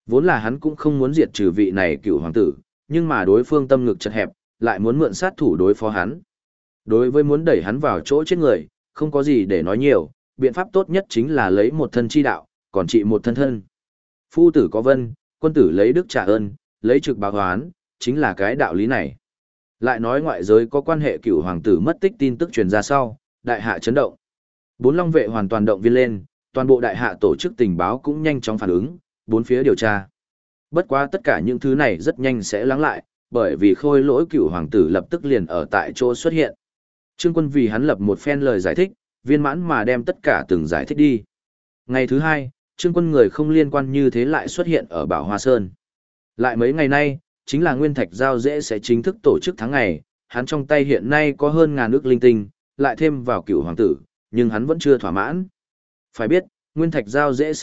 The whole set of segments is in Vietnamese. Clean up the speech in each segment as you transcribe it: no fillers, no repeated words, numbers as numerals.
Vốn là hắn cũng không muốn diệt trừ vị này cựu hoàng tử, nhưng mà đối phương tâm ngực chật hẹp, lại muốn mượn sát thủ đối phó hắn. Đối với muốn đẩy hắn vào chỗ chết người, không có gì để nói nhiều, biện pháp tốt nhất chính là lấy một thân chi đạo, còn trị một thân thân. Phu tử có vân, quân tử lấy đức trả ơn, lấy trực báo oán, chính là cái đạo lý này. Lại nói ngoại giới có quan hệ cựu hoàng tử mất tích tin tức truyền ra sau, đại hạ chấn động. Bốn long vệ hoàn toàn động viên lên, toàn bộ đại hạ tổ chức tình báo cũng nhanh chóng phản ứng, bốn phía điều tra. Bất quá tất cả những thứ này rất nhanh sẽ lắng lại, bởi vì khôi lỗi cựu hoàng tử lập tức liền ở tại chỗ xuất hiện. Trương Quân vì hắn lập một phen lời giải thích, viên mãn mà đem tất cả từng giải thích đi. Ngày thứ hai, Trương Quân người không liên quan như thế lại xuất hiện ở Bảo Hoa Sơn. Lại mấy ngày nay, chính là Nguyên Thạch Giao Dễ sẽ chính thức tổ chức tháng ngày, hắn trong tay hiện nay có hơn ngàn ức linh tinh, lại thêm vào cựu hoàng tử, nhưng hắn vẫn chưa thỏa mãn. Phải biết, Nguyên Thạch Giao Dễ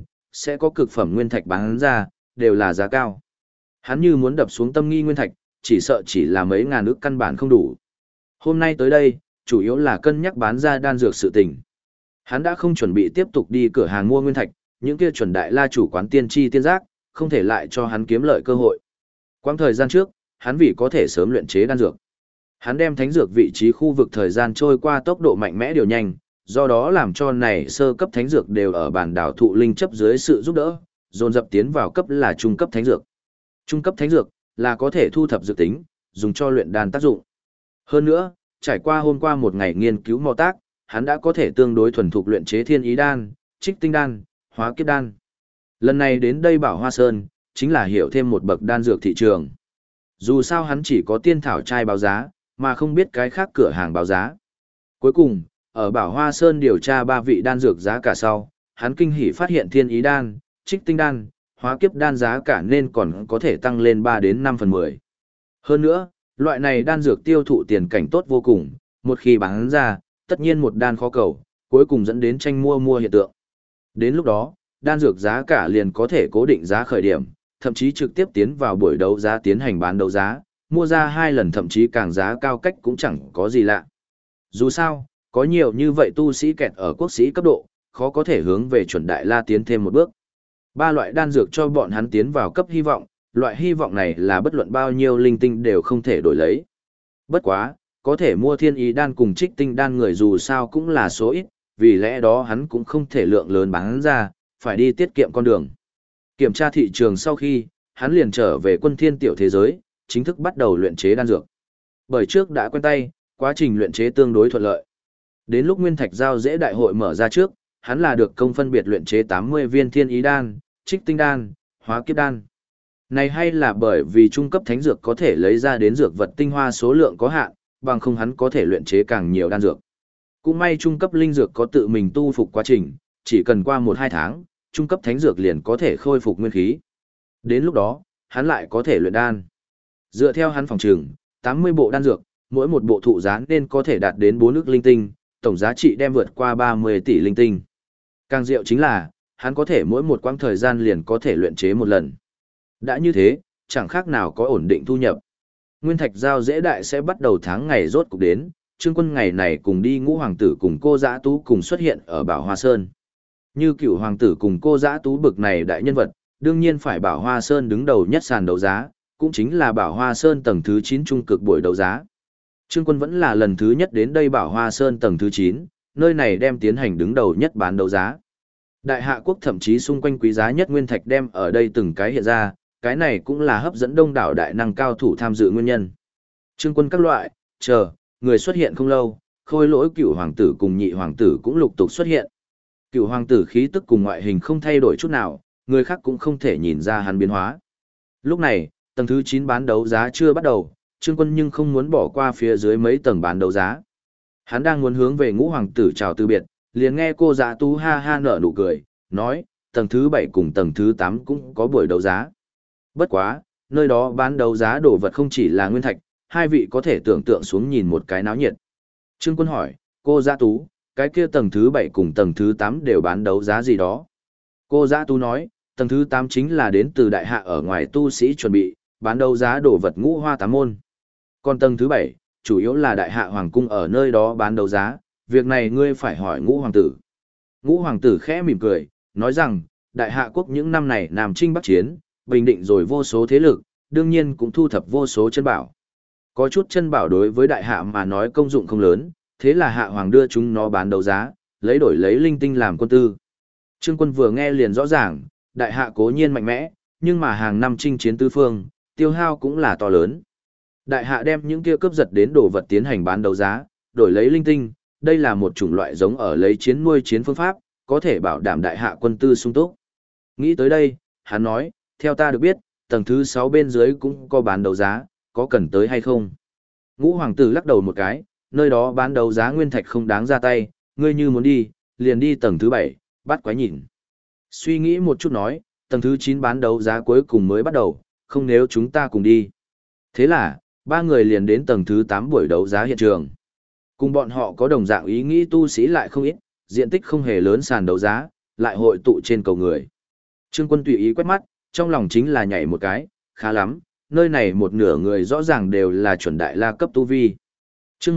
sẽ có cực phẩm Nguyên Thạch bán ra, đều là giá cao. Hắn như muốn đập xuống tâm nghi Nguyên Thạch, chỉ sợ chỉ là mấy ngàn ức căn bản không đủ. Hôm nay tới đây, chủ yếu là cân nhắc bán ra đan dược sự tình. Hắn đã không chuẩn bị tiếp tục đi cửa hàng mua Nguyên Thạch, những kia chuẩn đại la chủ quán tiên tri tiên giác, không thể lại cho hắn kiếm lợi cơ hội. Quãng thời gian trước, hắn vì có thể sớm luyện chế đan dược. Hắn đem thánh dược vị trí khu vực thời gian trôi qua tốc độ mạnh mẽ điều nhanh, do đó làm cho này sơ cấp thánh dược đều ở bản đảo thụ linh chấp dưới sự giúp đỡ, dồn dập tiến vào cấp là trung cấp thánh dược. Trung cấp thánh dược là có thể thu thập dược tính, dùng cho luyện đan tác dụng. Hơn nữa, trải qua hôm qua một ngày nghiên cứu mò tác, hắn đã có thể tương đối thuần thục luyện chế thiên ý đan, trích tinh đan, hóa kiếp đan. Lần này đến đây Bảo Hoa Sơn, chính là hiểu thêm một bậc đan dược thị trường. Dù sao hắn chỉ có tiên thảo trai báo giá, mà không biết cái khác cửa hàng báo giá. Cuối cùng, ở Bảo Hoa Sơn điều tra 3 vị đan dược giá cả sau, hắn kinh hỉ phát hiện thiên ý đan, trích tinh đan, hóa kiếp đan giá cả nên còn có thể tăng lên 3 đến 5 phần 10. Hơn nữa, loại này đan dược tiêu thụ tiền cảnh tốt vô cùng, một khi bán ra, tất nhiên một đan khó cầu, cuối cùng dẫn đến tranh mua hiện tượng. Đến lúc đó, đan dược giá cả liền có thể cố định giá khởi điểm, thậm chí trực tiếp tiến vào buổi đấu giá tiến hành bán đấu giá, mua ra 2 lần thậm chí càng giá cao cách cũng chẳng có gì lạ. Dù sao, có nhiều như vậy tu sĩ kẹt ở quốc sĩ cấp độ, khó có thể hướng về chuẩn đại la tiến thêm một bước. 3 loại đan dược cho bọn hắn tiến vào cấp hy vọng, loại hy vọng này là bất luận bao nhiêu linh tinh đều không thể đổi lấy. Bất quá, có thể mua thiên ý đan cùng trích tinh đan người dù sao cũng là số ít, vì lẽ đó hắn cũng không thể lượng lớn bán ra, phải đi tiết kiệm con đường. Kiểm tra thị trường sau khi, hắn liền trở về Quân Thiên tiểu thế giới, chính thức bắt đầu luyện chế đan dược. Bởi trước đã quen tay, quá trình luyện chế tương đối thuận lợi. Đến lúc Nguyên Thạch Giao Dễ đại hội mở ra trước, hắn là được công phân biệt luyện chế 80 viên thiên ý đan, trích tinh đan, hóa kiếp đan. Này hay là bởi vì trung cấp thánh dược có thể lấy ra đến dược vật tinh hoa số lượng có hạn, bằng không hắn có thể luyện chế càng nhiều đan dược. Cũng may trung cấp linh dược có tự mình tu phục quá trình, chỉ cần qua 1-2 tháng, trung cấp thánh dược liền có thể khôi phục nguyên khí. Đến lúc đó, hắn lại có thể luyện đan. Dựa theo hắn phòng trường, 80 bộ đan dược, mỗi một bộ thụ giá nên có thể đạt đến 4 ức linh tinh, tổng giá trị đem vượt qua 30 tỷ linh tinh. Càng diệu chính là, hắn có thể mỗi một quãng thời gian liền có thể luyện chế một lần. Đã như thế, chẳng khác nào có ổn định thu nhập. Nguyên Thạch Giao Dễ đại sẽ bắt đầu tháng ngày rốt cục đến, Trương Quân ngày này cùng đi Ngũ hoàng tử cùng cô Dã Tú cùng xuất hiện ở Bảo Hoa Sơn. Như Cửu hoàng tử cùng cô Dã Tú bực này đại nhân vật, đương nhiên phải Bảo Hoa Sơn đứng đầu nhất sàn đấu giá, cũng chính là Bảo Hoa Sơn tầng thứ 9 trung cực buổi đấu giá. Trương Quân vẫn là lần thứ nhất đến đây Bảo Hoa Sơn tầng thứ 9, nơi này đem tiến hành đứng đầu nhất bán đấu giá. Đại hạ quốc thậm chí xung quanh quý giá nhất nguyên thạch đem ở đây từng cái hiện ra, cái này cũng là hấp dẫn đông đảo đại năng cao thủ tham dự nguyên nhân. Trương Quân các loại, người xuất hiện không lâu, khôi lỗi Cửu hoàng tử cùng Nhị hoàng tử cũng lục tục xuất hiện. Cửu hoàng tử khí tức cùng ngoại hình không thay đổi chút nào, người khác cũng không thể nhìn ra hắn biến hóa. Lúc này, tầng thứ 9 bán đấu giá chưa bắt đầu, Trương Quân nhưng không muốn bỏ qua phía dưới mấy tầng bán đấu giá. Hắn đang muốn hướng về Ngũ hoàng tử chào từ biệt, liền nghe cô Dã Tú ha ha nở nụ cười, nói, tầng thứ 7 cùng tầng thứ 8 cũng có buổi đấu giá. Bất quá, nơi đó bán đấu giá đồ vật không chỉ là nguyên thạch, hai vị có thể tưởng tượng xuống nhìn một cái náo nhiệt. Trương Quân hỏi, cô Dã Tú, cái kia tầng thứ 7 cùng tầng thứ 8 đều bán đấu giá gì đó? Cô Dã Tú nói, tầng thứ 8 chính là đến từ đại hạ ở ngoài tu sĩ chuẩn bị, bán đấu giá đồ vật ngũ hoa tám môn. Còn tầng thứ 7, chủ yếu là đại hạ hoàng cung ở nơi đó bán đấu giá, việc này ngươi phải hỏi Ngũ hoàng tử. Ngũ hoàng tử khẽ mỉm cười, nói rằng, đại hạ quốc những năm này Nam Chinh Bắc Chiến, bình định rồi vô số thế lực, đương nhiên cũng thu thập vô số chân bảo. Có chút chân bảo đối với đại hạ mà nói công dụng không lớn, thế là hạ hoàng đưa chúng nó bán đấu giá, lấy linh tinh làm quân tư. Trương Quân vừa nghe liền rõ ràng, đại hạ cố nhiên mạnh mẽ, nhưng mà hàng năm chinh chiến tứ phương, tiêu hao cũng là to lớn. Đại hạ đem những kia cướp giật đến đồ vật tiến hành bán đấu giá, đổi lấy linh tinh, đây là một chủng loại giống ở lấy chiến nuôi chiến phương pháp, có thể bảo đảm đại hạ quân tư sung túc. Nghĩ tới đây, hắn nói, theo ta được biết, tầng thứ 6 bên dưới cũng có bán đấu giá, có cần tới hay không? Ngũ hoàng tử lắc đầu một cái, nơi đó bán đấu giá nguyên thạch không đáng ra tay, ngươi như muốn đi, liền đi tầng thứ 7, bắt quái nhìn. Suy nghĩ một chút nói, tầng thứ 9 bán đấu giá cuối cùng mới bắt đầu, không nếu chúng ta cùng đi. Thế là, ba người liền đến tầng thứ 8 buổi đấu giá hiện trường. Cùng bọn họ có đồng dạng ý nghĩ tu sĩ lại không ít, diện tích không hề lớn sàn đấu giá, lại hội tụ trên cầu người. Trương Quân tùy ý quét mắt, trong lòng chính là nhảy một cái, khá lắm, nơi này một nửa người rõ ràng đều là chuẩn đại la cấp tu vi. Chương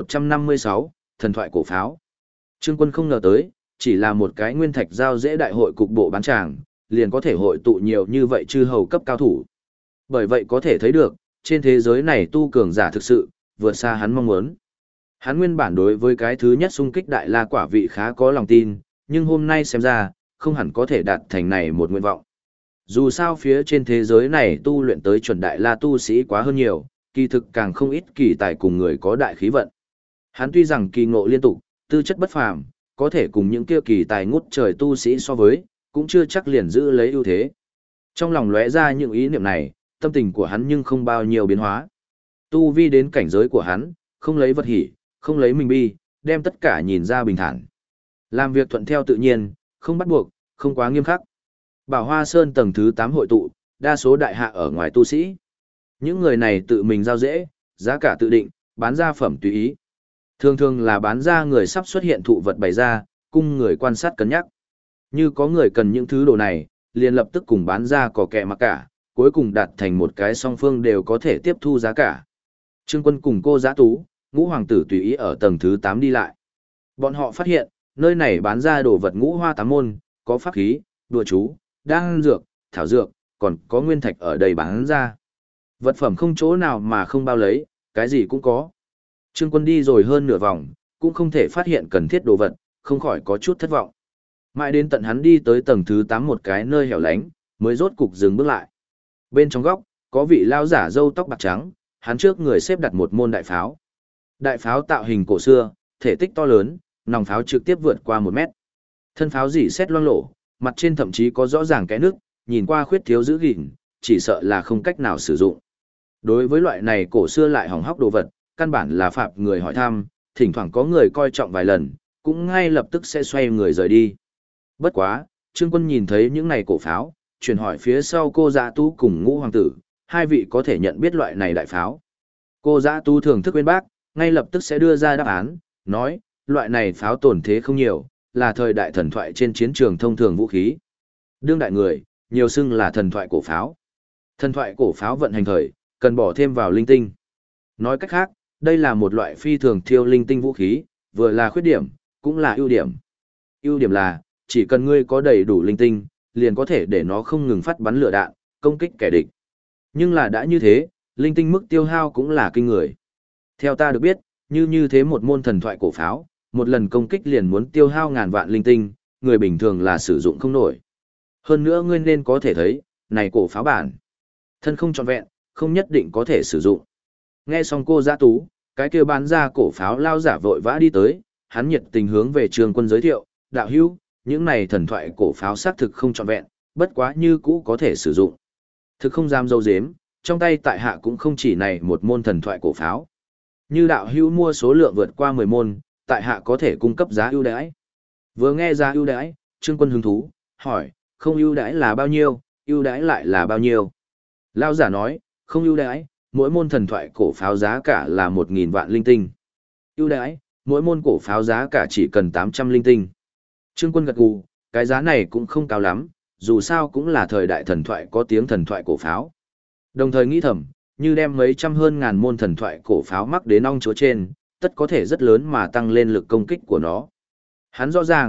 1156, thần thoại cổ pháo. Trương Quân không ngờ tới, chỉ là một cái nguyên thạch giao dễ đại hội cục bộ bán tràng, liền có thể hội tụ nhiều như vậy chư hầu cấp cao thủ. Bởi vậy có thể thấy được, trên thế giới này tu cường giả thực sự, vượt xa hắn mong muốn. Hắn nguyên bản đối với cái thứ nhất xung kích đại la quả vị khá có lòng tin, nhưng hôm nay xem ra, không hẳn có thể đạt thành này một nguyện vọng. Dù sao phía trên thế giới này tu luyện tới chuẩn đại la tu sĩ quá hơn nhiều, kỳ thực càng không ít kỳ tài cùng người có đại khí vận. Hắn tuy rằng kỳ ngộ liên tục, tư chất bất phàm, có thể cùng những kia kỳ tài ngút trời tu sĩ so với, cũng chưa chắc liền giữ lấy ưu thế. Trong lòng lóe ra những ý niệm này, tâm tình của hắn nhưng không bao nhiêu biến hóa. Tu vi đến cảnh giới của hắn, không lấy vật hỉ, không lấy mình bi, đem tất cả nhìn ra bình thản. Làm việc thuận theo tự nhiên, không bắt buộc, không quá nghiêm khắc. Bảo Hoa Sơn tầng thứ 8 hội tụ, đa số đại hạ ở ngoài tu sĩ. Những người này tự mình giao dễ, giá cả tự định, bán ra phẩm tùy ý. Thường thường là bán ra người sắp xuất hiện thụ vật bày ra, cung người quan sát cân nhắc. Như có người cần những thứ đồ này, liền lập tức cùng bán ra có kẻ mặc cả, cuối cùng đạt thành một cái song phương đều có thể tiếp thu giá cả. Trương Quân cùng cô Giã Tú, Ngũ hoàng tử tùy ý ở tầng thứ 8 đi lại. Bọn họ phát hiện, nơi này bán ra đồ vật ngũ hoa tám môn, có pháp khí, đùa chú, đan dược, thảo dược, còn có nguyên thạch ở đây bán ra. Vật phẩm không chỗ nào mà không bao lấy, cái gì cũng có. Trương Quân đi rồi hơn nửa vòng, cũng không thể phát hiện cần thiết đồ vật, không khỏi có chút thất vọng. Mãi đến tận hắn đi tới tầng thứ 8 một cái nơi hẻo lánh, mới rốt cục dừng bước lại. Bên trong góc, có vị lao giả râu tóc bạc trắng, hắn trước người xếp đặt một môn đại pháo. Đại pháo tạo hình cổ xưa, thể tích to lớn, nòng pháo trực tiếp vượt qua 1 mét. Thân pháo rỉ sét loang lổ, mặt trên thậm chí có rõ ràng kẽ nước, nhìn qua khuyết thiếu giữ gìn, chỉ sợ là không cách nào sử dụng. Đối với loại này cổ xưa lại hỏng hóc đồ vật, căn bản là phạm người hỏi thăm, thỉnh thoảng có người coi trọng vài lần, cũng ngay lập tức sẽ xoay người rời đi. Bất quá, Trương Quân nhìn thấy những này cổ pháo, chuyển hỏi phía sau cô Giã Tú cùng Ngũ hoàng tử, hai vị có thể nhận biết loại này đại pháo. Cô Giã Tú thưởng thức bên bác, ngay lập tức sẽ đưa ra đáp án, nói, loại này pháo tổn thế không nhiều, là thời đại thần thoại trên chiến trường thông thường vũ khí. Đương đại người, nhiều xưng là thần thoại cổ pháo. Thần thoại cổ pháo vận hành thời, cần bỏ thêm vào linh tinh. Nói cách khác, đây là một loại phi thường thiêu linh tinh vũ khí, vừa là khuyết điểm, cũng là ưu điểm. Ưu điểm là, chỉ cần ngươi có đầy đủ linh tinh, liền có thể để nó không ngừng phát bắn lửa đạn, công kích kẻ địch. Nhưng là đã như thế, linh tinh mức tiêu hao cũng là kinh người. Theo ta được biết, như thế một môn thần thoại cổ pháo, một lần công kích liền muốn tiêu hao ngàn vạn linh tinh, người bình thường là sử dụng không nổi. Hơn nữa ngươi nên có thể thấy, này cổ pháo bản, thân không trọn vẹn, không nhất định có thể sử dụng. Nghe xong cô Giã Tú, cái kia bán ra cổ pháo lao giả vội vã đi tới, hắn nhiệt tình hướng về Trương Quân giới thiệu, đạo hữu, những này thần thoại cổ pháo xác thực không trọn vẹn, bất quá như cũ có thể sử dụng. Thực không dám dâu dếm, trong tay tại hạ cũng không chỉ này một môn thần thoại cổ pháo. Như đạo hữu mua số lượng vượt qua 10 môn, tại hạ có thể cung cấp giá ưu đãi. Vừa nghe giá ưu đãi, Trương Quân hứng thú, hỏi, không ưu đãi là bao nhiêu, ưu đãi lại là bao nhiêu? Lão giả nói, không ưu đãi, mỗi môn thần thoại cổ pháo giá cả là 1.000 vạn linh tinh. Ưu đãi, mỗi môn cổ pháo giá cả chỉ cần 800 linh tinh. Trương Quân gật gù, cái giá này cũng không cao lắm, dù sao cũng là thời đại thần thoại có tiếng thần thoại cổ pháo. Đồng thời nghĩ thầm, như đem mấy trăm hơn ngàn môn thần thoại cổ pháo mắc đến ong chúa trên, tất có thể rất lớn mà tăng lên lực công kích của nó. Hắn rõ ràng,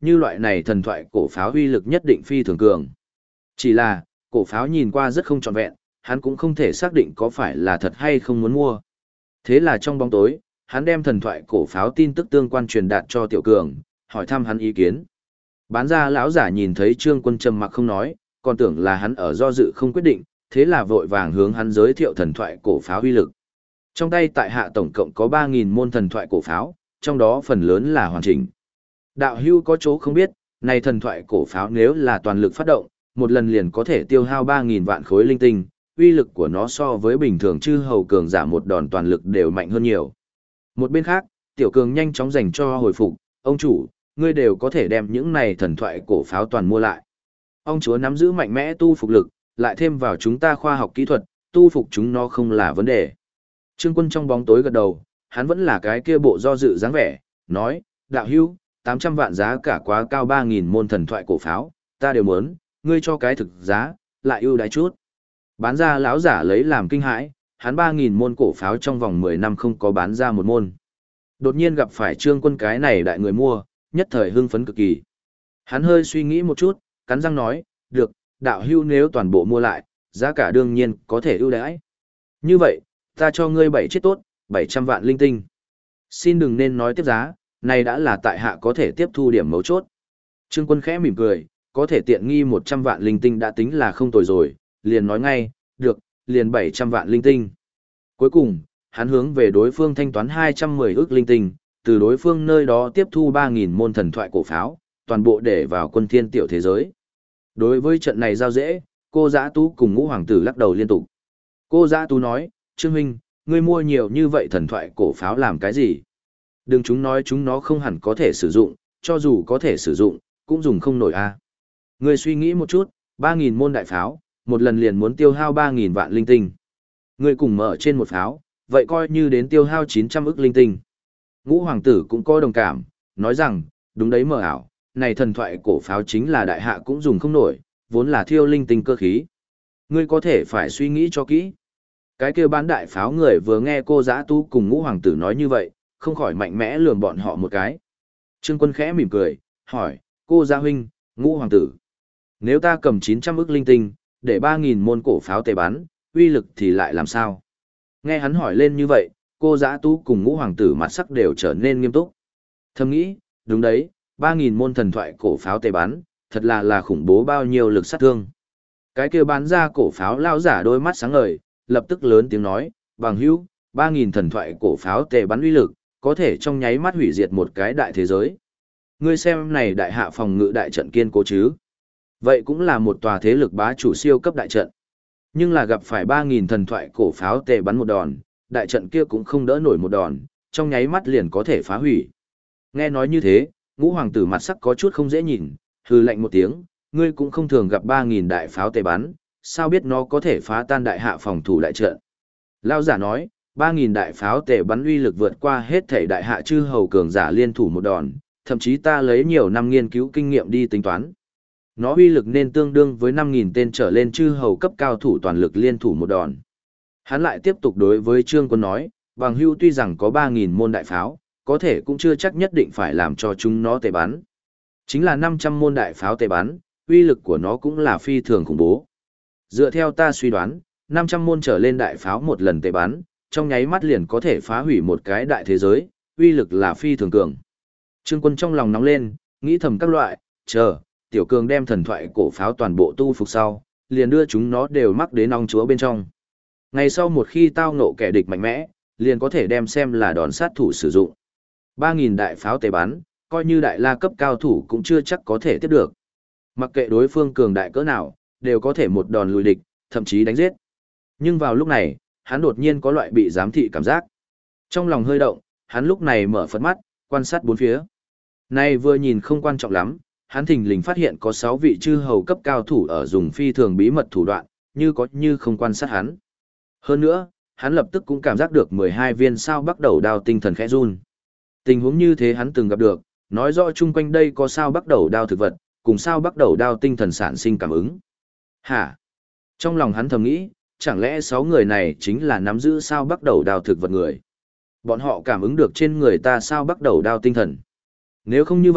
như loại này thần thoại cổ pháo uy lực nhất định phi thường cường. Chỉ là, cổ pháo nhìn qua rất không trọn vẹn, hắn cũng không thể xác định có phải là thật hay không muốn mua. Thế là trong bóng tối, hắn đem thần thoại cổ pháo tin tức tương quan truyền đạt cho Tiểu Cường, hỏi thăm hắn ý kiến. Bán ra lão giả nhìn thấy Trương Quân trầm mặc không nói, còn tưởng là hắn ở do dự không quyết định, thế là vội vàng hướng hắn giới thiệu thần thoại cổ pháo uy lực. Trong tay tại hạ tổng cộng có 3.000 môn thần thoại cổ pháo, trong đó phần lớn là hoàn chỉnh. Đạo hưu có chỗ không biết, này thần thoại cổ pháo nếu là toàn lực phát động, một lần liền có thể tiêu hao 3.000 vạn khối linh tinh, uy lực của nó so với bình thường chư hầu cường giả một đòn toàn lực đều mạnh hơn nhiều. Một bên khác, Tiểu Cường nhanh chóng dành cho hồi phục, ông chủ, ngươi đều có thể đem những này thần thoại cổ pháo toàn mua lại. Ông chúa nắm giữ mạnh mẽ tu phục lực, lại thêm vào chúng ta khoa học kỹ thuật, tu phục chúng nó không là vấn đề. Trương Quân trong bóng tối gật đầu, hắn vẫn là cái kia bộ do dự dáng vẻ, nói, đạo hữu, 800 vạn giá cả quá cao 3.000 môn thần thoại cổ pháo, ta đều muốn, ngươi cho cái thực giá, lại ưu đãi chút. Bán ra lão giả lấy làm kinh hãi, hắn 3.000 môn cổ pháo trong vòng 10 năm không có bán ra một môn. Đột nhiên gặp phải Trương Quân cái này đại người mua, nhất thời hưng phấn cực kỳ. Hắn hơi suy nghĩ một chút, cắn răng nói, được, đạo hưu nếu toàn bộ mua lại, giá cả đương nhiên có thể ưu đãi. Như vậy, ta cho ngươi 7 chiếc tốt, 700 vạn linh tinh. Xin đừng nên nói tiếp giá, này đã là tại hạ có thể tiếp thu điểm mấu chốt. Trương Quân khẽ mỉm cười, có thể tiện nghi 100 vạn linh tinh đã tính là không tồi rồi, liền nói ngay, được, liền 700 vạn linh tinh. Cuối cùng, hắn hướng về đối phương thanh toán 210 ức linh tinh, từ đối phương nơi đó tiếp thu 3.000 môn thần thoại cổ pháo, toàn bộ để vào quân thiên tiểu thế giới. Đối với trận này giao dễ, cô Giã Tú cùng Ngũ Hoàng tử lắc đầu liên tục. Cô Giã Tú nói, Trương huynh, ngươi mua nhiều như vậy thần thoại cổ pháo làm cái gì? Đừng chúng nói chúng nó không hẳn có thể sử dụng, cho dù có thể sử dụng, cũng dùng không nổi a. Ngươi suy nghĩ một chút, 3.000 môn đại pháo, một lần liền muốn tiêu hao 3.000 vạn linh tinh. Ngươi cùng mở trên một pháo, vậy coi như đến tiêu hao 900 ức linh tinh. Ngũ Hoàng tử cũng có đồng cảm, nói rằng, đúng đấy mở ảo, này thần thoại cổ pháo chính là đại hạ cũng dùng không nổi, vốn là thiêu linh tinh cơ khí. Ngươi có thể phải suy nghĩ cho kỹ. Cái kia bán đại pháo người vừa nghe cô Giã Tu cùng Ngũ Hoàng tử nói như vậy, không khỏi mạnh mẽ lườm bọn họ một cái. Trương Quân khẽ mỉm cười, hỏi, cô Giã huynh, Ngũ Hoàng tử. Nếu ta cầm 900 ức linh tinh, để 3.000 môn cổ pháo tề bắn, uy lực thì lại làm sao? Nghe hắn hỏi lên như vậy, cô Giã Tu cùng Ngũ Hoàng tử mặt sắc đều trở nên nghiêm túc. Thầm nghĩ, đúng đấy, 3.000 môn thần thoại cổ pháo tề bắn, thật là khủng bố bao nhiêu lực sát thương. Cái kia bán ra cổ pháo lao giả đôi mắt sáng ngời, lập tức lớn tiếng nói, bằng hữu, 3.000 thần thoại cổ pháo tề bắn uy lực, có thể trong nháy mắt hủy diệt một cái đại thế giới. Ngươi xem này đại hạ phòng ngự đại trận kiên cố chứ. Vậy cũng là một tòa thế lực bá chủ siêu cấp đại trận. Nhưng là gặp phải 3.000 thần thoại cổ pháo tề bắn một đòn, đại trận kia cũng không đỡ nổi một đòn, trong nháy mắt liền có thể phá hủy. Nghe nói như thế, Ngũ Hoàng tử mặt sắc có chút không dễ nhìn, hừ lạnh một tiếng, ngươi cũng không thường gặp 3.000 đại pháo tề bắn, sao biết nó có thể phá tan đại hạ phòng thủ đại trận. Lao giả nói, 3.000 đại pháo tề bắn uy lực vượt qua hết thể đại hạ chư hầu cường giả liên thủ một đòn, thậm chí ta lấy nhiều năm nghiên cứu kinh nghiệm đi tính toán. Nó uy lực nên tương đương với 5.000 tên trở lên chư hầu cấp cao thủ toàn lực liên thủ một đòn. Hắn lại tiếp tục đối với Trương Quân nói, bằng hưu tuy rằng có 3.000 môn đại pháo, có thể cũng chưa chắc nhất định phải làm cho chúng nó tề bắn. Chính là 500 môn đại pháo tề bắn, uy lực của nó cũng là phi thường khủng bố. Dựa theo ta suy đoán, 500 môn trở lên đại pháo một lần tề bắn, trong nháy mắt liền có thể phá hủy một cái đại thế giới, uy lực là phi thường cường. Trương Quân trong lòng nóng lên, nghĩ thầm các loại, chờ, Tiểu Cường đem thần thoại cổ pháo toàn bộ tu phục sau, liền đưa chúng nó đều mắc đến ong chúa bên trong. Ngày sau một khi tao ngộ kẻ địch mạnh mẽ, liền có thể đem xem là đòn sát thủ sử dụng. 3.000 đại pháo tề bắn, coi như đại la cấp cao thủ cũng chưa chắc có thể tiếp được. Mặc kệ đối phương cường đại cỡ nào, đều có thể một đòn lùi địch, thậm chí đánh giết. Nhưng vào lúc này, hắn đột nhiên có loại bị giám thị cảm giác. Trong lòng hơi động, hắn lúc này mở phật mắt, quan sát bốn phía. Này vừa nhìn không quan trọng lắm, hắn thình lình phát hiện có 6 vị chư hầu cấp cao thủ ở dùng phi thường bí mật thủ đoạn, như có như không quan sát hắn. Hơn nữa, hắn lập tức cũng cảm giác được 12 viên sao bắt đầu đao tinh thần khẽ run. Tình huống như thế hắn từng gặp được, nói rõ chung quanh đây có sao bắt đầu đao thực vật, cùng sao bắt đầu đao tinh thần sản sinh cảm ứng. Hả? Trong lòng hắn thầm nghĩ, chẳng lẽ 6 người này chính là nắm giữ sao bắt đầu đao thực vật người? Bọn họ cảm ứng được trên người ta sao bắt đầu đao tinh thần. Nếu không như vậy,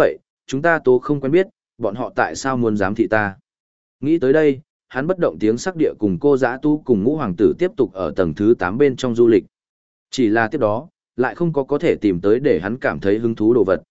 chúng ta tố không quen biết, bọn họ tại sao muốn giám thị ta. Nghĩ tới đây, hắn bất động tiếng sắc địa cùng cô Dã Tu cùng Ngũ hoàng tử tiếp tục ở tầng thứ 8 bên trong du lịch. Chỉ là tiếp đó, lại không có thể tìm tới để hắn cảm thấy hứng thú đồ vật.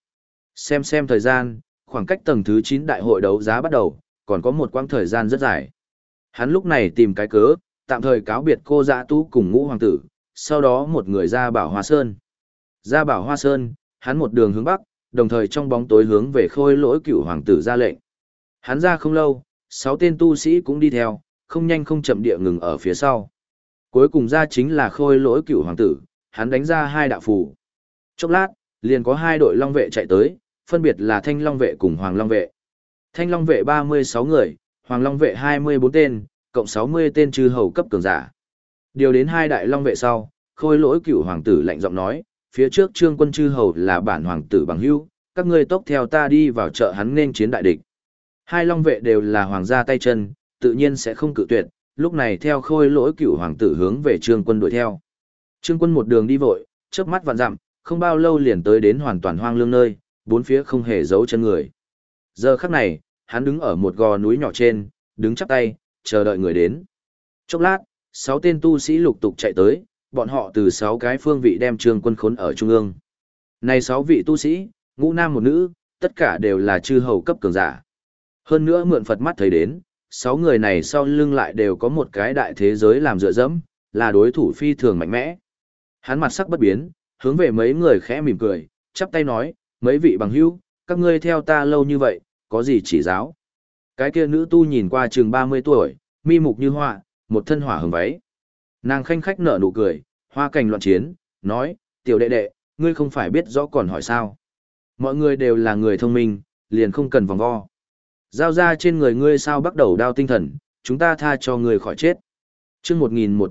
Xem thời gian, khoảng cách tầng thứ 9 đại hội đấu giá bắt đầu, còn có một quãng thời gian rất dài. Hắn lúc này tìm cái cớ, tạm thời cáo biệt cô Dã Tu cùng Ngũ hoàng tử, sau đó một người ra Bảo Hoa Sơn. Ra Bảo Hoa Sơn, hắn một đường hướng bắc, đồng thời trong bóng tối hướng về Khôi Lỗi Cửu hoàng tử ra lệnh. Hắn ra không lâu, 6 tên tu sĩ cũng đi theo, không nhanh không chậm địa ngừng ở phía sau. Cuối cùng ra chính là Khôi Lỗi Cửu hoàng tử, hắn đánh ra 2 đạo phù. Chốc lát, liền có 2 đội long vệ chạy tới, phân biệt là Thanh Long vệ cùng Hoàng Long vệ. Thanh Long vệ 36 người, Hoàng Long vệ 24 tên, cộng 60 tên chư hầu cấp cường giả. Điều đến 2 đại long vệ sau, Khôi Lỗi Cửu hoàng tử lạnh giọng nói, phía trước Trương Quân chư hầu là bản hoàng tử bằng hữu, các ngươi tốc theo ta đi vào chợ hắn nên chiến đại địch. 2 long vệ đều là hoàng gia tay chân, tự nhiên sẽ không cự tuyệt, lúc này theo Khôi Lỗi Cửu hoàng tử hướng về Trương Quân đuổi theo. Trương Quân một đường đi vội, chớp mắt vạn dặm, không bao lâu liền tới đến hoàn toàn hoang lương nơi, bốn phía không hề dấu chân người. Giờ khắc này, hắn đứng ở một gò núi nhỏ trên, đứng chắp tay, chờ đợi người đến. Chốc lát, 6 tên tu sĩ lục tục chạy tới, bọn họ từ 6 cái phương vị đem Trương Quân khốn ở trung ương. Này 6 vị tu sĩ, ngũ nam một nữ, tất cả đều là chư hầu cấp cường giả. Hơn nữa mượn Phật mắt thấy đến, 6 người này sau lưng lại đều có một cái đại thế giới làm dựa dẫm, là đối thủ phi thường mạnh mẽ. Hắn mặt sắc bất biến, hướng về mấy người khẽ mỉm cười, chắp tay nói, mấy vị bằng hữu, các ngươi theo ta lâu như vậy, có gì chỉ giáo. Cái kia nữ tu nhìn qua chừng 30 tuổi, mi mục như hoa, một thân hỏa hừng váy. Nàng khanh khách nở nụ cười, hoa cành loạn chiến, nói, tiểu đệ đệ, ngươi không phải biết rõ còn hỏi sao. Mọi người đều là người thông minh, liền không cần vòng vo. Giao ra trên người ngươi sao bắt đầu đao tinh thần, chúng ta tha cho ngươi khỏi chết. Chương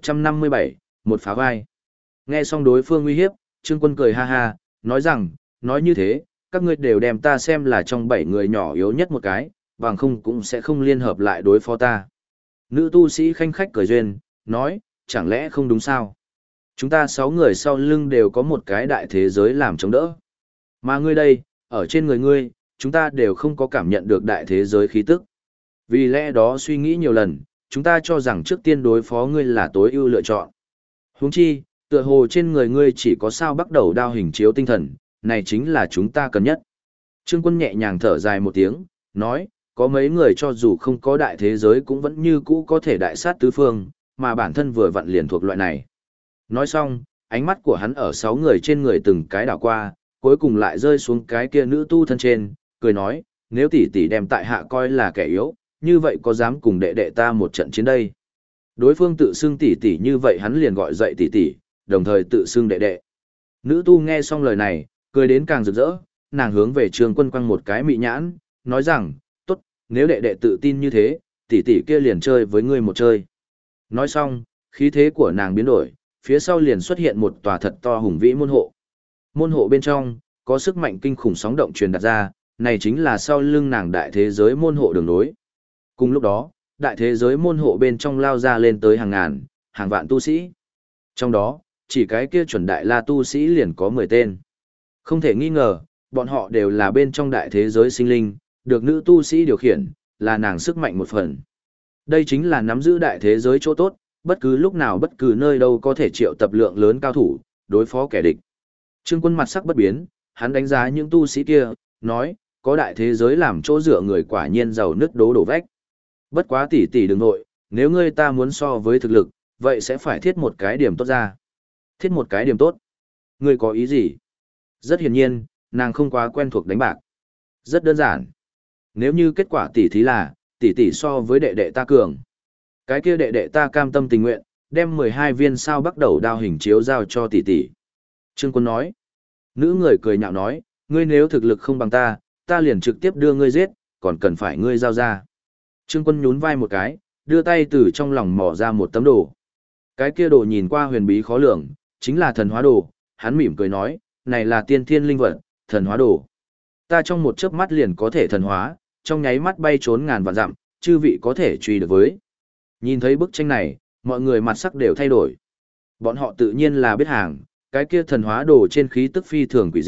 1157, một phá vai. Nghe xong đối phương uy hiếp, Trương Quân cười ha ha, nói rằng, nói như thế, các ngươi đều đem ta xem là trong 7 người nhỏ yếu nhất một cái, bằng không cũng sẽ không liên hợp lại đối phó ta. Nữ tu sĩ khanh khách cười duyên, nói, chẳng lẽ không đúng sao? Chúng ta 6 người sau lưng đều có một cái đại thế giới làm chống đỡ. Mà ngươi đây, ở trên người ngươi, chúng ta đều không có cảm nhận được đại thế giới khí tức. Vì lẽ đó suy nghĩ nhiều lần, chúng ta cho rằng trước tiên đối phó ngươi là tối ưu lựa chọn. Huống chi, tựa hồ trên người ngươi chỉ có sao bắt đầu đao hình chiếu tinh thần, này chính là chúng ta cần nhất. Trương Quân nhẹ nhàng thở dài một tiếng, nói, có mấy người cho dù không có đại thế giới cũng vẫn như cũ có thể đại sát tứ phương, mà bản thân vừa vặn liền thuộc loại này. Nói xong, ánh mắt của hắn ở 6 người trên người từng cái đảo qua, cuối cùng lại rơi xuống cái kia nữ tu thân trên, cười nói, nếu tỷ tỷ đem tại hạ coi là kẻ yếu, như vậy có dám cùng đệ đệ ta một trận chiến đây. Đối phương tự xưng tỷ tỷ như vậy hắn liền gọi dậy tỷ tỷ, đồng thời tự xưng đệ đệ. Nữ tu nghe xong lời này, cười đến càng rực rỡ, nàng hướng về Trương Quân quăng một cái mị nhãn, nói rằng, tốt, nếu đệ đệ tự tin như thế, tỷ tỷ kia liền chơi với ngươi một chơi. Nói xong, khí thế của nàng biến đổi, phía sau liền xuất hiện một tòa thật to hùng vĩ môn hộ. Môn hộ bên trong, có sức mạnh kinh khủng sóng động truyền đặt ra, này chính là sau lưng nàng đại thế giới môn hộ đường nối. Cùng lúc đó, đại thế giới môn hộ bên trong lao ra lên tới hàng ngàn, hàng vạn tu sĩ. Trong đó, chỉ cái kia chuẩn đại la tu sĩ liền có 10 tên. Không thể nghi ngờ, bọn họ đều là bên trong đại thế giới sinh linh, được nữ tu sĩ điều khiển, là nàng sức mạnh một phần. Đây chính là nắm giữ đại thế giới chỗ tốt, bất cứ lúc nào bất cứ nơi đâu có thể triệu tập lượng lớn cao thủ, đối phó kẻ địch. Trương Quân mặt sắc bất biến, hắn đánh giá những tu sĩ kia, nói, có đại thế giới làm chỗ dựa người quả nhiên giàu nứt đổ vách. Bất quá tỷ tỷ đừng nội, nếu ngươi ta muốn so với thực lực, vậy sẽ phải thiết một cái điểm tốt ra. Thiết một cái điểm tốt. Ngươi có ý gì? Rất hiển nhiên, nàng không quá quen thuộc đánh bạc. Rất đơn giản. Nếu như kết quả tỷ thí là, tỷ tỷ so với đệ đệ ta cường. Cái kia đệ đệ ta cam tâm tình nguyện, đem 12 viên sao bắt đầu đao hình chiếu giao cho tỷ tỷ. Trương Quân nói. Nữ người cười nhạo nói, ngươi nếu thực lực không bằng ta, ta liền trực tiếp đưa ngươi giết, còn cần phải ngươi giao ra. Trương Quân nhún vai một cái, đưa tay từ trong lòng mỏ ra một tấm đồ. Cái kia đồ nhìn qua huyền bí khó lường, chính là thần hóa đồ, hắn mỉm cười nói, này là tiên thiên linh vật, thần hóa đồ. Ta trong một chớp mắt liền có thể thần hóa, trong nháy mắt bay trốn ngàn vạn dặm, chư vị có thể truy được với. Nhìn thấy bức tranh này, mọi người mặt sắc đều thay đổi. Bọn họ tự nhiên là biết hàng, cái kia thần hóa đồ trên khí tức phi thường quỷ dị,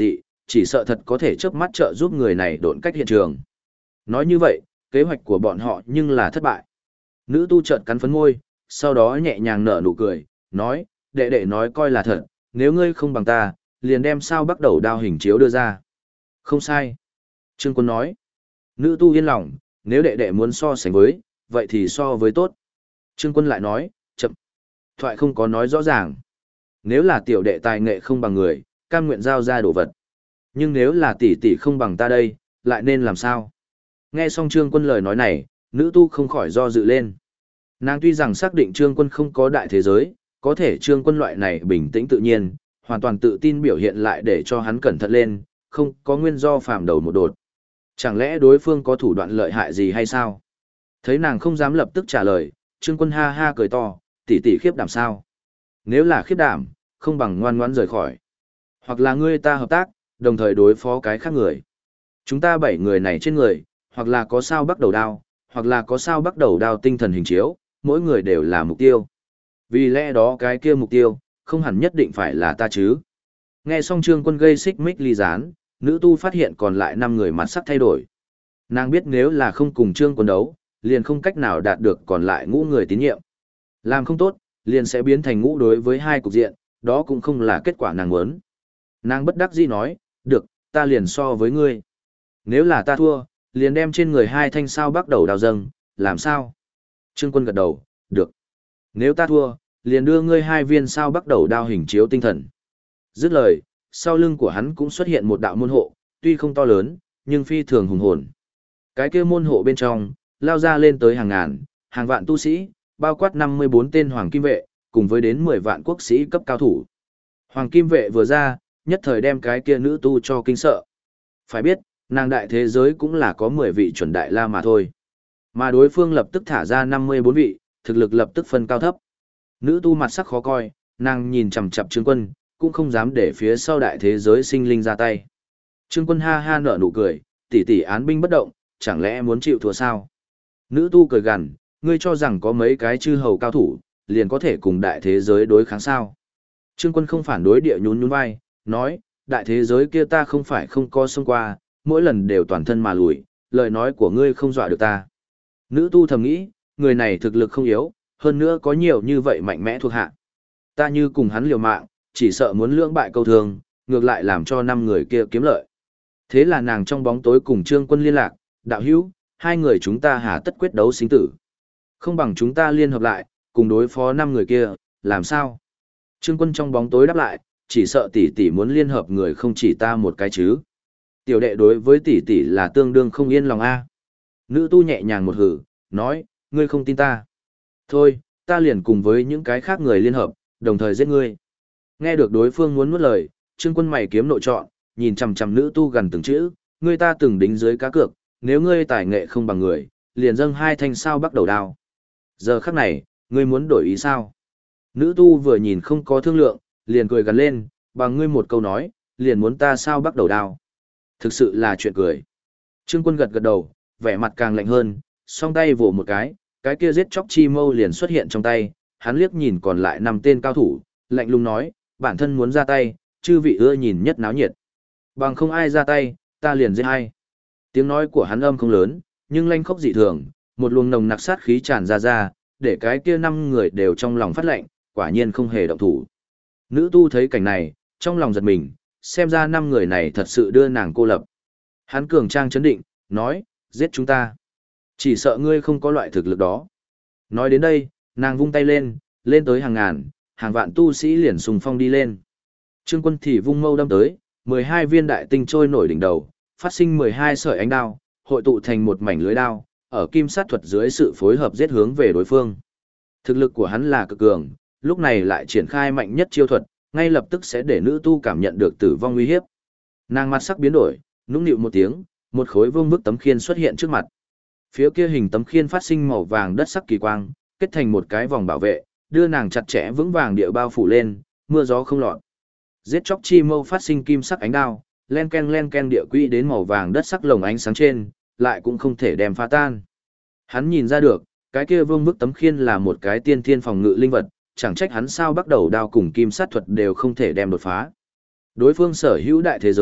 chỉ sợ thật có thể chớp mắt trợ giúp người này độn cách hiện trường. Nói như vậy, kế hoạch của bọn họ nhưng là thất bại. Nữ tu chợt cắn phấn môi, sau đó nhẹ nhàng nở nụ cười, nói, đệ đệ nói coi là thật, nếu ngươi không bằng ta, liền đem sao bắt đầu đao hình chiếu đưa ra. Không sai. Trương Quân nói. Nữ tu yên lòng, nếu đệ đệ muốn so sánh với, vậy thì so với tốt. Trương Quân lại nói, chậm. Thoại không có nói rõ ràng. Nếu là tiểu đệ tài nghệ không bằng người, cam nguyện giao ra đồ vật. Nhưng nếu là tỷ tỷ không bằng ta đây, lại nên làm sao? Nghe xong Trương Quân lời nói này, nữ tu không khỏi do dự lên. Nàng tuy rằng xác định Trương Quân không có đại thế giới, có thể Trương Quân loại này bình tĩnh tự nhiên, hoàn toàn tự tin biểu hiện lại để cho hắn cẩn thận lên, không có nguyên do phàm đầu một đột. Chẳng lẽ đối phương có thủ đoạn lợi hại gì hay sao? Thấy nàng không dám lập tức trả lời, Trương Quân ha ha cười to, tỷ tỷ khiếp đảm sao? Nếu là khiếp đảm, không bằng ngoan ngoãn rời khỏi. Hoặc là ngươi ta hợp tác, đồng thời đối phó cái khác người. Chúng ta 7 người này trên người, hoặc là có sao bắt đầu đao, hoặc là có sao bắt đầu đao tinh thần hình chiếu, mỗi người đều là mục tiêu. Vì lẽ đó cái kia mục tiêu, không hẳn nhất định phải là ta chứ. Nghe xong Trương Quân gây xích mích ly gián, nữ tu phát hiện còn lại 5 người mặt sắc thay đổi. Nàng biết nếu là không cùng Trương Quân đấu, liền không cách nào đạt được còn lại ngũ người tín nhiệm. Làm không tốt, liền sẽ biến thành ngũ đối với 2 cục diện, đó cũng không là kết quả nàng muốn. Nàng bất đắc dĩ nói, được, ta liền so với ngươi. Nếu là ta thua, liền đem trên người 2 thanh sao bắt đầu đào dâng, làm sao? Trương Quân gật đầu, được. Nếu ta thua, liền đưa ngươi 2 viên sao bắt đầu đao hình chiếu tinh thần. Dứt lời, sau lưng của hắn cũng xuất hiện một đạo môn hộ, tuy không to lớn, nhưng phi thường hùng hồn. Cái kia môn hộ bên trong, lao ra lên tới hàng ngàn, hàng vạn tu sĩ, bao quát 54 tên hoàng kim vệ, cùng với đến 10 vạn quốc sĩ cấp cao thủ. Hoàng kim vệ vừa ra, nhất thời đem cái kia nữ tu cho kinh sợ. Phải biết, nàng đại thế giới cũng là có 10 vị chuẩn đại la mà thôi. Mà đối phương lập tức thả ra 54 vị, thực lực lập tức phân cao thấp. Nữ tu mặt sắc khó coi, nàng nhìn chằm chằm Trương Quân, cũng không dám để phía sau đại thế giới sinh linh ra tay. Trương Quân ha ha nở nụ cười, tỷ tỷ án binh bất động, chẳng lẽ muốn chịu thua sao? Nữ tu cười gằn, ngươi cho rằng có mấy cái chư hầu cao thủ, liền có thể cùng đại thế giới đối kháng sao? Trương Quân không phản đối địa nhún nhún vai, nói, đại thế giới kia ta không phải không có xông qua, mỗi lần đều toàn thân mà lùi, lời nói của ngươi không dọa được ta. Nữ tu thầm nghĩ, người này thực lực không yếu, hơn nữa có nhiều như vậy mạnh mẽ thuộc hạ. Ta như cùng hắn liều mạng, chỉ sợ muốn lưỡng bại câu thương, ngược lại làm cho 5 người kia kiếm lợi. Thế là nàng trong bóng tối cùng Trương Quân liên lạc, đạo hữu, 2 người chúng ta hà tất quyết đấu sinh tử. Không bằng chúng ta liên hợp lại, cùng đối phó 5 người kia, làm sao? Trương Quân trong bóng tối đáp lại, chỉ sợ tỷ tỷ muốn liên hợp người không chỉ ta một cái chứ. Tiểu đệ đối với tỷ tỷ là tương đương không yên lòng a. Nữ tu nhẹ nhàng một hử, nói, ngươi không tin ta. Thôi, ta liền cùng với những cái khác người liên hợp, đồng thời giết ngươi. Nghe được đối phương muốn nuốt lời, Trương Quân mày kiếm nội trọn, nhìn chằm chằm nữ tu gần từng chữ, ngươi ta từng đính dưới cá cược, nếu ngươi tài nghệ không bằng người, liền dâng 2 thanh sao bắt đầu đao. Giờ khắc này, ngươi muốn đổi ý sao? Nữ tu vừa nhìn không có thương lượng, liền cười gần lên, bằng ngươi một câu nói, liền muốn ta sao bắt đầu đao. Thực sự là chuyện cười. Trương Quân gật gật đầu, vẻ mặt càng lạnh hơn, song tay vỗ một cái kia giết chóc chi mâu liền xuất hiện trong tay, hắn liếc nhìn còn lại 5 tên cao thủ, lạnh lùng nói, bản thân muốn ra tay, chư vị ưa nhìn nhất náo nhiệt. Bằng không ai ra tay, ta liền giết hay. Tiếng nói của hắn âm không lớn, nhưng lanh khốc dị thường, một luồng nồng nặc sát khí tràn ra, để cái kia 5 người đều trong lòng phát lạnh, quả nhiên không hề động thủ. Nữ tu thấy cảnh này, trong lòng giật mình, xem ra 5 người này thật sự đưa nàng cô lập. Hắn cường trang chấn định, nói, giết chúng ta. Chỉ sợ ngươi không có loại thực lực đó. Nói đến đây, nàng vung tay lên tới hàng ngàn, hàng vạn tu sĩ liền xung phong đi lên. Trương Quân thì vung mâu đâm tới, 12 viên đại tinh trôi nổi đỉnh đầu, phát sinh 12 sợi ánh đao, hội tụ thành một mảnh lưới đao, ở kim sát thuật dưới sự phối hợp giết hướng về đối phương. Thực lực của hắn là cực cường, lúc này lại triển khai mạnh nhất chiêu thuật, ngay lập tức sẽ để nữ tu cảm nhận được tử vong uy hiếp. Nàng mặt sắc biến đổi, nũng nịu một tiếng, một khối vương bức tấm khiên xuất hiện trước mặt. Phía kia hình tấm khiên phát sinh màu vàng đất sắc kỳ quang, kết thành một cái vòng bảo vệ, đưa nàng chặt chẽ vững vàng địa bao phủ lên, mưa gió không lọt. Giết chóc chi mâu phát sinh kim sắc ánh đao, len ken địa quỹ đến màu vàng đất sắc lồng ánh sáng trên, lại cũng không thể đem phá tan. Hắn nhìn ra được, cái kia vương bức tấm khiên là một cái tiên thiên phòng ngự linh vật, chẳng trách hắn sao bắt đầu đao cùng kim sát thuật đều không thể đem đột phá. Đối phương sở hữu đại thế giới,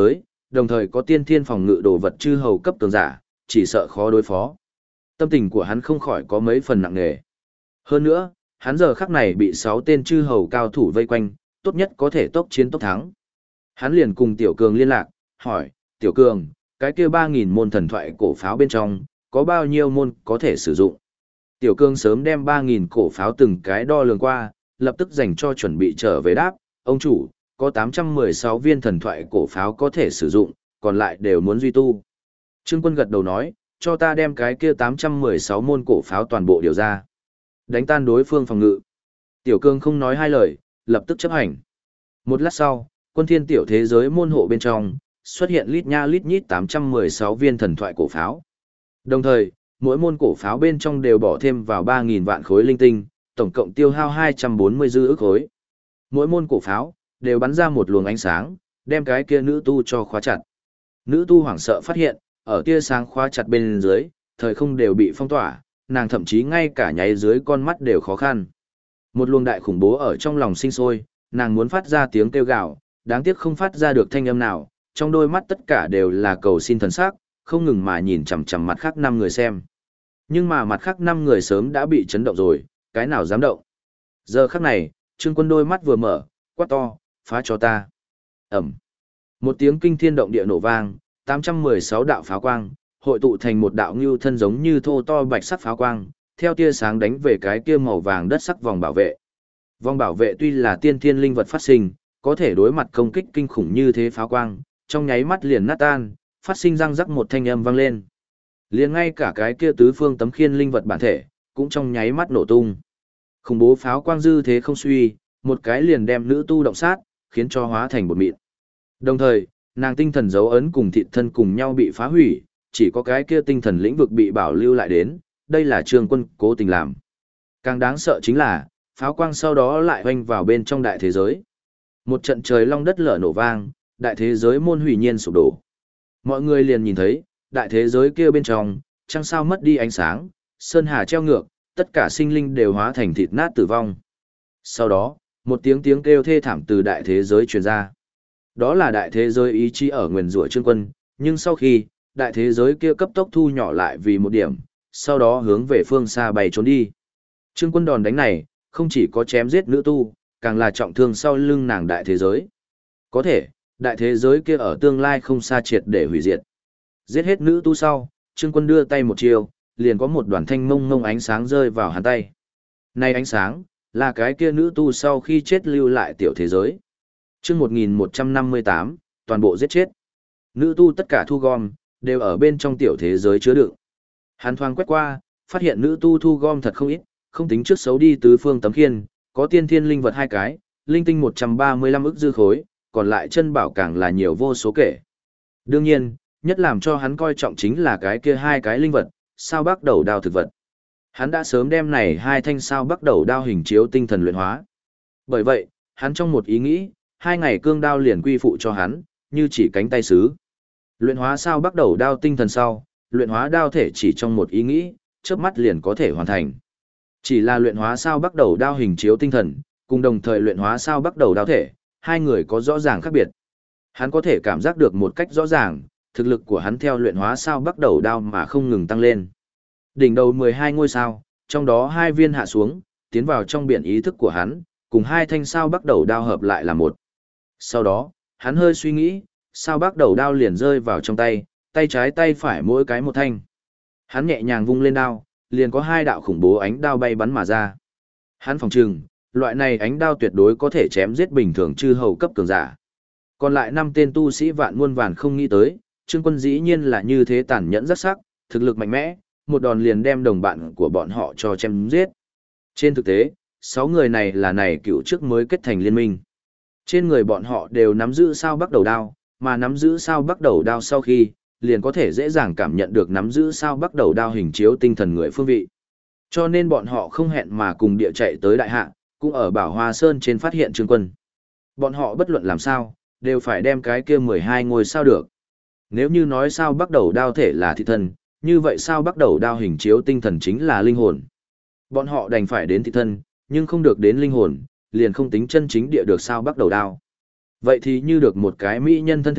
đồng thời có tiên thiên phòng ngự đồ vật chư hầu cấp cường giả, chỉ sợ khó đối phó. Tâm tình của hắn không khỏi có mấy phần nặng nề. Hơn nữa, hắn giờ khắc này bị 6 tên chư hầu cao thủ vây quanh, tốt nhất có thể tốc chiến tốc thắng. Hắn liền cùng Tiểu Cường liên lạc, hỏi, Tiểu Cường, cái kia 3.000 môn thần thoại cổ pháo bên trong, có bao nhiêu môn có thể sử dụng? Tiểu Cường sớm đem 3.000 cổ pháo từng cái đo lường qua, lập tức dành cho chuẩn bị trở về đáp, ông chủ, có 816 viên thần thoại cổ pháo có thể sử dụng, còn lại đều muốn duy tu. Trương Quân gật đầu nói, cho ta đem cái kia 816 môn cổ pháo toàn bộ điều ra. Đánh tan đối phương phòng ngự. Tiểu Cường không nói hai lời, lập tức chấp hành. Một lát sau, quân thiên tiểu thế giới môn hộ bên trong, xuất hiện lít nha lít nhít 816 viên thần thoại cổ pháo. Đồng thời, mỗi môn cổ pháo bên trong đều bỏ thêm vào 3.000 vạn khối linh tinh, tổng cộng tiêu hao 240 dư ức khối. Mỗi môn cổ pháo, đều bắn ra một luồng ánh sáng, đem cái kia nữ tu cho khóa chặt. Nữ tu hoảng sợ phát hiện, ở tia sáng khóa chặt bên dưới, thời không đều bị phong tỏa, nàng thậm chí ngay cả nháy dưới con mắt đều khó khăn. Một luồng đại khủng bố ở trong lòng sinh sôi, nàng muốn phát ra tiếng kêu gào, đáng tiếc không phát ra được thanh âm nào, trong đôi mắt tất cả đều là cầu xin thần sắc, không ngừng mà nhìn chằm chằm mặt khác 5 người xem. Nhưng mà mặt khác 5 người sớm đã bị chấn động rồi, cái nào dám động. Giờ khắc này, Trương Quân đôi mắt vừa mở, quát to, phá cho ta. Ẩm. Một tiếng kinh thiên động địa nổ vang, 816 đạo pháo quang, hội tụ thành một đạo ngưu thân giống như thô to bạch sắc pháo quang, theo tia sáng đánh về cái kia màu vàng đất sắc vòng bảo vệ. Vòng bảo vệ tuy là tiên thiên linh vật phát sinh, có thể đối mặt công kích kinh khủng như thế pháo quang, trong nháy mắt liền nát tan, phát sinh răng rắc một thanh âm vang lên. Liền ngay cả cái kia tứ phương tấm khiên linh vật bản thể, cũng trong nháy mắt nổ tung. Khủng bố pháo quang dư thế không suy, một cái liền đem nữ tu động sát, khiến cho hóa thành bột mịn. Đồng thời, nàng tinh thần dấu ấn cùng thịt thân cùng nhau bị phá hủy, chỉ có cái kia tinh thần lĩnh vực bị bảo lưu lại đến, đây là Trương Quân cố tình làm. Càng đáng sợ chính là, pháo quang sau đó lại hoanh vào bên trong đại thế giới. Một trận trời long đất lở nổ vang, đại thế giới môn hủy nhiên sụp đổ. Mọi người liền nhìn thấy, đại thế giới kia bên trong, trăng sao mất đi ánh sáng, sơn hà treo ngược, tất cả sinh linh đều hóa thành thịt nát tử vong. Sau đó, một tiếng tiếng kêu thê thảm từ đại thế giới truyền ra. Đó là đại thế giới ý chí ở nguyền rủa Trương Quân, nhưng sau khi, đại thế giới kia cấp tốc thu nhỏ lại vì một điểm, sau đó hướng về phương xa bay trốn đi. Trương Quân đòn đánh này, không chỉ có chém giết nữ tu, càng là trọng thương sau lưng nàng đại thế giới. Có thể, đại thế giới kia ở tương lai không xa triệt để hủy diệt. Giết hết nữ tu sau, Trương Quân đưa tay một chiều, liền có một đoàn thanh mông mông ánh sáng rơi vào hắn tay. Này ánh sáng, là cái kia nữ tu sau khi chết lưu lại tiểu thế giới. Chương 1158, toàn bộ giết chết. Nữ tu tất cả thu gom, đều ở bên trong tiểu thế giới chứa đựng. Hắn thoáng quét qua, phát hiện nữ tu thu gom thật không ít, không tính trước xấu đi tứ phương tấm khiên, có tiên thiên linh vật 2 cái, linh tinh 135 ức dư khối, còn lại chân bảo càng là nhiều vô số kể. Đương nhiên, nhất làm cho hắn coi trọng chính là cái kia 2 cái linh vật, sao bắc đầu đao thực vật. Hắn đã sớm đem này 2 thanh sao bắc đầu đao hình chiếu tinh thần luyện hóa. Bởi vậy, hắn trong một ý nghĩ, 2 ngày cương đao liền quy phụ cho hắn, như chỉ cánh tay sứ. Luyện hóa sao bắc đầu đao tinh thần sau, luyện hóa đao thể chỉ trong một ý nghĩ, chớp mắt liền có thể hoàn thành. Chỉ là luyện hóa sao bắc đầu đao hình chiếu tinh thần, cùng đồng thời luyện hóa sao bắc đầu đao thể, 2 người có rõ ràng khác biệt. Hắn có thể cảm giác được một cách rõ ràng, thực lực của hắn theo luyện hóa sao bắc đầu đao mà không ngừng tăng lên. Đỉnh đầu 12 ngôi sao, trong đó 2 viên hạ xuống, tiến vào trong biển ý thức của hắn, cùng 2 thanh sao bắc đầu đao hợp lại là một. Sau đó, hắn hơi suy nghĩ, sao bắc đầu đao liền rơi vào trong tay, tay trái tay phải mỗi cái một thanh. Hắn nhẹ nhàng vung lên đao, liền có 2 đạo khủng bố ánh đao bay bắn mà ra. Hắn phòng trừng, loại này ánh đao tuyệt đối có thể chém giết bình thường chư hầu cấp cường giả. Còn lại 5 tên tu sĩ vạn muôn vàn không nghĩ tới, Trương Quân dĩ nhiên là như thế tàn nhẫn rất sắc, thực lực mạnh mẽ, một đòn liền đem đồng bạn của bọn họ cho chém giết. Trên thực tế, 6 người này là này cựu trước mới kết thành liên minh. Trên người bọn họ đều nắm giữ sao bắc đầu đao, mà nắm giữ sao bắc đầu đao sau khi, liền có thể dễ dàng cảm nhận được nắm giữ sao bắc đầu đao hình chiếu tinh thần người phương vị. Cho nên bọn họ không hẹn mà cùng địa chạy tới đại hạ, cũng ở Bảo Hoa Sơn trên phát hiện Trương Quân. Bọn họ bất luận làm sao, đều phải đem cái kia 12 ngôi sao được. Nếu như nói sao bắc đầu đao thể là thị thân, như vậy sao bắc đầu đao hình chiếu tinh thần chính là linh hồn. Bọn họ đành phải đến thị thân, nhưng không được đến linh hồn, liền không tính chân chính địa được sao bắc đầu đao. Vậy thì như được một cái mỹ nhân thân thể,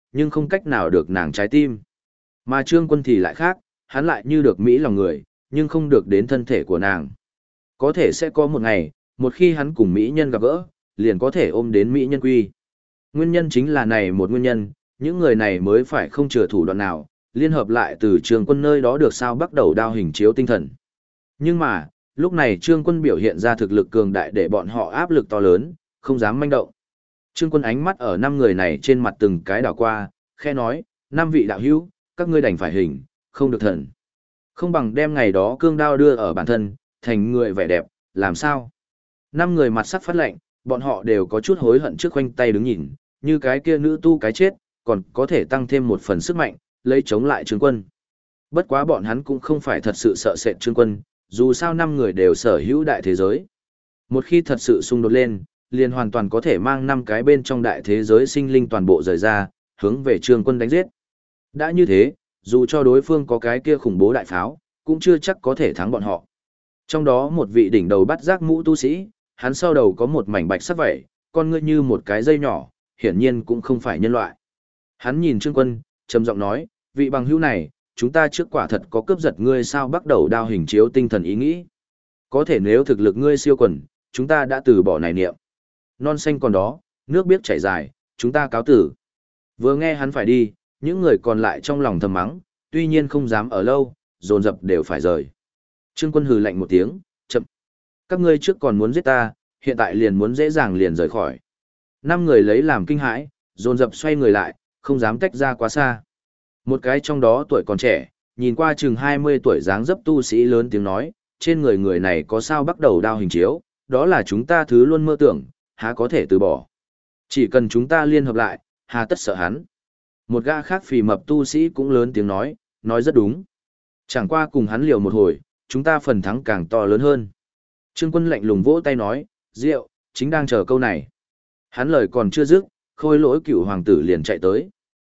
nhưng không cách nào được nàng trái tim. Mà Trương Quân thì lại khác, hắn lại như được Mỹ lòng người, nhưng không được đến thân thể của nàng. Có thể sẽ có một ngày, một khi hắn cùng Mỹ nhân gặp gỡ, liền có thể ôm đến Mỹ nhân quy. Nguyên nhân chính là này một nguyên nhân, những người này mới phải không chừa thủ đoạn nào, liên hợp lại từ Trương Quân nơi đó được sao bắt đầu đao hình chiếu tinh thần. Nhưng mà, lúc này Trương Quân biểu hiện ra thực lực cường đại để bọn họ áp lực to lớn, không dám manh động. Trương Quân ánh mắt ở 5 người này trên mặt từng cái đảo qua, khe nói, 5 vị đạo hữu, các ngươi đành phải hình, không được thần. Không bằng đem ngày đó cương đao đưa ở bản thân, thành người vẻ đẹp, làm sao? 5 người mặt sắc phát lạnh, bọn họ đều có chút hối hận trước khoanh tay đứng nhìn, như cái kia nữ tu cái chết, còn có thể tăng thêm một phần sức mạnh, lấy chống lại Trương Quân. Bất quá bọn hắn cũng không phải thật sự sợ sệt Trương Quân, dù sao 5 người đều sở hữu đại thế giới. Một khi thật sự xung đột lên, liền hoàn toàn có thể mang 5 cái bên trong đại thế giới sinh linh toàn bộ rời ra, hướng về Trương Quân đánh giết. Đã như thế, dù cho đối phương có cái kia khủng bố đại pháo, cũng chưa chắc có thể thắng bọn họ. Trong đó một vị đỉnh đầu bắt giác mũ tu sĩ, hắn sau đầu có một mảnh bạch sắc vảy, con ngươi như một cái dây nhỏ, hiển nhiên cũng không phải nhân loại. Hắn nhìn Trương Quân, trầm giọng nói, vị bằng hữu này, chúng ta trước quả thật có cướp giật ngươi sao bắt đầu đao hình chiếu tinh thần ý nghĩ. Có thể nếu thực lực ngươi siêu quần, chúng ta đã từ bỏ này niệm. Non xanh còn đó, nước biết chảy dài, chúng ta cáo tử. Vừa nghe hắn phải đi, những người còn lại trong lòng thầm mắng, tuy nhiên không dám ở lâu, dồn dập đều phải rời. Trương Quân hừ lạnh một tiếng, chậm. Các ngươi trước còn muốn giết ta, hiện tại liền muốn dễ dàng liền rời khỏi. 5 người lấy làm kinh hãi, dồn dập xoay người lại, không dám tách ra quá xa. Một cái trong đó tuổi còn trẻ, nhìn qua chừng 20 tuổi dáng dấp tu sĩ lớn tiếng nói, trên người người này có sao bắt đầu đao hình chiếu, đó là chúng ta thứ luôn mơ tưởng, há có thể từ bỏ. Chỉ cần chúng ta liên hợp lại, hà tất sợ hắn. Một gã khác phì mập tu sĩ cũng lớn tiếng nói rất đúng. Chẳng qua cùng hắn liều một hồi, chúng ta phần thắng càng to lớn hơn. Trương Quân lạnh lùng vỗ tay nói, Diệu, chính đang chờ câu này. Hắn lời còn chưa dứt, Khôi Lỗi Cửu hoàng tử liền chạy tới.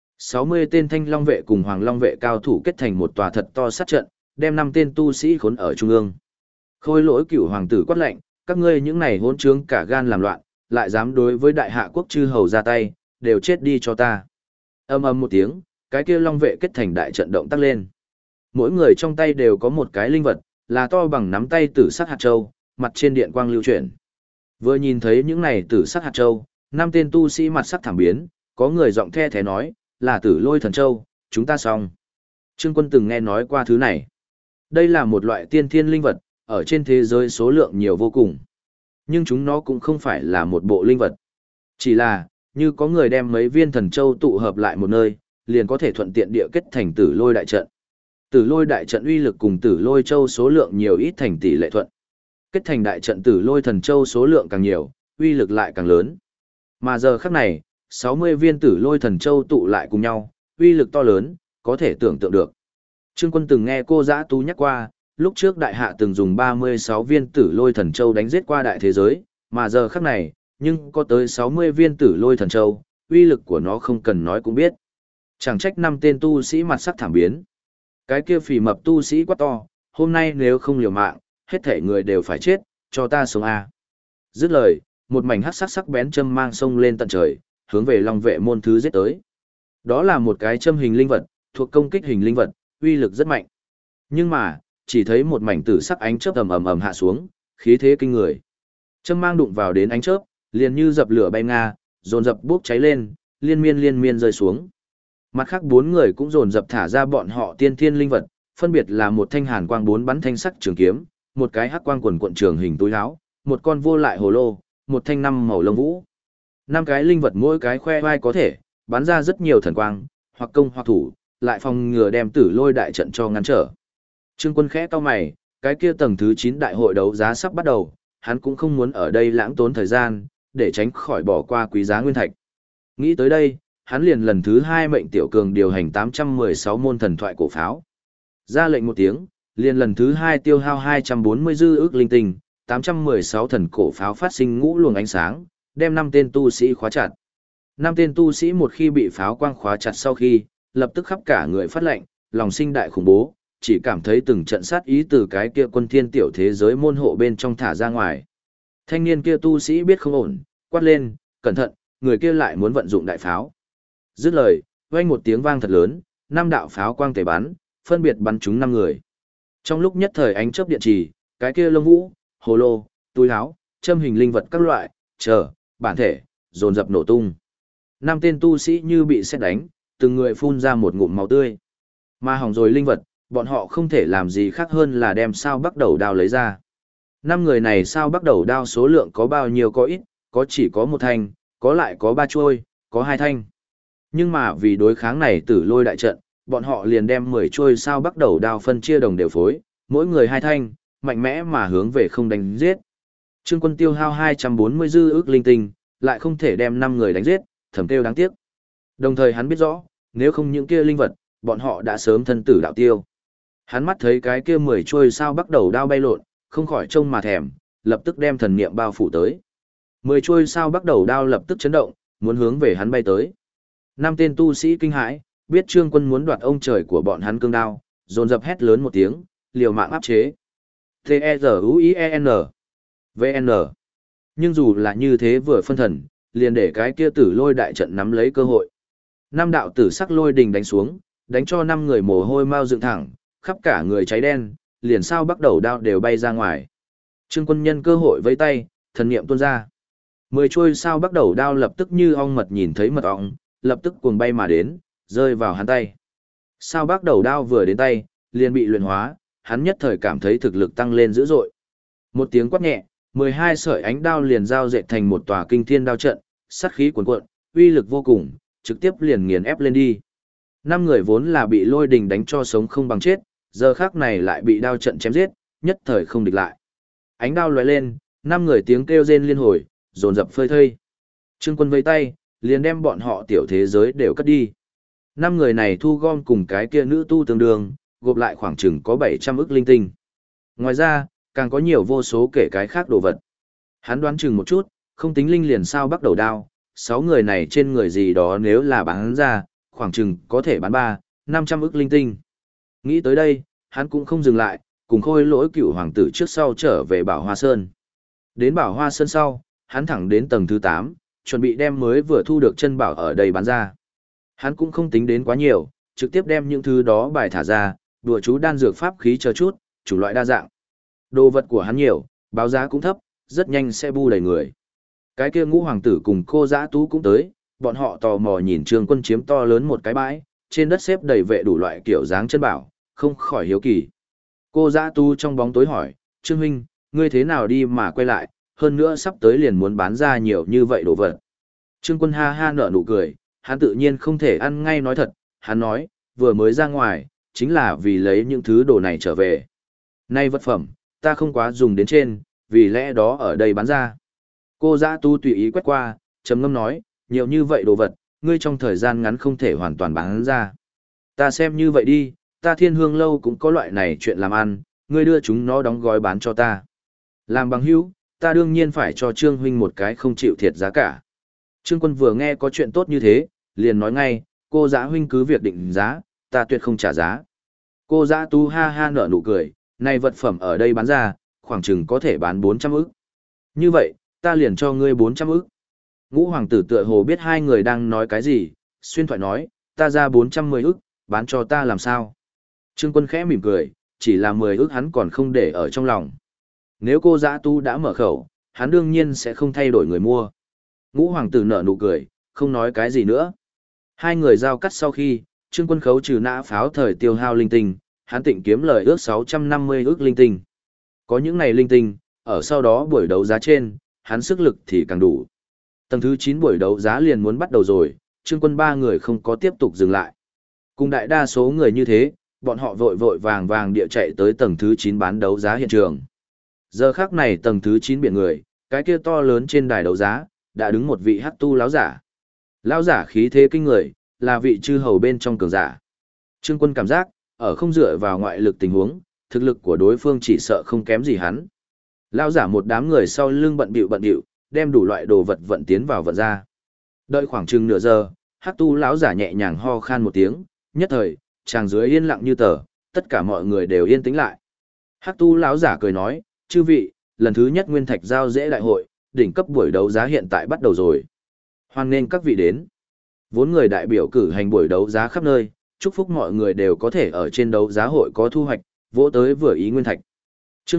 60 tên Thanh Long vệ cùng Hoàng Long vệ cao thủ kết thành một tòa thật to sát trận, đem 5 tên tu sĩ khốn ở trung ương. Khôi Lỗi Cửu hoàng tử quát lệnh, các ngươi những này hỗn trướng cả gan làm loạn, lại dám đối với đại hạ quốc chư hầu ra tay, đều chết đi cho ta. Ầm ầm một tiếng, cái kia Long vệ kết thành đại trận động tác lên. Mỗi người trong tay đều có một cái linh vật, là to bằng nắm tay tử sắc hạt châu, mặt trên điện quang lưu chuyển. Vừa nhìn thấy những này tử sắc hạt châu, 5 tên tu sĩ mặt sắc thảm biến, có người giọng the thế nói, là Tử Lôi Thần Châu, chúng ta xong. Trương Quân từng nghe nói qua thứ này. Đây là một loại tiên thiên linh vật, ở trên thế giới số lượng nhiều vô cùng. Nhưng chúng nó cũng không phải là một bộ linh vật. Chỉ là, như có người đem mấy viên thần châu tụ hợp lại một nơi, liền có thể thuận tiện địa kết thành Tử Lôi đại trận. Tử Lôi đại trận uy lực cùng Tử Lôi châu số lượng nhiều ít thành tỷ lệ thuận. Kết thành đại trận Tử Lôi thần châu số lượng càng nhiều, uy lực lại càng lớn. Mà giờ khắc này, 60 viên Tử Lôi thần châu tụ lại cùng nhau, uy lực to lớn, có thể tưởng tượng được. Trương Quân từng nghe cô Dã Tú nhắc qua, lúc trước đại hạ từng dùng 36 viên Tử Lôi thần châu đánh giết qua đại thế giới, mà giờ khắc này, nhưng có tới 60 viên Tử Lôi thần châu, uy lực của nó không cần nói cũng biết. Chẳng trách 5 tên tu sĩ mặt sắc thảm biến. Cái kia phì mập tu sĩ quá to, hôm nay nếu không liều mạng, hết thể người đều phải chết, cho ta sống a. Dứt lời, một mảnh hắc sắc sắc bén châm mang sông lên tận trời, hướng về Long vệ môn thứ giết tới. Đó là một cái châm hình linh vật, thuộc công kích hình linh vật, uy lực rất mạnh. Nhưng mà, chỉ thấy một mảnh tử sắc ánh chớp ầm ầm ầm hạ xuống, khí thế kinh người. Châm mang đụng vào đến ánh chớp, liền như dập lửa bay nga, dồn dập bốc cháy lên, liên miên rơi xuống. Mặt khác 4 người cũng dồn dập thả ra bọn họ tiên thiên linh vật, phân biệt là một thanh hàn quang 4 bắn thanh sắc trường kiếm, một cái hắc quang quần cuộn trường hình túi áo, một con vô lại hồ lô, một thanh 5 màu lông vũ. 5 cái linh vật mỗi cái khoe vai có thể bắn ra rất nhiều thần quang, hoặc công hoặc thủ, lại phòng ngừa đem Tử Lôi đại trận cho ngăn trở. Trương Quân khẽ cau mày, cái kia tầng thứ 9 đại hội đấu giá sắp bắt đầu, hắn cũng không muốn ở đây lãng tốn thời gian, để tránh khỏi bỏ qua quý giá nguyên thạch. Nghĩ tới đây, hắn liền lần thứ 2 mệnh Tiểu Cường điều hành 816 môn thần thoại cổ pháo. Ra lệnh một tiếng, liền lần thứ 2 tiêu hao 240 dư ức linh tinh, 816 thần cổ pháo phát sinh ngũ luồng ánh sáng, đem 5 tên tu sĩ khóa chặt. 5 tên tu sĩ một khi bị pháo quang khóa chặt sau khi, lập tức khắp cả người phát lệnh, lòng sinh đại khủng bố, chỉ cảm thấy từng trận sát ý từ cái kia quân thiên tiểu thế giới môn hộ bên trong thả ra ngoài. Thanh niên kia tu sĩ biết không ổn, quát lên, cẩn thận, người kia lại muốn vận dụng đại pháo. Dứt lời, Vang một tiếng vang thật lớn, 5 đạo pháo quang tề bắn, phân biệt bắn trúng 5 người. Trong lúc nhất thời ánh chớp điện trì, cái kia lông vũ, hồ lô, túi áo, châm hình linh vật các loại, bản thể, dồn dập nổ tung. 5 tên tu sĩ như bị sét đánh, từng người phun ra một ngụm máu tươi. Mà hỏng rồi linh vật, bọn họ không thể làm gì khác hơn là đem sao bắt đầu đao lấy ra. 5 người này sao bắt đầu đao số lượng có bao nhiêu có ít, có chỉ có 1 thanh, có lại có 3 chuôi, có 2 thanh. Nhưng mà vì đối kháng này Tử Lôi đại trận, bọn họ liền đem 10 chuôi sao bắt đầu đao phân chia đồng đều phối, mỗi người 2 thanh, mạnh mẽ mà hướng về không đánh giết. Trương Quân tiêu hao 240 dư ức linh tinh, lại không thể đem 5 người đánh giết, thầm kêu đáng tiếc. Đồng thời hắn biết rõ, nếu không những kia linh vật, bọn họ đã sớm thân tử đạo tiêu. Hắn mắt thấy cái kia 10 chuôi sao bắt đầu đao bay lộn, không khỏi trông mà thèm, lập tức đem thần niệm bao phủ tới. 10 chuôi sao bắt đầu đao lập tức chấn động, muốn hướng về hắn bay tới. 5 tên tu sĩ kinh hãi, biết Trương Quân muốn đoạt ông trời của bọn hắn cương đao, dồn dập hét lớn một tiếng, liều mạng áp chế. T-E-Z-U-I-E-N VN. Nhưng dù là như thế vừa phân thần, liền để cái kia Tử Lôi đại trận nắm lấy cơ hội. 5 đạo tử sắc lôi đình đánh xuống, đánh cho 5 người mồ hôi mau dựng thẳng, khắp cả người cháy đen, liền sao bắt đầu đao đều bay ra ngoài. Trương Quân nhân cơ hội vẫy tay, thần niệm tuôn ra. 10 chuôi sao bắt đầu đao lập tức như ong mật nhìn thấy mật ong, lập tức cuồng bay mà đến, rơi vào hắn tay. Sao bắt đầu đao vừa đến tay, liền bị luyện hóa, hắn nhất thời cảm thấy thực lực tăng lên dữ dội. Một tiếng quát nhẹ, 12 sợi ánh đao liền giao dệt thành một tòa kinh thiên đao trận, sát khí cuồn cuộn, uy lực vô cùng, trực tiếp liền nghiền ép lên đi. 5 người vốn là bị lôi đình đánh cho sống không bằng chết, giờ khắc này lại bị đao trận chém giết, nhất thời không địch lại. Ánh đao lóe lên, 5 người tiếng kêu rên liên hồi, dồn dập phơi thây. Trương Quân vẫy tay, liền đem bọn họ tiểu thế giới đều cất đi. 5 người này thu gom cùng cái kia nữ tu tương đương, gộp lại khoảng chừng có 700 ức linh tinh. Ngoài ra, càng có nhiều vô số kể cái khác đồ vật. Hắn đoán chừng một chút, không tính linh liền sao bắt đầu đao, 6 người này trên người gì đó nếu là bán ra, khoảng chừng có thể bán 500 ức linh tinh. Nghĩ tới đây, hắn cũng không dừng lại, cùng Khôi Lỗi Cựu hoàng tử trước sau trở về Bảo Hoa Sơn. Đến Bảo Hoa Sơn sau, hắn thẳng đến tầng thứ 8, chuẩn bị đem mới vừa thu được chân bảo ở đây bán ra. Hắn cũng không tính đến quá nhiều, trực tiếp đem những thứ đó bài thả ra, đùa chú đan dược pháp khí chờ chút, chủ loại đa dạng. Đồ vật của hắn nhiều, báo giá cũng thấp, rất nhanh sẽ bu đầy người. Cái kia Ngũ hoàng tử cùng cô Dã Tú cũng tới, bọn họ tò mò nhìn Trương Quân chiếm to lớn một cái bãi, trên đất xếp đầy vệ đủ loại kiểu dáng chân bảo, không khỏi hiếu kỳ. Cô Dã Tú trong bóng tối hỏi, Trương huynh, ngươi thế nào đi mà quay lại, hơn nữa sắp tới liền muốn bán ra nhiều như vậy đồ vật. Trương Quân ha ha nở nụ cười, hắn tự nhiên không thể ăn ngay nói thật, hắn nói, vừa mới ra ngoài, chính là vì lấy những thứ đồ này trở về. Nay vật phẩm, ta không quá dùng đến trên, vì lẽ đó ở đây bán ra. Cô Dã Tu tùy ý quét qua, trầm ngâm nói, nhiều như vậy đồ vật, ngươi trong thời gian ngắn không thể hoàn toàn bán ra. Ta xem như vậy đi, ta Thiên Hương Lâu cũng có loại này chuyện làm ăn, ngươi đưa chúng nó đóng gói bán cho ta. Làm bằng hữu, ta đương nhiên phải cho Trương huynh một cái không chịu thiệt giá cả. Trương Quân vừa nghe có chuyện tốt như thế, liền nói ngay, cô Dã huynh cứ việc định giá, ta tuyệt không trả giá. Cô Dã Tu ha ha nở nụ cười, này vật phẩm ở đây bán ra, khoảng chừng có thể bán 400 ức. Như vậy, ta liền cho ngươi 400 ức. Ngũ hoàng tử tựa hồ biết hai người đang nói cái gì, xuyên thoại nói, ta ra 410 ức, bán cho ta làm sao. Trương Quân khẽ mỉm cười, chỉ là 10 ức hắn còn không để ở trong lòng. Nếu cô Dã Tu đã mở khẩu, hắn đương nhiên sẽ không thay đổi người mua. Ngũ hoàng tử nở nụ cười, không nói cái gì nữa. Hai người giao cắt sau khi, Trương Quân khấu trừ nã pháo thời tiêu hao linh tinh, hắn tịnh kiếm lời ước 650 ước linh tinh. Có những này linh tinh, ở sau đó buổi đấu giá trên, hắn sức lực thì càng đủ. Tầng thứ 9 buổi đấu giá liền muốn bắt đầu rồi, Trương Quân ba người không có tiếp tục dừng lại. Cùng đại đa số người như thế, bọn họ vội vội vàng vàng địa chạy tới tầng thứ 9 bán đấu giá hiện trường. Giờ khắc này tầng thứ 9 biển người, cái kia to lớn trên đài đấu giá, đã đứng một vị hắc tu lão giả. Lão giả khí thế kinh người, là vị chư hầu bên trong cường giả. Trương Quân cảm giác, ở không dựa vào ngoại lực tình huống, thực lực của đối phương chỉ sợ không kém gì hắn. Lão giả một đám người sau lưng bận bịu, đem đủ loại đồ vật vận tiến vào vận ra. Đợi khoảng chừng nửa giờ, hắc tu lão giả nhẹ nhàng ho khan một tiếng, nhất thời, chàng dưới yên lặng như tờ, tất cả mọi người đều yên tĩnh lại. Hắc tu lão giả cười nói, chư vị, lần thứ nhất nguyên thạch giao dễ đại hội, đỉnh cấp buổi đấu giá hiện tại bắt đầu rồi. Hoan nên các vị đến. Vốn người đại biểu cử hành buổi đấu giá khắp nơi, chúc phúc mọi người đều có thể ở trên đấu giá hội có thu hoạch, vỗ tới vừa ý nguyên thạch. Chương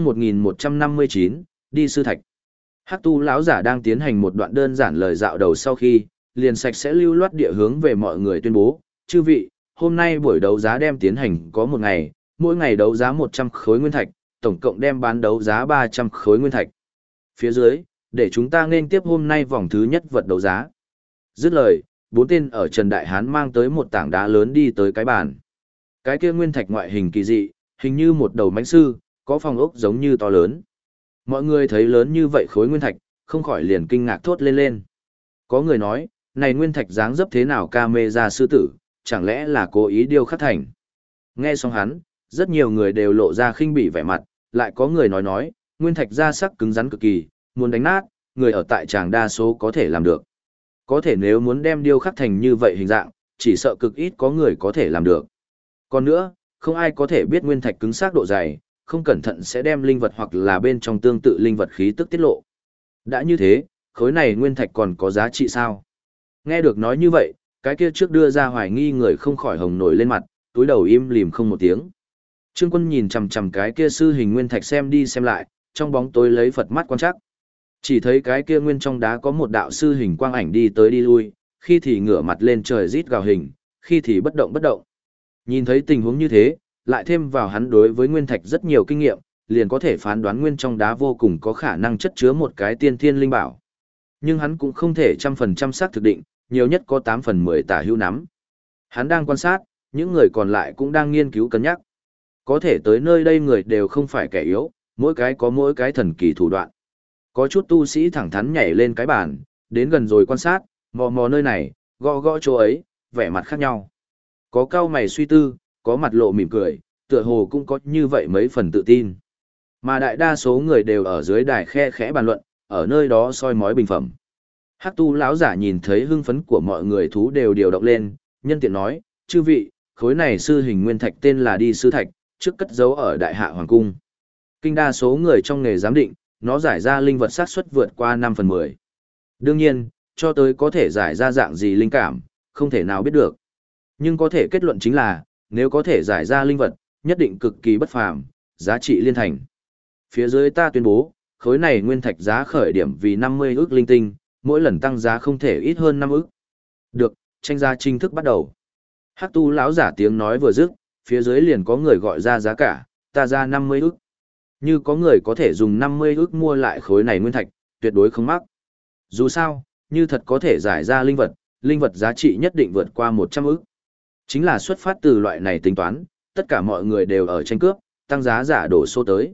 1159, đi sư thạch. Hắc Tu lão giả đang tiến hành một đoạn đơn giản lời dạo đầu sau khi, liền sạch sẽ lưu loát địa hướng về mọi người tuyên bố, chư vị, hôm nay buổi đấu giá đem tiến hành có một ngày, mỗi ngày đấu giá 100 khối nguyên thạch, tổng cộng đem bán đấu giá 300 khối nguyên thạch. Phía dưới, để chúng ta nên tiếp hôm nay vòng thứ nhất vật đấu giá. Dứt lời, bốn tên ở Trần Đại Hán mang tới một tảng đá lớn đi tới cái bàn. Cái kia nguyên thạch ngoại hình kỳ dị, hình như một đầu mãnh sư, có phong ốc giống như to lớn. Mọi người thấy lớn như vậy khối nguyên thạch, không khỏi liền kinh ngạc thốt lên lên. Có người nói, này nguyên thạch dáng dấp thế nào ca mê ra sư tử, chẳng lẽ là cố ý điêu khắc thành. Nghe xong hắn, rất nhiều người đều lộ ra khinh bỉ vẻ mặt, lại có người nói, nguyên thạch da sắc cứng rắn cực kỳ, muốn đánh nát, người ở tại tràng đa số có thể làm được. Có thể nếu muốn đem điêu khắc thành như vậy hình dạng, chỉ sợ cực ít có người có thể làm được. Còn nữa, không ai có thể biết nguyên thạch cứng xác độ dày, không cẩn thận sẽ đem linh vật hoặc là bên trong tương tự linh vật khí tức tiết lộ. Đã như thế, khối này nguyên thạch còn có giá trị sao? Nghe được nói như vậy, cái kia trước đưa ra hoài nghi người không khỏi hồng nổi lên mặt, túi đầu im lìm không một tiếng. Trương Quân nhìn chằm chằm cái kia sư hình nguyên thạch xem đi xem lại, trong bóng tối lấy Phật mắt quan trắc. Chỉ thấy cái kia nguyên trong đá có một đạo sư hình quang ảnh đi tới đi lui, khi thì ngửa mặt lên trời rít gào hình, khi thì bất động bất động. Nhìn thấy tình huống như thế, lại thêm vào hắn đối với nguyên thạch rất nhiều kinh nghiệm, liền có thể phán đoán nguyên trong đá vô cùng có khả năng chất chứa một cái tiên thiên linh bảo. Nhưng hắn cũng không thể 100% xác thực định, nhiều nhất có 8 phần 10 tả hữu nắm. Hắn đang quan sát, những người còn lại cũng đang nghiên cứu cân nhắc. Có thể tới nơi đây người đều không phải kẻ yếu, mỗi cái có mỗi cái thần kỳ thủ đoạn. Có chút tu sĩ thẳng thắn nhảy lên cái bàn, đến gần rồi quan sát, mò mò nơi này, gõ gõ chỗ ấy, vẻ mặt khác nhau. Có cau mày suy tư, có mặt lộ mỉm cười, tựa hồ cũng có như vậy mấy phần tự tin. Mà đại đa số người đều ở dưới đài khe khẽ bàn luận, ở nơi đó soi mói bình phẩm. Hắc Tu lão giả nhìn thấy hưng phấn của mọi người thú đều điều động lên, nhân tiện nói, chư vị, khối này sư hình nguyên thạch tên là đi sư thạch, trước cất giấu ở đại hạ hoàng cung. Kinh đa số người trong nghề giám định, nó giải ra linh vật xác suất vượt qua 5 phần 10. Đương nhiên, cho tới có thể giải ra dạng gì linh cảm, không thể nào biết được. Nhưng có thể kết luận chính là, nếu có thể giải ra linh vật, nhất định cực kỳ bất phàm, giá trị liên thành. Phía dưới ta tuyên bố, khối này nguyên thạch giá khởi điểm vì 50 ức linh tinh, mỗi lần tăng giá không thể ít hơn 5 ức. Được, tranh giá chính thức bắt đầu. Hắc Tu lão giả tiếng nói vừa dứt, phía dưới liền có người gọi ra giá cả, ta ra 50 ức. Như có người có thể dùng 50 ức mua lại khối này nguyên thạch, tuyệt đối không mắc. Dù sao, như thật có thể giải ra linh vật giá trị nhất định vượt qua 100 ức. Chính là xuất phát từ loại này tính toán, tất cả mọi người đều ở tranh cướp, tăng giá giả đổ số tới.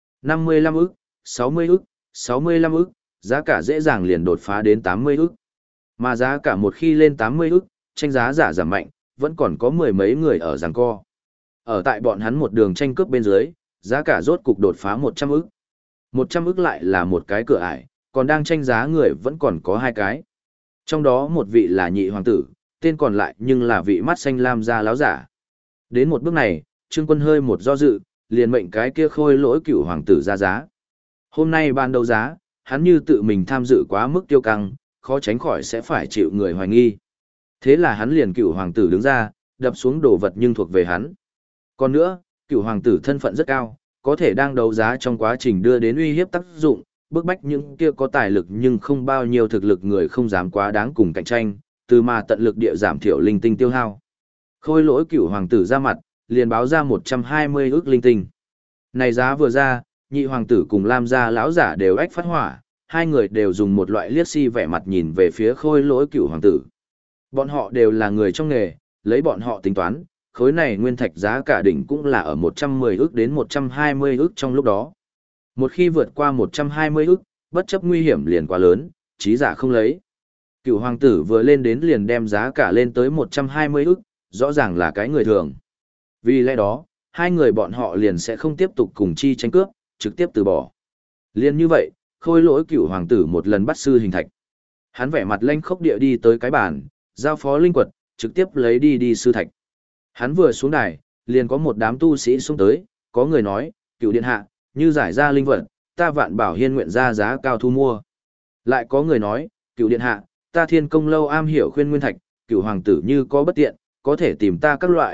55 ức, 60 ức, 65 ức, giá cả dễ dàng liền đột phá đến 80 ức. Mà giá cả một khi lên 80 ức, tranh giá giả giảm mạnh, vẫn còn có mười mấy người ở giằng co. Ở tại bọn hắn một đường tranh cướp bên dưới, giá cả rốt cục đột phá 100 ức. 100 ức lại là một cái cửa ải, còn đang tranh giá người vẫn còn có hai cái. Trong đó một vị là nhị hoàng tử, tên còn lại nhưng là vị mắt xanh lam da láo giả. Đến một bước này, Trương Quân hơi một do dự, liền mệnh cái kia khôi lỗi cửu hoàng tử ra giá. Hôm nay ban đấu giá, hắn như tự mình tham dự quá mức tiêu căng, khó tránh khỏi sẽ phải chịu người hoài nghi. Thế là hắn liền cửu hoàng tử đứng ra, đập xuống đồ vật nhưng thuộc về hắn. Còn nữa, cửu hoàng tử thân phận rất cao, có thể đang đấu giá trong quá trình đưa đến uy hiếp tác dụng, bức bách những kia có tài lực nhưng không bao nhiêu thực lực người không dám quá đáng cùng cạnh tranh, từ mà tận lực địa giảm thiểu linh tinh tiêu hao. Khôi lỗi cửu hoàng tử ra mặt, liền báo ra 120 ức linh tinh. Này giá vừa ra, nhị hoàng tử cùng Lam gia lão giả đều ách phát hỏa, hai người đều dùng một loại liếc si vẻ mặt nhìn về phía khôi lỗi cửu hoàng tử. Bọn họ đều là người trong nghề, lấy bọn họ tính toán, khối này nguyên thạch giá cả đỉnh cũng là ở 110 ức đến 120 ức trong lúc đó. Một khi vượt qua 120 ức, bất chấp nguy hiểm liền quá lớn, chí giả không lấy. Cửu hoàng tử vừa lên đến liền đem giá cả lên tới 120 ức, rõ ràng là cái người thường. Vì lẽ đó, hai người bọn họ liền sẽ không tiếp tục cùng chi tranh cướp, trực tiếp từ bỏ. Liên như vậy, khôi lỗi cửu hoàng tử một lần bắt sư hình thạch. Hắn vẻ mặt lanh khốc địa đi tới cái bàn, giao phó linh quật, trực tiếp lấy đi sư thạch. Hắn vừa xuống đài, liền có một đám tu sĩ xuống tới, có người nói, cửu điện hạ, như giải ra linh vật, ta vạn bảo hiên nguyện ra giá cao thu mua. Lại có người nói, cửu điện hạ, ta thiên công lâu am hiểu khuyên nguyên thạch, cựu hoàng tử như có bất tiện, có thể tìm ta các loại,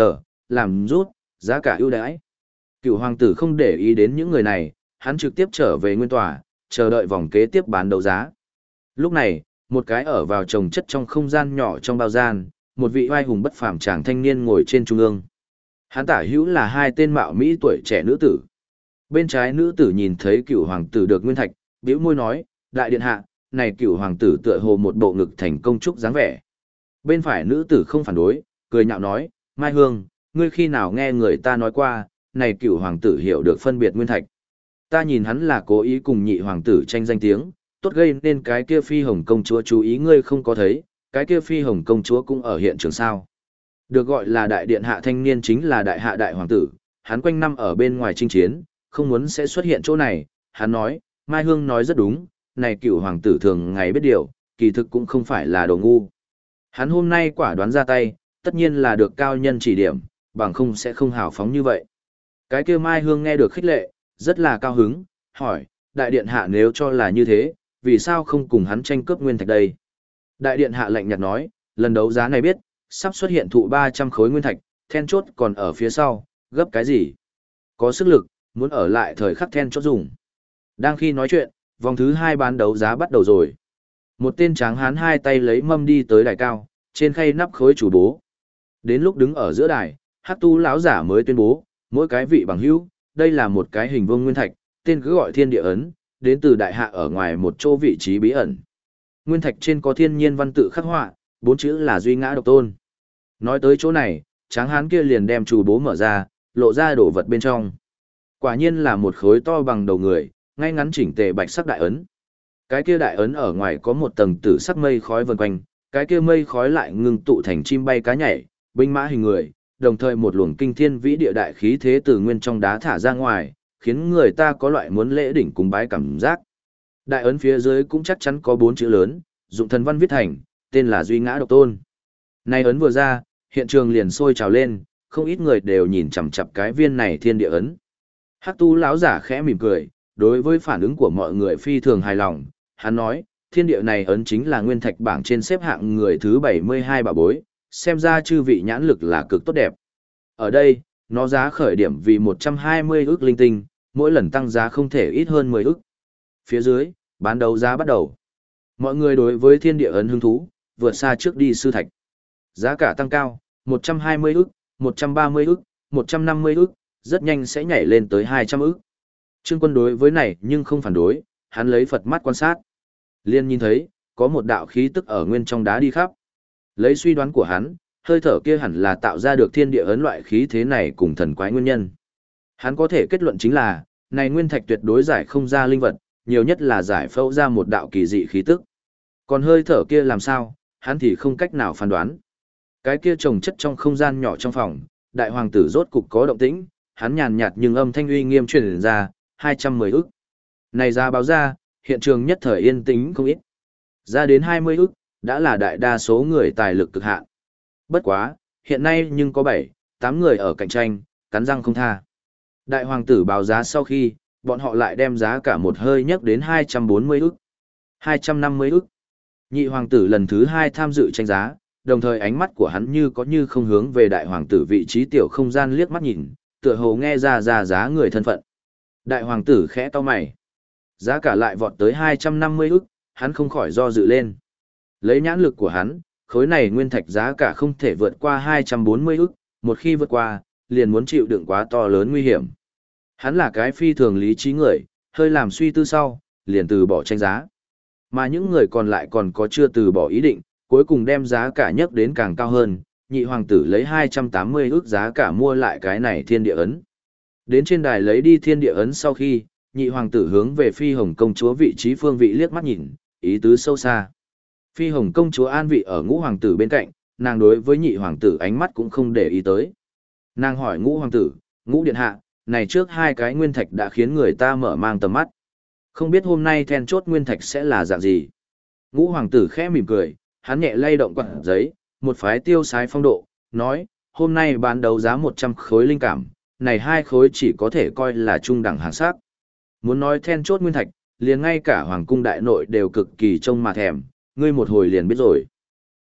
làm rút, giá cả ưu đãi. Cựu hoàng tử không để ý đến những người này, hắn trực tiếp trở về nguyên tòa, chờ đợi vòng kế tiếp bán đấu giá. Lúc này, một cái ở vào trồng chất trong không gian nhỏ trong bao gian, một vị oai hùng bất phàm chàng thanh niên ngồi trên trung ương. Hắn tả hữu là hai tên mạo mỹ tuổi trẻ nữ tử. Bên trái nữ tử nhìn thấy cựu hoàng tử được nguyên thạch, bĩu môi nói, đại điện hạ, này cựu hoàng tử tựa hồ một bộ ngực thành công trúc dáng vẻ. Bên phải nữ tử không phản đối, cười nhạo nói, Mai Hương, ngươi khi nào nghe người ta nói qua, này cựu hoàng tử hiểu được phân biệt nguyên thạch. Ta nhìn hắn là cố ý cùng nhị hoàng tử tranh danh tiếng, tốt gây nên cái kia phi hồng công chúa chú ý ngươi không có thấy, cái kia phi hồng công chúa cũng ở hiện trường sao. Được gọi là đại điện hạ thanh niên chính là đại hạ đại hoàng tử, hắn quanh năm ở bên ngoài chinh chiến, không muốn sẽ xuất hiện chỗ này, hắn nói, Mai Hương nói rất đúng, này cựu hoàng tử thường ngày biết điều, kỳ thực cũng không phải là đồ ngu. Hắn hôm nay quả đoán ra tay, tất nhiên là được cao nhân chỉ điểm, bằng không sẽ không hào phóng như vậy. Cái kia Mai Hương nghe được khích lệ, rất là cao hứng, hỏi, đại điện hạ nếu cho là như thế, vì sao không cùng hắn tranh cướp nguyên thạch đây? Đại điện hạ lạnh nhạt nói, lần đấu giá này biết, sắp xuất hiện thụ 300 khối nguyên thạch, then chốt còn ở phía sau, gấp cái gì? Có sức lực, muốn ở lại thời khắc then chốt dùng. Đang khi nói chuyện, vòng thứ 2 bán đấu giá bắt đầu rồi. Một tên tráng hán hai tay lấy mâm đi tới đài cao, trên khay nắp khối chủ bố. Đến lúc đứng ở giữa đài, Hắc Tu lão giả mới tuyên bố, mỗi cái vị bằng hữu, đây là một cái hình vuông nguyên thạch, tên cứ gọi Thiên Địa ấn, đến từ đại hạ ở ngoài một chỗ vị trí bí ẩn. Nguyên thạch trên có thiên nhiên văn tự khắc họa, 4 chữ là duy ngã độc tôn. Nói tới chỗ này, tráng hán kia liền đem chủ bố mở ra, lộ ra đồ vật bên trong. Quả nhiên là một khối to bằng đầu người, ngay ngắn chỉnh tề bạch sắc đại ấn. Cái kia đại ấn ở ngoài có một tầng tử sắc mây khói vần quanh, cái kia mây khói lại ngưng tụ thành chim bay cá nhảy, binh mã hình người, đồng thời một luồng kinh thiên vĩ địa đại khí thế từ nguyên trong đá thả ra ngoài, khiến người ta có loại muốn lễ đỉnh cúng bái cảm giác. Đại ấn phía dưới cũng chắc chắn có 4 chữ lớn, dụng thần văn viết thành, tên là duy ngã độc tôn. Này ấn vừa ra, hiện trường liền sôi trào lên, không ít người đều nhìn chằm chằm cái viên này thiên địa ấn. Hắc Tu lão giả khẽ mỉm cười, đối với phản ứng của mọi người phi thường hài lòng, hắn nói, thiên địa này ấn chính là nguyên thạch bảng trên xếp hạng người thứ 72 bảo bối, xem ra chư vị nhãn lực là cực tốt đẹp. Ở đây, nó giá khởi điểm vì 120 ức linh tinh, mỗi lần tăng giá không thể ít hơn 10 ức. Phía dưới, bán đấu giá bắt đầu. Mọi người đối với thiên địa ấn hứng thú, vượt xa trước đi sư thạch. Giá cả tăng cao, 120 ức, 130 ức, 150 ức, rất nhanh sẽ nhảy lên tới 200 ức. Trương Quân đối với này nhưng không phản đối, hắn lấy Phật mắt quan sát. Liên nhìn thấy, có một đạo khí tức ở nguyên trong đá đi khắp. Lấy suy đoán của hắn, hơi thở kia hẳn là tạo ra được thiên địa ấn loại khí thế này cùng thần quái nguyên nhân. Hắn có thể kết luận chính là, này nguyên thạch tuyệt đối giải không ra linh vật, nhiều nhất là giải phẫu ra một đạo kỳ dị khí tức. Còn hơi thở kia làm sao, hắn thì không cách nào phán đoán. Cái kia trồng chất trong không gian nhỏ trong phòng, đại hoàng tử rốt cục có động tĩnh, hắn nhàn nhạt nhưng âm thanh uy nghiêm truyền ra, 210 ức. Này ra báo ra, hiện trường nhất thời yên tĩnh không ít. Ra đến 20 ức, đã là đại đa số người tài lực cực hạn. Bất quá, hiện nay nhưng có 7, 8 người ở cạnh tranh, cắn răng không tha. Đại hoàng tử báo giá sau khi, bọn họ lại đem giá cả một hơi nhấc đến 240 ức, 250 ức. Nhị hoàng tử lần thứ 2 tham dự tranh giá, đồng thời ánh mắt của hắn như có như không hướng về đại hoàng tử vị trí tiểu không gian liếc mắt nhìn, tựa hồ nghe ra giá người thân phận. Đại hoàng tử khẽ cau mày. Giá cả lại vọt tới 250 ức, hắn không khỏi do dự lên. Lấy nhãn lực của hắn, khối này nguyên thạch giá cả không thể vượt qua 240 ức, một khi vượt qua, liền muốn chịu đựng quá to lớn nguy hiểm. Hắn là cái phi thường lý trí người, hơi làm suy tư sau, liền từ bỏ tranh giá. Mà những người còn lại còn có chưa từ bỏ ý định, cuối cùng đem giá cả nhấc đến càng cao hơn, nhị hoàng tử lấy 280 ức giá cả mua lại cái này thiên địa ấn. Đến trên đài lấy đi thiên địa ấn sau khi, nhị hoàng tử hướng về phi hồng công chúa vị trí phương vị liếc mắt nhìn, ý tứ sâu xa. Phi hồng công chúa an vị ở ngũ hoàng tử bên cạnh, nàng đối với nhị hoàng tử ánh mắt cũng không để ý tới. Nàng hỏi ngũ hoàng tử, ngũ điện hạ, này trước 2 cái nguyên thạch đã khiến người ta mở mang tầm mắt. Không biết hôm nay then chốt nguyên thạch sẽ là dạng gì. Ngũ hoàng tử khẽ mỉm cười, hắn nhẹ lay động quạt giấy, một phái tiêu sái phong độ, nói, hôm nay bán đấu giá 100 khối linh cảm, này 2 khối chỉ có thể coi là trung đẳng hàng sắc. Muốn nói then chốt nguyên thạch, liền ngay cả hoàng cung đại nội đều cực kỳ trông mà thèm, ngươi một hồi liền biết rồi.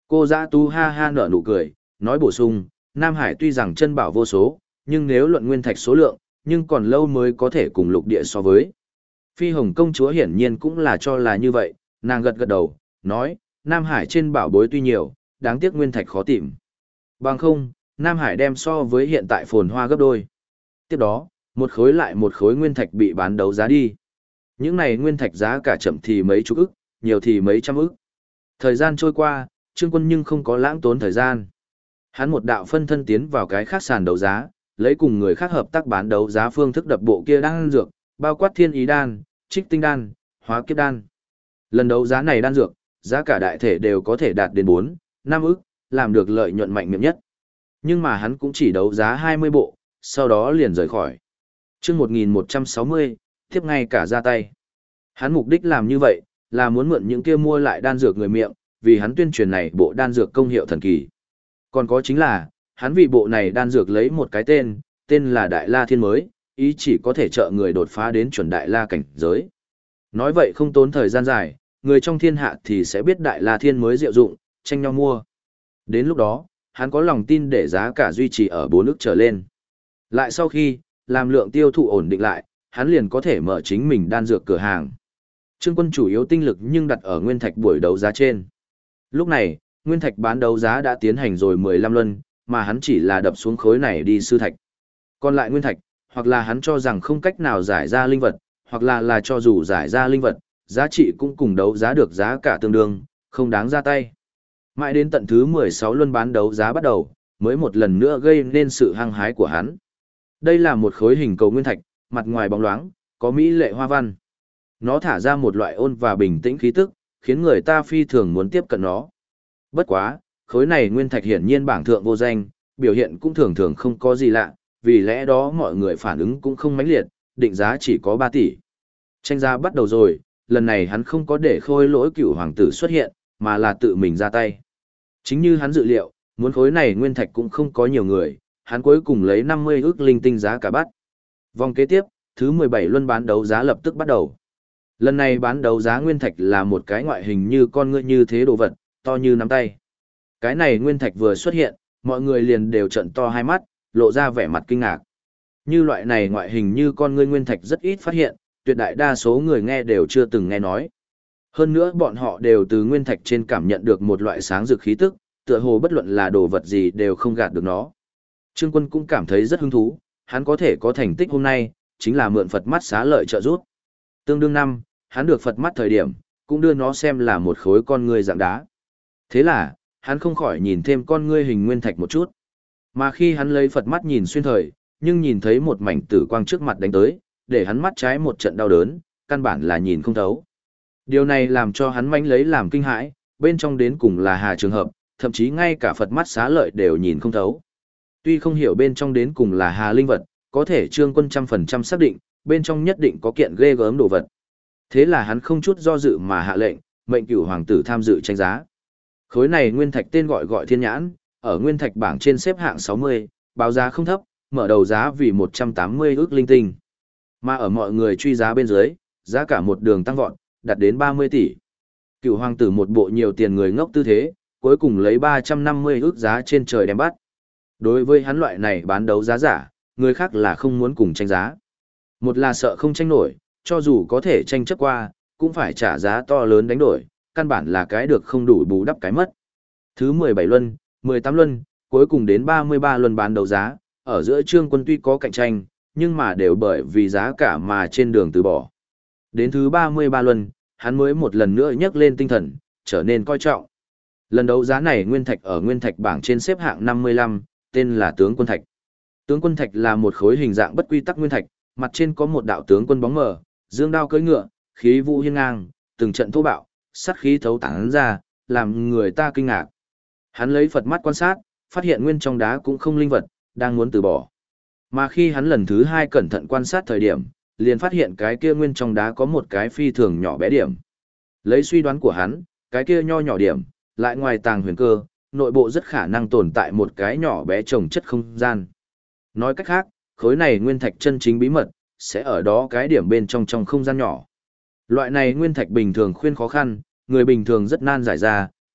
Cô Dã Tú ha ha nở nụ cười, nói bổ sung, Nam Hải tuy rằng chân bảo vô số, nhưng nếu luận nguyên thạch số lượng, nhưng còn lâu mới có thể cùng lục địa so với. Phi Hồng công chúa hiển nhiên cũng là cho là như vậy, nàng gật gật đầu, nói, Nam Hải trên bảo bối tuy nhiều, đáng tiếc nguyên thạch khó tìm. Bằng không, Nam Hải đem so với hiện tại phồn hoa gấp đôi. Tiếp đó, một khối lại một khối nguyên thạch bị bán đấu giá đi. Những này nguyên thạch giá cả chậm thì mấy chục ức, nhiều thì mấy trăm ức. Thời gian trôi qua, Trương Quân nhưng không có lãng tốn thời gian. Hắn một đạo phân thân tiến vào cái khác sàn đấu giá, lấy cùng người khác hợp tác bán đấu giá phương thức đập bộ kia đan dược, bao quát thiên ý đan, trích tinh đan, hóa kiếp đan. Lần đấu giá này đan dược, giá cả đại thể đều có thể đạt đến 4, 5 ức, làm được lợi nhuận mạnh miệng nhất. Nhưng mà hắn cũng chỉ đấu giá 20 bộ, sau đó liền rời khỏi. Chương 1160, tiếp ngay cả ra tay. Hắn mục đích làm như vậy, là muốn mượn những kia mua lại đan dược người miệng, vì hắn tuyên truyền này bộ đan dược công hiệu thần kỳ. Còn có chính là, hắn vì bộ này đan dược lấy một cái tên là Đại La Thiên mới, ý chỉ có thể trợ người đột phá đến chuẩn Đại La cảnh giới. Nói vậy không tốn thời gian dài, người trong thiên hạ thì sẽ biết Đại La Thiên mới diệu dụng, tranh nhau mua. Đến lúc đó, hắn có lòng tin để giá cả duy trì ở 4 ức trở lên. Lại sau khi, làm lượng tiêu thụ ổn định lại, hắn liền có thể mở chính mình đan dược cửa hàng. Trương Quân chủ yếu tinh lực nhưng đặt ở nguyên thạch buổi đấu giá trên. Lúc này, nguyên thạch bán đấu giá đã tiến hành rồi 15 luân, mà hắn chỉ là đập xuống khối này đi sư thạch. Còn lại nguyên thạch, hoặc là hắn cho rằng không cách nào giải ra linh vật, hoặc là cho dù giải ra linh vật, giá trị cũng cùng đấu giá được giá cả tương đương, không đáng ra tay. Mãi đến tận thứ 16 luân bán đấu giá bắt đầu, mới một lần nữa gây nên sự hăng hái của hắn. Đây là một khối hình cầu nguyên thạch, mặt ngoài bóng loáng, có mỹ lệ hoa văn. Nó thả ra một loại ôn và bình tĩnh khí tức, khiến người ta phi thường muốn tiếp cận nó. Bất quá, khối này nguyên thạch hiển nhiên bảng thượng vô danh, biểu hiện cũng thường thường không có gì lạ, vì lẽ đó mọi người phản ứng cũng không mãnh liệt, định giá chỉ có 3 tỷ. Tranh giá bắt đầu rồi, lần này hắn không có để Khôi Lỗi Cửu hoàng tử xuất hiện, mà là tự mình ra tay. Chính như hắn dự liệu, muốn khối này nguyên thạch cũng không có nhiều người, hắn cuối cùng lấy 50 ức linh tinh giá cả bắt. Vòng kế tiếp, thứ 17 luân bán đấu giá lập tức bắt đầu. Lần này bán đấu giá nguyên thạch là một cái ngoại hình như con ngựa như thế đồ vật, to như nắm tay. Cái này nguyên thạch vừa xuất hiện, mọi người liền đều trợn to hai mắt, lộ ra vẻ mặt kinh ngạc. Như loại này ngoại hình như con ngươi nguyên thạch rất ít phát hiện, tuyệt đại đa số người nghe đều chưa từng nghe nói. Hơn nữa bọn họ đều từ nguyên thạch trên cảm nhận được một loại sáng rực khí tức, tựa hồ bất luận là đồ vật gì đều không gạt được nó. Trương Quân cũng cảm thấy rất hứng thú, hắn có thể có thành tích hôm nay, chính là mượn Phật mắt xá lợi trợ giúp. Tương đương năm, hắn được Phật mắt thời điểm, cũng đưa nó xem là một khối con ngươi dạng đá. Thế là, hắn không khỏi nhìn thêm con ngươi hình nguyên thạch một chút. Mà khi hắn lấy Phật mắt nhìn xuyên thời, nhưng nhìn thấy một mảnh tử quang trước mặt đánh tới, để hắn mắt trái một trận đau đớn, căn bản là nhìn không thấu. Điều này làm cho hắn manh lấy làm kinh hãi, bên trong đến cùng là hà trường hợp, thậm chí ngay cả Phật mắt xá lợi đều nhìn không thấu. Tuy không hiểu bên trong đến cùng là hà linh vật, có thể Trương Quân 100% xác định, bên trong nhất định có kiện ghê gớm đồ vật. Thế là hắn không chút do dự mà hạ lệnh, mệnh Cửu hoàng tử tham dự tranh giá. Khối này nguyên thạch tên gọi thiên nhãn, ở nguyên thạch bảng trên xếp hạng 60, báo giá không thấp, mở đầu giá vì 180 ức linh tinh. Mà ở mọi người truy giá bên dưới, giá cả một đường tăng vọt, đạt đến 30 tỷ. Cửu hoàng tử một bộ nhiều tiền người ngốc tư thế, cuối cùng lấy 350 ức giá trên trời đem bắt. Đối với hắn loại này bán đấu giá giả, người khác là không muốn cùng tranh giá. Một là sợ không tranh nổi, cho dù có thể tranh chấp qua, cũng phải trả giá to lớn đánh đổi, căn bản là cái được không đủ bù đắp cái mất. Thứ 17 luân, 18 luân, cuối cùng đến 33 luân bán đấu giá, ở giữa Trương Quân tuy có cạnh tranh, nhưng mà đều bởi vì giá cả mà trên đường từ bỏ. Đến thứ 33 luân, hắn mới một lần nữa nhấc lên tinh thần, trở nên coi trọng. Lần đấu giá này nguyên thạch ở nguyên thạch bảng trên xếp hạng 55, tên là tướng quân thạch. Tướng quân thạch là một khối hình dạng bất quy tắc nguyên thạch, mặt trên có một đạo tướng quân bóng mờ, dương đao cưỡi ngựa, khí vũ hiên ngang, từng trận thô bạo, sát khí thấu tán ra, làm người ta kinh ngạc. Hắn lấy Phật mắt quan sát, phát hiện nguyên trong đá cũng không linh vật, đang muốn từ bỏ. Mà khi hắn lần thứ 2 cẩn thận quan sát thời điểm, liền phát hiện cái kia nguyên trong đá có một cái phi thường nhỏ bé điểm. Lấy suy đoán của hắn, cái kia nho nhỏ điểm, lại ngoài tàng huyền cơ, nội bộ rất khả năng tồn tại một cái nhỏ bé trồng chất không gian. Nói cách khác, khối này nguyên thạch chân chính bí mật, sẽ ở đó cái điểm bên trong không gian nhỏ. Loại này nguyên thạch bình thường khuyên khó khăn, người bình thường rất nan giải ra,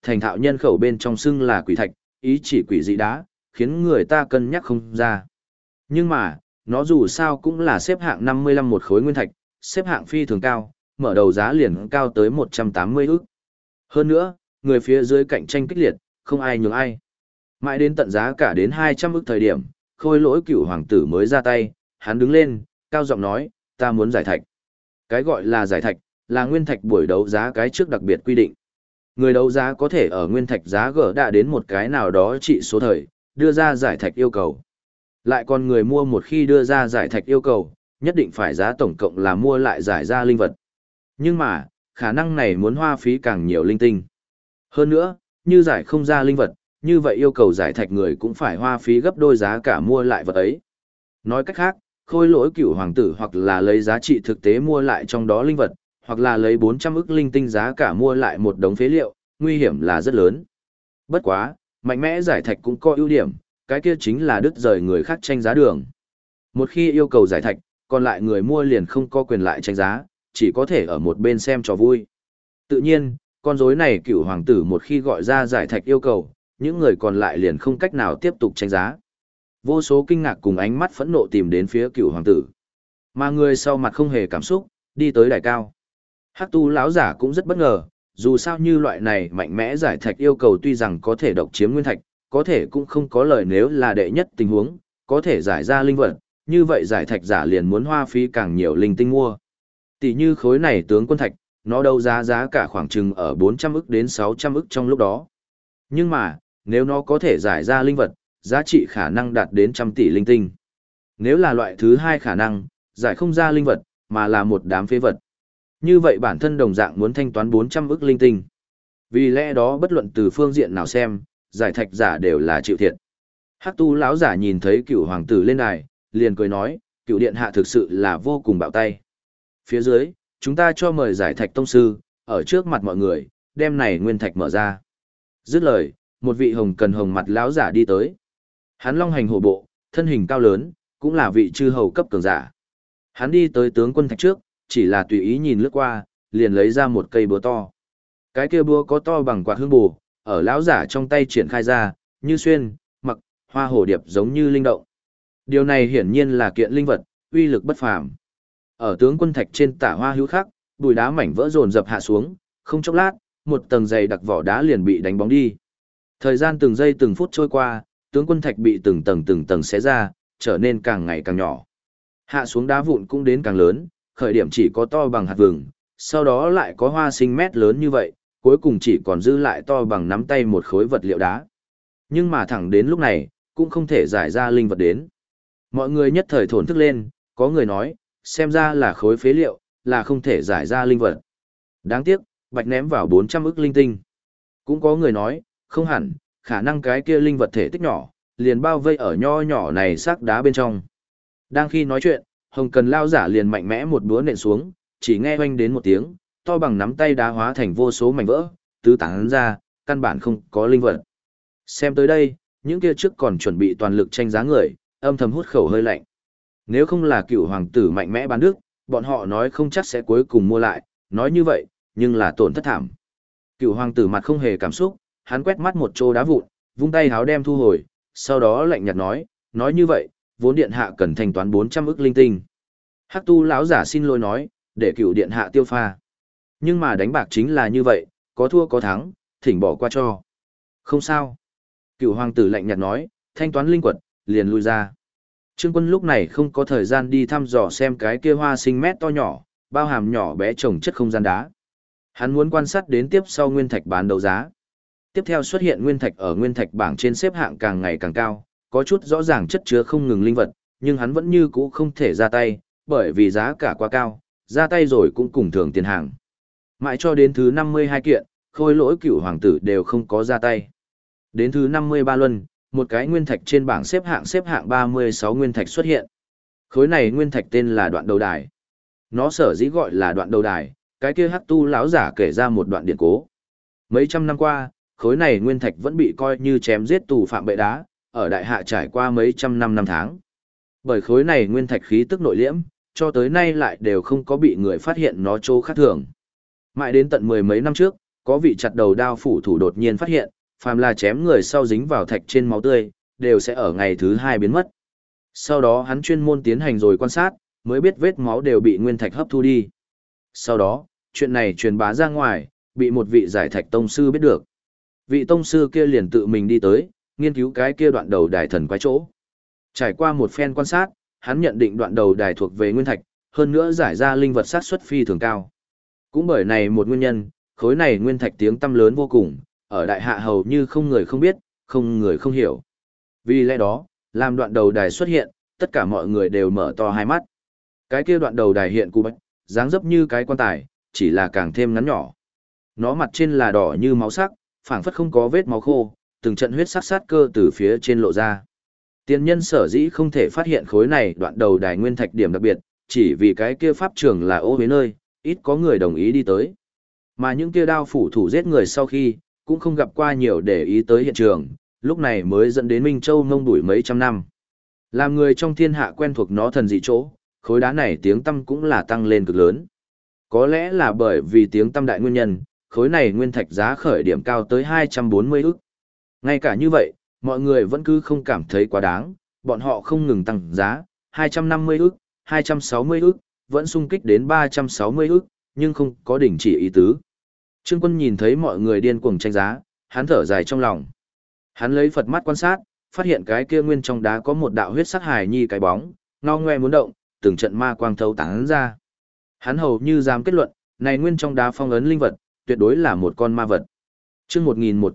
thành thạo nhân khẩu bên trong xưng là quỷ thạch, ý chỉ quỷ dị đá, khiến người ta cân nhắc không ra. Nhưng mà, nó dù sao cũng là xếp hạng 55 một khối nguyên thạch, xếp hạng phi thường cao, mở đầu giá liền cao tới 180 ức. Hơn nữa, người phía dưới cạnh tranh kịch liệt, không ai nhường ai. Mãi đến tận giá cả đến 200 ức thời điểm, Khôi Lỗi Cửu hoàng tử mới ra tay, hắn đứng lên, cao giọng nói, ta muốn giải thạch. Cái gọi là giải thạch, là nguyên thạch buổi đấu giá cái trước đặc biệt quy định. Người đấu giá có thể ở nguyên thạch giá gỡ đã đến một cái nào đó trị số thời, đưa ra giải thạch yêu cầu. Lại còn người mua một khi đưa ra giải thạch yêu cầu, nhất định phải giá tổng cộng là mua lại giải ra linh vật. Nhưng mà, khả năng này muốn hoa phí càng nhiều linh tinh. Hơn nữa, như giải không ra linh vật, như vậy yêu cầu giải thạch người cũng phải hoa phí gấp đôi giá cả mua lại vật ấy. Nói cách khác, Khôi Lỗi Cửu hoàng tử hoặc là lấy giá trị thực tế mua lại trong đó linh vật, hoặc là lấy 400 ức linh tinh giá cả mua lại một đống phế liệu, nguy hiểm là rất lớn. Bất quá, mạnh mẽ giải thạch cũng có ưu điểm, cái kia chính là đứt rời người khác tranh giá đường. Một khi yêu cầu giải thạch, còn lại người mua liền không có quyền lại tranh giá, chỉ có thể ở một bên xem trò vui. Tự nhiên, con rối này Cửu hoàng tử một khi gọi ra giải thạch yêu cầu, những người còn lại liền không cách nào tiếp tục tranh giá. Vô số kinh ngạc cùng ánh mắt phẫn nộ tìm đến phía Cửu hoàng tử. Mà người sau mặt không hề cảm xúc, đi tới đài cao. Hắc Tu lão giả cũng rất bất ngờ, dù sao như loại này mạnh mẽ giải thạch yêu cầu tuy rằng có thể độc chiếm nguyên thạch, có thể cũng không có lời nếu là đệ nhất tình huống, có thể giải ra linh vật, như vậy giải thạch giả liền muốn hoa phí càng nhiều linh tinh mua. Tỷ như khối này tướng quân thạch, nó đấu giá cả khoảng chừng ở 400 ức đến 600 ức trong lúc đó. Nhưng mà, nếu nó có thể giải ra linh vật, giá trị khả năng đạt đến trăm tỷ linh tinh. Nếu là loại thứ hai khả năng, giải không ra linh vật, mà là một đám phế vật. Như vậy bản thân đồng dạng muốn thanh toán 400 ức linh tinh. Vì lẽ đó bất luận từ phương diện nào xem, giải thạch giả đều là chịu thiệt. Hắc Tu lão giả nhìn thấy Cửu hoàng tử lên đài, liền cười nói, Cửu điện hạ thực sự là vô cùng bạo tay. Phía dưới, chúng ta cho mời giải thạch tông sư, ở trước mặt mọi người, đem này nguyên thạch mở ra. Dứt lời, một vị hồng cần hồng mặt lão giả đi tới. Hắn long hành hổ bộ, thân hình cao lớn, cũng là vị chư hầu cấp cường giả. Hắn đi tới tướng quân thạch trước, chỉ là tùy ý nhìn lướt qua, liền lấy ra một cây búa to. Cái kia búa có to bằng quạt hương bù, ở lão giả trong tay triển khai ra, như xuyên, mặc, hoa hổ điệp giống như linh động. Điều này hiển nhiên là kiện linh vật, uy lực bất phàm. Ở tướng quân thạch trên tả hoa hữu khắc, bụi đá mảnh vỡ dồn dập hạ xuống, không chốc lát, một tầng dày đặc vỏ đá liền bị đánh bóng đi. Thời gian từng giây từng phút trôi qua, tướng quân thạch bị từng tầng xé ra, trở nên càng ngày càng nhỏ. Hạ xuống đá vụn cũng đến càng lớn, khởi điểm chỉ có to bằng hạt vừng, sau đó lại có hoa sinh mét lớn như vậy, cuối cùng chỉ còn dư lại to bằng nắm tay một khối vật liệu đá. Nhưng mà thẳng đến lúc này, cũng không thể giải ra linh vật đến. Mọi người nhất thời thổn thức lên, có người nói, xem ra là khối phế liệu, là không thể giải ra linh vật. Đáng tiếc, bạch ném vào 400 ức linh tinh. Cũng có người nói, không hẳn, khả năng cái kia linh vật thể tích nhỏ, liền bao vây ở nho nhỏ này xác đá bên trong. Đang khi nói chuyện, hồng cần lao giả liền mạnh mẽ một búa nện xuống, chỉ nghe oanh đến một tiếng, to bằng nắm tay đá hóa thành vô số mảnh vỡ, tứ tán ra, căn bản không có linh vật. Xem tới đây, những kia trước còn chuẩn bị toàn lực tranh giá người, âm thầm hút khẩu hơi lạnh. Nếu không là Cửu hoàng tử mạnh mẽ bán đức, bọn họ nói không chắc sẽ cuối cùng mua lại, nói như vậy, nhưng là tổn thất thảm. Cửu hoàng tử mặt không hề cảm xúc, hắn quét mắt một chỗ đá vụn, vung tay háo đem thu hồi, sau đó lạnh nhạt nói như vậy, vốn điện hạ cần thanh toán 400 ức linh tinh. Hắc Tu lão giả xin lỗi nói, để Cửu điện hạ tiêu pha. Nhưng mà đánh bạc chính là như vậy, có thua có thắng, thỉnh bỏ qua cho. Không sao. Cửu hoàng tử lạnh nhạt nói, thanh toán linh quật, liền lui ra. Trương Quân lúc này không có thời gian đi thăm dò xem cái kia hoa sinh mét to nhỏ, bao hàm nhỏ bé trồng chất không gian đá. Hắn muốn quan sát đến tiếp sau nguyên thạch bán đấu giá. Tiếp theo xuất hiện nguyên thạch ở nguyên thạch bảng trên xếp hạng càng ngày càng cao, có chút rõ ràng chất chứa không ngừng linh vật, nhưng hắn vẫn như cũ không thể ra tay, bởi vì giá cả quá cao, ra tay rồi cũng cùng thường tiền hàng. Mãi cho đến thứ 52 kiện, Khôi Lỗi Cửu hoàng tử đều không có ra tay. Đến thứ 53 luân, một cái nguyên thạch trên bảng xếp hạng 36 nguyên thạch xuất hiện. Khối này nguyên thạch tên là Đoạn Đầu Đài. Nó sở dĩ gọi là Đoạn Đầu Đài, cái kia Hắc Tu lão giả kể ra một đoạn điển cố. Mấy trăm năm qua, khối này nguyên thạch vẫn bị coi như chém giết tù phạm bệ đá, ở đại hạ trải qua mấy trăm năm tháng. Bởi khối này nguyên thạch khí tức nội liễm, cho tới nay lại đều không có bị người phát hiện nó chỗ khác thường. Mãi đến tận mười mấy năm trước, có vị chặt đầu đao phủ thủ đột nhiên phát hiện, phàm là chém người sau dính vào thạch trên máu tươi, đều sẽ ở ngày thứ 2 biến mất. Sau đó hắn chuyên môn tiến hành rồi quan sát, mới biết vết máu đều bị nguyên thạch hấp thu đi. Sau đó, chuyện này truyền bá ra ngoài, bị một vị giải thạch tông sư biết được. Vị tông sư kia liền tự mình đi tới, nghiên cứu cái kia đoạn đầu đài thần quái chỗ. Trải qua một phen quan sát, hắn nhận định đoạn đầu đài thuộc về nguyên thạch, hơn nữa giải ra linh vật sát xuất phi thường cao. Cũng bởi này một nguyên nhân, khối này nguyên thạch tiếng tăm lớn vô cùng, ở đại hạ hầu như không người không biết, không người không hiểu. Vì lẽ đó, làm đoạn đầu đài xuất hiện, tất cả mọi người đều mở to hai mắt. Cái kia đoạn đầu đài hiện cụ bạch, dáng dấp như cái quan tài, chỉ là càng thêm ngắn nhỏ. Nó mặt trên là đỏ như máu sắc, phảng phất không có vết máu khô, từng trận huyết sắc sát cơ từ phía trên lộ ra. Tiên nhân sở dĩ không thể phát hiện khối này đoạn đầu đài nguyên thạch điểm đặc biệt, chỉ vì cái kia pháp trường là ô huế nơi, ít có người đồng ý đi tới. Mà những kia đao phủ thủ giết người sau khi, cũng không gặp qua nhiều để ý tới hiện trường, lúc này mới dẫn đến Minh Châu ngông đuổi mấy trăm năm. Làm người trong thiên hạ quen thuộc nó thần dị chỗ, khối đá này tiếng tăm cũng là tăng lên cực lớn. Có lẽ là bởi vì tiếng tăm đại nguyên nhân, khối này nguyên thạch giá khởi điểm cao tới 240 ức. Ngay cả như vậy, mọi người vẫn cứ không cảm thấy quá đáng, bọn họ không ngừng tăng giá, 250 ức, 260 ức, vẫn sung kích đến 360 ức, nhưng không có đỉnh chỉ ý tứ. Trương Quân nhìn thấy mọi người điên cuồng tranh giá, hắn thở dài trong lòng. Hắn lấy Phật mắt quan sát, phát hiện cái kia nguyên trong đá có một đạo huyết sắc hài nhi cái bóng, ngao ngoe muốn động, từng trận ma quang thấu tán ra. Hắn hầu như dám kết luận, này nguyên trong đá phong ấn linh vật, tuyệt đối là một con ma vật. Chương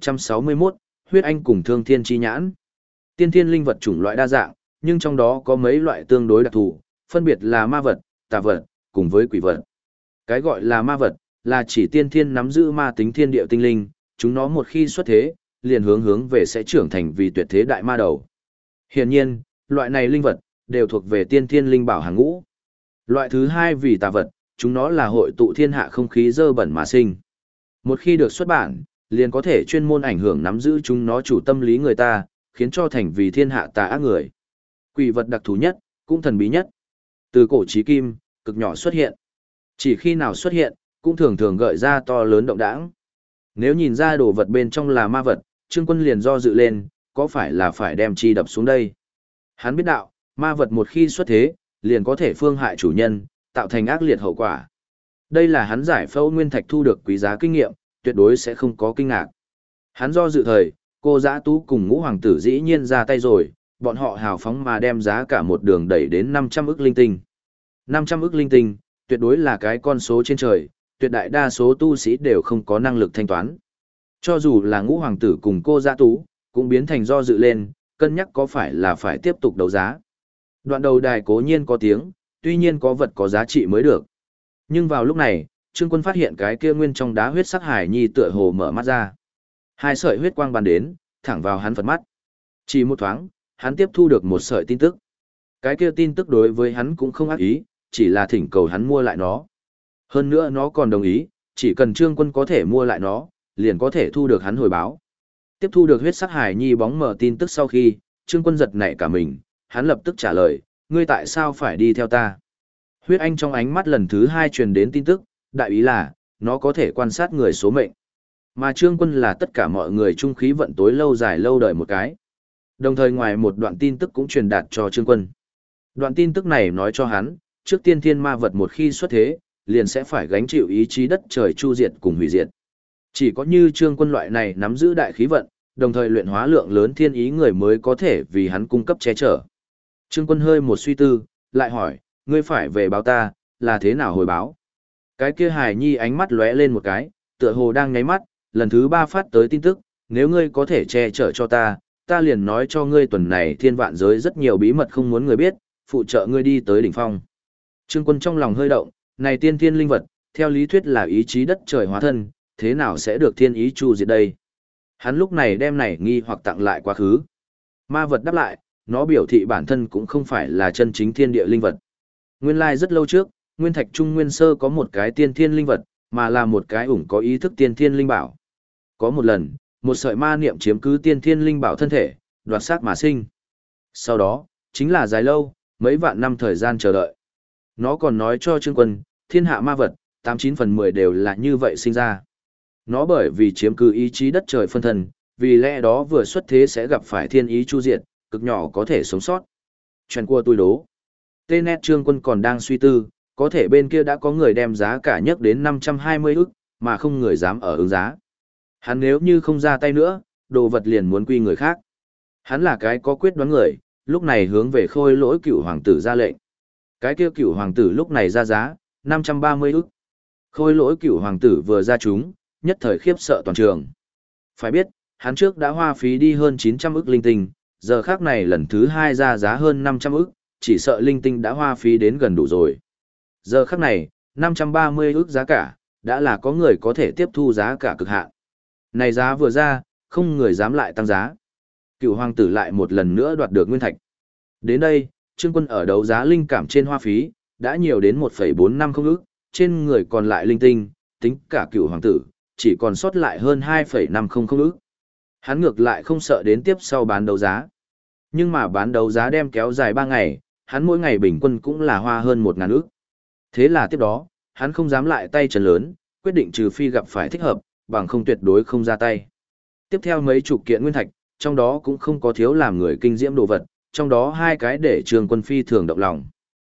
1161, huyết anh cùng thương thiên chi nhãn. Tiên thiên linh vật chủng loại đa dạng, nhưng trong đó có mấy loại tương đối đặc thù, phân biệt là ma vật, tà vật, cùng với quỷ vật. Cái gọi là ma vật, là chỉ tiên thiên nắm giữ ma tính thiên địa tinh linh, chúng nó một khi xuất thế, liền hướng về sẽ trưởng thành vì tuyệt thế đại ma đầu. Hiển nhiên, loại này linh vật, đều thuộc về tiên thiên linh bảo hàng ngũ. Loại thứ hai vì tà vật, chúng nó là hội tụ thiên hạ không khí dơ bẩn mà sinh. Một khi được xuất bản, liền có thể chuyên môn ảnh hưởng nắm giữ chúng nó chủ tâm lý người ta, khiến cho thành vì thiên hạ tà ác người. Quỷ vật đặc thù nhất, cũng thần bí nhất. Từ cổ chí kim, cực nhỏ xuất hiện. Chỉ khi nào xuất hiện, cũng thường thường gợi ra to lớn động đãng. Nếu nhìn ra đồ vật bên trong là ma vật, Trương Quân liền do dự lên, có phải là phải đem chi đập xuống đây. Hắn biết đạo, ma vật một khi xuất thế, liền có thể phương hại chủ nhân, tạo thành ác liệt hậu quả. Đây là hắn giải phẫu nguyên thạch thu được quý giá kinh nghiệm, tuyệt đối sẽ không có kinh ngạc. Hắn do dự thời, cô Dã Tú cùng Ngũ Hoàng tử dĩ nhiên ra tay rồi, bọn họ hào phóng mà đem giá cả một đường đẩy đến 500 ức linh tinh. 500 ức linh tinh, tuyệt đối là cái con số trên trời, tuyệt đại đa số tu sĩ đều không có năng lực thanh toán. Cho dù là Ngũ Hoàng tử cùng cô Dã Tú, cũng biến thành do dự lên, cân nhắc có phải là phải tiếp tục đấu giá. Đoạn đầu đài cố nhiên có tiếng, tuy nhiên có vật có giá trị mới được. Nhưng vào lúc này, Trương Quân phát hiện cái kia nguyên trong đá huyết sắc hải nhi tựa hồ mở mắt ra. Hai sợi huyết quang bắn đến, thẳng vào hắn Phật mắt. Chỉ một thoáng, hắn tiếp thu được một sợi tin tức. Cái kia tin tức đối với hắn cũng không ác ý, chỉ là thỉnh cầu hắn mua lại nó. Hơn nữa nó còn đồng ý, chỉ cần Trương Quân có thể mua lại nó, liền có thể thu được hắn hồi báo. Tiếp thu được huyết sắc hải nhi bóng mở tin tức sau khi, Trương Quân giật nảy cả mình, hắn lập tức trả lời, ngươi tại sao phải đi theo ta? Huyết anh trong ánh mắt lần thứ 2 truyền đến tin tức, đại ý là, nó có thể quan sát người số mệnh. Mà Trương Quân là tất cả mọi người trung khí vận tối lâu dài lâu đời một cái. Đồng thời ngoài một đoạn tin tức cũng truyền đạt cho Trương Quân. Đoạn tin tức này nói cho hắn, trước tiên thiên ma vật một khi xuất thế, liền sẽ phải gánh chịu ý chí đất trời chu diệt cùng hủy diệt. Chỉ có như Trương Quân loại này nắm giữ đại khí vận, đồng thời luyện hóa lượng lớn thiên ý người mới có thể vì hắn cung cấp che chở. Trương Quân hơi một suy tư, lại hỏi, ngươi phải về báo ta, là thế nào hồi báo? Cái kia hài nhi ánh mắt lóe lên một cái, tựa hồ đang nháy mắt, lần thứ 3 phát tới tin tức, nếu ngươi có thể che chở cho ta, ta liền nói cho ngươi tuần này thiên vạn giới rất nhiều bí mật không muốn người biết, phụ trợ ngươi đi tới đỉnh phong. Trương Quân trong lòng hơi động, này tiên thiên linh vật, theo lý thuyết là ý chí đất trời hóa thân, thế nào sẽ được thiên ý chu diệt đây? Hắn lúc này đem này nghi hoặc tặng lại quá khứ. Ma vật đáp lại, nó biểu thị bản thân cũng không phải là chân chính thiên địa linh vật. Nguyên lai rất lâu trước, Nguyên Thạch Trung Nguyên Sơ có một cái tiên thiên linh vật, mà là một cái ủng có ý thức tiên thiên linh bảo. Có một lần, một sợi ma niệm chiếm cứ tiên thiên linh bảo thân thể, đoạt xác mà sinh. Sau đó, chính là dài lâu, mấy vạn năm thời gian chờ đợi. Nó còn nói cho Trương Quân, thiên hạ ma vật, 89 phần 10 đều là như vậy sinh ra. Nó bởi vì chiếm cứ ý chí đất trời phân thân, vì lẽ đó vừa xuất thế sẽ gặp phải thiên ý chu diệt, cực nhỏ có thể sống sót. Chuyện của tôi đố. Tên nét Trương Quân còn đang suy tư, có thể bên kia đã có người đem giá cả nhất đến 520 ức, mà không người dám ở ứng giá. Hắn nếu như không ra tay nữa, đồ vật liền muốn quy người khác. Hắn là cái có quyết đoán người, lúc này hướng về Khôi Lỗi Cửu hoàng tử ra lệnh. Cái kia Cửu hoàng tử lúc này ra giá 530 ức. Khôi Lỗi Cửu hoàng tử vừa ra chúng, nhất thời khiếp sợ toàn trường. Phải biết, hắn trước đã hoa phí đi hơn 900 ức linh tinh, giờ khác này lần thứ hai ra giá hơn 500 ức, chỉ sợ linh tinh đã hoa phí đến gần đủ rồi. Giờ khắc này, 530 ức giá cả, đã là có người có thể tiếp thu giá cả cực hạn. Này giá vừa ra, không người dám lại tăng giá. Cựu hoàng tử lại một lần nữa đoạt được nguyên thạch. Đến đây, Trương Quân ở đấu giá linh cảm trên hoa phí, đã nhiều đến 1,450 ức, trên người còn lại linh tinh, tính cả cựu hoàng tử, chỉ còn sót lại hơn 2,500 ức. Hắn ngược lại không sợ đến tiếp sau bán đấu giá. Nhưng mà bán đấu giá đem kéo dài 3 ngày, hắn mỗi ngày bình quân cũng là hoa hơn 1.000 ức. Thế là tiếp đó, hắn không dám lại tay chân lớn, quyết định trừ phi gặp phải thích hợp, bằng không tuyệt đối không ra tay. Tiếp theo mấy chục kiện nguyên thạch, trong đó cũng không có thiếu làm người kinh diễm đồ vật, trong đó 2 cái để Trương Quân phi thường động lòng.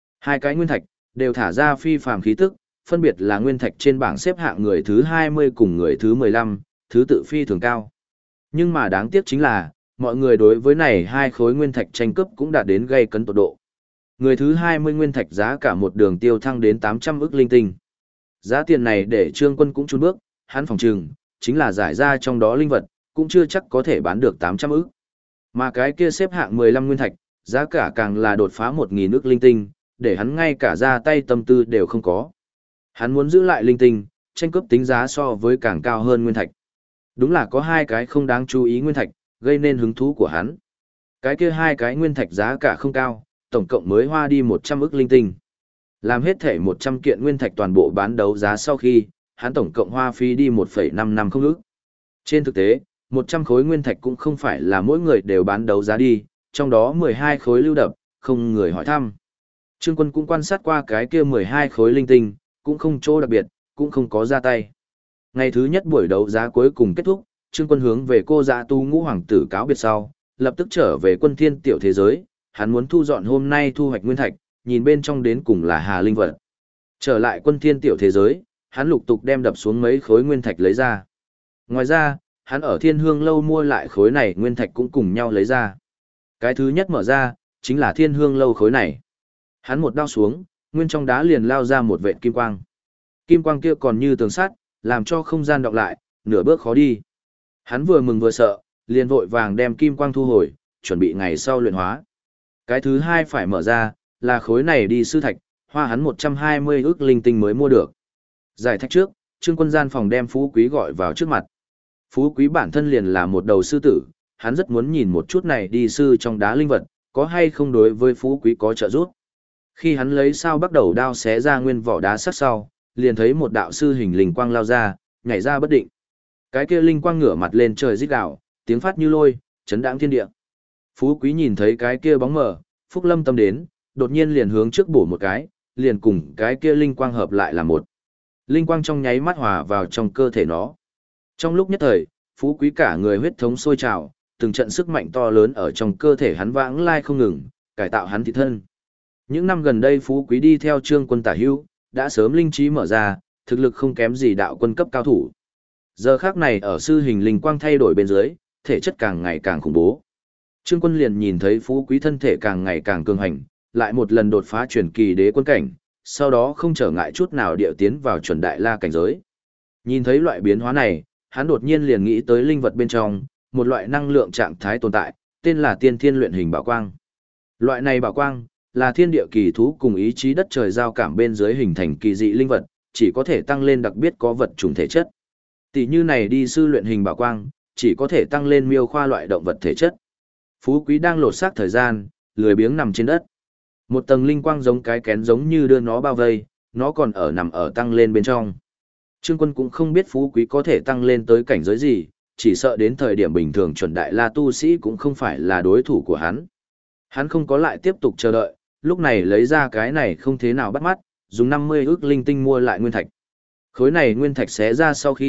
2 cái nguyên thạch, đều thả ra phi phàm khí tức, phân biệt là nguyên thạch trên bảng xếp hạng người thứ 20 cùng người thứ 15, thứ tự phi thường cao. Nhưng mà đáng tiếc chính là, mọi người đối với này 2 khối nguyên thạch tranh cướp cũng đạt đến gây cấn tột độ. Người thứ 20 nguyên thạch giá cả một đường tiêu thăng đến 800 ức linh tinh. Giá tiền này để Trương Quân cũng chun bước, hắn phòng trừng, chính là giải ra trong đó linh vật, cũng chưa chắc có thể bán được 800 ức. Mà cái kia xếp hạng 15 nguyên thạch, giá cả càng là đột phá 1.000 ức linh tinh, để hắn ngay cả ra tay tâm tư đều không có. Hắn muốn giữ lại linh tinh, tranh cướp tính giá so với càng cao hơn nguyên thạch. Đúng là có 2 cái không đáng chú ý nguyên thạch, gây nên hứng thú của hắn. Cái kia 2 cái nguyên thạch giá cả không cao, tổng cộng mới hoa đi 100 ức linh tinh. Làm hết thể 100 kiện nguyên thạch toàn bộ bán đấu giá sau khi, hắn tổng cộng hoa phí đi 1,550 ức. Trên thực tế, 100 khối nguyên thạch cũng không phải là mỗi người đều bán đấu giá đi, trong đó 12 khối lưu đập, không người hỏi thăm. Trương Quân cũng quan sát qua cái kia 12 khối linh tinh, cũng không chỗ đặc biệt, cũng không có ra tay. Ngày thứ nhất buổi đấu giá cuối cùng kết thúc, Trương Quân hướng về cô Dạ Tu Ngũ hoàng tử cáo biệt sau, lập tức trở về Quân Thiên tiểu thế giới, hắn muốn thu dọn hôm nay thu hoạch nguyên thạch, nhìn bên trong đến cùng là hà linh vật. Trở lại Quân Thiên tiểu thế giới, hắn lục tục đem đập xuống mấy khối nguyên thạch lấy ra. Ngoài ra, hắn ở Thiên Hương lâu mua lại khối này nguyên thạch cũng cùng nhau lấy ra. Cái thứ nhất mở ra, chính là Thiên Hương lâu khối này. Hắn một đao xuống, nguyên trong đá liền lao ra một vệt kim quang. Kim quang kia còn như tường sắt, làm cho không gian đọc lại, nửa bước khó đi. Hắn vừa mừng vừa sợ, liền vội vàng đem kim quang thu hồi, chuẩn bị ngày sau luyện hóa. Cái thứ hai phải mở ra, là khối này đi sư thạch, hoa hắn 120 ức linh tinh mới mua được. Giải thạch trước, Trương Quân gian phòng đem Phú Quý gọi vào trước mặt. Phú Quý bản thân liền là một đầu sư tử, hắn rất muốn nhìn một chút này đi sư trong đá linh vật, có hay không đối với Phú Quý có trợ giúp. Khi hắn lấy sao bắt đầu đao xé ra nguyên vỏ đá sắc sau, liền thấy một đạo sư hình linh quang lao ra, nhảy ra bất định. Cái kia linh quang ngửa mặt lên trời rít gào, tiếng phát như lôi, chấn đãng thiên địa. Phú Quý nhìn thấy cái kia bóng mờ, Phúc Lâm tâm đến, đột nhiên liền hướng trước bổ một cái, liền cùng cái kia linh quang hợp lại là một. Linh quang trong nháy mắt hòa vào trong cơ thể nó. Trong lúc nhất thời, Phú Quý cả người huyết thống sôi trào, từng trận sức mạnh to lớn ở trong cơ thể hắn vãng lai không ngừng, cải tạo hắn thị thân. Những năm gần đây Phú Quý đi theo Trương Quân tả hữu, đã sớm linh trí mở ra, thực lực không kém gì đạo quân cấp cao thủ. Giờ khác này ở sư hình linh quang thay đổi bên dưới, thể chất càng ngày càng khủng bố. Trương Quân liền nhìn thấy Phú Quý thân thể càng ngày càng cường hành, lại một lần đột phá truyền kỳ đế quân cảnh, sau đó không trở ngại chút nào điệu tiến vào chuẩn đại la cảnh giới. Nhìn thấy loại biến hóa này, hắn đột nhiên liền nghĩ tới linh vật bên trong, một loại năng lượng trạng thái tồn tại, tên là tiên thiên luyện hình bảo quang. Loại này bảo quang, là thiên địa kỳ thú cùng ý chí đất trời giao cảm bên dưới hình thành kỳ dị linh vật, chỉ có thể tăng lên đặc biệt có vật chủng thể chất. Tỷ như này đi sư luyện hình bảo quang, chỉ có thể tăng lên miêu khoa loại động vật thể chất. Phú Quý đang lột xác thời gian, lười biếng nằm trên đất. Một tầng linh quang giống cái kén giống như đưa nó bao vây, nó còn ở nằm ở tăng lên bên trong. Trương Quân cũng không biết Phú Quý có thể tăng lên tới cảnh giới gì, chỉ sợ đến thời điểm bình thường chuẩn đại la tu sĩ cũng không phải là đối thủ của hắn. Hắn không có lại tiếp tục chờ đợi, lúc này lấy ra cái này không thế nào bắt mắt, dùng 50 ức linh tinh mua lại nguyên thạch. Khối này nguyên thạch xé ra sau khi,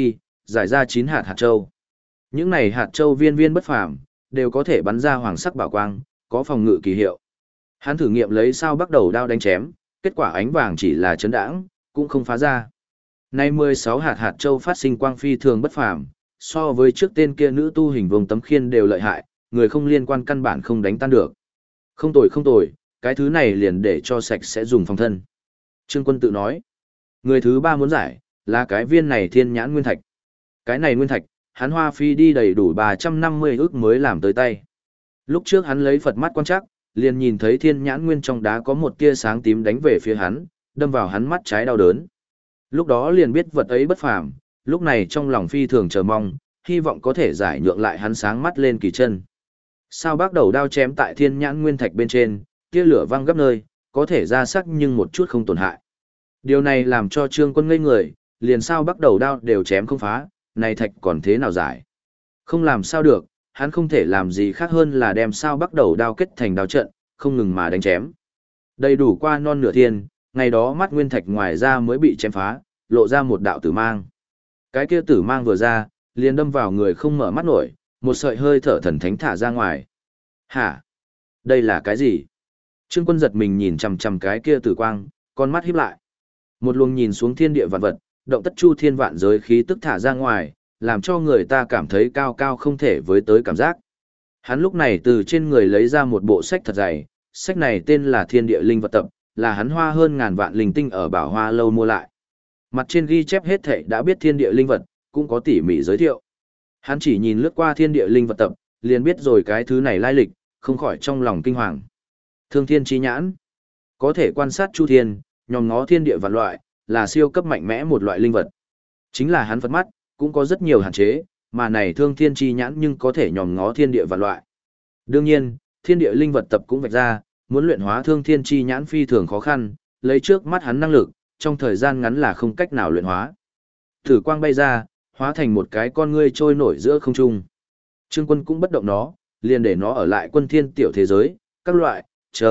giải ra 9 hạt hạt châu. Những này hạt châu viên viên bất phàm, đều có thể bắn ra hoàng sắc bảo quang, có phòng ngự kỳ hiệu. Hắn thử nghiệm lấy sao bắt đầu đao đánh chém, kết quả ánh vàng chỉ là chấn đãng, cũng không phá ra. Nay 16 hạt hạt châu phát sinh quang phi thường bất phàm, so với trước tên kia nữ tu hình vùng tấm khiên đều lợi hại, người không liên quan căn bản không đánh tan được. Không tồi, cái thứ này liền để cho sạch sẽ dùng phòng thân. Trương Quân tự nói, người thứ ba muốn giải, là cái viên này thiên nhãn nguyên thạch. Cái này nguyên thạch, hắn hoa phi đi đầy đủ 350 ức mới làm tới tay. Lúc trước hắn lấy Phật mắt quan trắc, liền nhìn thấy thiên nhãn nguyên trong đá có một tia sáng tím đánh về phía hắn, đâm vào hắn mắt trái đau đớn. Lúc đó liền biết vật ấy bất phàm, lúc này trong lòng phi thường chờ mong, hy vọng có thể giải nhượng lại hắn sáng mắt lên kỳ chân. Sao bác đầu đao chém tại thiên nhãn nguyên thạch bên trên, tia lửa văng gấp nơi, có thể ra sắc nhưng một chút không tổn hại. Điều này làm cho Trương Quân ngây người, liền sao bắt đầu đao đều chém không phá, này thạch còn thế nào giải. Không làm sao được, hắn không thể làm gì khác hơn là đem sao bắt đầu đao kết thành đao trận, không ngừng mà đánh chém. Đầy đủ qua non nửa thiên, ngày đó mắt nguyên thạch ngoài ra mới bị chém phá, lộ ra một đạo tử mang. Cái kia tử mang vừa ra, liền đâm vào người không mở mắt nổi, một sợi hơi thở thần thánh thả ra ngoài. Hả? Đây là cái gì? Trương Quân giật mình nhìn chằm chằm cái kia tử quang, con mắt híp lại. Một luồng nhìn xuống thiên địa vạn vật, động tất chu thiên vạn giới khí tức thả ra ngoài, làm cho người ta cảm thấy cao cao không thể với tới cảm giác. Hắn lúc này từ trên người lấy ra một bộ sách thật dày, sách này tên là Thiên Địa Linh Vật Tập, là hắn hoa hơn ngàn vạn linh tinh ở Bảo Hoa lâu mua lại. Mặt trên ghi chép hết thảy đã biết thiên địa linh vật, cũng có tỉ mỉ giới thiệu. Hắn chỉ nhìn lướt qua Thiên Địa Linh Vật Tập, liền biết rồi cái thứ này lai lịch, không khỏi trong lòng kinh hoàng. Thương thiên chi nhãn, có thể quan sát chu thiên, nhòm ngó thiên địa vạn loại, là siêu cấp mạnh mẽ một loại linh vật. Chính là hắn Phật mắt, cũng có rất nhiều hạn chế, mà này thương thiên chi nhãn nhưng có thể nhòm ngó thiên địa vạn loại. Đương nhiên, thiên địa linh vật tập cũng vạch ra, muốn luyện hóa thương thiên chi nhãn phi thường khó khăn, lấy trước mắt hắn năng lực, trong thời gian ngắn là không cách nào luyện hóa. Tử quang bay ra, hóa thành một cái con ngươi trôi nổi giữa không trung. Trương Quân cũng bất động nó, liền để nó ở lại quân thiên tiểu thế giới, các loại,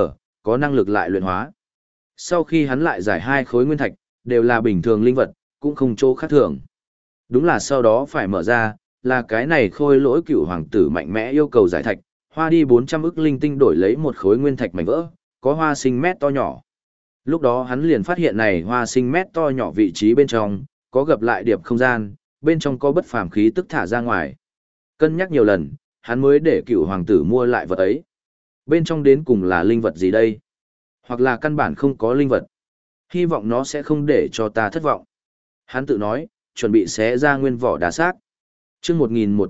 có năng lực lại luyện hóa. Sau khi hắn lại giải 2 khối nguyên thạch, đều là bình thường linh vật, cũng không chỗ khác thường. Đúng là sau đó phải mở ra, là cái này khôi lỗi cựu hoàng tử mạnh mẽ yêu cầu giải thạch, hoa đi 400 ức linh tinh đổi lấy một khối nguyên thạch mảnh vỡ, có hoa sinh mét to nhỏ. Lúc đó hắn liền phát hiện này hoa sinh mét to nhỏ vị trí bên trong, có gập lại điệp không gian, bên trong có bất phàm khí tức thả ra ngoài. Cân nhắc nhiều lần, hắn mới để cựu hoàng tử mua lại vật ấy. Bên trong đến cùng là linh vật gì đây? Hoặc là căn bản không có linh vật. Hy vọng nó sẽ không để cho ta thất vọng. Hắn tự nói, chuẩn bị xé ra nguyên vỏ đá xác. Chương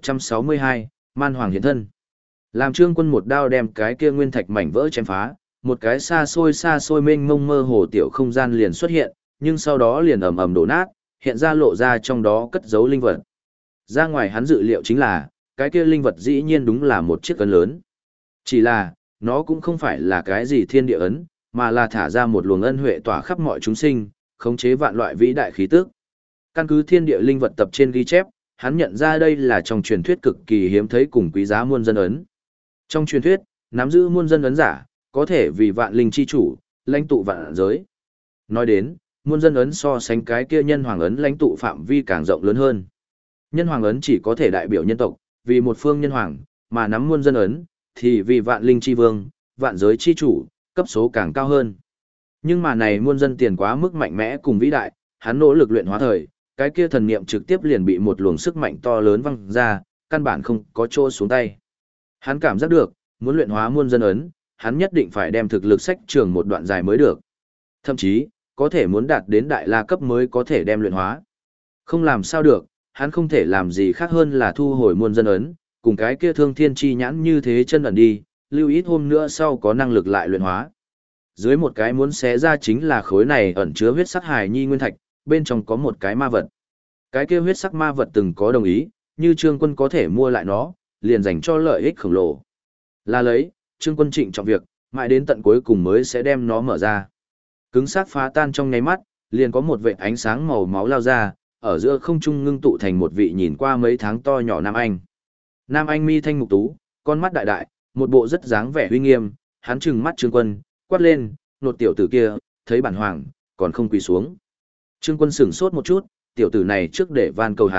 1162, Man Hoàng hiện thân. Làm Trương Quân một đao đem cái kia nguyên thạch mảnh vỡ chém phá, một cái xa xôi mênh mông mơ hồ tiểu không gian liền xuất hiện, nhưng sau đó liền ầm ầm đổ nát, hiện ra lộ ra trong đó cất giấu linh vật. Ra ngoài hắn dự liệu chính là, cái kia linh vật dĩ nhiên đúng là một chiếc ấn lớn. Chỉ là, nó cũng không phải là cái gì thiên địa ấn, mà là thả ra một luồng ân huệ tỏa khắp mọi chúng sinh, khống chế vạn loại vĩ đại khí tức. Căn cứ thiên địa linh vật tập trên ghi chép, hắn nhận ra đây là trong truyền thuyết cực kỳ hiếm thấy cùng quý giá muôn dân ấn. Trong truyền thuyết, nắm giữ muôn dân ấn giả, có thể vì vạn linh chi chủ, lãnh tụ vạn giới. Nói đến, muôn dân ấn so sánh cái kia nhân hoàng ấn lãnh tụ phạm vi càng rộng lớn hơn. Nhân hoàng ấn chỉ có thể đại biểu nhân tộc, vì một phương nhân hoàng, mà nắm muôn dân ấn, thì vì vạn linh chi vương, vạn giới chi chủ, cấp số càng cao hơn. Nhưng mà này muôn dân tiền quá mức mạnh mẽ cùng vĩ đại, hắn nỗ lực luyện hóa thời, cái kia thần niệm trực tiếp liền bị một luồng sức mạnh to lớn văng ra, căn bản không có chỗ xuống tay. Hắn cảm giác được, muốn luyện hóa muôn dân ấn, hắn nhất định phải đem thực lực sách trường một đoạn dài mới được. Thậm chí, có thể muốn đạt đến đại la cấp mới có thể đem luyện hóa. Không làm sao được, hắn không thể làm gì khác hơn là thu hồi muôn dân ấn, cùng cái kia thương thiên chi nhãn như thế chân ẩn đi, lưu ít hôm nữa sau có năng lực lại luyện hóa. Dưới một cái muốn xé ra chính là khối này ẩn chứa huyết sắc hài nhi nguyên thạch, bên trong có một cái ma vật. Cái kia huyết sắc ma vật từng có đồng ý, như Trương Quân có thể mua lại nó, liền dành cho lợi ích khổng lồ. Là lấy, Trương Quân trịnh trọng việc, mãi đến tận cuối cùng mới sẽ đem nó mở ra. Cứng xác phá tan trong nháy mắt, liền có một vệt ánh sáng màu máu lao ra, ở giữa không trung ngưng tụ thành một vị nhìn qua mấy tháng to nhỏ Nam Anh. Nam Anh mi thanh mục tú, con mắt đại đại, một bộ rất dáng vẻ uy nghiêm, hắn trừng mắt Trương Quân, quát lên, nột tiểu tử kia, thấy bản hoàng, còn không quỳ xuống. Trương Quân sửng sốt một chút, tiểu tử này trước để van cầu hắn,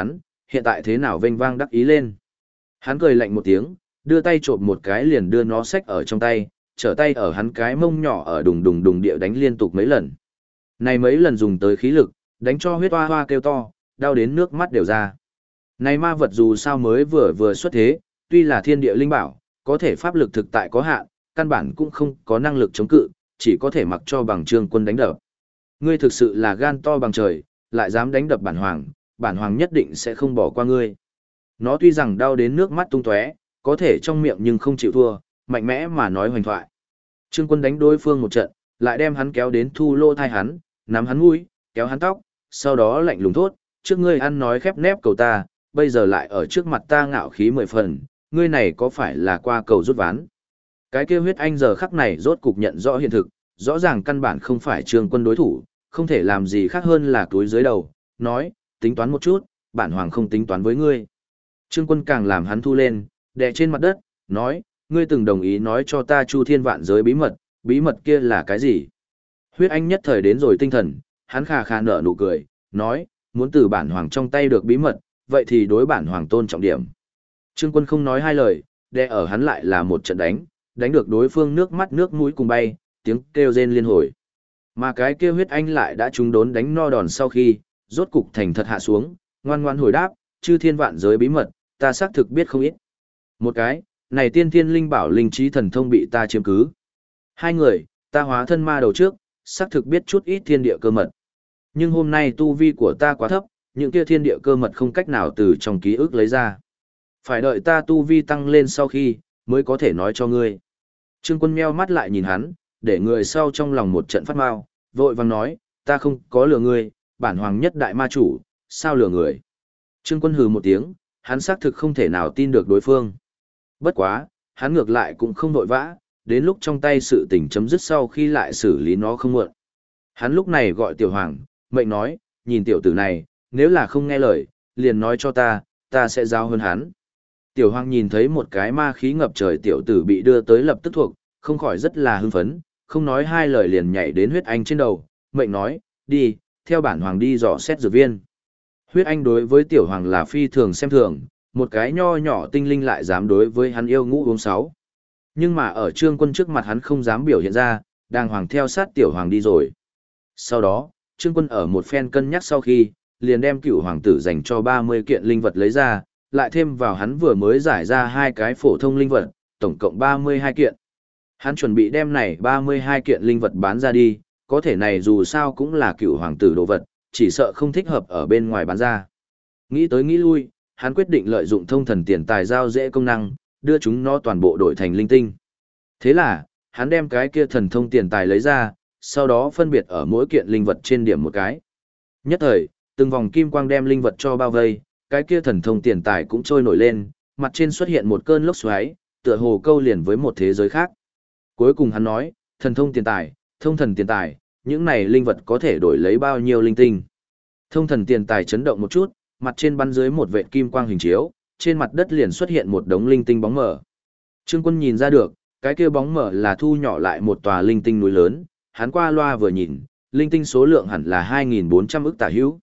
hiện tại thế nào vênh vang đắc ý lên. Hắn cười lạnh một tiếng, đưa tay trộm một cái liền đưa nó xách ở trong tay, trở tay ở hắn cái mông nhỏ ở đùng đùng đùng địa đánh liên tục mấy lần. Này mấy lần dùng tới khí lực, đánh cho huyết hoa hoa kêu to, đau đến nước mắt đều ra. Này ma vật dù sao mới vừa vừa xuất thế, tuy là thiên địa linh bảo, có thể pháp lực thực tại có hạn, căn bản cũng không có năng lực chống cự, chỉ có thể mặc cho bằng Trương Quân đánh đập. Ngươi thực sự là gan to bằng trời, lại dám đánh đập bản hoàng nhất định sẽ không bỏ qua ngươi. Nó tuy rằng đau đến nước mắt tung tóe, có thể trong miệng nhưng không chịu thua, mạnh mẽ mà nói hoành thoại. Trương Quân đánh đối phương một trận, lại đem hắn kéo đến thu lô thai hắn, nắm hắn mũi, kéo hắn tóc, sau đó lạnh lùng thốt, trước ngươi ăn nói khép nép cầu ta, bây giờ lại ở trước mặt ta ngạo khí 10 phần, ngươi này có phải là qua cầu rút ván. Cái kia huyết anh giờ khắc này rốt cục nhận rõ hiện thực, rõ ràng căn bản không phải Trương Quân đối thủ, không thể làm gì khác hơn là túi dưới đầu, nói, tính toán một chút, bản hoàng không tính toán với ngươi. Trương Quân càng làm hắn thu lên, đè trên mặt đất, nói, ngươi từng đồng ý nói cho ta Chu Thiên vạn giới bí mật kia là cái gì? Huyết anh nhất thời đến rồi tinh thần, hắn khà khà nở nụ cười, nói, muốn từ bản hoàng trong tay được bí mật, vậy thì đối bản hoàng tôn trọng điểm. Trương Quân không nói hai lời, đè ở hắn lại là một trận đánh được đối phương nước mắt nước mũi cùng bay, tiếng kêu rên liên hồi. Mà cái kia huyết anh lại đã trúng đốn đánh no đòn sau khi, rốt cục thành thật hạ xuống, ngoan ngoan hồi đáp, chư thiên vạn giới bí mật, ta xác thực biết không ít. Một cái, này tiên thiên linh bảo linh trí thần thông bị ta chiếm cứ. Hai người, ta hóa thân ma đầu trước, xác thực biết chút ít thiên địa cơ mật. Nhưng hôm nay tu vi của ta quá thấp, những kia thiên địa cơ mật không cách nào từ trong ký ức lấy ra. Phải đợi ta tu vi tăng lên sau khi, mới có thể nói cho ngươi. Trương Quân meo mắt lại nhìn hắn, để người sau trong lòng một trận phát mau, vội vàng nói, ta không có lừa ngươi, bản hoàng nhất đại ma chủ, sao lừa người. Trương Quân hừ một tiếng, hắn xác thực không thể nào tin được đối phương. Bất quá, hắn ngược lại cũng không vội vã, đến lúc trong tay sự tình chấm dứt sau khi lại xử lý nó không muộn. Hắn lúc này gọi tiểu hoàng, mệnh nói, nhìn tiểu tử này, nếu là không nghe lời, liền nói cho ta sẽ giao hơn hắn. Tiểu hoàng nhìn thấy một cái ma khí ngập trời tiểu tử bị đưa tới lập tức thuộc, không khỏi rất là hưng phấn, không nói hai lời liền nhảy đến huyết anh trên đầu, mệnh nói, đi, theo bản hoàng đi dò xét dược viên. Huyết anh đối với tiểu hoàng là phi thường xem thường, một cái nho nhỏ tinh linh lại dám đối với hắn yêu ngũ uống sáu. Nhưng mà ở Trương Quân trước mặt hắn không dám biểu hiện ra, đàng hoàng theo sát tiểu hoàng đi rồi. Sau đó, Trương Quân ở một phen cân nhắc sau khi, liền đem cựu hoàng tử dành cho 30 kiện linh vật lấy ra, lại thêm vào hắn vừa mới giải ra 2 cái phổ thông linh vật, tổng cộng 32 kiện. Hắn chuẩn bị đem này 32 kiện linh vật bán ra đi, có thể này dù sao cũng là cựu hoàng tử đồ vật, chỉ sợ không thích hợp ở bên ngoài bán ra. Nghĩ tới nghĩ lui, hắn quyết định lợi dụng thông thần tiền tài giao dễ công năng, đưa chúng nó toàn bộ đổi thành linh tinh. Thế là, hắn đem cái kia thần thông tiền tài lấy ra, sau đó phân biệt ở mỗi kiện linh vật trên điểm một cái. Nhất thời, từng vòng kim quang đem linh vật cho bao vây, cái kia thần thông tiền tài cũng trôi nổi lên, mặt trên xuất hiện một cơn lốc xoáy, tựa hồ câu liền với một thế giới khác. Cuối cùng hắn nói, thần thông tiền tài, thông thần tiền tài, những này linh vật có thể đổi lấy bao nhiêu linh tinh. Thông thần tiền tài chấn động một chút, mặt trên bắn dưới một vệt kim quang hình chiếu, trên mặt đất liền xuất hiện một đống linh tinh bóng mờ. Trương Quân nhìn ra được, cái kia bóng mờ là thu nhỏ lại một tòa linh tinh núi lớn, hắn qua loa vừa nhìn, linh tinh số lượng hẳn là 2.400 ức tả hữu.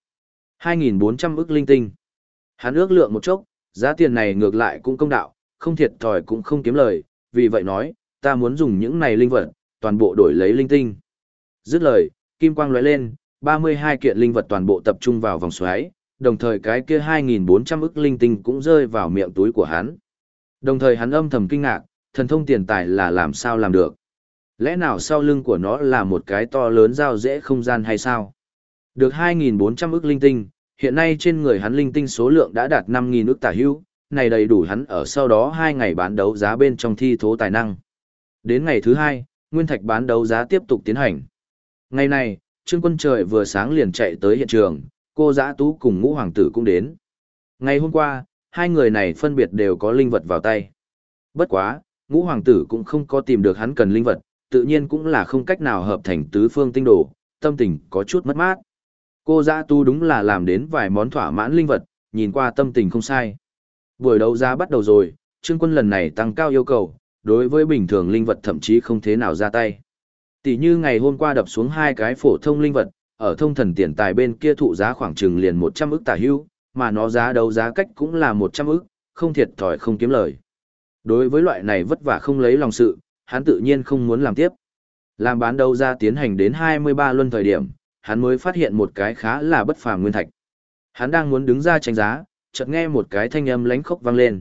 2.400 ức linh tinh. Hắn ước lượng một chốc, giá tiền này ngược lại cũng công đạo, không thiệt thòi cũng không kiếm lời, vì vậy nói, ta muốn dùng những này linh vật, toàn bộ đổi lấy linh tinh. Dứt lời, kim quang lóe lên, 32 kiện linh vật toàn bộ tập trung vào vòng xoáy, đồng thời cái kia 2.400 ức linh tinh cũng rơi vào miệng túi của hắn. Đồng thời hắn âm thầm kinh ngạc, thần thông tiền tài là làm sao làm được? Lẽ nào sau lưng của nó là một cái to lớn giao dễ không gian hay sao? Được 2.400 ức linh tinh, hiện nay trên người hắn linh tinh số lượng đã đạt 5.000 ức tả hữu, này đầy đủ hắn ở sau đó 2 ngày bán đấu giá bên trong thi thố tài năng. Đến ngày thứ 2, nguyên thạch bán đấu giá tiếp tục tiến hành. Ngày này, Trương Quân trời vừa sáng liền chạy tới hiện trường, cô Dã Tú cùng Ngũ Hoàng tử cũng đến. Ngày hôm qua, hai người này phân biệt đều có linh vật vào tay. Bất quá, Ngũ Hoàng tử cũng không có tìm được hắn cần linh vật, tự nhiên cũng là không cách nào hợp thành tứ phương tinh đồ, tâm tình có chút mất mát. Cô Dã Tú đúng là làm đến vài món thỏa mãn linh vật, nhìn qua tâm tình không sai. Buổi đấu giá bắt đầu rồi, Trương Quân lần này tăng cao yêu cầu, đối với bình thường linh vật thậm chí không thế nào ra tay. Tỷ như ngày hôm qua đập xuống 2 cái phổ thông linh vật, ở thông thần tiền tài bên kia thụ giá khoảng chừng liền 100 ức tả hữu, mà nó giá đấu giá cách cũng là 100 ức, không thiệt thòi không kiếm lời. Đối với loại này vất vả không lấy lòng sự, hắn tự nhiên không muốn làm tiếp. Làm bán đấu giá tiến hành đến 23 luân thời điểm, hắn mới phát hiện một cái khá là bất phàm nguyên thạch. Hắn đang muốn đứng ra tranh giá, chợt nghe một cái thanh âm lánh khốc vang lên.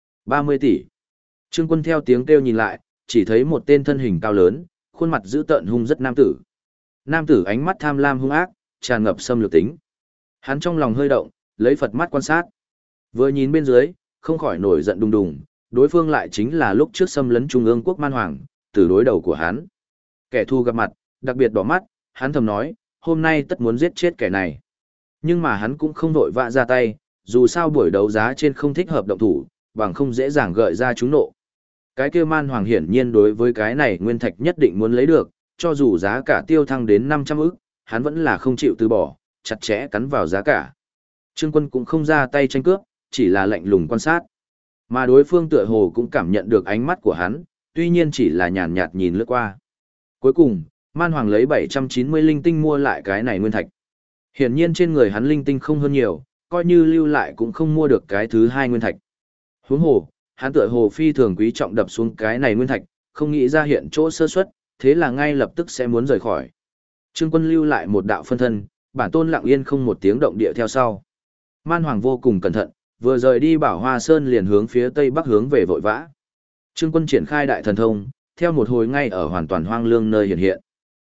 30 tỷ. Trương Quân theo tiếng kêu nhìn lại, chỉ thấy một tên thân hình cao lớn, khuôn mặt dữ tợn hung rất nam tử. Nam tử ánh mắt tham lam hung ác, tràn ngập xâm lược tính. Hắn trong lòng hơi động, lấy Phật mắt quan sát. Vừa nhìn bên dưới, không khỏi nổi giận đùng đùng, đối phương lại chính là lúc trước xâm lấn Trung ương quốc Man Hoàng, từ đối đầu của hắn. Kẻ thù gặp mặt, đặc biệt đỏ mắt, hắn thầm nói, hôm nay tất muốn giết chết kẻ này. Nhưng mà hắn cũng không vội vã ra tay, dù sao buổi đấu giá trên không thích hợp động thủ, bằng không dễ dàng gợi ra chúng nộ. Cái kia Man Hoàng hiển nhiên đối với cái này nguyên thạch nhất định muốn lấy được, cho dù giá cả tiêu thăng đến 500 ức, hắn vẫn là không chịu từ bỏ, chặt chẽ cắn vào giá cả. Trương Quân cũng không ra tay tranh cướp, chỉ là lạnh lùng quan sát. Mà đối phương tựa hồ cũng cảm nhận được ánh mắt của hắn, tuy nhiên chỉ là nhàn nhạt nhìn lướt qua. Cuối cùng, Man Hoàng lấy 790 linh tinh mua lại cái này nguyên thạch. Hiển nhiên trên người hắn linh tinh không hơn nhiều, coi như lưu lại cũng không mua được cái thứ hai nguyên thạch. Huống hồ, hắn tựa hồ phi thường quý trọng đập xuống cái này nguyên thạch, không nghĩ ra hiện chỗ sơ suất, thế là ngay lập tức sẽ muốn rời khỏi. Trương Quân lưu lại một đạo phân thân, bản tôn lặng yên không một tiếng động địa theo sau. Man Hoàng vô cùng cẩn thận, vừa rời đi Bảo Hoa Sơn liền hướng phía tây bắc hướng về vội vã. Trương Quân triển khai đại thần thông, theo một hồi ngay ở hoàn toàn hoang lương nơi hiện hiện.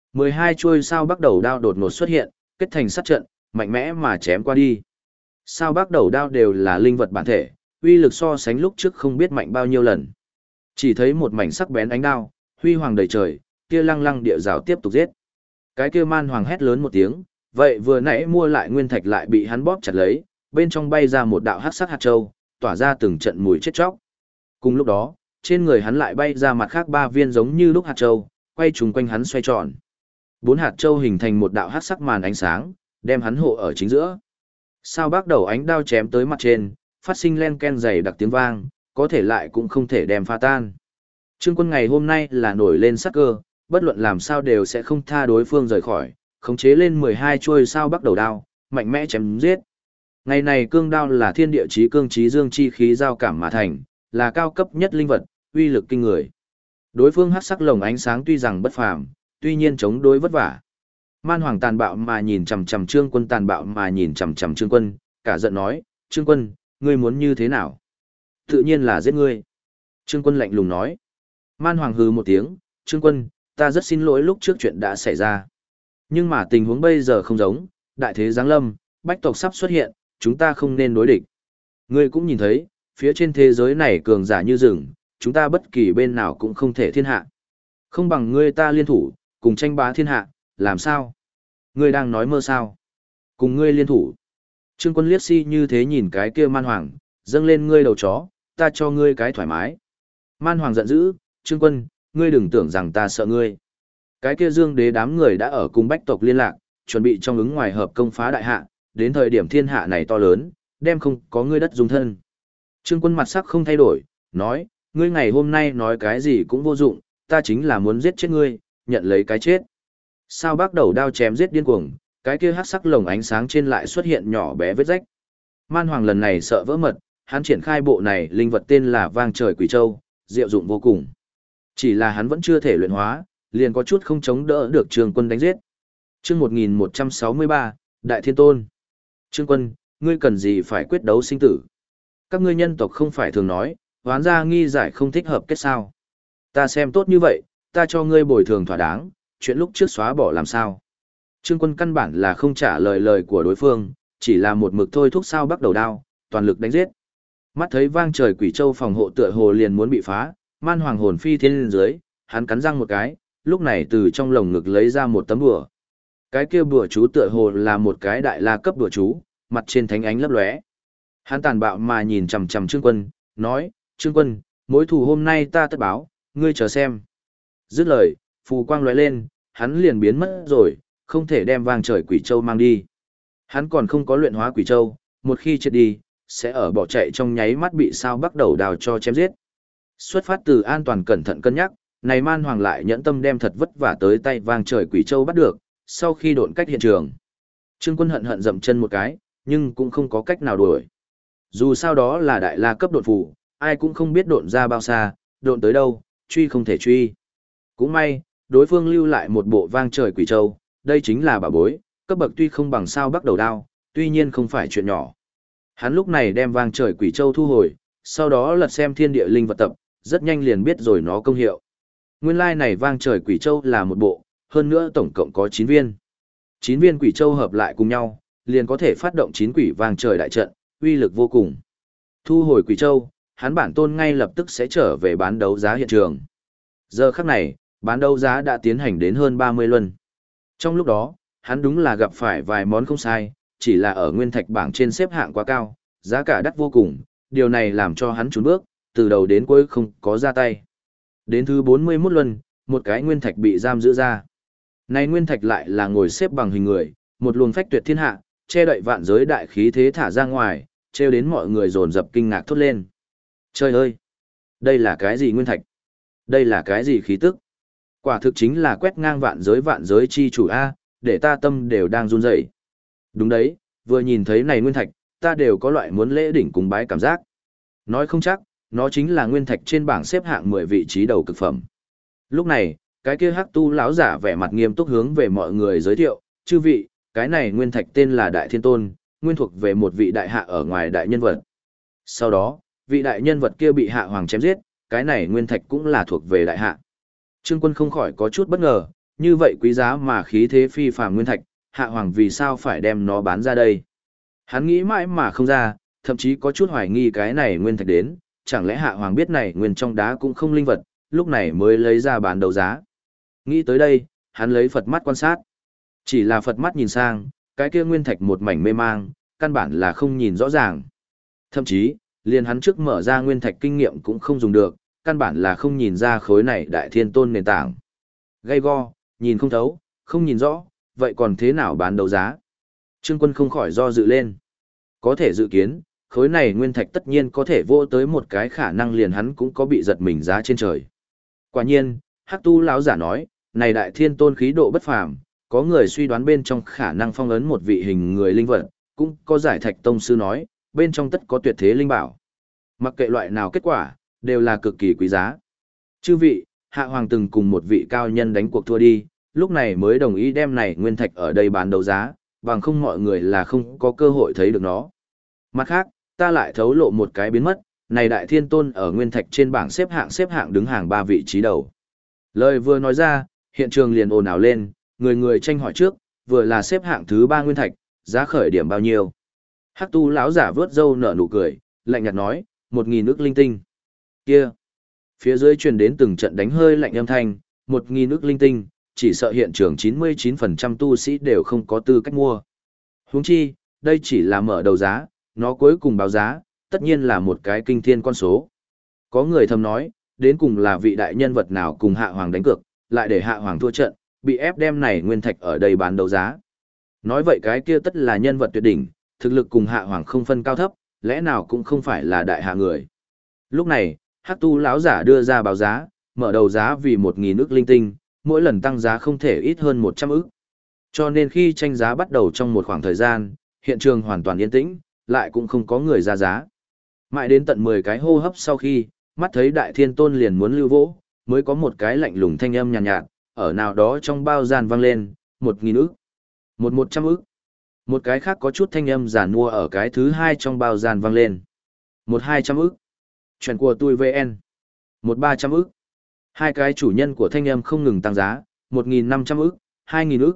12 chuôi sao bắc đầu đao đột ngột xuất hiện, kết thành sát trận, mạnh mẽ mà chém qua đi. Sao bắc đầu đao đều là linh vật bản thể, uy lực so sánh lúc trước không biết mạnh bao nhiêu lần. Chỉ thấy một mảnh sắc bén ánh đao, huy hoàng đầy trời, kia lăng lăng địa rào tiếp tục giết. Cái kia Man Hoàng hét lớn một tiếng, vậy vừa nãy mua lại nguyên thạch lại bị hắn bóp chặt lấy, bên trong bay ra một đạo hắc sắc hạt châu, tỏa ra từng trận mùi chết chóc. Cùng lúc đó, trên người hắn lại bay ra mặt khác 3 viên giống như lúc hạt châu, quay trùng quanh hắn xoay tròn. 4 hạt châu hình thành một đạo hắc sắc màn ánh sáng, đem hắn hộ ở chính giữa. Sao bác đầu ánh đao chém tới mặt trên, phát sinh len ken dày đặc tiếng vang, có thể lại cũng không thể đem phá tan. Trương Quân ngày hôm nay là nổi lên sát cơ, bất luận làm sao đều sẽ không tha đối phương rời khỏi, khống chế lên 12 chuôi sao bắc đầu đao, mạnh mẽ chém giết. Ngày này cương đao là thiên địa chí cương chí dương chi khí giao cảm mà thành, là cao cấp nhất linh vật, uy lực kinh người. Đối phương hắc sắc lồng ánh sáng tuy rằng bất phàm, tuy nhiên chống đối vất vả. Man Hoàng tàn bạo mà nhìn chằm chằm Trương Quân, tàn bạo mà nhìn chằm chằm Trương Quân, cả giận nói, "Trương Quân, ngươi muốn như thế nào?" "Tự nhiên là giết ngươi." Trương Quân lạnh lùng nói. Man Hoàng hừ một tiếng, "Trương Quân, ta rất xin lỗi lúc trước chuyện đã xảy ra. Nhưng mà tình huống bây giờ không giống, đại thế giáng lâm, bách tộc sắp xuất hiện, chúng ta không nên đối địch. Ngươi cũng nhìn thấy, phía trên thế giới này cường giả như rừng, chúng ta bất kỳ bên nào cũng không thể thiên hạ. Không bằng ngươi ta liên thủ, cùng tranh bá thiên hạ, làm sao? Ngươi đang nói mơ sao? Cùng ngươi liên thủ." Trương Quân liếc si như thế nhìn cái kia Man Hoàng, dâng lên ngươi đầu chó, ta cho ngươi cái thoải mái. Man Hoàng giận dữ, "Trương Quân, ngươi đừng tưởng rằng ta sợ ngươi." Cái kia Dương Đế đám người đã ở cùng bách tộc liên lạc, chuẩn bị trong ứng ngoài hợp công phá đại hạ, đến thời điểm thiên hạ này to lớn, đem không có ngươi đất dung thân. Trương Quân mặt sắc không thay đổi, nói, "Ngươi ngày hôm nay nói cái gì cũng vô dụng, ta chính là muốn giết chết ngươi, nhận lấy cái chết." Sao bác đầu đao chém giết điên cuồng, cái kia hắc sắc lồng ánh sáng trên lại xuất hiện nhỏ bé vết rách. Man Hoàng lần này sợ vỡ mật, hắn triển khai bộ này linh vật tên là Vang Trời Quỷ Châu, diệu dụng vô cùng. Chỉ là hắn vẫn chưa thể luyện hóa, liền có chút không chống đỡ được Trương Quân đánh giết. Chương 1163, Đại Thiên Tôn. "Trương Quân, ngươi cần gì phải quyết đấu sinh tử? Các ngươi nhân tộc không phải thường nói, oán gia nghi giải không thích hợp kết sao? Ta xem tốt như vậy, ta cho ngươi bồi thường thỏa đáng, chuyện lúc trước xóa bỏ làm sao?" Trương Quân căn bản là không trả lời lời của đối phương, chỉ là một mực thôi thúc sao bắt đầu đao, toàn lực đánh giết. Mắt thấy Vang Trời Quỷ Châu phòng hộ tựa hồ liền muốn bị phá, Man Hoàng hồn phi thiên lên dưới, hắn cắn răng một cái, lúc này từ trong lồng ngực lấy ra một tấm bùa. Cái kia bùa chú tựa hồ là một cái đại la cấp bùa chú, mặt trên thánh ánh lấp lóe. Hắn tàn bạo mà nhìn chằm chằm Trương Quân, nói, "Trương Quân, mối thù hôm nay ta tất báo, ngươi chờ xem." Dứt lời, phù quang lóe lên, hắn liền biến mất rồi, không thể đem Vang Trời Quỷ Châu mang đi. Hắn còn không có luyện hóa Quỷ Châu, một khi chết đi, sẽ ở bỏ chạy trong nháy mắt bị sao bắt đầu đào cho chém giết. Xuất phát từ an toàn cẩn thận cân nhắc, này Man Hoàng lại nhẫn tâm đem thật vất vả tới tay Vang Trời Quỷ Châu bắt được, sau khi độn cách hiện trường. Trương Quân hận hận dậm chân một cái, nhưng cũng không có cách nào đuổi. Dù sao đó là đại la cấp độn phù, ai cũng không biết độn ra bao xa, độn tới đâu, truy không thể truy. Cũng may, đối phương lưu lại một bộ vang trời quỷ châu, đây chính là bảo bối, cấp bậc tuy không bằng sao bắt đầu đao, tuy nhiên không phải chuyện nhỏ. Hắn lúc này đem vang trời quỷ châu thu hồi, sau đó lật xem thiên địa linh vật tập, rất nhanh liền biết rồi nó công hiệu. Nguyên lai này vang trời quỷ châu là một bộ, hơn nữa tổng cộng có 9 viên. 9 viên quỷ châu hợp lại cùng nhau, liền có thể phát động 9 quỷ vang trời đại trận, uy lực vô cùng. Thu hồi quỷ châu, hắn bản tôn ngay lập tức sẽ trở về bán đấu giá hiện trường. Giờ khắc này, bán đấu giá đã tiến hành đến hơn 30 luân. Trong lúc đó, hắn đúng là gặp phải vài món không sai, chỉ là ở nguyên thạch bảng trên xếp hạng quá cao, giá cả đắt vô cùng, điều này làm cho hắn trốn bước, từ đầu đến cuối không có ra tay. Đến thứ 41 luân, một cái nguyên thạch bị giam giữ ra. Này nguyên thạch lại là ngồi xếp bằng hình người, một luồng phách tuyệt thiên hạ, che đậy vạn giới đại khí thế thả ra ngoài, treo đến mọi người dồn dập kinh ngạc thốt lên. Trời ơi! Đây là cái gì nguyên thạch? Đây là cái gì khí tức? Quả thực chính là quét ngang vạn giới chi chủ A, để ta tâm đều đang run rẩy. Đúng đấy, vừa nhìn thấy này nguyên thạch, ta đều có loại muốn lễ đỉnh cúng bái cảm giác. Nói không chắc, nó chính là nguyên thạch trên bảng xếp hạng 10 vị trí đầu cực phẩm. Lúc này, cái kia hắc tu lão giả vẻ mặt nghiêm túc hướng về mọi người giới thiệu, chư vị, cái này nguyên thạch tên là Đại Thiên Tôn, nguyên thuộc về một vị đại hạ ở ngoài đại nhân vật. Sau đó, vị đại nhân vật kia bị hạ hoàng chém giết, cái này nguyên thạch cũng là thuộc về đại hạ. Trương Quân không khỏi có chút bất ngờ, như vậy quý giá mà khí thế phi phàm nguyên thạch, hạ hoàng vì sao phải đem nó bán ra đây? Hắn nghĩ mãi mà không ra, thậm chí có chút hoài nghi cái này nguyên thạch đến, chẳng lẽ hạ hoàng biết này nguyên trong đá cũng không linh vật, lúc này mới lấy ra bán đấu giá. Nghĩ tới đây, hắn lấy Phật mắt quan sát. Chỉ là Phật mắt nhìn sang, cái kia nguyên thạch một mảnh mê mang, căn bản là không nhìn rõ ràng. Thậm chí, liền hắn trước mở ra nguyên thạch kinh nghiệm cũng không dùng được, căn bản là không nhìn ra khối này Đại Thiên Tôn nền tảng. Gay go, nhìn không thấu, không nhìn rõ, vậy còn thế nào bán đấu giá? Trương Quân không khỏi do dự lên. Có thể dự kiến, khối này nguyên thạch tất nhiên có thể vô tới một cái khả năng liền hắn cũng có bị giật mình giá trên trời. Quả nhiên, Hắc Tu lão giả nói, này Đại Thiên Tôn khí độ bất phàm, có người suy đoán bên trong khả năng phong ấn một vị hình người linh vật, cũng có giải thạch tông sư nói, bên trong tất có tuyệt thế linh bảo. Mặc kệ loại nào kết quả, đều là cực kỳ quý giá. Chư vị, hạ hoàng từng cùng một vị cao nhân đánh cuộc thua đi, lúc này mới đồng ý đem này nguyên thạch ở đây bán đấu giá, bằng không mọi người là không có cơ hội thấy được nó. Mặt khác, ta lại thấu lộ một cái biến mất, này Đại Thiên Tôn ở nguyên thạch trên bảng xếp hạng đứng hàng 3 vị trí đầu. Lời vừa nói ra, hiện trường liền ồn ào lên, người người tranh hỏi trước, vừa là xếp hạng thứ 3 nguyên thạch, giá khởi điểm bao nhiêu? Hắc Tu lão giả vớt râu nở nụ cười, lạnh nhạt nói, 1.000 ức linh tinh. Kia! Phía dưới truyền đến từng trận đánh hơi lạnh âm thanh, 1.000 ức linh tinh, chỉ sợ hiện trường 99% tu sĩ đều không có tư cách mua. Huống chi, đây chỉ là mở đầu giá, nó cuối cùng báo giá, tất nhiên là một cái kinh thiên con số. Có người thầm nói, đến cùng là vị đại nhân vật nào cùng hạ hoàng đánh cược, lại để hạ hoàng thua trận, bị ép đem này nguyên thạch ở đây bán đấu giá. Nói vậy cái kia tất là nhân vật tuyệt đỉnh, thực lực cùng hạ hoàng không phân cao thấp, lẽ nào cũng không phải là đại hạ người. Lúc này, Hắc Tu lão giả đưa ra báo giá, mở đầu giá vì 1.000 ức linh tinh, mỗi lần tăng giá không thể ít hơn 100 ức. Cho nên khi tranh giá bắt đầu trong một khoảng thời gian, hiện trường hoàn toàn yên tĩnh, lại cũng không có người ra giá. Mãi đến tận 10 cái hô hấp sau khi, mắt thấy Đại Thiên Tôn liền muốn lưu vỗ, mới có một cái lạnh lùng thanh âm nhàn nhạt, ở nào đó trong bao gian vang lên, 1.000 ức, 100 ức. Một cái khác có chút thanh âm giản mua ở cái thứ hai trong bao gian vang lên, 200 ức. Chuyện của tôi VN, 300 ức. Hai cái chủ nhân của thanh âm không ngừng tăng giá, 1.500 ức, 2.000 ức,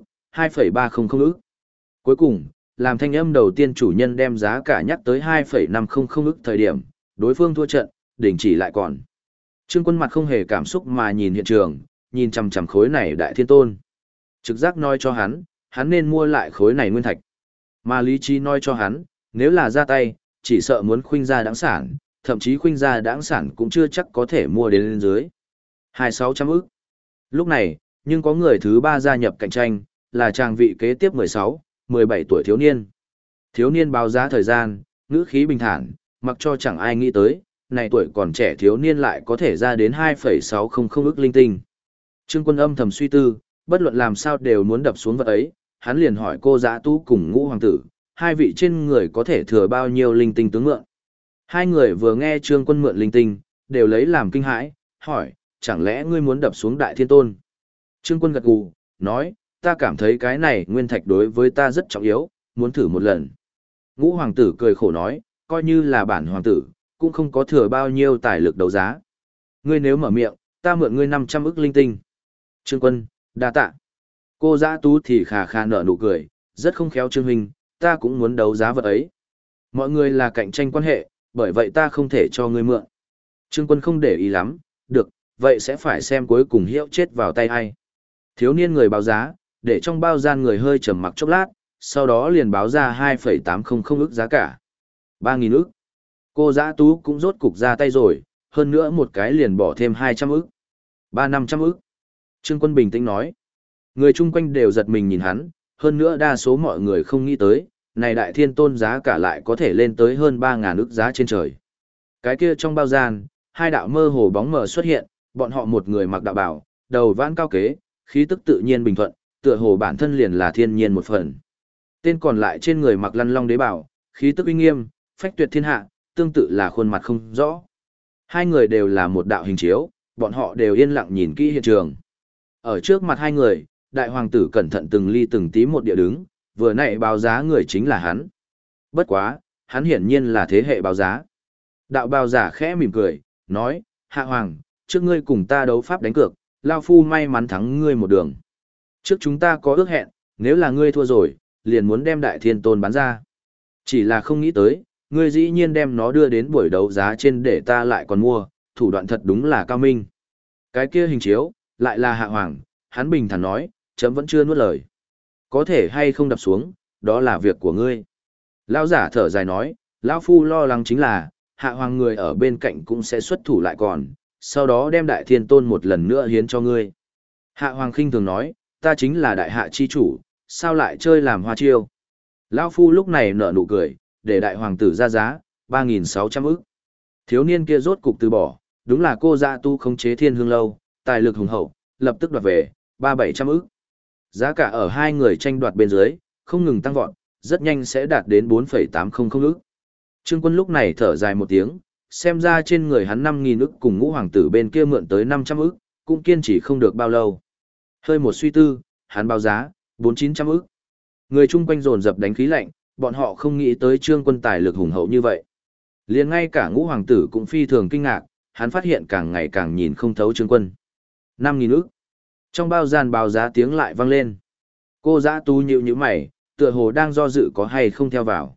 2,300 ức. Cuối cùng, làm thanh âm đầu tiên chủ nhân đem giá cả nhắc tới 2,500 ức thời điểm, đối phương thua trận, đình chỉ lại còn. Trương Quân mặt không hề cảm xúc mà nhìn hiện trường, nhìn chằm chằm khối này Đại Thiên Tôn. Trực giác nói cho hắn nên mua lại khối này nguyên thạch. Mà lý trí nói cho hắn, nếu là ra tay, chỉ sợ muốn khuynh ra đãng sản, thậm chí khuynh ra đãng sản cũng chưa chắc có thể mua đến lên dưới. 2.600 ức. Lúc này, nhưng có người thứ ba gia nhập cạnh tranh, là chàng vị kế tiếp 16, 17 tuổi thiếu niên. Thiếu niên báo giá thời gian, ngữ khí bình thản, mặc cho chẳng ai nghĩ tới, này tuổi còn trẻ thiếu niên lại có thể ra đến 2,600 ức linh tinh. Trương Quân âm thầm suy tư, bất luận làm sao đều muốn đập xuống vật ấy, hắn liền hỏi cô Dã Tú cùng Ngũ hoàng tử, hai vị trên người có thể thừa bao nhiêu linh tinh tướng mượn. Hai người vừa nghe Trương Quân mượn linh tinh, đều lấy làm kinh hãi, hỏi, chẳng lẽ ngươi muốn đập xuống Đại Thiên Tôn? Trương Quân gật gù, nói, ta cảm thấy cái này nguyên thạch đối với ta rất trọng yếu, muốn thử một lần. Ngũ hoàng tử cười khổ nói, coi như là bản hoàng tử, cũng không có thừa bao nhiêu tài lực đấu giá. Ngươi nếu mở miệng, ta mượn ngươi 500 ức linh tinh. Trương Quân, đa tạ. Cô Dã Tú thì khà khà nở nụ cười, rất không khéo Trương huynh, ta cũng muốn đấu giá vật ấy. Mọi người là cạnh tranh quan hệ, bởi vậy ta không thể cho ngươi mượn. Trương Quân không để ý lắm, được, vậy sẽ phải xem cuối cùng hiệu chết vào tay ai. Thiếu niên người báo giá, để trong bao gian người hơi trầm mặc chốc lát, sau đó liền báo ra 2,800 ức giá cả. 3.000 ức. Cô Dã Tú cũng rốt cục ra tay rồi, hơn nữa một cái liền bỏ thêm 200 ức. 300-500 ức. Trương Quân bình tĩnh nói. Người chung quanh đều giật mình nhìn hắn, hơn nữa đa số mọi người không nghĩ tới, này Đại Thiên Tôn giá cả lại có thể lên tới hơn 3.000 ức giá trên trời. Cái kia trong bao gian, hai đạo mơ hồ bóng mờ xuất hiện, bọn họ một người mặc đạo bào, đầu vãn cao kế, khí tức tự nhiên bình thuận, tựa hồ bản thân liền là thiên nhiên một phần. Tên còn lại trên người mặc lăn long đế bào, khí tức uy nghiêm, phách tuyệt thiên hạ, tương tự là khuôn mặt không rõ. Hai người đều là một đạo hình chiếu, bọn họ đều yên lặng nhìn kỹ hiện trường. Ở trước mặt hai người, đại hoàng tử cẩn thận từng ly từng tí một địa đứng, vừa nãy báo giá người chính là hắn. Bất quá, hắn hiển nhiên là thế hệ báo giá. Đạo bào giả khẽ mỉm cười, nói, Hạ Hoàng, trước ngươi cùng ta đấu pháp đánh cược, Lao Phu may mắn thắng ngươi một đường. Trước chúng ta có ước hẹn, nếu là ngươi thua rồi, liền muốn đem Đại Thiên Tôn bán ra. Chỉ là không nghĩ tới, ngươi dĩ nhiên đem nó đưa đến buổi đấu giá trên để ta lại còn mua, thủ đoạn thật đúng là cao minh. Cái kia hình chiếu, lại là Hạ Hoàng, hắn bình thản nói, chấm vẫn chưa nuốt lời. Có thể hay không đập xuống, đó là việc của ngươi. Lão giả thở dài nói, Lão Phu lo lắng chính là, Hạ Hoàng người ở bên cạnh cũng sẽ xuất thủ lại còn, sau đó đem Đại Thiên Tôn một lần nữa hiến cho ngươi. Hạ Hoàng khinh thường nói, ta chính là đại hạ chi chủ, sao lại chơi làm hoa chiêu. Lão Phu lúc này nở nụ cười, để đại hoàng tử ra giá, 3.600 ức. Thiếu niên kia rốt cục từ bỏ, đúng là cô Dã Tu khống chế Thiên Hương Lâu, tài lực hùng hậu, lập tức đoạt về, 300-700 ức. Giá cả ở hai người tranh đoạt bên dưới, không ngừng tăng vọt, rất nhanh sẽ đạt đến 4,800 ức. Trương Quân lúc này thở dài một tiếng, xem ra trên người hắn 5.000 ức cùng ngũ hoàng tử bên kia mượn tới 500 ức, cũng kiên trì không được bao lâu. Hơi một suy tư, hắn báo giá, 4-900 ức. Người chung quanh dồn dập đánh khí lạnh, bọn họ không nghĩ tới Trương Quân tài lực hùng hậu như vậy. Liền ngay cả ngũ hoàng tử cũng phi thường kinh ngạc, hắn phát hiện càng ngày càng nhìn không thấu Trương Quân. 5.000 ức. Trong bao gian báo giá tiếng lại vang lên. Cô Dã Tu nhíu mày, tựa hồ đang do dự có hay không theo vào.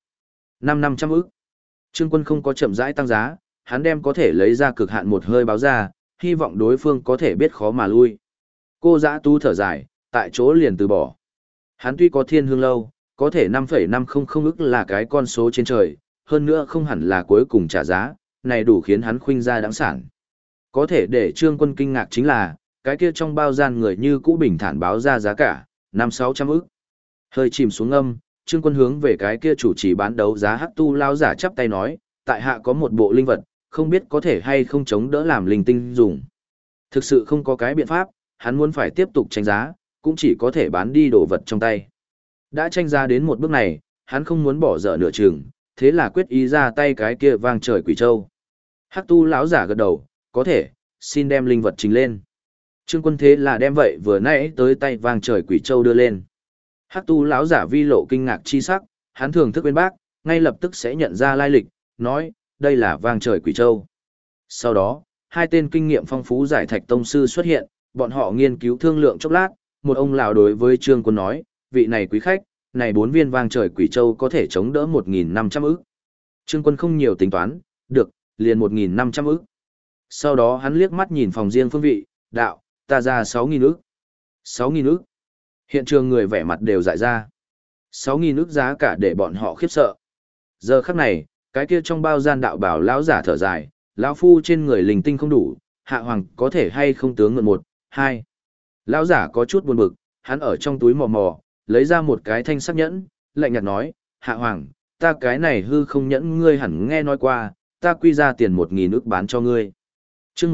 500 ức. Trương Quân không có chậm rãi tăng giá, hắn đem có thể lấy ra cực hạn một hơi báo ra, hy vọng đối phương có thể biết khó mà lui. Cô Dã Tu thở dài, tại chỗ liền từ bỏ. Hắn tuy có Thiên Hương Lâu, có thể 5,500 ức là cái con số trên trời, hơn nữa không hẳn là cuối cùng trả giá, này đủ khiến hắn khuynh ra đáng sản. Có thể để Trương Quân kinh ngạc chính là, cái kia trong bao gian người như cũ bình thản báo ra giá cả, 500-600 ức. Hơi chìm xuống âm, Trương Quân hướng về cái kia chủ trì bán đấu giá Hắc Tu lão giả chắp tay nói, tại hạ có một bộ linh vật, không biết có thể hay không chống đỡ làm linh tinh dùng. Thực sự không có cái biện pháp, hắn muốn phải tiếp tục tranh giá, cũng chỉ có thể bán đi đồ vật trong tay. Đã tranh giá đến một bước này, hắn không muốn bỏ dở nửa chừng, thế là quyết ý ra tay cái kia vang trời quỷ châu. Hắc Tu lão giả gật đầu, có thể, xin đem linh vật trình lên. Trương Quân thế là đem vậy vừa nãy tới tay vang trời quỷ châu đưa lên. Hắc Tu lão giả vi lộ kinh ngạc chi sắc, hắn thưởng thức bên bác, ngay lập tức sẽ nhận ra lai lịch, nói, đây là vang trời quỷ châu. Sau đó, hai tên kinh nghiệm phong phú giải thạch tông sư xuất hiện, bọn họ nghiên cứu thương lượng chốc lát, một ông lão đối với Trương Quân nói, vị này quý khách, này 4 viên vang trời quỷ châu có thể chống đỡ 1.500 ức. Trương Quân không nhiều tính toán, được, liền 1.500 ức. Sau đó hắn liếc mắt nhìn phòng riêng phương vị, đạo, ta ra 6.000 ức. 6.000 ức. Hiện trường người vẻ mặt đều dại ra. 6.000 ức giá cả để bọn họ khiếp sợ. Giờ khắc này, cái kia trong bao gian đạo bảo lão giả thở dài, lão phu trên người linh tinh không đủ, hạ hoàng có thể hay không tướng mượn 1, 2. Lão giả có chút buồn bực, hắn ở trong túi mò mò, lấy ra một cái thanh sắc nhẫn, lạnh nhạt nói, hạ hoàng, ta cái này hư không nhẫn ngươi hẳn nghe nói qua, ta quy ra tiền 1.000 ức bán cho ngươi. Chương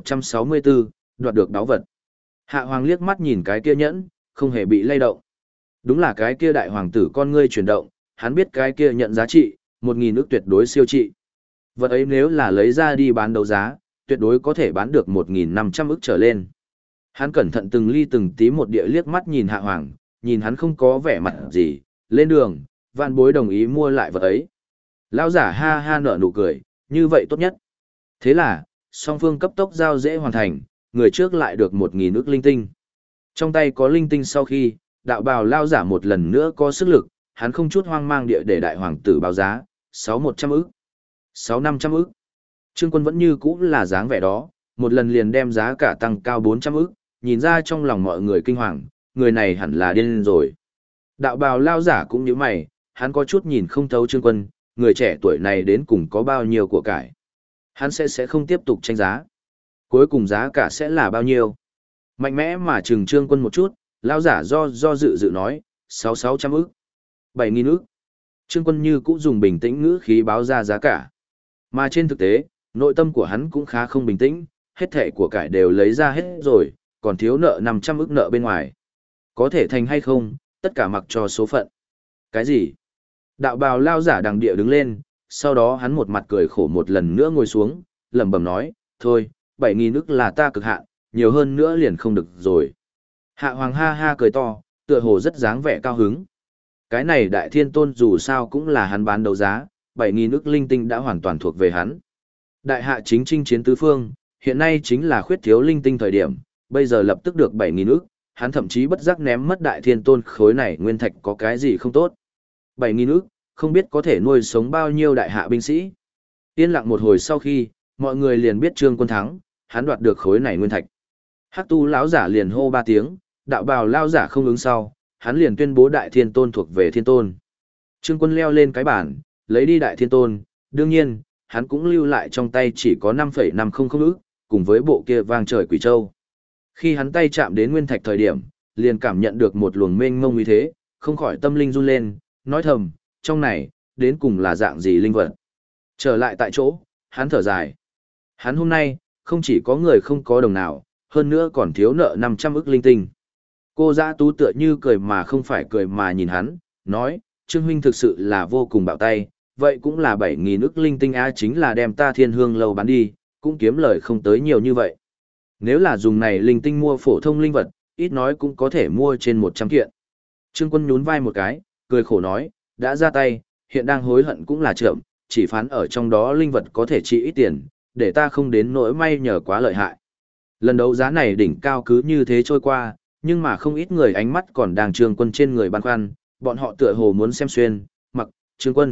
1164, đoạt được đáo vật. Hạ hoàng liếc mắt nhìn cái kia nhẫn, không hề bị lay động. Đúng là cái kia đại hoàng tử con ngươi chuyển động, hắn biết cái kia nhận giá trị, 1.000 ức tuyệt đối siêu trị. Vật ấy nếu là lấy ra đi bán đấu giá, tuyệt đối có thể bán được 1.500 ức trở lên. Hắn cẩn thận từng ly từng tí một địa liếc mắt nhìn Hạ Hoàng, nhìn hắn không có vẻ mặt gì, lên đường, Vạn Bối đồng ý mua lại vật ấy. Lão giả ha ha nở nụ cười, như vậy tốt nhất. Thế là, song phương cấp tốc giao dễ hoàn thành, người trước lại được 1.000 ức linh tinh. Trong tay có linh tinh sau khi, đạo bào lão giả một lần nữa có sức lực, hắn không chút hoang mang địa để đại hoàng tử báo giá, 6.100 ức, 6.500 ức. Trương Quân vẫn như cũ là dáng vẻ đó, một lần liền đem giá cả tăng cao 400 ức, nhìn ra trong lòng mọi người kinh hoàng, người này hẳn là điên rồi. Đạo bào lão giả cũng như mày, hắn có chút nhìn không thấu Trương Quân, người trẻ tuổi này đến cùng có bao nhiêu của cải. Hắn sẽ không tiếp tục tranh giá. Cuối cùng giá cả sẽ là bao nhiêu? Mạnh mẽ mà trừng Trương Quân một chút, lão giả do dự nói, 6.600 ức, 7.000 ức. Trương Quân như cũ dùng bình tĩnh ngữ khí báo ra giá cả. Mà trên thực tế, nội tâm của hắn cũng khá không bình tĩnh, hết thẻ của cải đều lấy ra hết rồi, còn thiếu nợ 500 ức nợ bên ngoài. Có thể thành hay không, tất cả mặc cho số phận. Cái gì? Đạo bào lao giả đằng địa đứng lên, sau đó hắn một mặt cười khổ một lần nữa ngồi xuống, lẩm bẩm nói, thôi, 7.000 ức là ta cực hạn, nhiều hơn nữa liền không được rồi. Hạ Hoàng ha ha cười to, tựa hồ rất dáng vẻ cao hứng. Cái này Đại Thiên Tôn dù sao cũng là hắn bán đấu giá, 7.000 ức linh tinh đã hoàn toàn thuộc về hắn. Đại hạ chính chinh chiến tứ phương, hiện nay chính là khuyết thiếu linh tinh thời điểm, bây giờ lập tức được 7.000 ức, hắn thậm chí bất giác ném mất Đại Thiên Tôn khối này nguyên thạch có cái gì không tốt. 7.000 ức, không biết có thể nuôi sống bao nhiêu đại hạ binh sĩ. Yên lặng một hồi sau khi, mọi người liền biết Trương Quân thắng, hắn đoạt được khối này nguyên thạch. Hắc Tu lão giả liền hô 3 tiếng, đạo bào lão giả không ứng sau, hắn liền tuyên bố Đại Thiên Tôn thuộc về Thiên Tôn. Trương Quân leo lên cái bản, lấy đi Đại Thiên Tôn, đương nhiên, hắn cũng lưu lại trong tay chỉ có 5,500 ức, cùng với bộ kia vang trời quỷ châu. Khi hắn tay chạm đến nguyên thạch thời điểm, liền cảm nhận được một luồng mênh mông uy thế, không khỏi tâm linh run lên, nói thầm, trong này, đến cùng là dạng gì linh vật. Trở lại tại chỗ, hắn thở dài. Hắn hôm nay, không chỉ có người không có đồng nào, hơn nữa còn thiếu nợ 500 ức linh tinh. Cô Dã Tú tựa như cười mà không phải cười mà nhìn hắn, nói, Trương huynh thực sự là vô cùng bạo tay, vậy cũng là 7.000 ức linh tinh á, chính là đem ta Thiên Hương lâu bán đi, cũng kiếm lời không tới nhiều như vậy. Nếu là dùng này linh tinh mua phổ thông linh vật, ít nói cũng có thể mua trên 100 kiện. Trương Quân nhún vai một cái, cười khổ nói, đã ra tay, hiện đang hối hận cũng là chậm, chỉ phán ở trong đó linh vật có thể trị ít tiền, để ta không đến nỗi may nhờ quá lợi hại. Lần đấu giá này đỉnh cao cứ như thế trôi qua, nhưng mà không ít người ánh mắt còn đang Trương Quân trên người băn khoăn, bọn họ tựa hồ muốn xem xuyên, mặc, Trương Quân.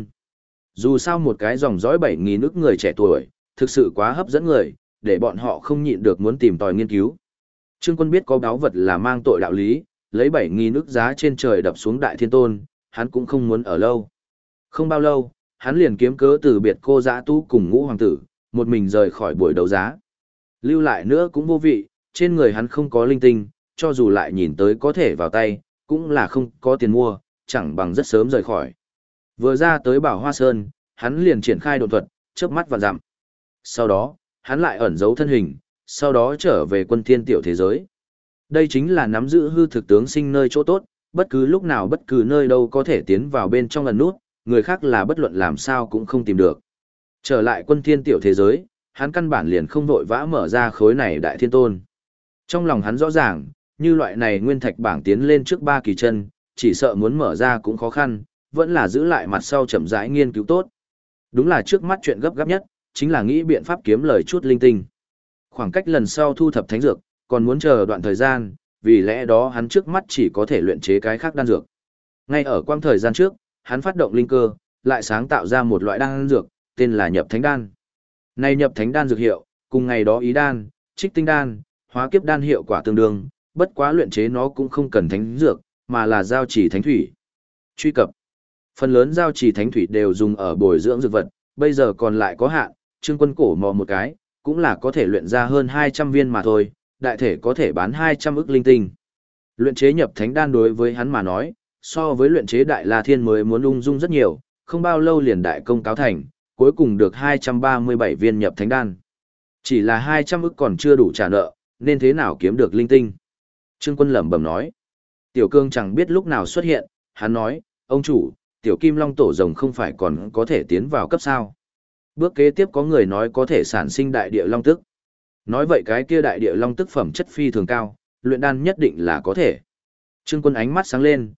Dù sao một cái dòng dõi 7.000 ức người trẻ tuổi, thực sự quá hấp dẫn người, để bọn họ không nhịn được muốn tìm tòi nghiên cứu. Trương Quân biết có báu vật là mang tội đạo lý, lấy 7.000 ức giá trên trời đập xuống Đại Thiên Tôn, hắn cũng không muốn ở lâu. Không bao lâu, hắn liền kiếm cớ từ biệt Cô Dã Tú cùng Ngũ Hoàng tử, một mình rời khỏi buổi đấu giá. Lưu lại nữa cũng vô vị, trên người hắn không có linh tinh, cho dù lại nhìn tới có thể vào tay, cũng là không có tiền mua, chẳng bằng rất sớm rời khỏi. Vừa ra tới Bảo Hoa Sơn, hắn liền triển khai độn thuật, chớp mắt và dặm. Sau đó, hắn lại ẩn giấu thân hình, sau đó trở về Quân Thiên tiểu thế giới. Đây chính là nắm giữ hư thực tướng sinh nơi chỗ tốt, bất cứ lúc nào bất cứ nơi đâu có thể tiến vào bên trong lần nút, người khác là bất luận làm sao cũng không tìm được. Trở lại Quân Thiên tiểu thế giới, hắn căn bản liền không vội vã mở ra khối này Đại Thiên Tôn. Trong lòng hắn rõ ràng, như loại này nguyên thạch bảng tiến lên trước 3 kỳ chân, chỉ sợ muốn mở ra cũng khó khăn, vẫn là giữ lại mặt sau chậm rãi nghiên cứu tốt. Đúng là trước mắt chuyện gấp gáp nhất, chính là nghĩ biện pháp kiếm lời chút linh tinh. Khoảng cách lần sau thu thập thánh dược, còn muốn chờ đoạn thời gian, vì lẽ đó hắn trước mắt chỉ có thể luyện chế cái khác đan dược. Ngay ở quang thời gian trước, hắn phát động linh cơ, lại sáng tạo ra một loại đan dược, tên là Nhập Thánh Đan. Này Nhập Thánh Đan dược hiệu, cùng ngày đó Ý Đan, Trích Tinh Đan, Hóa Kiếp Đan hiệu quả tương đương, bất quá luyện chế nó cũng không cần thánh dược, mà là giao chỉ thánh thủy. Truy cập. Phần lớn giao chỉ thánh thủy đều dùng ở bồi dưỡng dược vật, bây giờ còn lại có hạn, Trương Quân cổ mò một cái, cũng là có thể luyện ra hơn 200 viên mà thôi, đại thể có thể bán 200 ức linh tinh. Luyện chế Nhập Thánh Đan đối với hắn mà nói, so với luyện chế Đại La Thiên mới muốn ung dung rất nhiều, không bao lâu liền đại công cáo thành, cuối cùng được 237 viên Nhập Thánh Đan. Chỉ là 200 ức còn chưa đủ trả nợ, nên thế nào kiếm được linh tinh? Trương Quân lẩm bẩm nói. Tiểu Cương chẳng biết lúc nào xuất hiện, hắn nói, ông chủ, tiểu kim long tổ rồng không phải còn có thể tiến vào cấp sao. Bước kế tiếp có người nói có thể sản sinh đại địa long tức. Nói vậy cái kia đại địa long tức phẩm chất phi thường cao, luyện đan nhất định là có thể. Trương Quân ánh mắt sáng lên,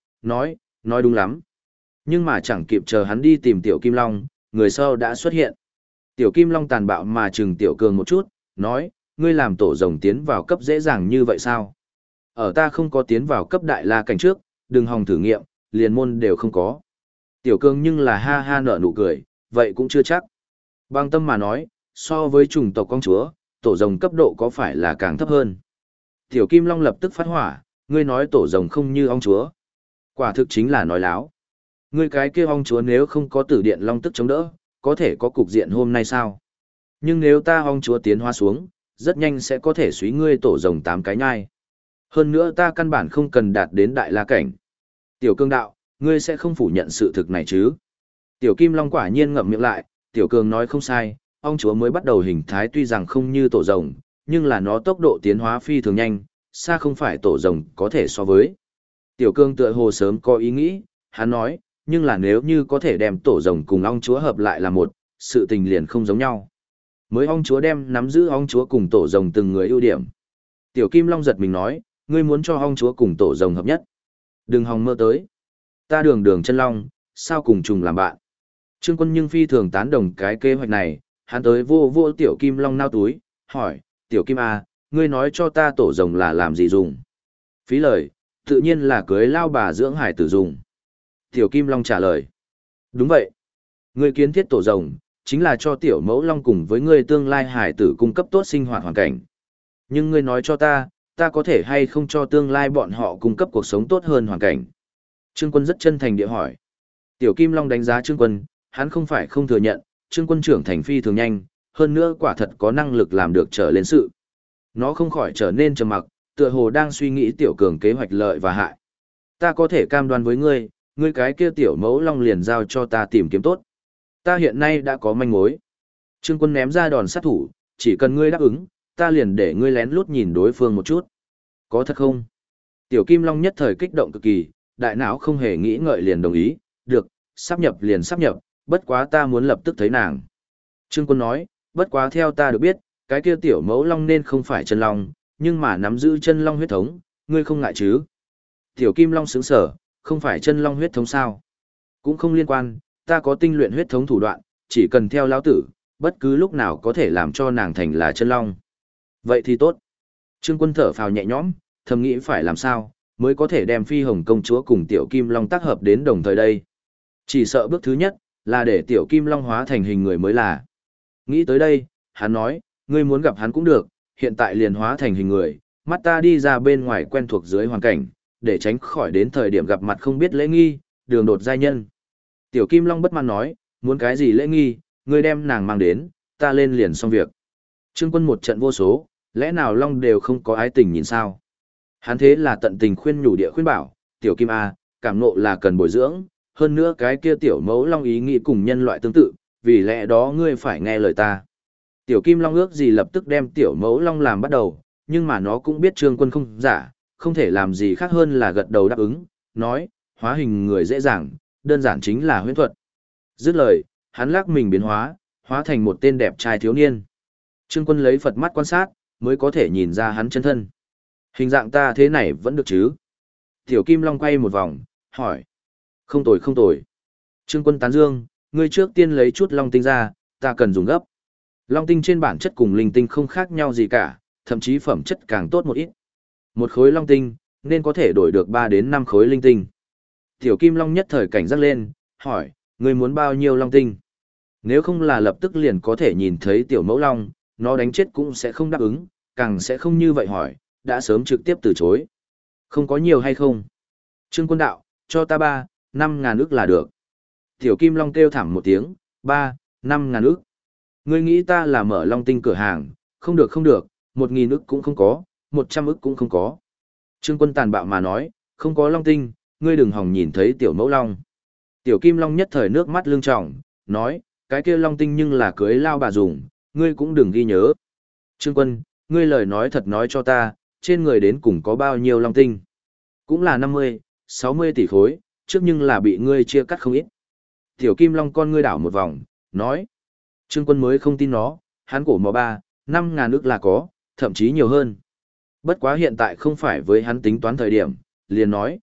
nói đúng lắm. Nhưng mà chẳng kịp chờ hắn đi tìm tiểu kim long, người sau đã xuất hiện. Tiểu kim long tàn bạo mà chừng tiểu cường một chút, nói, ngươi làm tổ rồng tiến vào cấp dễ dàng như vậy sao? Ở ta không có tiến vào cấp đại la cảnh trước, đừng hòng thử nghiệm, liền môn đều không có. Tiểu cường nhưng là ha ha nở nụ cười, vậy cũng chưa chắc. Bằng tâm mà nói, so với chủng tộc công chúa, tổ rồng cấp độ có phải là càng thấp hơn. Tiểu kim long lập tức phát hỏa, ngươi nói tổ rồng không như ong chúa. Quả thực chính là nói láo. Ngươi cái kia ong chúa nếu không có tử điện long tức chống đỡ, có thể có cục diện hôm nay sao? Nhưng nếu ta ong chúa tiến hóa xuống, rất nhanh sẽ có thể suy ngươi tổ rồng 8 cái nhai. Hơn nữa ta căn bản không cần đạt đến đại la cảnh. Tiểu cương đạo, ngươi sẽ không phủ nhận sự thực này chứ? Tiểu kim long quả nhiên ngậm miệng lại, tiểu cường nói không sai, ong chúa mới bắt đầu hình thái tuy rằng không như tổ rồng, nhưng là nó tốc độ tiến hóa phi thường nhanh, xa không phải tổ rồng có thể so với. Tiểu cương tựa hồ sớm có ý nghĩ, hắn nói, nhưng là nếu như có thể đem tổ rồng cùng ong chúa hợp lại là một, sự tình liền không giống nhau. Mới ong chúa đem nắm giữ ong chúa cùng tổ rồng từng người ưu điểm. Tiểu kim long giật mình nói, ngươi muốn cho ong chúa cùng tổ rồng hợp nhất. Đừng hòng mơ tới. Ta đường đường chân long, sao cùng trùng làm bạn. Trương Quân nhưng phi thường tán đồng cái kế hoạch này, hắn tới vô tiểu kim long nao túi, hỏi, tiểu kim à, ngươi nói cho ta tổ rồng là làm gì dùng? Phí lời, tự nhiên là cưới lao bà dưỡng hải tử dùng. Tiểu kim long trả lời, đúng vậy. Ngươi kiến thiết tổ rồng, chính là cho tiểu mẫu long cùng với ngươi tương lai hải tử cung cấp tốt sinh hoạt hoàn cảnh. Nhưng ngươi nói cho ta có thể hay không cho tương lai bọn họ cung cấp cuộc sống tốt hơn hoàn cảnh? Trương Quân rất chân thành địa hỏi. Tiểu kim long đánh giá Trương Quân, hắn không phải không thừa nhận, Trương Quân trưởng thành phi thường nhanh, hơn nữa quả thật có năng lực làm được trở lên sự. Nó không khỏi trở nên trầm mặc, tựa hồ đang suy nghĩ tiểu cường kế hoạch lợi và hại. Ta có thể cam đoan với ngươi, ngươi cái kia tiểu mẫu long liền giao cho ta tìm kiếm tốt. Ta hiện nay đã có manh mối. Trương Quân ném ra đòn sát thủ, chỉ cần ngươi đáp ứng, ta liền để ngươi lén lút nhìn đối phương một chút. Có thật không? Tiểu kim long nhất thời kích động cực kỳ, đại não không hề nghĩ ngợi liền đồng ý, được, sáp nhập liền sáp nhập, bất quá ta muốn lập tức thấy nàng. Trương Quân nói, bất quá theo ta được biết, cái kia tiểu mẫu long nên không phải chân long, nhưng mà nắm giữ chân long huyết thống, ngươi không ngại chứ? Tiểu kim long sững sở, không phải chân long huyết thống sao? Cũng không liên quan, ta có tinh luyện huyết thống thủ đoạn, chỉ cần theo lão tử, bất cứ lúc nào có thể làm cho nàng thành là chân long. Vậy thì tốt. Trương Quân thở phào nhẹ nhõm, thầm nghĩ phải làm sao, mới có thể đem phi hồng công chúa cùng tiểu kim long tác hợp đến đồng thời đây. Chỉ sợ bước thứ nhất, là để tiểu kim long hóa thành hình người mới là. Nghĩ tới đây, hắn nói, ngươi muốn gặp hắn cũng được, hiện tại liền hóa thành hình người, mắt ta đi ra bên ngoài quen thuộc dưới hoàn cảnh, để tránh khỏi đến thời điểm gặp mặt không biết lễ nghi, đường đột giai nhân. Tiểu kim long bất mãn nói, muốn cái gì lễ nghi, ngươi đem nàng mang đến, ta lên liền xong việc. Trương Quân một trận vô số, lẽ nào long đều không có ái tình nhìn sao? Hắn thế là tận tình khuyên nhủ địa khuyên bảo, tiểu kim A, cảm nộ là cần bồi dưỡng, hơn nữa cái kia tiểu mẫu long ý nghĩ cùng nhân loại tương tự, vì lẽ đó ngươi phải nghe lời ta. Tiểu kim long ước gì lập tức đem tiểu mẫu long làm bắt đầu, nhưng mà nó cũng biết Trương Quân không giả, không thể làm gì khác hơn là gật đầu đáp ứng, nói, hóa hình người dễ dàng, đơn giản chính là huyễn thuật. Dứt lời, hắn lắc mình biến hóa, hóa thành một tên đẹp trai thiếu niên. Trương Quân lấy Phật mắt quan sát, mới có thể nhìn ra hắn chân thân. Hình dạng ta thế này vẫn được chứ? Tiểu kim long quay một vòng, hỏi. Không tồi không tồi. Trương Quân tán dương, ngươi trước tiên lấy chút long tinh ra, ta cần dùng gấp. Long tinh trên bản chất cùng linh tinh không khác nhau gì cả, thậm chí phẩm chất càng tốt một ít. Một khối long tinh, nên có thể đổi được 3 đến 5 khối linh tinh. Tiểu kim long nhất thời cảnh giác lên, hỏi, ngươi muốn bao nhiêu long tinh? Nếu không là lập tức liền có thể nhìn thấy tiểu mẫu long, nó đánh chết cũng sẽ không đáp ứng, càng sẽ không như vậy hỏi, đã sớm trực tiếp từ chối. Không có nhiều hay không? Trương Quân đạo, cho ta 3-5 ngàn ức là được. Tiểu kim long kêu thảm một tiếng, 3-5 ngàn ức. Ngươi nghĩ ta là mở long tinh cửa hàng, không được không được, 1.000 ức cũng không có, 100 ức cũng không có. Trương Quân tàn bạo mà nói, không có long tinh, ngươi đừng hòng nhìn thấy tiểu mẫu long. Tiểu kim long nhất thời nước mắt lưng tròng, nói, cái kia long tinh nhưng là cưới lao bà dùng, ngươi cũng đừng ghi nhớ. Trương Quân, ngươi lời nói thật nói cho ta, trên người đến cùng có bao nhiêu long tinh? Cũng là 50-60 tỷ khối, trước nhưng là bị ngươi chia cắt không ít. Tiểu Kim Long con ngươi đảo một vòng, nói. Trương Quân mới không tin nó, hắn cổ mò 3-5 ngàn ức là có, thậm chí nhiều hơn. Bất quá hiện tại không phải với hắn tính toán thời điểm, liền nói,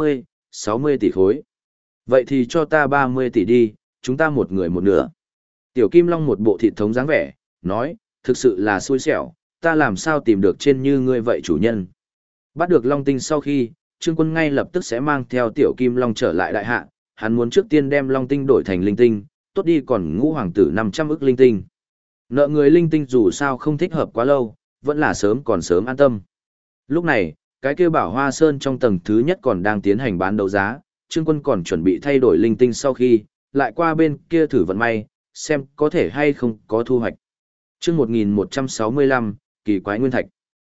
50-60 tỷ khối. Vậy thì cho ta 30 tỷ đi, chúng ta một người một nửa. Tiểu Kim Long một bộ thịt thống dáng vẻ, nói, thực sự là xui xẻo, ta làm sao tìm được trên như ngươi vậy chủ nhân. Bắt được Long Tinh sau khi, Trương Quân ngay lập tức sẽ mang theo Tiểu Kim Long trở lại đại hạ, hắn muốn trước tiên đem Long Tinh đổi thành linh tinh, tốt đi còn Ngũ Hoàng tử 500 ức linh tinh. Nợ người linh tinh dù sao không thích hợp quá lâu, vẫn là sớm còn sớm an tâm. Lúc này, cái kia Bảo Hoa Sơn trong tầng thứ nhất còn đang tiến hành bán đấu giá, Trương Quân còn chuẩn bị thay đổi linh tinh sau khi, lại qua bên kia thử vận may, xem có thể hay không có thu hoạch. Chương 1165, kỳ quái nguyên thạch.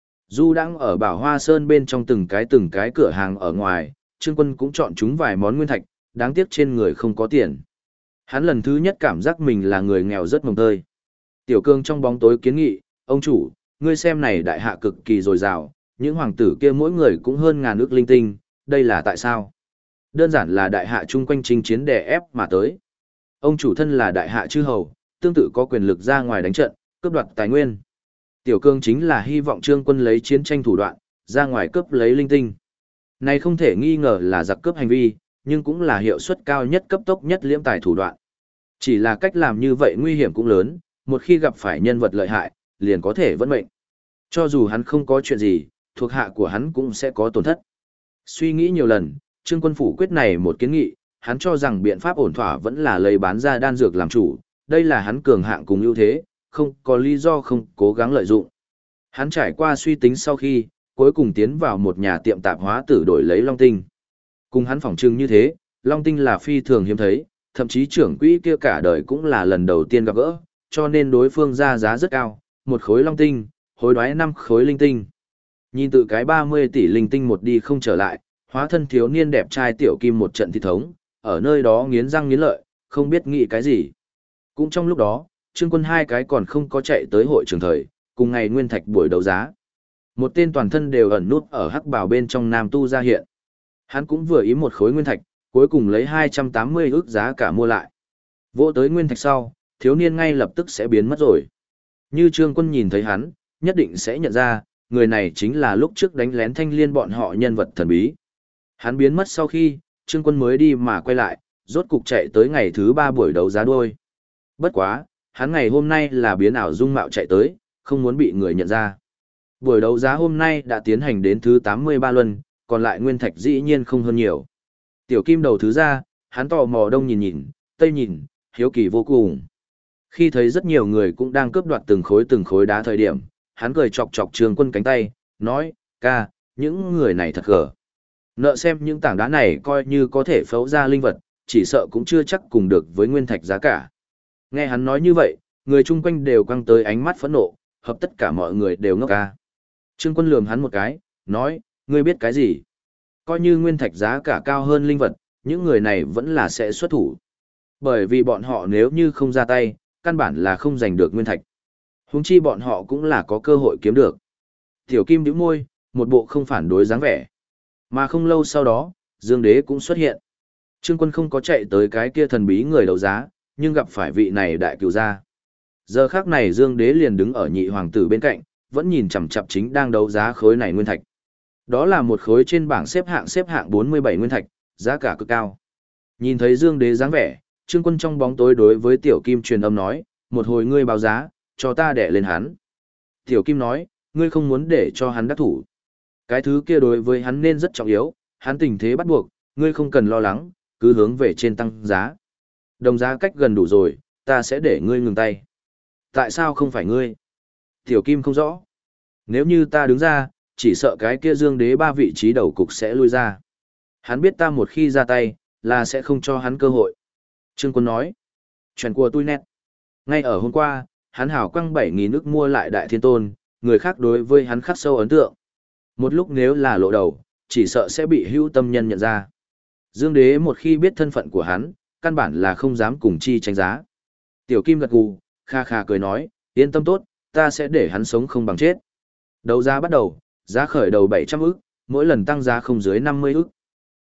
Du đang ở Bảo Hoa Sơn bên trong từng cái cửa hàng ở ngoài, Trương Quân cũng chọn chúng vài món nguyên thạch, đáng tiếc trên người không có tiền. Hắn lần thứ nhất cảm giác mình là người nghèo rất mồng tơi. Tiểu Cương trong bóng tối kiến nghị, ông chủ, ngươi xem này đại hạ cực kỳ dồi dào, những hoàng tử kia mỗi người cũng hơn ngàn ức linh tinh, đây là tại sao? Đơn giản là đại hạ chung quanh chinh chiến đè ép mà tới. Ông chủ thân là đại hạ chư hầu, tương tự có quyền lực ra ngoài đánh trận, cướp đoạt tài nguyên. Tiểu Cương chính là hy vọng Trương Quân lấy chiến tranh thủ đoạn, ra ngoài cướp lấy linh tinh. Này không thể nghi ngờ là giặc cướp hành vi, nhưng cũng là hiệu suất cao nhất cấp tốc nhất liễm tài thủ đoạn. Chỉ là cách làm như vậy nguy hiểm cũng lớn, một khi gặp phải nhân vật lợi hại, liền có thể vẫn mệnh. Cho dù hắn không có chuyện gì, thuộc hạ của hắn cũng sẽ có tổn thất. Suy nghĩ nhiều lần, Trương Quân phủ quyết này một kiến nghị, hắn cho rằng biện pháp ổn thỏa vẫn là lấy bán ra đan dược làm chủ, đây là hắn cường hạng cùng ưu thế, không có lý do không cố gắng lợi dụng. Hắn trải qua suy tính sau khi, cuối cùng tiến vào một nhà tiệm tạp hóa tử đổi lấy Long Tinh. Cùng hắn phỏng trưng như thế, Long Tinh là phi thường hiếm thấy, thậm chí trưởng quỹ kia cả đời cũng là lần đầu tiên gặp gỡ, cho nên đối phương ra giá rất cao, một khối Long Tinh, hối đoái 5 khối linh tinh. Nhìn từ cái 30 tỷ linh tinh một đi không trở lại, hóa thân thiếu niên đẹp trai Tiểu Kim một trận thị thống, ở nơi đó nghiến răng nghiến lợi, không biết nghĩ cái gì. Cũng trong lúc đó, Trương Quân hai cái còn không có chạy tới hội trường thời, cùng ngày nguyên thạch buổi đấu giá. Một tên toàn thân đều ẩn nút ở hắc bào bên trong nam tu ra hiện. Hắn cũng vừa ý một khối nguyên thạch, cuối cùng lấy 280 ức giá cả mua lại. Vỗ tới nguyên thạch sau, thiếu niên ngay lập tức sẽ biến mất rồi. Như Trương Quân nhìn thấy hắn, nhất định sẽ nhận ra, người này chính là lúc trước đánh lén Thanh Liên bọn họ nhân vật thần bí. Hắn biến mất sau khi, Trương Quân mới đi mà quay lại, rốt cục chạy tới ngày thứ 3 buổi đấu giá đuôi. Bất quá, hắn ngày hôm nay là biến ảo dung mạo chạy tới, không muốn bị người nhận ra. Buổi đấu giá hôm nay đã tiến hành đến thứ 83 luân, còn lại nguyên thạch dĩ nhiên không hơn nhiều. Tiểu Kim đầu thứ ra, hắn tò mò đông nhìn nhìn, tây nhìn, hiếu kỳ vô cùng. Khi thấy rất nhiều người cũng đang cướp đoạt từng khối đá thời điểm, hắn cười chọc chọc Trương Quân cánh tay, nói, ca, những người này thật gở. Nợ xem những tảng đá này coi như có thể phẫu ra linh vật, chỉ sợ cũng chưa chắc cùng được với nguyên thạch giá cả. Nghe hắn nói như vậy, người chung quanh đều quăng tới ánh mắt phẫn nộ, hợp tất cả mọi người đều ngốc ca. Trương Quân lườm hắn một cái, nói, ngươi biết cái gì? Coi như nguyên thạch giá cả cao hơn linh vật, những người này vẫn là sẽ xuất thủ. Bởi vì bọn họ nếu như không ra tay, căn bản là không giành được nguyên thạch. Huống chi bọn họ cũng là có cơ hội kiếm được. Tiểu Kim nhíu môi, một bộ không phản đối dáng vẻ. Mà không lâu sau đó, Dương Đế cũng xuất hiện. Trương Quân không có chạy tới cái kia thần bí người đấu giá, nhưng gặp phải vị này đại cửu gia. Giờ khắc này Dương Đế liền đứng ở nhị hoàng tử bên cạnh, vẫn nhìn chằm chằm chính đang đấu giá khối này nguyên thạch. Đó là một khối trên bảng xếp hạng 47 nguyên thạch, giá cả cực cao. Nhìn thấy Dương Đế dáng vẻ, Trương Quân trong bóng tối đối với Tiểu Kim truyền âm nói, một hồi ngươi báo giá, cho ta đẻ lên hắn. Tiểu Kim nói, ngươi không muốn để cho hắn đắc thủ. Cái thứ kia đối với hắn nên rất trọng yếu, hắn tình thế bắt buộc, ngươi không cần lo lắng, cứ hướng về trên tăng giá. Đồng giá cách gần đủ rồi, ta sẽ để ngươi ngừng tay. Tại sao không phải ngươi? Tiểu Kim không rõ. Nếu như ta đứng ra, chỉ sợ cái kia Dương Đế 3 vị trí đầu cục sẽ lui ra. Hắn biết ta một khi ra tay, là sẽ không cho hắn cơ hội. Trương Quân nói. Chuyện của tôi nét. Ngay ở hôm qua, hắn hảo quăng 7.000 ức mua lại Đại Thiên Tôn, người khác đối với hắn khắc sâu ấn tượng. Một lúc nếu là lộ đầu, chỉ sợ sẽ bị hữu tâm nhân nhận ra. Dương Đế một khi biết thân phận của hắn, căn bản là không dám cùng chi tranh giá. Tiểu Kim gật gù, kha kha cười nói, yên tâm tốt, ta sẽ để hắn sống không bằng chết. Đấu giá bắt đầu, giá khởi đầu 700 ức, mỗi lần tăng giá không dưới 50 ức.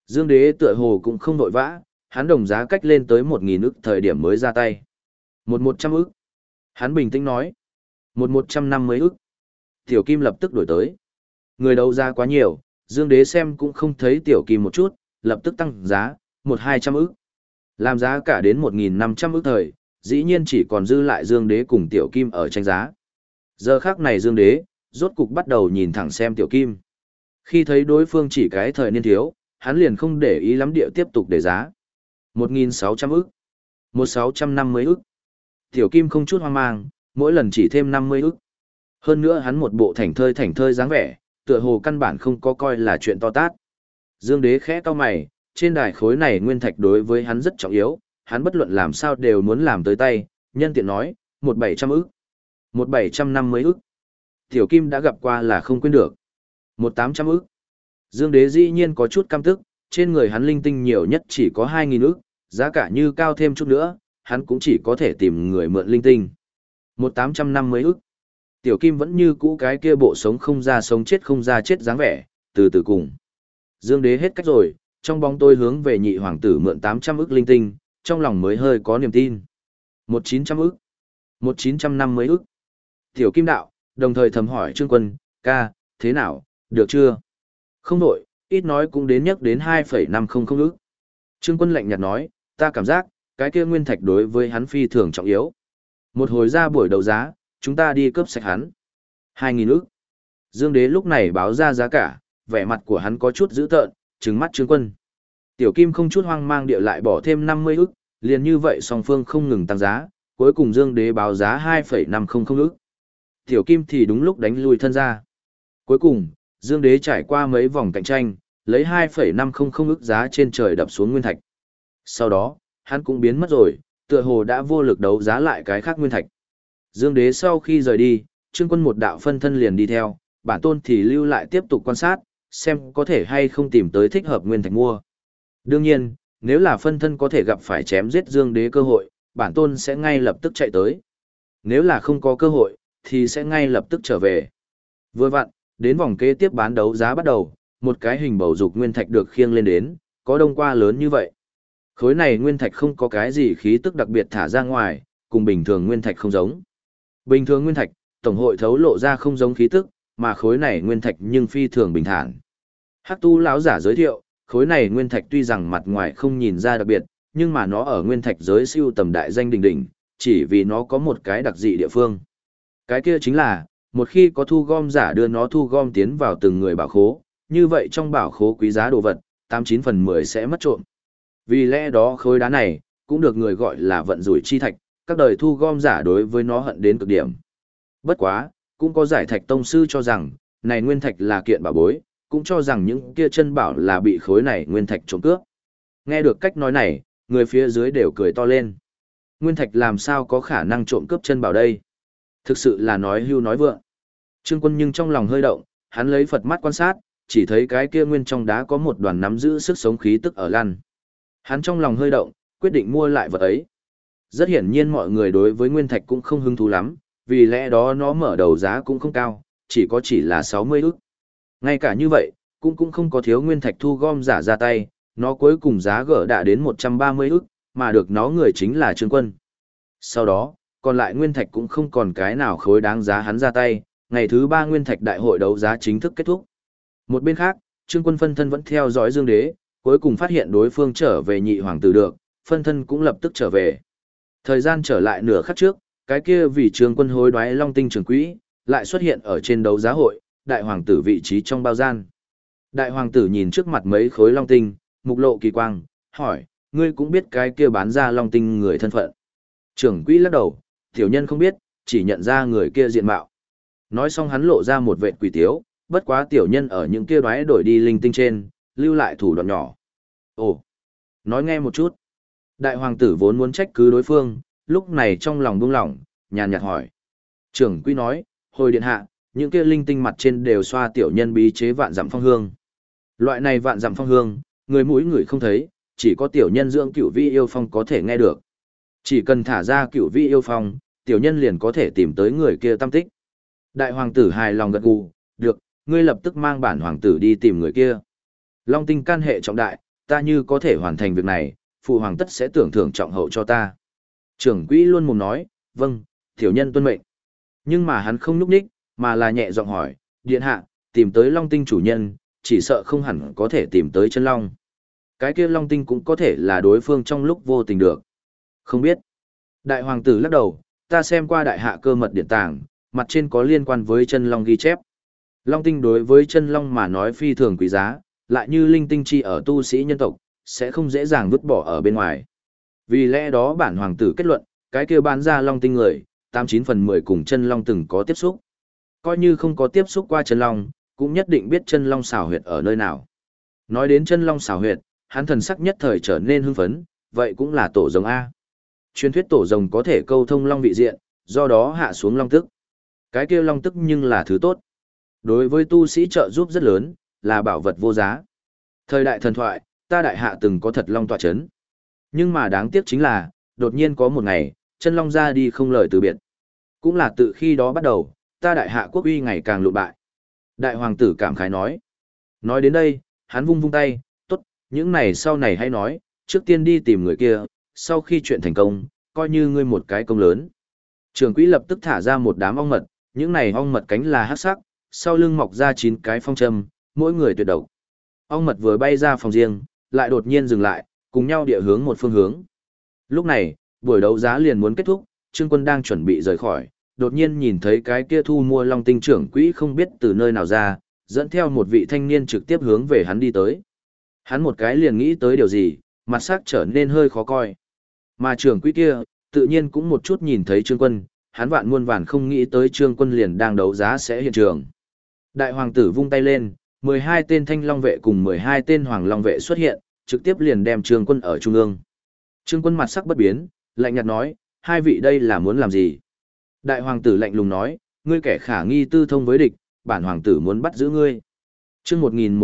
Dương Đế tựa hồ cũng không vội vã, hắn đồng giá cách lên tới 1.000 ức thời điểm mới ra tay. 100 ức. Hắn bình tĩnh nói. 150 ức. Tiểu Kim lập tức đổi tới. Người đấu giá quá nhiều, Dương Đế xem cũng không thấy Tiểu Kim một chút, lập tức tăng giá, 200 ức. Làm giá cả đến 1.500 ức thời, dĩ nhiên chỉ còn dư lại Dương Đế cùng Tiểu Kim ở tranh giá. Giờ khác này Dương Đế, rốt cục bắt đầu nhìn thẳng xem Tiểu Kim. Khi thấy đối phương chỉ cái thời niên thiếu, hắn liền không để ý lắm địa tiếp tục để giá. 1.600 ức. 1.650 ức. Tiểu Kim không chút hoang mang, mỗi lần chỉ thêm 50 ức. Hơn nữa hắn một bộ thảnh thơi dáng vẻ, tựa hồ căn bản không có coi là chuyện to tát. Dương Đế khẽ cau mày, trên đài khối này nguyên thạch đối với hắn rất trọng yếu, hắn bất luận làm sao đều muốn làm tới tay, nhân tiện nói, 1.700 ức. 1.750 ức. Tiểu Kim đã gặp qua là không quên được. 1.800 ức. Dương Đế dĩ nhiên có chút căm tức, trên người hắn linh tinh nhiều nhất chỉ có 2.000 ức, giá cả như cao thêm chút nữa, hắn cũng chỉ có thể tìm người mượn linh tinh. 1.850 ức. Tiểu Kim vẫn như cũ cái kia bộ sống không ra sống chết không ra chết dáng vẻ, từ từ cùng. Dương Đế hết cách rồi, trong bóng tôi hướng về nhị hoàng tử mượn 800 ức linh tinh, trong lòng mới hơi có niềm tin. 1.900 ức. 1.950 ức. Tiểu Kim đạo, đồng thời thầm hỏi Trương Quân, ca, thế nào, được chưa? Không đổi, ít nói cũng đến nhắc đến 2,500 ức. Trương Quân lạnh nhạt nói, ta cảm giác, cái kia nguyên thạch đối với hắn phi thường trọng yếu. Một hồi ra buổi đấu giá, chúng ta đi cướp sạch hắn. 2.000 ức. Dương Đế lúc này báo ra giá cả, vẻ mặt của hắn có chút dữ tợn, trừng mắt Trương Quân. Tiểu Kim không chút hoang mang địa lại bỏ thêm 50 ức, liền như vậy song phương không ngừng tăng giá, cuối cùng Dương Đế báo giá 2,500 ức. Tiểu Kim thì đúng lúc đánh lui thân ra. Cuối cùng, Dương Đế trải qua mấy vòng cạnh tranh, lấy 2,500 ức giá trên trời đập xuống nguyên thạch. Sau đó, hắn cũng biến mất rồi, tựa hồ đã vô lực đấu giá lại cái khác nguyên thạch. Dương Đế sau khi rời đi, Trương Quân một đạo phân thân liền đi theo, bản tôn thì lưu lại tiếp tục quan sát, xem có thể hay không tìm tới thích hợp nguyên thạch mua. Đương nhiên, nếu là phân thân có thể gặp phải chém giết Dương Đế cơ hội, bản tôn sẽ ngay lập tức chạy tới. Nếu là không có cơ hội, thì sẽ ngay lập tức trở về. Vừa vặn, đến vòng kế tiếp bán đấu giá bắt đầu, một cái hình bầu dục nguyên thạch được khiêng lên đến, có đông qua lớn như vậy. Khối này nguyên thạch không có cái gì khí tức đặc biệt thả ra ngoài, cùng bình thường nguyên thạch không giống. Bình thường nguyên thạch, tổng hội thấu lộ ra không giống khí tức, mà khối này nguyên thạch nhưng phi thường bình thản. Hắc Tu lão giả giới thiệu, khối này nguyên thạch tuy rằng mặt ngoài không nhìn ra đặc biệt, nhưng mà nó ở nguyên thạch giới siêu tầm đại danh đỉnh đỉnh, chỉ vì nó có một cái đặc dị địa phương. Cái kia chính là, một khi có thu gom giả đưa nó thu gom tiến vào từng người bảo khố, như vậy trong bảo khố quý giá đồ vật, 89 phần 10 sẽ mất trộm. Vì lẽ đó khối đá này, cũng được người gọi là vận rủi chi thạch, các đời thu gom giả đối với nó hận đến cực điểm. Bất quá, cũng có giải thạch tông sư cho rằng, này nguyên thạch là kiện bảo bối, cũng cho rằng những kia chân bảo là bị khối này nguyên thạch trộm cướp. Nghe được cách nói này, người phía dưới đều cười to lên. Nguyên thạch làm sao có khả năng trộm cướp chân bảo đây? Thực sự là nói hưu nói vượng. Trương Quân nhưng trong lòng hơi động, hắn lấy Phật mắt quan sát, chỉ thấy cái kia nguyên trong đá có một đoàn nắm giữ sức sống khí tức ở lăn. Hắn trong lòng hơi động, quyết định mua lại vật ấy. Rất hiển nhiên mọi người đối với nguyên thạch cũng không hứng thú lắm, vì lẽ đó nó mở đầu giá cũng không cao, chỉ là 60 ức. Ngay cả như vậy, cũng không có thiếu nguyên thạch thu gom giả ra tay, nó cuối cùng giá gỡ đã đến 130 ức, mà được nó người chính là Trương Quân. Sau đó, còn lại nguyên thạch cũng không còn cái nào khối đáng giá hắn ra tay, ngày thứ 3 nguyên thạch đại hội đấu giá chính thức kết thúc. Một bên khác, Trương Quân phân thân vẫn theo dõi Dương Đế, cuối cùng phát hiện đối phương trở về nhị hoàng tử được, phân thân cũng lập tức trở về. Thời gian trở lại nửa khắc trước, cái kia vì Trương Quân hối đoái Long Tinh Trường Quỹ, lại xuất hiện ở trên đấu giá hội, đại hoàng tử vị trí trong bao gian. Đại hoàng tử nhìn trước mặt mấy khối long tinh, mục lộ kỳ quang, hỏi, ngươi cũng biết cái kia bán ra long tinh người thân phận. Trưởng quỹ lắc đầu, tiểu nhân không biết, chỉ nhận ra người kia diện mạo. Nói xong hắn lộ ra một vệt quỷ tiếu, bất quá tiểu nhân ở những kia đoái đổi đi linh tinh trên, lưu lại thủ đoạn nhỏ. Ồ, nói nghe một chút. Đại hoàng tử vốn muốn trách cứ đối phương, lúc này trong lòng buông lỏng, nhàn nhạt hỏi. Trưởng quỹ nói, hồi điện hạ, những kia linh tinh mặt trên đều xoa tiểu nhân bí chế vạn dặm phong hương. Loại này vạn dặm phong hương, người mũi người không thấy, chỉ có tiểu nhân dưỡng cửu vi yêu phong có thể nghe được. Chỉ cần thả ra cửu vi yêu phong, tiểu nhân liền có thể tìm tới người kia tâm tích. Đại hoàng tử hài lòng gật gù, được, ngươi lập tức mang bản hoàng tử đi tìm người kia. Long tinh can hệ trọng đại, ta như có thể hoàn thành việc này, phụ hoàng tất sẽ tưởng thưởng trọng hậu cho ta. Trưởng quỹ luôn mồm nói, vâng, tiểu nhân tuân mệnh. Nhưng mà hắn không nhúc nhích, mà là nhẹ giọng hỏi, điện hạ, tìm tới Long Tinh chủ nhân, chỉ sợ không hẳn có thể tìm tới chân long. Cái kia Long Tinh cũng có thể là đối phương trong lúc vô tình được. Không biết. Đại hoàng tử lắc đầu, ta xem qua đại hạ cơ mật điện tàng, mặt trên có liên quan với chân long ghi chép. Long Tinh đối với chân long mà nói phi thường quý giá, lại như linh tinh chi ở tu sĩ nhân tộc, sẽ không dễ dàng vứt bỏ ở bên ngoài. Vì lẽ đó bản hoàng tử kết luận, cái kia bán ra Long Tinh người, 89/10 cùng chân long từng có tiếp xúc. Coi như không có tiếp xúc qua chân long, cũng nhất định biết chân long xào huyệt ở nơi nào. Nói đến chân long xào huyệt, hắn thần sắc nhất thời trở nên hưng phấn, vậy cũng là tổ rồng A. Truyền thuyết tổ rồng có thể câu thông long vị diện, do đó hạ xuống long tức. Cái kia long tức nhưng là thứ tốt. Đối với tu sĩ trợ giúp rất lớn, là bảo vật vô giá. Thời đại thần thoại, ta đại hạ từng có thật long tọa chấn. Nhưng mà đáng tiếc chính là, đột nhiên có một ngày, chân long ra đi không lời từ biệt. Cũng là từ khi đó bắt đầu, ta đại hạ quốc uy ngày càng lụi bại. Đại hoàng tử cảm khái nói. Nói đến đây, hắn vung vung tay, tốt, những này sau này hãy nói, trước tiên đi tìm người kia, sau khi chuyện thành công, coi như ngươi một cái công lớn. Trường quỹ lập tức thả ra một đám ong mật, những này ong mật cánh là hắc sắc, sau lưng mọc ra 9 cái phong châm, mỗi người tuyệt độc. Ong mật vừa bay ra phòng riêng, lại đột nhiên dừng lại, cùng nhau địa hướng một phương hướng. Lúc này, buổi đấu giá liền muốn kết thúc, Trương Quân đang chuẩn bị rời khỏi, đột nhiên nhìn thấy cái kia thu mua Long Tinh trưởng quỹ không biết từ nơi nào ra, dẫn theo một vị thanh niên trực tiếp hướng về hắn đi tới. Hắn một cái liền nghĩ tới điều gì, mặt sắc trở nên hơi khó coi. Mà trưởng quỹ kia, tự nhiên cũng một chút nhìn thấy Trương Quân, hắn vạn muôn vàn không nghĩ tới Trương Quân liền đang đấu giá sẽ hiện trường. Đại hoàng tử vung tay lên, 12 tên thanh long vệ cùng 12 tên hoàng long vệ xuất hiện, trực tiếp liền đem Trương Quân ở trung ương. Trương Quân mặt sắc bất biến, lạnh nhạt nói, hai vị đây là muốn làm gì? Đại hoàng tử lạnh lùng nói, ngươi kẻ khả nghi tư thông với địch, bản hoàng tử muốn bắt giữ ngươi. Chương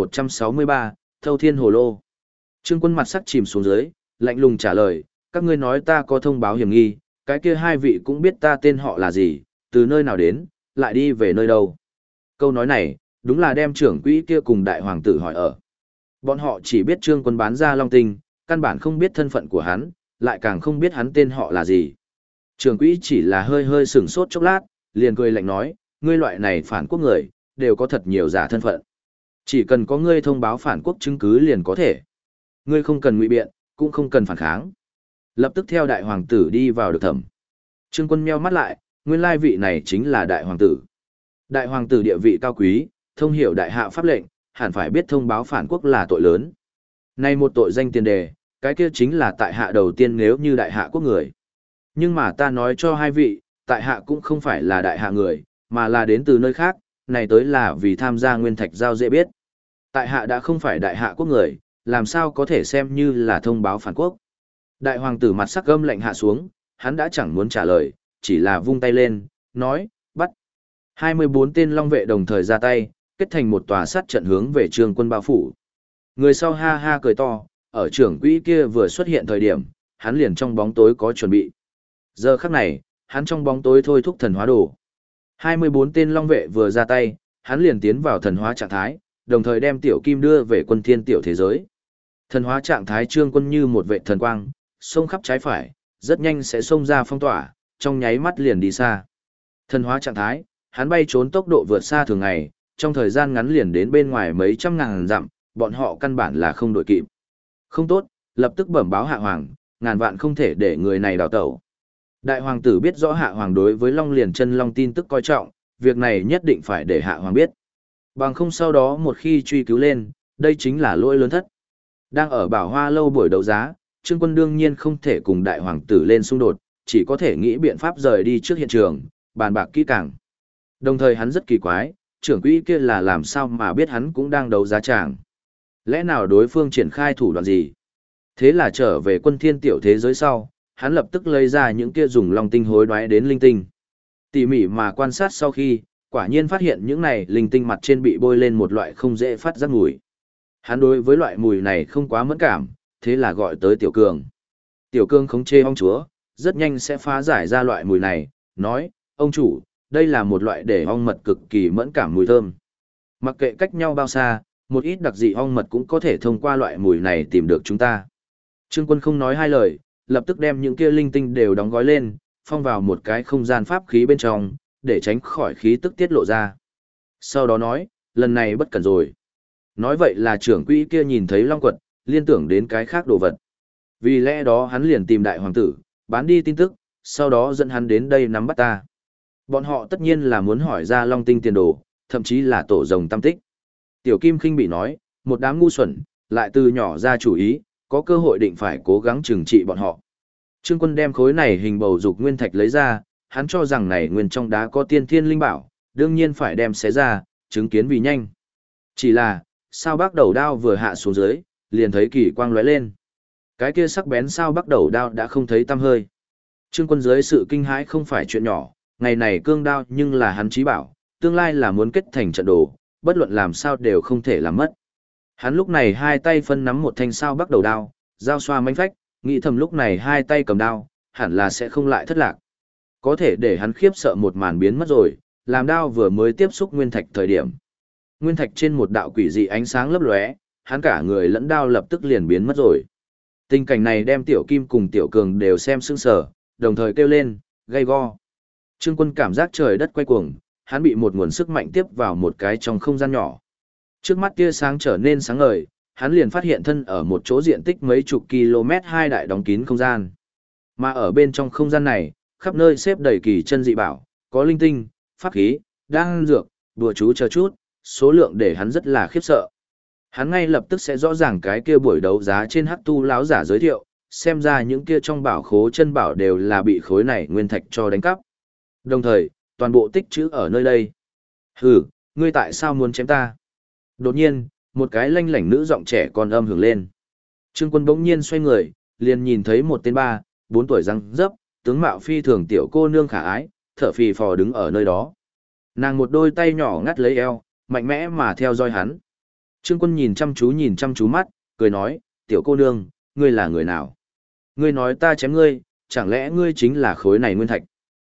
1163, Thâu Thiên Hồ Lô. Trương Quân mặt sắc chìm xuống dưới, lạnh lùng trả lời, các ngươi nói ta có thông báo hiểm nghi, cái kia hai vị cũng biết ta tên họ là gì, từ nơi nào đến, lại đi về nơi đâu. Câu nói này, đúng là đem trưởng quỹ kia cùng đại hoàng tử hỏi ở. Bọn họ chỉ biết Trương Quân bán ra Long Tinh, căn bản không biết thân phận của hắn, lại càng không biết hắn tên họ là gì. Trưởng quỹ chỉ là hơi hơi sửng sốt chốc lát, liền cười lạnh nói, ngươi loại này phản quốc người, đều có thật nhiều giả thân phận. Chỉ cần có ngươi thông báo phản quốc chứng cứ liền có thể. Ngươi không cần ngụy biện, cũng không cần phản kháng. Lập tức theo đại hoàng tử đi vào được thẩm. Trương Quân meo mắt lại, nguyên lai vị này chính là đại hoàng tử. Đại hoàng tử địa vị cao quý, thông hiểu đại hạ pháp lệnh, hẳn phải biết thông báo phản quốc là tội lớn. Nay một tội danh tiền đề, cái kia chính là tại hạ đầu tiên nếu như đại hạ quốc người. Nhưng mà ta nói cho hai vị, tại hạ cũng không phải là đại hạ người, mà là đến từ nơi khác, này tới là vì tham gia nguyên thạch giao dễ biết. Tại hạ đã không phải đại hạ quốc người, làm sao có thể xem như là thông báo phản quốc. Đại hoàng tử mặt sắc gâm lạnh hạ xuống, hắn đã chẳng muốn trả lời, chỉ là vung tay lên, nói, bắt. 24 tên long vệ đồng thời ra tay, kết thành một tòa sát trận hướng về Trương Quân bao phủ. Người sau ha ha cười to, ở trưởng quỹ kia vừa xuất hiện thời điểm, hắn liền trong bóng tối có chuẩn bị. Giờ khắc này, hắn trong bóng tối thôi thúc thần hóa đồ. 24 tên long vệ vừa ra tay, hắn liền tiến vào thần hóa trạng thái, đồng thời đem tiểu kim đưa về quân thiên tiểu thế giới. Thần hóa trạng thái Trương Quân như một vệ thần quang, xông khắp trái phải, rất nhanh sẽ xông ra phong tỏa, trong nháy mắt liền đi xa. Thần hóa trạng thái, hắn bay trốn tốc độ vượt xa thường ngày, trong thời gian ngắn liền đến bên ngoài mấy trăm ngàn dặm, bọn họ căn bản là không đội kịp. Không tốt, lập tức bẩm báo hạ hoàng, ngàn vạn không thể để người này đào tẩu. Đại hoàng tử biết rõ hạ hoàng đối với Long Liền Chân Long tin tức coi trọng, việc này nhất định phải để hạ hoàng biết. Bằng không sau đó một khi truy cứu lên, đây chính là lỗi lớn thất. Đang ở Bảo Hoa lâu buổi đấu giá, Trương Quân đương nhiên không thể cùng đại hoàng tử lên xung đột, chỉ có thể nghĩ biện pháp rời đi trước hiện trường, bàn bạc kỹ càng. Đồng thời hắn rất kỳ quái, trưởng quỹ kia là làm sao mà biết hắn cũng đang đấu giá tràng. Lẽ nào đối phương triển khai thủ đoạn gì? Thế là trở về quân thiên tiểu thế giới sau, hắn lập tức lấy ra những kia dùng long tinh hối đoái đến linh tinh. Tỉ mỉ mà quan sát sau khi, quả nhiên phát hiện những này linh tinh mặt trên bị bôi lên một loại không dễ phát giác mùi. Hắn đối với loại mùi này không quá mẫn cảm, thế là gọi tới Tiểu Cường. Tiểu Cường khống chế ong chúa, rất nhanh sẽ phá giải ra loại mùi này, nói, ông chủ, đây là một loại để ong mật cực kỳ mẫn cảm mùi thơm. Mặc kệ cách nhau bao xa, một ít đặc dị ong mật cũng có thể thông qua loại mùi này tìm được chúng ta. Trương Quân không nói hai lời, lập tức đem những kia linh tinh đều đóng gói lên, phong vào một cái không gian pháp khí bên trong, để tránh khỏi khí tức tiết lộ ra. Sau đó nói, lần này bất cẩn rồi. Nói vậy là trưởng quỹ kia nhìn thấy long quật, liên tưởng đến cái khác đồ vật. Vì lẽ đó hắn liền tìm đại hoàng tử, bán đi tin tức, sau đó dẫn hắn đến đây nắm bắt ta. Bọn họ tất nhiên là muốn hỏi ra long tinh tiền đồ, thậm chí là tổ rồng tam tích. Tiểu Kim khinh bị nói, một đám ngu xuẩn, lại từ nhỏ ra chủ ý, có cơ hội định phải cố gắng trừng trị bọn họ. Trương Quân đem khối này hình bầu dục nguyên thạch lấy ra, hắn cho rằng này nguyên trong đá có tiên thiên linh bảo, đương nhiên phải đem xé ra, chứng kiến vì nhanh. Chỉ là, sao bắc đầu đao vừa hạ xuống dưới, liền thấy kỳ quang lóe lên. Cái kia sắc bén sao bắc đầu đao đã không thấy tăm hơi. Trương Quân dưới sự kinh hãi không phải chuyện nhỏ, ngày này cương đao nhưng là hắn chí bảo, tương lai là muốn kết thành trận đồ, bất luận làm sao đều không thể làm mất. Hắn lúc này hai tay phân nắm một thanh sao bắc đầu đao, giao xoa mánh phách, nghĩ thầm lúc này hai tay cầm đao, hẳn là sẽ không lại thất lạc. Có thể để hắn khiếp sợ một màn biến mất rồi, làm đao vừa mới tiếp xúc nguyên thạch thời điểm. Nguyên thạch trên một đạo quỷ dị ánh sáng lấp lóe, hắn cả người lẫn đao lập tức liền biến mất rồi. Tình cảnh này đem Tiểu Kim cùng Tiểu Cường đều xem sững sờ, đồng thời kêu lên, gay go. Trương Quân cảm giác trời đất quay cuồng, hắn bị một nguồn sức mạnh tiếp vào một cái trong không gian nhỏ. Trước mắt tia sáng trở nên sáng ngời, hắn liền phát hiện thân ở một chỗ diện tích mấy chục km hai đại đóng kín không gian. Mà ở bên trong không gian này, khắp nơi xếp đầy kỳ chân dị bảo, có linh tinh, pháp khí, đan dược, đùa chú chờ chút, số lượng để hắn rất là khiếp sợ. Hắn ngay lập tức sẽ rõ ràng cái kia buổi đấu giá trên hắc tu lão giả giới thiệu, xem ra những kia trong bảo khố chân bảo đều là bị khối này nguyên thạch cho đánh cắp. Đồng thời, toàn bộ tích trữ ở nơi đây. Hừ, ngươi tại sao muốn chém ta? Đột nhiên, một cái lanh lảnh nữ giọng trẻ con âm hưởng lên. Trương Quân bỗng nhiên xoay người, liền nhìn thấy một tên 4 tuổi răng dấp, tướng mạo phi thường tiểu cô nương khả ái, thở phì phò đứng ở nơi đó. Nàng một đôi tay nhỏ ngắt lấy eo, mạnh mẽ mà theo dõi hắn. Trương Quân nhìn chăm chú mắt, cười nói, tiểu cô nương, ngươi là người nào? Ngươi nói ta chém ngươi, chẳng lẽ ngươi chính là khối này nguyên thạch?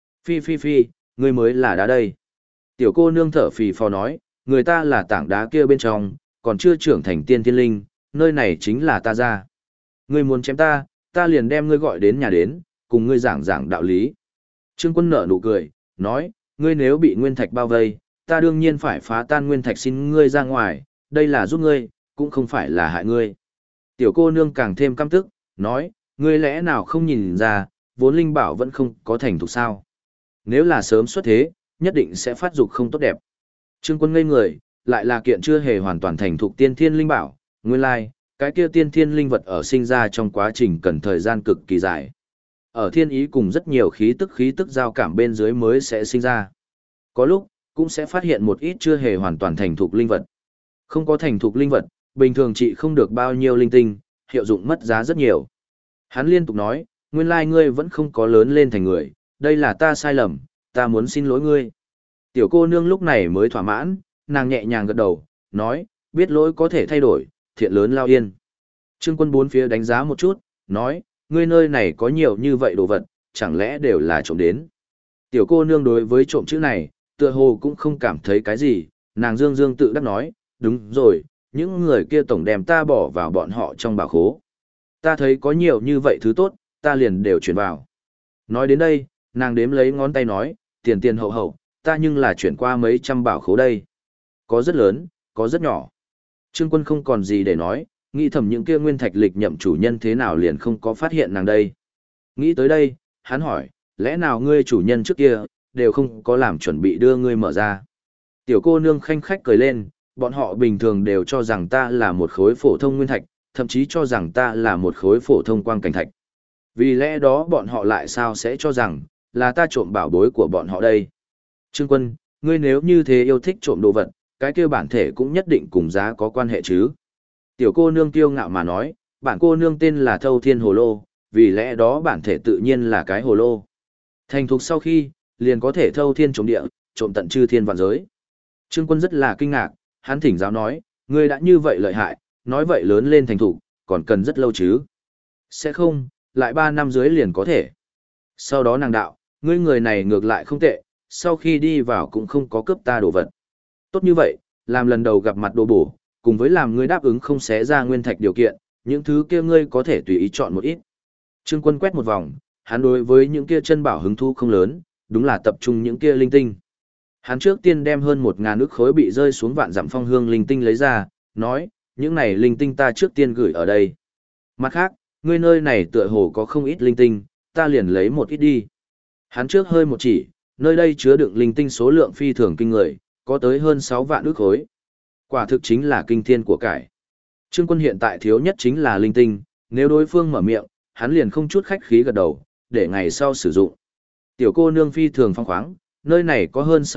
Phi, ngươi mới là đá đây. Tiểu cô nương thở phì phò nói, người ta là tảng đá kia bên trong, còn chưa trưởng thành tiên thiên linh, nơi này chính là ta ra. Ngươi muốn chém ta, ta liền đem ngươi gọi đến nhà đến, cùng ngươi giảng đạo lý. Trương Quân nở nụ cười, nói, ngươi nếu bị nguyên thạch bao vây, ta đương nhiên phải phá tan nguyên thạch xin ngươi ra ngoài, đây là giúp ngươi, cũng không phải là hại ngươi. Tiểu cô nương càng thêm căm tức, nói, ngươi lẽ nào không nhìn ra, vốn linh bảo vẫn không có thành thục sao. Nếu là sớm xuất thế, nhất định sẽ phát dục không tốt đẹp. Trương Quân ngây người, lại là kiện chưa hề hoàn toàn thành thục tiên thiên linh bảo, nguyên lai, cái kia tiên thiên linh vật ở sinh ra trong quá trình cần thời gian cực kỳ dài. Ở thiên ý cùng rất nhiều khí tức giao cảm bên dưới mới sẽ sinh ra. Có lúc, cũng sẽ phát hiện một ít chưa hề hoàn toàn thành thục linh vật. Không có thành thục linh vật, bình thường chị không được bao nhiêu linh tinh, hiệu dụng mất giá rất nhiều. Hắn liên tục nói, nguyên lai ngươi vẫn không có lớn lên thành người, đây là ta sai lầm, ta muốn xin lỗi ngươi. Tiểu cô nương lúc này mới thỏa mãn, nàng nhẹ nhàng gật đầu, nói, biết lỗi có thể thay đổi, thiện lớn lao yên. Trương Quân bốn phía đánh giá một chút, nói, ngươi nơi này có nhiều như vậy đồ vật, chẳng lẽ đều là trộm đến. Tiểu cô nương đối với trộm chữ này, tựa hồ cũng không cảm thấy cái gì, nàng dương tự đắc nói, đúng rồi, những người kia tổng đem ta bỏ vào bọn họ trong bảo khố. Ta thấy có nhiều như vậy thứ tốt, ta liền đều chuyển vào. Nói đến đây, nàng đếm lấy ngón tay nói, tiền hậu, ta nhưng là chuyển qua mấy trăm bảo khố đây. Có rất lớn, có rất nhỏ. Trương Quân không còn gì để nói, nghĩ thầm những kia nguyên thạch lịch nhậm chủ nhân thế nào liền không có phát hiện nàng đây. Nghĩ tới đây, hắn hỏi, lẽ nào ngươi chủ nhân trước kia, đều không có làm chuẩn bị đưa ngươi mở ra. Tiểu cô nương khanh khách cười lên, bọn họ bình thường đều cho rằng ta là một khối phổ thông nguyên thạch, thậm chí cho rằng ta là một khối phổ thông quang cảnh thạch. Vì lẽ đó bọn họ lại sao sẽ cho rằng, là ta trộm bảo bối của bọn họ đây. Trương Quân, ngươi nếu như thế yêu thích trộm đồ vật, cái kia bản thể cũng nhất định cùng giá có quan hệ chứ. Tiểu cô nương kiêu ngạo mà nói, bản cô nương tên là Thâu Thiên Hồ Lô, vì lẽ đó bản thể tự nhiên là cái hồ lô. Thành thục sau khi, liền có thể thâu thiên trộm địa, trộm tận chư thiên vạn giới. Trương Quân rất là kinh ngạc, hắn thỉnh giáo nói, ngươi đã như vậy lợi hại, nói vậy lớn lên thành thục, còn cần rất lâu chứ. Sẽ không, lại 3 năm dưới liền có thể. Sau đó nàng đạo, ngươi người này ngược lại không tệ, sau khi đi vào cũng không có cướp ta đồ vật. Tốt như vậy, làm lần đầu gặp mặt đồ bổ, cùng với làm ngươi đáp ứng không xé ra nguyên thạch điều kiện, những thứ kia ngươi có thể tùy ý chọn một ít. Trương Quân quét một vòng, hắn đối với những kia chân bảo hứng thú không lớn, đúng là tập trung những kia linh tinh. Hắn trước tiên đem hơn 1.000 ức khối bị rơi xuống vạn dặm phong hương linh tinh lấy ra, nói, những này linh tinh ta trước tiên gửi ở đây. Mặt khác, ngươi nơi này tựa hồ có không ít linh tinh, ta liền lấy một ít đi. Hắn trước hơi một chỉ, nơi đây chứa đựng linh tinh số lượng phi thường kinh người, có tới hơn 6 vạn ức khối. Quả thực chính là kinh thiên của cải. Trương Quân hiện tại thiếu nhất chính là linh tinh, nếu đối phương mở miệng, hắn liền không chút khách khí gật đầu, để ngày sau sử dụng. Tiểu cô nương phi thường phong khoáng, nơi này có hơn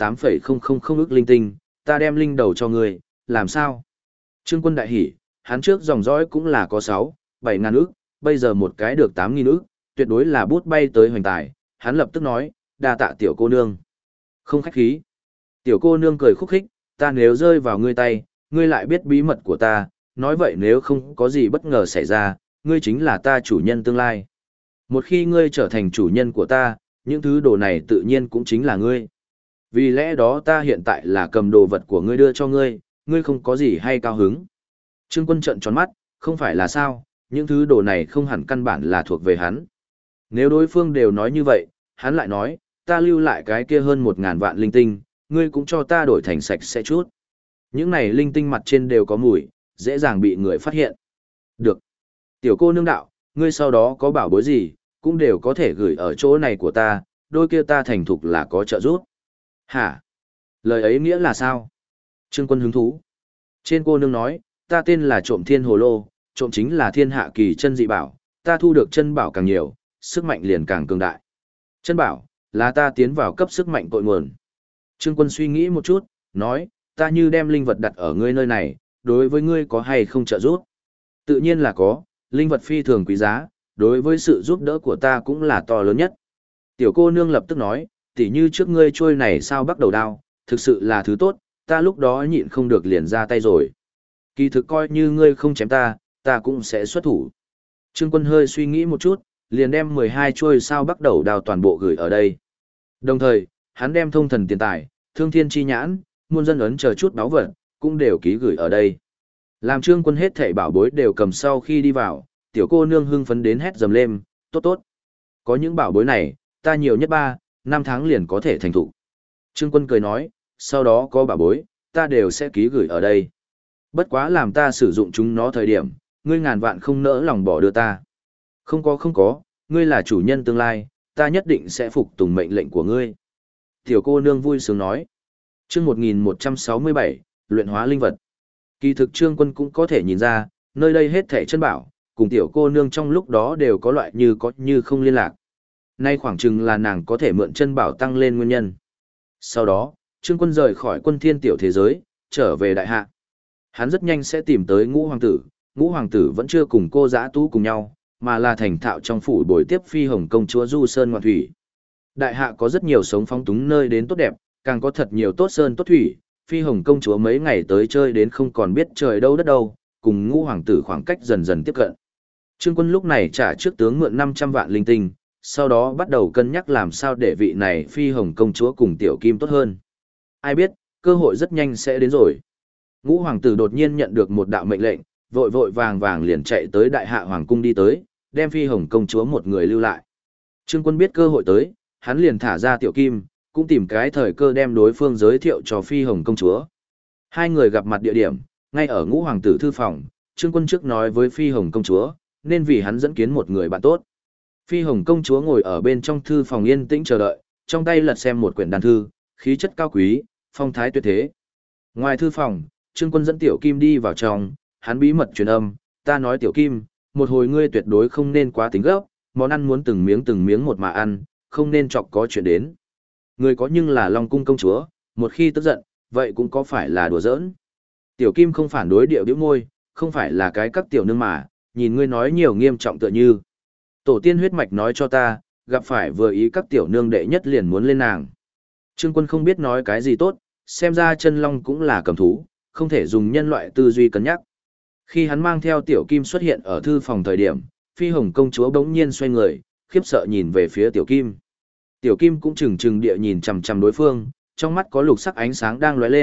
68,000 ức linh tinh, ta đem linh đầu cho ngươi, làm sao? Trương Quân đại hỉ, hắn trước dòng dõi cũng là có 7 ngàn ức, bây giờ một cái được 8.000 ức, tuyệt đối là bút bay tới hoành tài, hắn lập tức nói, đa tạ tiểu cô nương. Không khách khí. Tiểu cô nương cười khúc khích, ta nếu rơi vào ngươi tay, ngươi lại biết bí mật của ta, nói vậy nếu không có gì bất ngờ xảy ra, ngươi chính là ta chủ nhân tương lai. Một khi ngươi trở thành chủ nhân của ta, những thứ đồ này tự nhiên cũng chính là ngươi. Vì lẽ đó ta hiện tại là cầm đồ vật của ngươi đưa cho ngươi, ngươi không có gì hay cao hứng. Trương Quân trợn tròn mắt, không phải là sao, những thứ đồ này không hẳn căn bản là thuộc về hắn. Nếu đối phương đều nói như vậy, hắn lại nói, ta lưu lại cái kia hơn 1.000 vạn linh tinh, ngươi cũng cho ta đổi thành sạch sẽ chút. Những này linh tinh mặt trên đều có mùi, dễ dàng bị người phát hiện. Được. Tiểu cô nương đạo, ngươi sau đó có bảo bối gì, cũng đều có thể gửi ở chỗ này của ta, đôi kia ta thành thục là có trợ giúp. Hả? Lời ấy nghĩa là sao? Trương Quân hứng thú. Trên cô nương nói, ta tên là Trộm Thiên Hồ Lô, trộm chính là thiên hạ kỳ chân dị bảo, ta thu được chân bảo càng nhiều, sức mạnh liền càng cường đại. Chân bảo, là ta tiến vào cấp sức mạnh cội nguồn. Trương Quân suy nghĩ một chút, nói, ta như đem linh vật đặt ở ngươi nơi này, đối với ngươi có hay không trợ giúp? Tự nhiên là có, linh vật phi thường quý giá, đối với sự giúp đỡ của ta cũng là to lớn nhất. Tiểu cô nương lập tức nói, tỉ như trước ngươi trôi này sao bắt đầu đao, thực sự là thứ tốt, ta lúc đó nhịn không được liền ra tay rồi. Kỳ thực coi như ngươi không chém ta, ta cũng sẽ xuất thủ. Trương Quân hơi suy nghĩ một chút, liền đem 12 chuôi sao bắt đầu đao toàn bộ gửi ở đây. Đồng thời, hắn đem thông thần tiền tài, thương thiên chi nhãn, muôn dân ấn chờ chút báu vật, cũng đều ký gửi ở đây. Làm Trương Quân hết thảy bảo bối đều cầm sau khi đi vào, tiểu cô nương hưng phấn đến hét dầm lên, tốt tốt. Có những bảo bối này, ta nhiều nhất 3-5 tháng liền có thể thành thủ. Trương Quân cười nói, sau đó có bảo bối, ta đều sẽ ký gửi ở đây. Bất quá làm ta sử dụng chúng nó thời điểm, ngươi ngàn vạn không nỡ lòng bỏ đưa ta. Không có, ngươi là chủ nhân tương lai, ta nhất định sẽ phục tùng mệnh lệnh của ngươi. Tiểu cô nương vui sướng nói. Chương 1167, luyện hóa linh vật. Kỳ thực Trương Quân cũng có thể nhìn ra, nơi đây hết thảy chân bảo, cùng tiểu cô nương trong lúc đó đều có loại như có như không liên lạc. Nay khoảng chừng là nàng có thể mượn chân bảo tăng lên nguyên nhân. Sau đó, Trương Quân rời khỏi quân thiên tiểu thế giới, trở về đại hạ. Hắn rất nhanh sẽ tìm tới Ngũ Hoàng tử vẫn chưa cùng cô Dã Tú cùng nhau, mà là thành thạo trong phủ bồi tiếp Phi Hồng công chúa du sơn ngoạn thủy. Đại hạ có rất nhiều sống phóng túng nơi đến tốt đẹp, càng có thật nhiều tốt sơn tốt thủy, Phi Hồng công chúa mấy ngày tới chơi đến không còn biết trời đâu đất đâu, cùng Ngũ Hoàng tử khoảng cách dần dần tiếp cận. Trương Quân lúc này trả trước tướng mượn 500 vạn linh tinh, sau đó bắt đầu cân nhắc làm sao để vị này Phi Hồng công chúa cùng Tiểu Kim tốt hơn. Ai biết, cơ hội rất nhanh sẽ đến rồi. Ngũ Hoàng tử đột nhiên nhận được một đạo mệnh lệnh, vội vội vàng vàng liền chạy tới đại hạ hoàng cung đi tới, đem Phi Hồng công chúa một người lưu lại. Trương Quân biết cơ hội tới, hắn liền thả ra Tiểu Kim, cũng tìm cái thời cơ đem đối phương giới thiệu cho Phi Hồng công chúa. Hai người gặp mặt địa điểm, ngay ở Ngũ Hoàng tử thư phòng, Trương Quân trước nói với Phi Hồng công chúa, nên vì hắn dẫn kiến một người bạn tốt. Phi Hồng công chúa ngồi ở bên trong thư phòng yên tĩnh chờ đợi, trong tay lật xem một quyển đàn thư, khí chất cao quý, phong thái tuyệt thế. Ngoài thư phòng, Trương Quân dẫn Tiểu Kim đi vào trong, hắn bí mật truyền âm, ta nói Tiểu Kim, một hồi ngươi tuyệt đối không nên quá tính gấp, món ăn muốn từng miếng một mà ăn, không nên chọc có chuyện đến. Người có nhưng là Long cung công chúa, một khi tức giận, vậy cũng có phải là đùa giỡn. Tiểu Kim không phản đối điệu bĩu môi, không phải là cái các tiểu nương mà, nhìn ngươi nói nhiều nghiêm trọng tựa như. Tổ tiên huyết mạch nói cho ta, gặp phải vừa ý các tiểu nương đệ nhất liền muốn lên nàng. Trương Quân không biết nói cái gì tốt, xem ra chân long cũng là cầm thú, không thể dùng nhân loại tư duy cân nhắc. Khi hắn mang theo Tiểu Kim xuất hiện ở thư phòng thời điểm, Phi Hồng công chúa bỗng nhiên xoay người, khiếp sợ nhìn về phía Tiểu Kim. Tiểu Kim cũng chừng chừng địa nhìn chằm chằm đối phương, trong mắt có lục sắc ánh sáng đang lóe lên,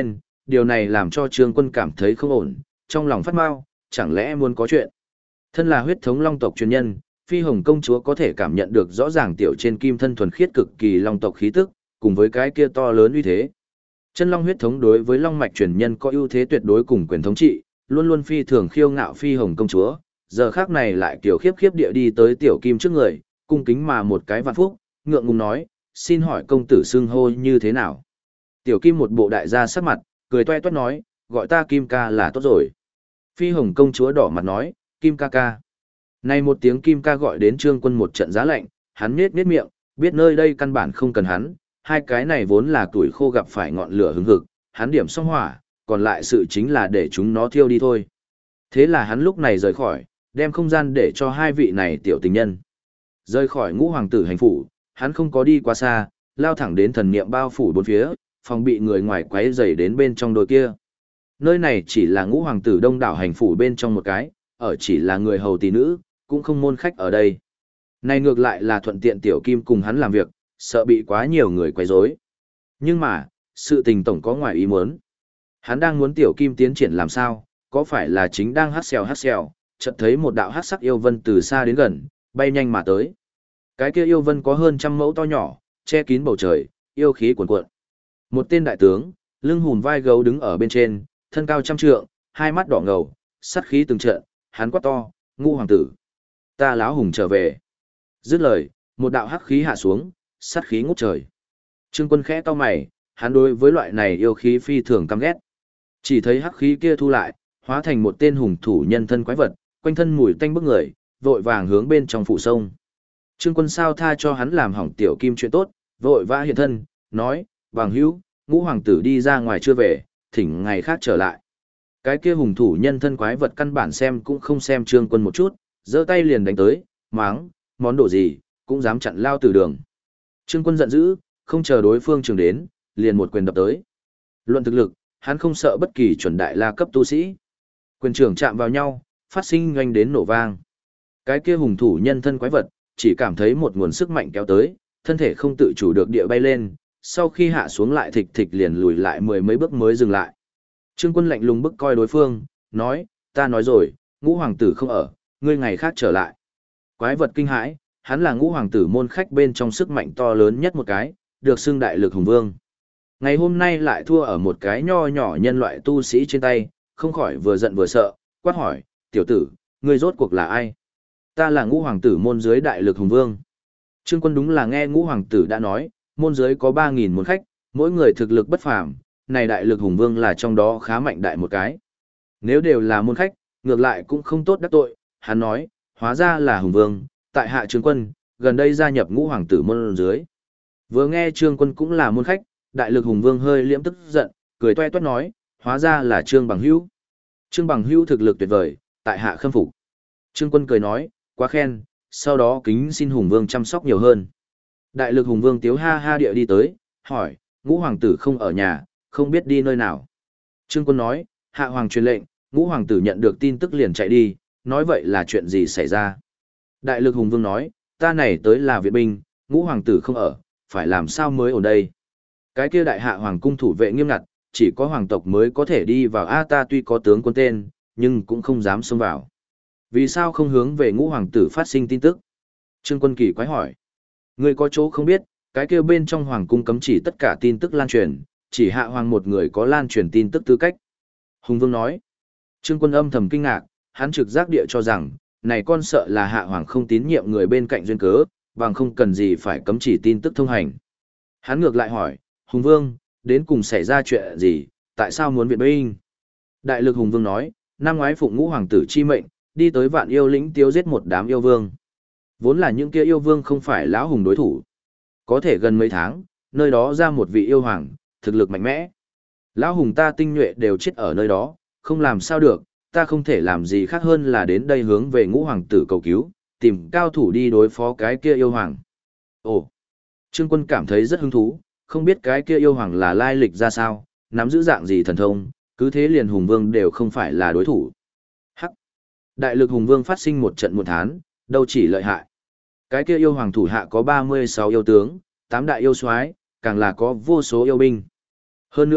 điều này làm cho Trương Quân cảm thấy không ổn, trong lòng phát mau, chẳng lẽ muốn có chuyện. Thân là huyết thống long tộc truyền nhân, Phi Hồng công chúa có thể cảm nhận được rõ ràng tiểu trên kim thân thuần khiết cực kỳ long tộc khí tức, cùng với cái kia to lớn uy thế. Chân long huyết thống đối với long mạch truyền nhân có ưu thế tuyệt đối cùng quyền thống trị, luôn luôn phi thường khiêu ngạo Phi Hồng công chúa, giờ khác này lại kiểu khiếp khiếp địa đi tới tiểu kim trước người, cung kính mà một cái vạn phúc, ngượng ngùng nói, xin hỏi công tử xưng hô như thế nào? Tiểu kim một bộ đại gia sắc mặt, cười toe toét nói, gọi ta Kim ca là tốt rồi. Phi Hồng công chúa đỏ mặt nói, Kim ca ca. Này một tiếng Kim ca gọi đến Trương Quân một trận giá lạnh, hắn nhếch miệng, biết nơi đây căn bản không cần hắn, hai cái này vốn là tuổi khô gặp phải ngọn lửa hứng hực, hắn điểm xong hỏa, còn lại sự chính là để chúng nó thiêu đi thôi. Thế là hắn lúc này rời khỏi, đem không gian để cho hai vị này tiểu tình nhân. Rời khỏi Ngũ hoàng tử hành phủ, hắn không có đi quá xa, lao thẳng đến thần niệm bao phủ bốn phía, phòng bị người ngoài quấy rầy đến bên trong đôi kia. Nơi này chỉ là Ngũ hoàng tử đông đảo hành phủ bên trong một cái, ở chỉ là người hầu tỷ nữ, cũng không môn khách ở đây. Này ngược lại là thuận tiện tiểu kim cùng hắn làm việc, sợ bị quá nhiều người quấy rối. Nhưng mà, sự tình tổng có ngoài ý muốn. Hắn đang muốn tiểu kim tiến triển làm sao, có phải là chính đang hát xèo, chợt thấy một đạo hát sắc yêu vân từ xa đến gần, bay nhanh mà tới. Cái kia yêu vân có hơn 100 mẫu to nhỏ, che kín bầu trời, yêu khí cuồn cuộn. Một tên đại tướng, lưng hùn vai gấu đứng ở bên trên, thân cao 100 trượng, hai mắt đỏ ngầu, sát khí từng trận, hắn quát to, Ngũ hoàng tử, ta láo hùng trở về. Dứt lời, một đạo hắc khí hạ xuống, sát khí ngút trời. Trương Quân khẽ cau mày, hắn đối với loại này yêu khí phi thường căm ghét. Chỉ thấy hắc khí kia thu lại, hóa thành một tên hùng thủ nhân thân quái vật, quanh thân mùi tanh bức người, vội vàng hướng bên trong phủ sông. Trương Quân sao tha cho hắn làm hỏng tiểu kim chuyện tốt, vội vã hiện thân, nói, bằng hữu, Ngũ hoàng tử đi ra ngoài chưa về, thỉnh ngày khác trở lại. Cái kia hùng thủ nhân thân quái vật căn bản xem cũng không xem Trương Quân một chút, giơ tay liền đánh tới, máng, món đồ gì, cũng dám chặn lao từ đường. Trương Quân giận dữ, không chờ đối phương trường đến, liền một quyền đập tới. Luận thực lực, hắn không sợ bất kỳ chuẩn đại la cấp tu sĩ. Quyền trưởng chạm vào nhau, phát sinh nhanh đến nổ vang. Cái kia hùng thủ nhân thân quái vật, chỉ cảm thấy một nguồn sức mạnh kéo tới, thân thể không tự chủ được địa bay lên, sau khi hạ xuống lại thịch thịch liền lùi lại mười mấy bước mới dừng lại. Trương Quân lạnh lùng bức coi đối phương, nói, ta nói rồi, Ngũ hoàng tử không ở, ngươi ngày khác trở lại. Quái vật kinh hãi, hắn là Ngũ hoàng tử môn khách bên trong sức mạnh to lớn nhất một cái, được xưng đại lực hùng vương. Ngày hôm nay lại thua ở một cái nho nhỏ nhân loại tu sĩ trên tay, không khỏi vừa giận vừa sợ, quát hỏi, tiểu tử, ngươi rốt cuộc là ai? Ta là Ngũ hoàng tử môn dưới đại lực hùng vương. Trương Quân đúng là nghe Ngũ hoàng tử đã nói, môn dưới có 3.000 môn khách, mỗi người thực lực bất phàm, này đại lực hùng vương là trong đó khá mạnh đại một cái. Nếu đều là môn khách, ngược lại cũng không tốt đắc tội, hắn nói, hóa ra là hùng vương, tại hạ Trương Quân, gần đây gia nhập Ngũ hoàng tử môn dưới. Vừa nghe Trương Quân cũng là môn khách, đại lực hùng vương hơi liễm tức giận, cười toe toét nói, hóa ra là Trương Bằng Hữu. Trương Bằng Hữu thực lực tuyệt vời, tại hạ khâm phục. Trương Quân cười nói, quá khen, sau đó kính xin hùng vương chăm sóc nhiều hơn. Đại lực hùng vương tiếu ha ha địa đi tới, hỏi, Ngũ hoàng tử không ở nhà, không biết đi nơi nào. Trương Quân nói, hạ hoàng truyền lệnh, Ngũ hoàng tử nhận được tin tức liền chạy đi, nói vậy là chuyện gì xảy ra. Đại lực hùng vương nói, ta này tới là viện binh, Ngũ hoàng tử không ở, phải làm sao mới ở đây. Cái kia đại hạ hoàng cung thủ vệ nghiêm ngặt, chỉ có hoàng tộc mới có thể đi vào. Ta tuy có tướng quân tên, nhưng cũng không dám xông vào. Vì sao không hướng về Ngũ hoàng tử phát sinh tin tức? Trương Quân kỳ quái hỏi. Ngươi có chỗ không biết, cái kia bên trong hoàng cung cấm chỉ tất cả tin tức lan truyền, chỉ hạ hoàng một người có lan truyền tin tức tư cách. Hùng vương nói. Trương Quân âm thầm kinh ngạc, hắn trực giác địa cho rằng, này con sợ là hạ hoàng không tín nhiệm người bên cạnh duyên cớ, bằng không cần gì phải cấm chỉ tin tức thông hành. Hắn ngược lại hỏi, Hùng vương, đến cùng xảy ra chuyện gì, tại sao muốn viện binh? Đại lực hùng vương nói, năm ngoái phụng Ngũ hoàng tử chi mệnh, đi tới Vạn Yêu lĩnh tiêu giết một đám yêu vương. Vốn là những kia yêu vương không phải lão hùng đối thủ. Có thể gần mấy tháng, nơi đó ra một vị yêu hoàng, thực lực mạnh mẽ. Lão hùng ta tinh nhuệ đều chết ở nơi đó, không làm sao được, ta không thể làm gì khác hơn là đến đây hướng về Ngũ hoàng tử cầu cứu, tìm cao thủ đi đối phó cái kia yêu hoàng. Ồ, Trương Quân cảm thấy rất hứng thú, không biết cái kia yêu hoàng là lai lịch ra sao, nắm giữ dạng gì thần thông, cứ thế liền hùng vương đều không phải là đối thủ. Hắc! Đại lực hùng vương phát sinh một trận một thán, đâu chỉ lợi hại. Cái kia yêu hoàng thủ hạ có 36 yêu tướng, 8 đại yêu soái, càng là có vô số yêu binh. Hơn nữa,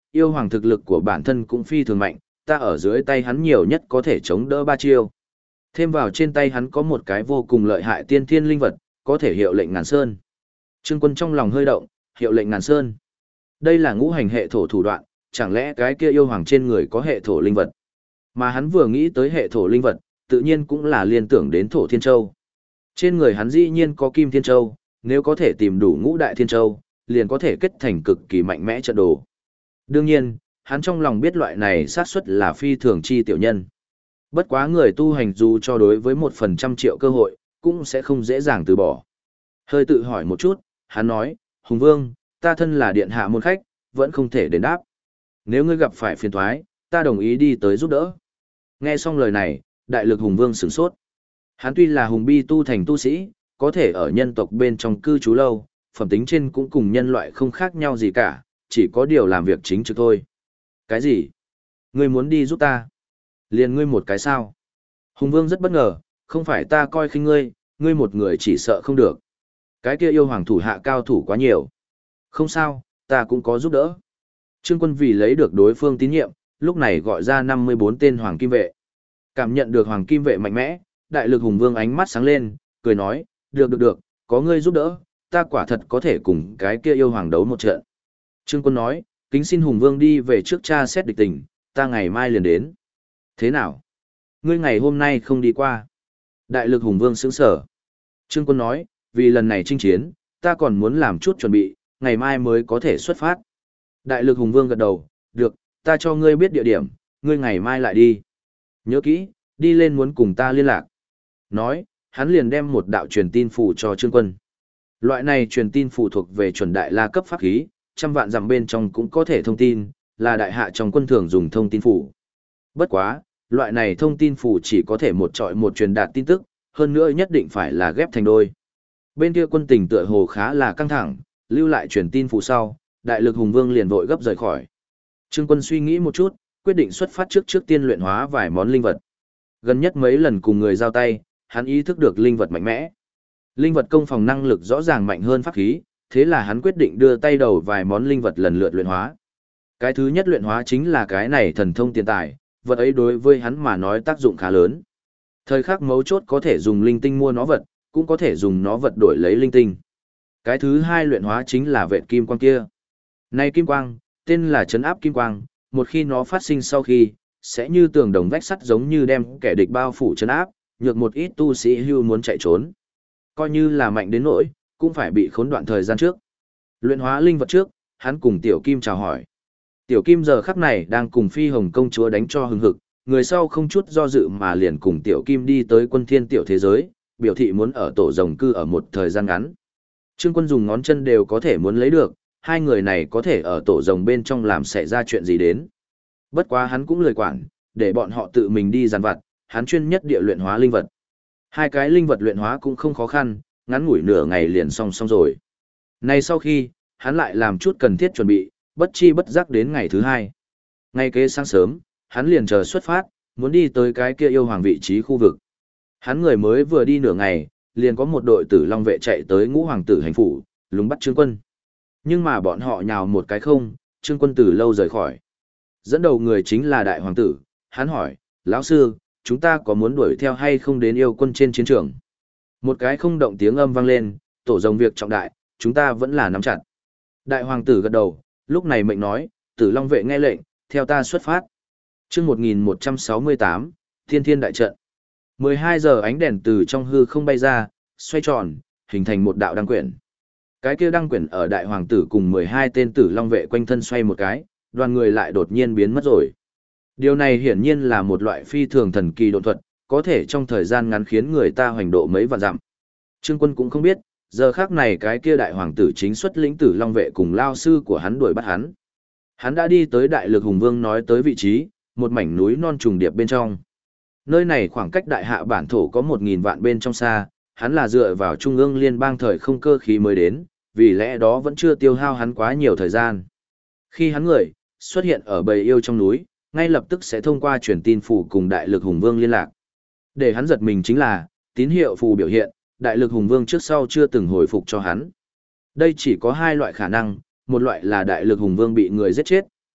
yêu hoàng thực lực của bản thân cũng phi thường mạnh, ta ở dưới tay hắn nhiều nhất có thể chống đỡ 3 chiêu. Thêm vào trên tay hắn có một cái vô cùng lợi hại tiên thiên linh vật, có thể hiệu lệnh ngàn sơn. Trương Quân trong lòng hơi động, hiệu lệnh ngàn sơn. Đây là ngũ hành hệ thổ thủ đoạn, chẳng lẽ cái kia yêu hoàng trên người có hệ thổ linh vật? Mà hắn vừa nghĩ tới hệ thổ linh vật, tự nhiên cũng là liên tưởng đến thổ thiên châu. Trên người hắn dĩ nhiên có kim thiên châu, nếu có thể tìm đủ ngũ đại thiên châu, liền có thể kết thành cực kỳ mạnh mẽ trận đồ. Đương nhiên, hắn trong lòng biết loại này xác suất là phi thường chi tiểu nhân. Bất quá người tu hành dù cho đối với 1% triệu cơ hội, cũng sẽ không dễ dàng từ bỏ. Hơi tự hỏi một chút, hắn nói, Hùng Vương, ta thân là điện hạ môn khách, vẫn không thể đền đáp. Nếu ngươi gặp phải phiền toái, ta đồng ý đi tới giúp đỡ. Nghe xong lời này, đại lực Hùng Vương sửng sốt. Hắn tuy là hùng bi tu thành tu sĩ, có thể ở nhân tộc bên trong cư trú lâu, phẩm tính trên cũng cùng nhân loại không khác nhau gì cả, chỉ có điều làm việc chính trực thôi. Cái gì? Ngươi muốn đi giúp ta? Liền ngươi một cái sao? Hùng Vương rất bất ngờ, không phải ta coi khinh ngươi, ngươi một người chỉ sợ không được. Cái kia yêu hoàng thủ hạ cao thủ quá nhiều. Không sao, ta cũng có giúp đỡ. Trương Quân vì lấy được đối phương tín nhiệm, lúc này gọi ra 54 tên hoàng kim vệ. Cảm nhận được hoàng kim vệ mạnh mẽ, đại lực Hùng Vương ánh mắt sáng lên, cười nói, được, có ngươi giúp đỡ, ta quả thật có thể cùng cái kia yêu hoàng đấu một trận. Trương Quân nói, kính xin Hùng Vương đi về trước tra xét địch tình, ta ngày mai liền đến. Thế nào? Ngươi ngày hôm nay không đi qua. Đại lực Hùng Vương sững sở. Trương Quân nói, vì lần này chinh chiến, ta còn muốn làm chút chuẩn bị, ngày mai mới có thể xuất phát. Đại lực Hùng Vương gật đầu, được, ta cho ngươi biết địa điểm, ngươi ngày mai lại đi. Nhớ kỹ, đi lên muốn cùng ta liên lạc. Nói, hắn liền đem một đạo truyền tin phủ cho Trương Quân. Loại này truyền tin phụ thuộc về chuẩn đại la cấp pháp khí, trăm vạn dặm bên trong cũng có thể thông tin, là đại hạ trong quân thường dùng thông tin phủ. Bất quá, loại này thông tin phủ chỉ có thể một trọi một truyền đạt tin tức, hơn nữa nhất định phải là ghép thành đôi. Bên kia quân tình tựa hồ khá là căng thẳng, lưu lại truyền tin phủ sau, đại lực Hùng Vương liền vội gấp rời khỏi. Trương Quân suy nghĩ một chút, quyết định xuất phát trước tiên luyện hóa vài món linh vật. Gần nhất mấy lần cùng người giao tay, hắn ý thức được linh vật mạnh mẽ. Linh vật công phòng năng lực rõ ràng mạnh hơn pháp khí, thế là hắn quyết định đưa tay đầu vài món linh vật lần lượt luyện hóa. Cái thứ nhất luyện hóa chính là cái này thần thông tiền tài, vật ấy đối với hắn mà nói tác dụng khá lớn. Thời khắc mấu chốt có thể dùng linh tinh mua nó vật, cũng có thể dùng nó vật đổi lấy linh tinh. Cái thứ hai luyện hóa chính là vệt kim quang kia. Này kim quang, tên là trấn áp kim quang, một khi nó phát sinh sau khi, sẽ như tường đồng vách sắt giống như đem kẻ địch bao phủ trấn áp, nhược một ít tu sĩ hưu muốn chạy trốn. Coi như là mạnh đến nỗi, cũng phải bị khốn đoạn thời gian trước. Luyện hóa linh vật trước, hắn cùng Tiểu Kim chào hỏi. Tiểu Kim giờ khắc này đang cùng Phi Hồng công chúa đánh cho hừng hực, người sau không chút do dự mà liền cùng Tiểu Kim đi tới Quân Thiên tiểu thế giới, biểu thị muốn ở tổ rồng cư ở một thời gian ngắn. Trương Quân dùng ngón chân đều có thể muốn lấy được, hai người này có thể ở tổ rồng bên trong làm xảy ra chuyện gì đến. Bất quá hắn cũng lười quản, để bọn họ tự mình đi giàn vặt, hắn chuyên nhất địa luyện hóa linh vật. Hai cái linh vật luyện hóa cũng không khó khăn, ngắn ngủi nửa ngày liền xong rồi. Này sau khi, hắn lại làm chút cần thiết chuẩn bị, bất chi bất giác đến ngày thứ hai. Ngay kế sáng sớm, hắn liền chờ xuất phát, muốn đi tới cái kia yêu hoàng vị trí khu vực. Hắn người mới vừa đi nửa ngày, liền có một đội tử long vệ chạy tới Ngũ hoàng tử hành phủ, lùng bắt Trương Quân. Nhưng mà bọn họ nhào một cái không, Trương Quân từ lâu rời khỏi. Dẫn đầu người chính là đại hoàng tử, hắn hỏi, lão sư, chúng ta có muốn đuổi theo hay không đến yêu quân trên chiến trường? Một cái không động tiếng âm vang lên, tổ rồng việc trọng đại, chúng ta vẫn là nắm chặt. Đại hoàng tử gật đầu, lúc này mệnh nói, tử long vệ nghe lệnh, theo ta xuất phát. Chương 1168, Thiên Thiên đại trận. 12 giờ ánh đèn từ trong hư không bay ra, xoay tròn, hình thành một đạo đăng quyển. Cái kia đăng quyển ở đại hoàng tử cùng 12 tên tử long vệ quanh thân xoay một cái, đoàn người lại đột nhiên biến mất rồi. Điều này hiển nhiên là một loại phi thường thần kỳ độn thuật, có thể trong thời gian ngắn khiến người ta hoành độ mấy vạn dặm. Trương Quân cũng không biết, giờ khác này cái kia đại hoàng tử chính xuất lĩnh tử long vệ cùng lao sư của hắn đuổi bắt hắn. Hắn đã đi tới đại lực hùng vương nói tới vị trí, một mảnh núi non trùng điệp bên trong. Nơi này khoảng cách đại hạ bản thổ có 1000 vạn bên trong xa, hắn là dựa vào trung ương liên bang thời không cơ khí mới đến, vì lẽ đó vẫn chưa tiêu hao hắn quá nhiều thời gian. Khi hắn người xuất hiện ở bầy yêu trong núi, ngay lập tức sẽ thông qua truyền tin phù cùng đại lực hùng vương liên lạc. Để hắn giật mình chính là, tín hiệu phù biểu hiện, đại lực hùng vương trước sau chưa từng hồi phục cho hắn. Đây chỉ có hai loại khả năng, một loại là đại lực hùng vương bị người giết chết,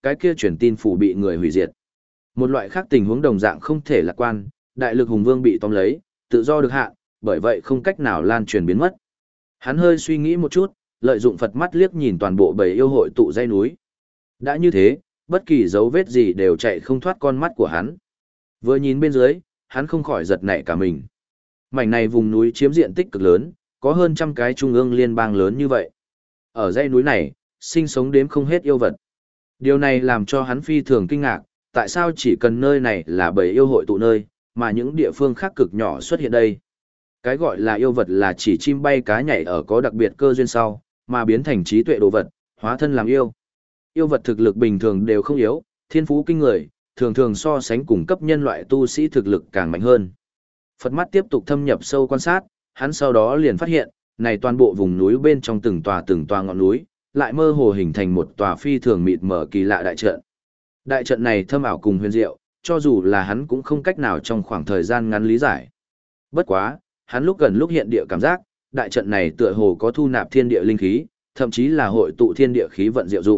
cái kia truyền tin phủ bị người hủy diệt. Một loại khác tình huống đồng dạng không thể lạc quan, đại lực hùng vương bị tóm lấy, tự do được hạn, bởi vậy không cách nào lan truyền biến mất. Hắn hơi suy nghĩ một chút, lợi dụng Phật mắt liếc nhìn toàn bộ bầy yêu hội tụ dãy núi. Đã như thế, bất kỳ dấu vết gì đều chạy không thoát con mắt của hắn. Vừa nhìn bên dưới, hắn không khỏi giật nảy cả mình. Mảnh này vùng núi chiếm diện tích cực lớn, có hơn trăm cái trung ương liên bang lớn như vậy. Ở dãy núi này, sinh sống đếm không hết yêu vật. Điều này làm cho hắn phi thường kinh ngạc, tại sao chỉ cần nơi này là bầy yêu hội tụ nơi, mà những địa phương khác cực nhỏ xuất hiện đây. Cái gọi là yêu vật là chỉ chim bay cá nhảy ở có đặc biệt cơ duyên sau, mà biến thành trí tuệ đồ vật, hóa thân làm yêu. Yêu vật thực lực bình thường đều không yếu, thiên phú kinh người, thường thường so sánh cùng cấp nhân loại tu sĩ thực lực càng mạnh hơn. Phật mắt tiếp tục thâm nhập sâu quan sát, hắn sau đó liền phát hiện, này toàn bộ vùng núi bên trong từng tòa ngọn núi, lại mơ hồ hình thành một tòa phi thường mịt mờ kỳ lạ đại trận. Đại trận này thâm ảo cùng huyền diệu, cho dù là hắn cũng không cách nào trong khoảng thời gian ngắn lý giải. Bất quá, hắn lúc gần lúc hiện địa cảm giác, đại trận này tựa hồ có thu nạp thiên địa linh khí, thậm chí là hội tụ thiên địa khí vận diệu dụng.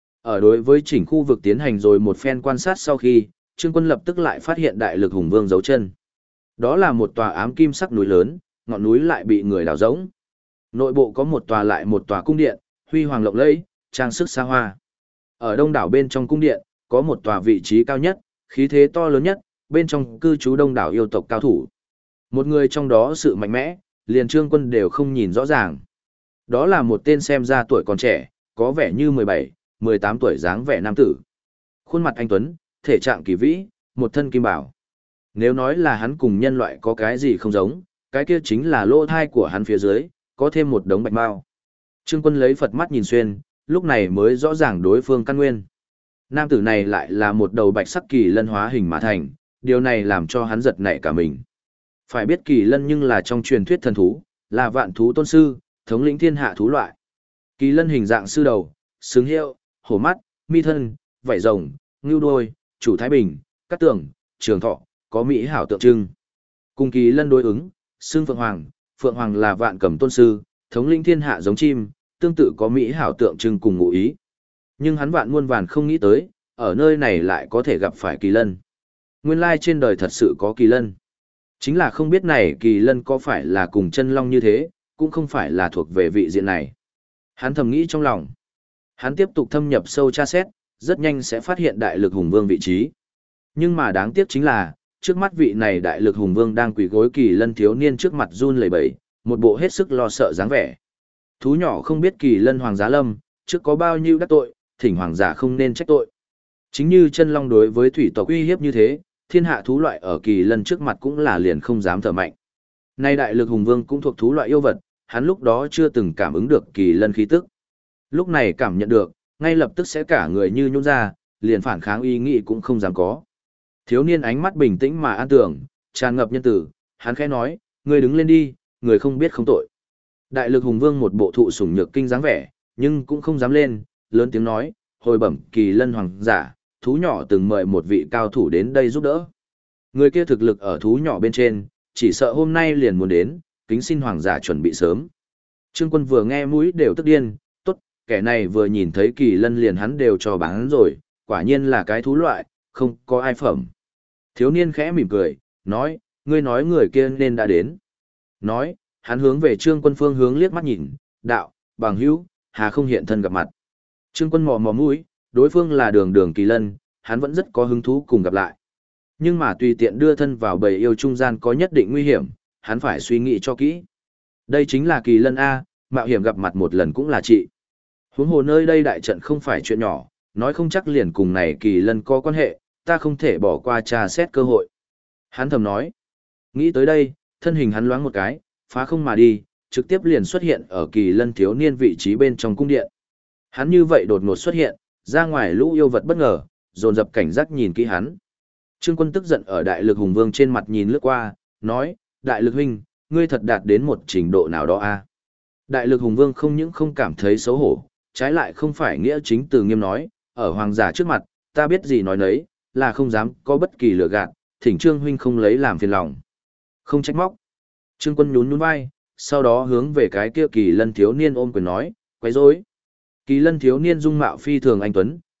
Ở đối với chỉnh khu vực tiến hành rồi một phen quan sát sau khi, Trương Quân lập tức lại phát hiện đại lực hùng vương dấu chân. Đó là một tòa ám kim sắc núi lớn, ngọn núi lại bị người đào rỗng. Nội bộ có một tòa lại một tòa cung điện, huy hoàng lộng lẫy, trang sức xa hoa. Ở đông đảo bên trong cung điện, có một tòa vị trí cao nhất, khí thế to lớn nhất, bên trong cư trú đông đảo yêu tộc cao thủ. Một người trong đó sự mạnh mẽ, liền Trương Quân đều không nhìn rõ ràng. Đó là một tên xem ra tuổi còn trẻ, có vẻ như 17, 18 tuổi dáng vẻ nam tử. Khuôn mặt anh tuấn, thể trạng kỳ vĩ, một thân kim bảo. Nếu nói là hắn cùng nhân loại có cái gì không giống, cái kia chính là lỗ thai của hắn phía dưới, có thêm một đống bạch mao. Trương Quân lấy Phật mắt nhìn xuyên, lúc này mới rõ ràng đối phương căn nguyên. Nam tử này lại là một đầu bạch sắc kỳ lân hóa hình mà thành, điều này làm cho hắn giật nảy cả mình. Phải biết kỳ lân nhưng là trong truyền thuyết thần thú, là vạn thú tôn sư, thống lĩnh thiên hạ thú loại. Kỳ lân hình dạng sư đầu, xứng hiệu, hổ mắt, mi thân, vảy rồng, ngưu đuôi, chủ thái bình, cát tường, trường thọ, có mỹ hảo tượng trưng. Cùng kỳ lân đối ứng, xưng phượng hoàng là vạn cầm tôn sư, thống lĩnh thiên hạ giống chim, tương tự có mỹ hảo tượng trưng cùng ngụ ý. Nhưng hắn vạn muôn vàn không nghĩ tới, ở nơi này lại có thể gặp phải kỳ lân. Nguyên lai trên đời thật sự có kỳ lân. Chính là không biết này kỳ lân có phải là cùng chân long như thế, cũng không phải là thuộc về vị diện này. Hắn thầm nghĩ trong lòng. Hắn tiếp tục thâm nhập sâu tra xét, rất nhanh sẽ phát hiện đại lực hùng vương vị trí. Nhưng mà đáng tiếc chính là, trước mắt vị này đại lực hùng vương đang quỳ gối kỳ lân thiếu niên trước mặt run lẩy bẩy, một bộ hết sức lo sợ dáng vẻ. Thú nhỏ không biết kỳ lân hoàng giá lâm, trước có bao nhiêu đắc tội, thỉnh hoàng giả không nên trách tội. Chính như chân long đối với thủy tộc uy hiếp như thế, thiên hạ thú loại ở kỳ lân trước mặt cũng là liền không dám thở mạnh. Nay đại lực hùng vương cũng thuộc thú loại yêu vật, hắn lúc đó chưa từng cảm ứng được kỳ lân khí tức. Lúc này cảm nhận được, ngay lập tức sẽ cả người như nhũn ra, liền phản kháng ý nghĩ cũng không dám có. Thiếu niên ánh mắt bình tĩnh mà an tưởng, tràn ngập nhân tử, hắn khẽ nói, ngươi đứng lên đi, người không biết không tội. Đại lực hùng vương một bộ thụ sủng nhược kinh dáng vẻ, nhưng cũng không dám lên, lớn tiếng nói, hồi bẩm kỳ lân hoàng giả, thú nhỏ từng mời một vị cao thủ đến đây giúp đỡ. Người kia thực lực ở thú nhỏ bên trên, chỉ sợ hôm nay liền muốn đến, kính xin hoàng giả chuẩn bị sớm. Trương Quân vừa nghe mũi đều tức điên, tốt, kẻ này vừa nhìn thấy kỳ lân liền hắn đều cho bán rồi, quả nhiên là cái thú loại, không có ai phẩm. Thiếu niên khẽ mỉm cười, nói, ngươi nói người kia nên đã đến. Nói, hắn hướng về Trương Quân phương hướng liếc mắt nhìn, đạo, bằng hữu, hà không hiện thân gặp mặt. Trương Quân mò mò mũi, đối phương là đường kỳ lân, hắn vẫn rất có hứng thú cùng gặp lại. Nhưng mà tùy tiện đưa thân vào bầy yêu trung gian có nhất định nguy hiểm, hắn phải suy nghĩ cho kỹ. Đây chính là kỳ lân A, mạo hiểm gặp mặt một lần cũng là chị. Huống hồ nơi đây đại trận không phải chuyện nhỏ, nói không chắc liền cùng này kỳ lân có quan hệ, ta không thể bỏ qua trà xét cơ hội. Hắn thầm nói. Nghĩ tới đây, thân hình hắn loáng một cái, phá không mà đi, trực tiếp liền xuất hiện ở kỳ lân thiếu niên vị trí bên trong cung điện. Hắn như vậy đột ngột xuất hiện, ra ngoài lũ yêu vật bất ngờ, dồn dập cảnh giác nhìn kỹ hắn. Trương Quân tức giận ở đại lực hùng vương trên mặt nhìn lướt qua, nói, đại lực huynh, ngươi thật đạt đến một trình độ nào đó a. Đại lực hùng vương không những không cảm thấy xấu hổ, trái lại không phải nghĩa chính từ nghiêm nói, ở hoàng giả trước mặt, ta biết gì nói nấy, là không dám có bất kỳ lừa gạt, thỉnh Trương huynh không lấy làm phiền lòng. Không trách móc. Trương Quân nhún nhún vai, sau đó hướng về cái kia kỳ lân thiếu niên ôm quyền nói, quấy rối. Kỳ lân thiếu niên dung mạo phi thường anh tuấn,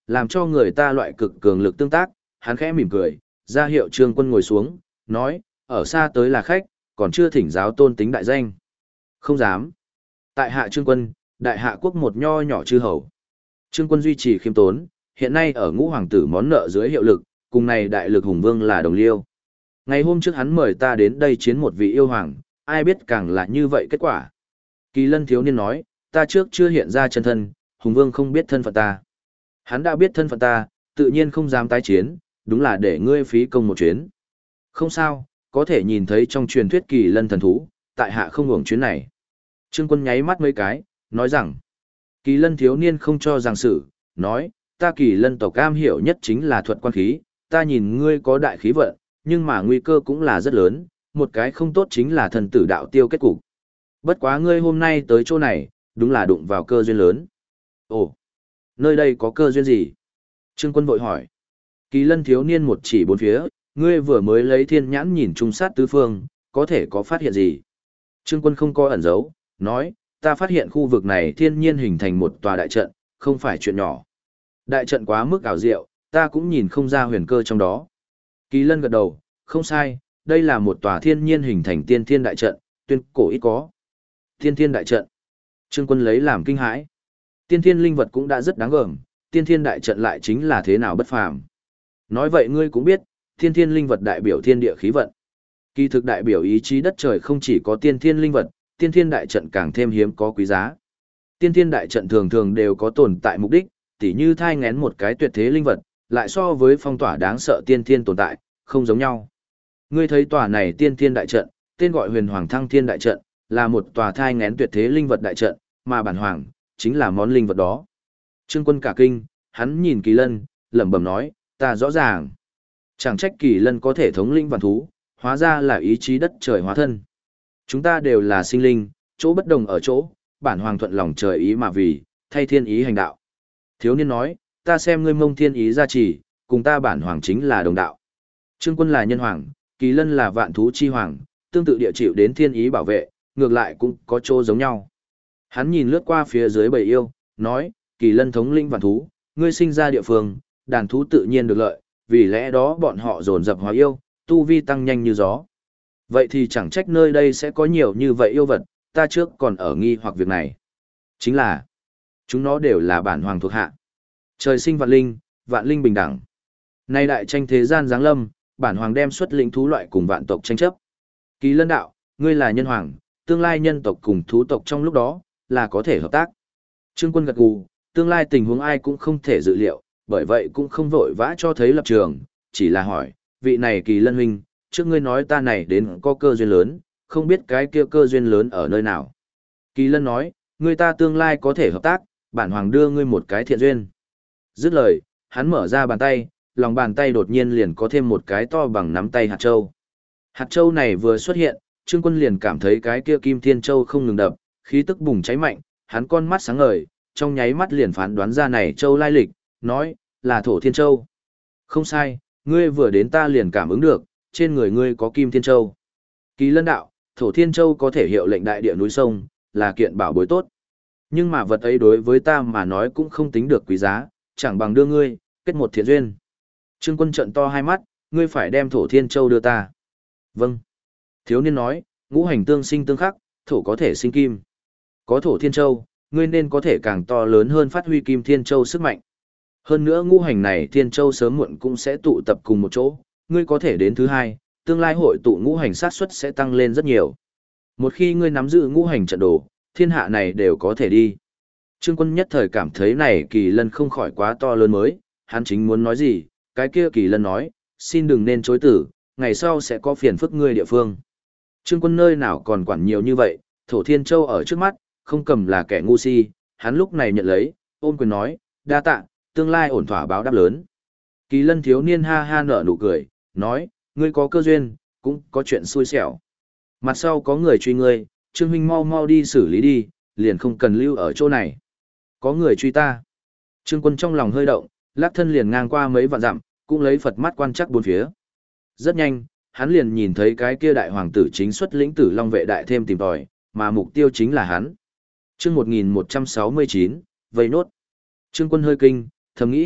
làm cho người ta loại cực cường lực tương tác, hắn khẽ mỉm cười, ra hiệu Trương Quân ngồi xuống, nói, ở xa tới là khách, còn chưa thỉnh giáo tôn tính đại danh. Không dám. Tại hạ Trương Quân, đại hạ quốc một nho nhỏ chư hầu. Trương Quân duy trì khiêm tốn, hiện nay ở Ngũ hoàng tử món nợ dưới hiệu lực, cùng này đại lực hùng vương là đồng liêu. Ngày hôm trước hắn mời ta đến đây chiến một vị yêu hoàng, ai biết càng là như vậy kết quả. Kỳ Lân thiếu niên nói, ta trước chưa hiện ra chân thân, hùng vương không biết thân phận ta. Hắn đã biết thân phận ta, tự nhiên không dám tái chiến, đúng là để ngươi phí công một chuyến. Không sao, có thể nhìn thấy trong truyền thuyết Kỳ Lân thần thú, tại hạ không uổng chuyến này. Trương Quân nháy mắt mấy cái, nói rằng, Kỳ Lân thiếu niên không cho rằng sự, nói, ta Kỳ Lân tộc am hiểu nhất chính là thuật quan khí, ta nhìn ngươi có đại khí vận, nhưng mà nguy cơ cũng là rất lớn, một cái không tốt chính là thần tử đạo tiêu kết cục. Bất quá ngươi hôm nay tới chỗ này, đúng là đụng vào cơ duyên lớn. Ồ, nơi đây có cơ duyên gì? Trương Quân vội hỏi. Kỳ Lân thiếu niên một chỉ bốn phía, ngươi vừa mới lấy thiên nhãn nhìn trung sát tứ phương, có thể có phát hiện gì? Trương Quân không có ẩn giấu, nói, ta phát hiện khu vực này thiên nhiên hình thành một tòa đại trận, không phải chuyện nhỏ. Đại trận quá mức ảo diệu, ta cũng nhìn không ra huyền cơ trong đó. Kỳ Lân gật đầu, không sai, đây là một tòa thiên nhiên hình thành tiên thiên đại trận, tuyên cổ ít có. Tiên thiên đại trận. Trương Quân lấy làm kinh hãi. Tiên thiên linh vật cũng đã rất đáng gờm, tiên thiên đại trận lại chính là thế nào bất phàm. Nói vậy ngươi cũng biết, tiên thiên linh vật đại biểu thiên địa khí vận. Kỳ thực đại biểu ý chí đất trời không chỉ có tiên thiên linh vật, tiên thiên đại trận càng thêm hiếm có quý giá. Tiên thiên đại trận thường thường đều có tồn tại mục đích, tỉ như thai ngén một cái tuyệt thế linh vật, lại so với phong tỏa đáng sợ tiên thiên tồn tại, không giống nhau. Ngươi thấy tòa này tiên thiên đại trận, tên gọi Huyền Hoàng Thăng Thiên đại trận, là một tòa thai ngén tuyệt thế linh vật đại trận, mà bản hoàng chính là món linh vật đó. Trương Quân cả kinh, hắn nhìn Kỳ Lân, lẩm bẩm nói, ta rõ ràng. Chẳng trách Kỳ Lân có thể thống lĩnh vạn thú, hóa ra là ý chí đất trời hóa thân. Chúng ta đều là sinh linh, chỗ bất đồng ở chỗ, bản hoàng thuận lòng trời ý mà vì, thay thiên ý hành đạo. Thiếu niên nói, ta xem ngươi mông thiên ý gia trì, cùng ta bản hoàng chính là đồng đạo. Trương Quân là nhân hoàng, Kỳ Lân là vạn thú chi hoàng, tương tự địa chịu đến thiên ý bảo vệ, ngược lại cũng có chỗ giống nhau. Hắn nhìn lướt qua phía dưới bầy yêu, nói, Kỳ Lân thống lĩnh vạn thú, ngươi sinh ra địa phương, đàn thú tự nhiên được lợi, vì lẽ đó bọn họ dồn dập hóa yêu, tu vi tăng nhanh như gió. Vậy thì chẳng trách nơi đây sẽ có nhiều như vậy yêu vật, ta trước còn ở nghi hoặc việc này. Chính là, chúng nó đều là bản hoàng thuộc hạ. Trời sinh vạn linh bình đẳng. Nay đại tranh thế gian giáng lâm, bản hoàng đem xuất lĩnh thú loại cùng vạn tộc tranh chấp. Kỳ Lân đạo, ngươi là nhân hoàng, tương lai nhân tộc cùng thú tộc trong lúc đó, là có thể hợp tác. Trương Quân gật gù, tương lai tình huống ai cũng không thể dự liệu, bởi vậy cũng không vội vã cho thấy lập trường, chỉ là hỏi, vị này Kỳ Lân huynh, trước ngươi nói ta này đến có cơ duyên lớn, không biết cái kia cơ duyên lớn ở nơi nào. Kỳ Lân nói, ngươi ta tương lai có thể hợp tác, bản hoàng đưa ngươi một cái thiện duyên. Dứt lời, hắn mở ra bàn tay, lòng bàn tay đột nhiên liền có thêm một cái to bằng nắm tay hạt châu. Hạt châu này vừa xuất hiện, Trương Quân liền cảm thấy cái kia kim thiên châu không ngừng đập, khí tức bùng cháy mạnh, hắn con mắt sáng ngời, trong nháy mắt liền phán đoán ra này châu lai lịch, nói, là thổ thiên châu. Không sai, ngươi vừa đến ta liền cảm ứng được, trên người ngươi có kim thiên châu. Kỳ Lân đạo, thổ thiên châu có thể hiệu lệnh đại địa núi sông, là kiện bảo bối tốt. Nhưng mà vật ấy đối với ta mà nói cũng không tính được quý giá, chẳng bằng đưa ngươi, kết một thiện duyên. Trương Quân trợn to hai mắt, ngươi phải đem thổ thiên châu đưa ta. Vâng. Thiếu niên nói, ngũ hành tương sinh tương khắc, thổ có thể sinh kim. Có thổ thiên châu, ngươi nên có thể càng to lớn hơn phát huy kim thiên châu sức mạnh. Hơn nữa ngũ hành này thiên châu sớm muộn cũng sẽ tụ tập cùng một chỗ, ngươi có thể đến thứ hai, tương lai hội tụ ngũ hành sát suất sẽ tăng lên rất nhiều. Một khi ngươi nắm giữ ngũ hành trận đồ, thiên hạ này đều có thể đi. Trương Quân nhất thời cảm thấy này Kỳ Lân không khỏi quá to lớn mới, hắn chính muốn nói gì, cái kia Kỳ Lân nói, xin đừng nên chối tử, ngày sau sẽ có phiền phức ngươi địa phương. Trương Quân nơi nào còn quản nhiều như vậy, thổ thiên châu ở trước mắt, không cầm là kẻ ngu si, hắn lúc này nhận lấy, ôm quyền nói, đa tạ, tương lai ổn thỏa báo đáp lớn. Kỳ Lân thiếu niên ha ha nở nụ cười, nói, ngươi có cơ duyên, cũng có chuyện xui xẻo. Mặt sau có người truy ngươi, Trương huynh mau mau đi xử lý đi, liền không cần lưu ở chỗ này. Có người truy ta. Trương Quân trong lòng hơi động, lắc thân liền ngang qua mấy vạn dặm, cũng lấy Phật mắt quan chắc bốn phía. Rất nhanh, hắn liền nhìn thấy cái kia đại hoàng tử chính xuất lĩnh Tử Long vệ đại thêm tìm tòi, mà mục tiêu chính là hắn. Chương 1169, vây nốt. Trương Quân hơi kinh, thầm nghĩ,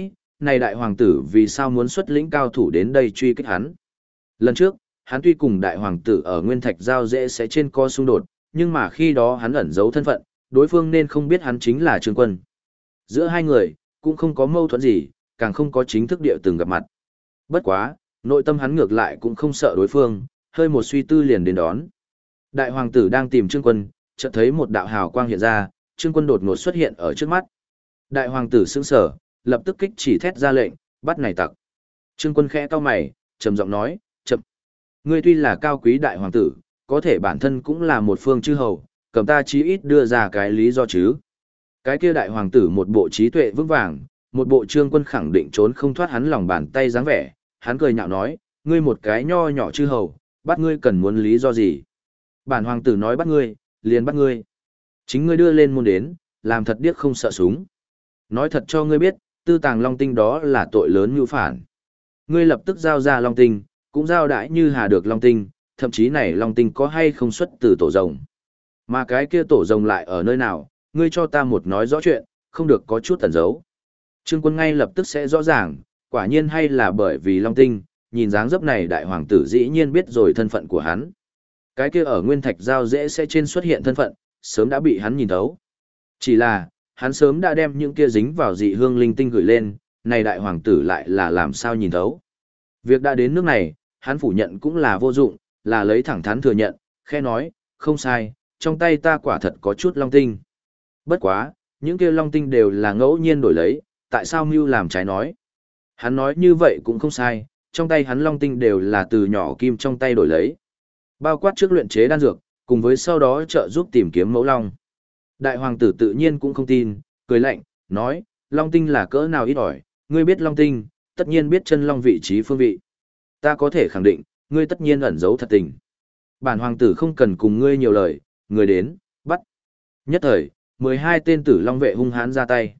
này đại hoàng tử vì sao muốn xuất lĩnh cao thủ đến đây truy kích hắn. Lần trước, hắn tuy cùng đại hoàng tử ở Nguyên Thạch Giao dễ sẽ trên co xung đột, nhưng mà khi đó hắn ẩn giấu thân phận, đối phương nên không biết hắn chính là Trương Quân. Giữa hai người, cũng không có mâu thuẫn gì, càng không có chính thức địa từng gặp mặt. Bất quá, nội tâm hắn ngược lại cũng không sợ đối phương, hơi một suy tư liền đến đón. Đại hoàng tử đang tìm Trương Quân, chợt thấy một đạo hào quang hiện ra, Trương Quân đột ngột xuất hiện ở trước mắt. Đại hoàng tử sững sờ, lập tức kích chỉ thét ra lệnh, bắt này tặc. Trương Quân khẽ cau mày, trầm giọng nói, chậm. Ngươi tuy là cao quý đại hoàng tử, có thể bản thân cũng là một phương chư hầu, cầm ta chí ít đưa ra cái lý do chứ. Cái kia đại hoàng tử một bộ trí tuệ vững vàng, một bộ Trương Quân khẳng định trốn không thoát hắn lòng bàn tay dáng vẻ, hắn cười nhạo nói, ngươi một cái nho nhỏ chư hầu, bắt ngươi cần muốn lý do gì? Bản hoàng tử nói bắt ngươi, liền bắt ngươi. Chính ngươi đưa lên môn đến, làm thật điếc không sợ súng. Nói thật cho ngươi biết, tư tàng long tinh đó là tội lớn như phản. Ngươi lập tức giao ra long tinh, cũng giao đãi như hà được long tinh, thậm chí này long tinh có hay không xuất từ tổ rồng. Mà cái kia tổ rồng lại ở nơi nào, ngươi cho ta một nói rõ chuyện, không được có chút tẩn giấu. Trương Quân ngay lập tức sẽ rõ ràng, quả nhiên hay là bởi vì long tinh, nhìn dáng dấp này đại hoàng tử dĩ nhiên biết rồi thân phận của hắn. Cái kia ở Nguyên Thạch Giao dễ sẽ trên xuất hiện thân phận, sớm đã bị hắn nhìn thấu. Chỉ là, hắn sớm đã đem những kia dính vào dị hương linh tinh gửi lên, này đại hoàng tử lại là làm sao nhìn thấu. Việc đã đến nước này, hắn phủ nhận cũng là vô dụng, là lấy thẳng thắn thừa nhận, khe nói, không sai, trong tay ta quả thật có chút long tinh. Bất quá, những kia long tinh đều là ngẫu nhiên đổi lấy, tại sao mưu làm trái nói. Hắn nói như vậy cũng không sai, trong tay hắn long tinh đều là từ nhỏ kim trong tay đổi lấy. Bao quát trước luyện chế đan dược, cùng với sau đó trợ giúp tìm kiếm mẫu long. Đại hoàng tử tự nhiên cũng không tin, cười lạnh, nói, long tinh là cỡ nào ít ỏi, ngươi biết long tinh, tất nhiên biết chân long vị trí phương vị. Ta có thể khẳng định, ngươi tất nhiên ẩn giấu thật tình. Bản hoàng tử không cần cùng ngươi nhiều lời, người đến, bắt. Nhất thời, 12 tên tử long vệ hung hãn ra tay.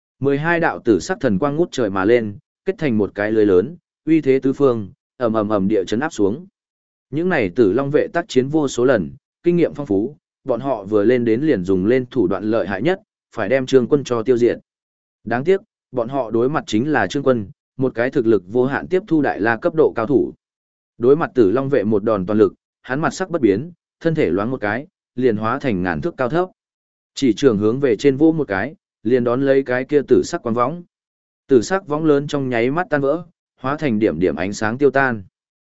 12 đạo tử sắc thần quang ngút trời mà lên, kết thành một cái lưới lớn, uy thế tứ phương, ầm ầm ầm địa chấn áp xuống. Những này tử long vệ tác chiến vô số lần, kinh nghiệm phong phú, bọn họ vừa lên đến liền dùng lên thủ đoạn lợi hại nhất, phải đem Trương Quân cho tiêu diệt. Đáng tiếc, bọn họ đối mặt chính là Trương Quân, một cái thực lực vô hạn tiếp thu đại la cấp độ cao thủ. Đối mặt tử long vệ một đòn toàn lực, hắn mặt sắc bất biến, thân thể loáng một cái, liền hóa thành ngàn thước cao thấp. Chỉ trường hướng về trên vô một cái, liền đón lấy cái kia tử sắc quang võng. Tử sắc võng lớn trong nháy mắt tan vỡ, hóa thành điểm điểm ánh sáng tiêu tan.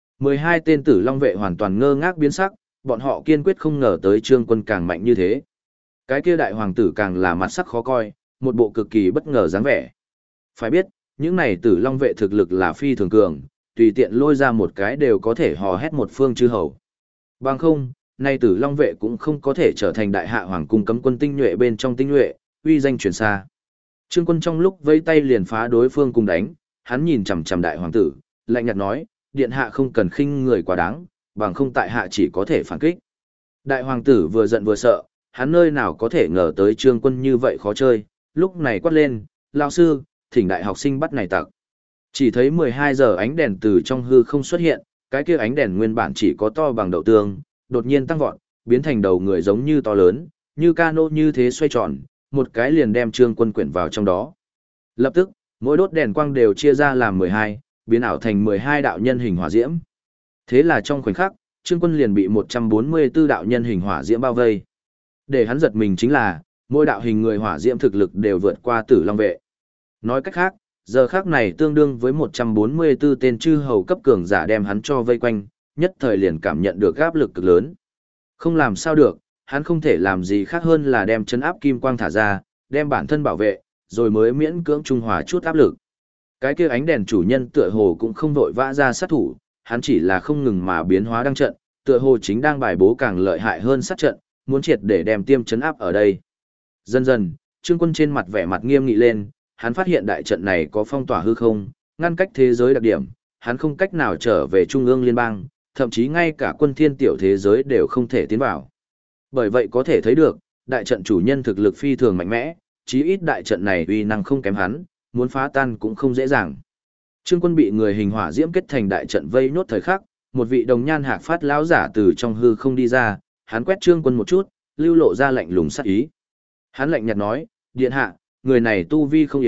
12 tên tử long vệ hoàn toàn ngơ ngác biến sắc, bọn họ kiên quyết không ngờ tới Trương Quân càng mạnh như thế. Cái kia đại hoàng tử càng là mặt sắc khó coi, một bộ cực kỳ bất ngờ dáng vẻ. Phải biết, những này tử long vệ thực lực là phi thường cường, tùy tiện lôi ra một cái đều có thể hò hét một phương chư hầu. Bằng không, nay tử long vệ cũng không có thể trở thành đại hạ hoàng cung cấm quân tinh nhuệ bên trong tinh nhuệ, uy danh truyền xa. Trương Quân trong lúc vẫy tay liền phá đối phương cùng đánh, hắn nhìn chằm chằm đại hoàng tử, lạnh nhạt nói, điện hạ không cần khinh người quá đáng, bằng không tại hạ chỉ có thể phản kích. Đại hoàng tử vừa giận vừa sợ, hắn nơi nào có thể ngờ tới Trương Quân như vậy khó chơi, lúc này quát lên, lão sư, thỉnh đại học sinh bắt này tặc. Chỉ thấy 12 giờ ánh đèn từ trong hư không xuất hiện, cái kia ánh đèn nguyên bản chỉ có to bằng đậu tương, đột nhiên tăng vọt, biến thành đầu người giống như to lớn, như cano như thế xoay tròn, một cái liền đem Trương Quân quyển vào trong đó. Lập tức, mỗi đốt đèn quang đều chia ra làm 12, biến ảo thành 12 đạo nhân hình hỏa diễm. Thế là trong khoảnh khắc, Trương Quân liền bị 144 đạo nhân hình hỏa diễm bao vây. Để hắn giật mình chính là, mỗi đạo hình người hỏa diễm thực lực đều vượt qua tử long vệ. Nói cách khác, giờ khác này tương đương với 144 tên chư hầu cấp cường giả đem hắn cho vây quanh, nhất thời liền cảm nhận được áp lực cực lớn. Không làm sao được, hắn không thể làm gì khác hơn là đem chấn áp kim quang thả ra, đem bản thân bảo vệ, rồi mới miễn cưỡng trung hòa chút áp lực. Cái kia ánh đèn chủ nhân tựa hồ cũng không vội vã ra sát thủ, hắn chỉ là không ngừng mà biến hóa đăng trận, tựa hồ chính đang bài bố càng lợi hại hơn sát trận, muốn triệt để đem tiêm chấn áp ở đây. Dần dần, Trương Quân trên mặt vẻ mặt nghiêm nghị lên, hắn phát hiện đại trận này có phong tỏa hư không, ngăn cách thế giới đặc điểm, hắn không cách nào trở về trung ương liên bang, thậm chí ngay cả quân thiên tiểu thế giới đều không thể tiến vào. Bởi vậy có thể thấy được, đại trận chủ nhân thực lực phi thường mạnh mẽ, chí ít đại trận này uy năng không kém hắn, muốn phá tan cũng không dễ dàng. Trương Quân bị người hình hỏa diễm kết thành đại trận vây nốt thời khắc, một vị đồng nhan hạc phát lão giả từ trong hư không đi ra, hắn quét Trương Quân một chút, lưu lộ ra lạnh lùng sát ý. Hắn lạnh nhạt nói, điện hạ, người này tu vi không yếu,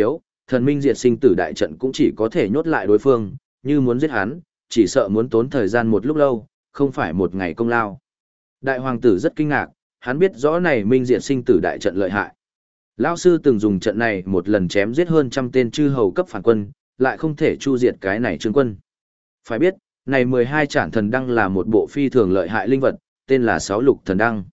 thần minh diệt sinh tử đại trận cũng chỉ có thể nhốt lại đối phương, như muốn giết hắn, chỉ sợ muốn tốn thời gian một lúc lâu, không phải một ngày công lao. Đại hoàng tử rất kinh ngạc, hắn biết rõ này minh diệt sinh tử đại trận lợi hại. Lão sư từng dùng trận này một lần chém giết hơn trăm tên chư hầu cấp phản quân, lại không thể chu diệt cái này Trương Quân. Phải biết, này 12 trản thần đăng là một bộ phi thường lợi hại linh vật, tên là 6 lục thần đăng.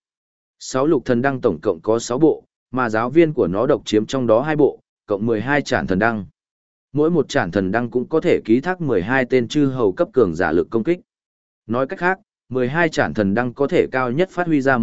6 lục thần đăng tổng cộng có 6 bộ, mà giáo viên của nó độc chiếm trong đó 2 bộ, cộng 12 trản thần đăng. Mỗi một trản thần đăng cũng có thể ký thác 12 tên chư hầu cấp cường giả lực công kích. Nói cách khác, 12 trản thần đăng có thể cao nhất phát huy ra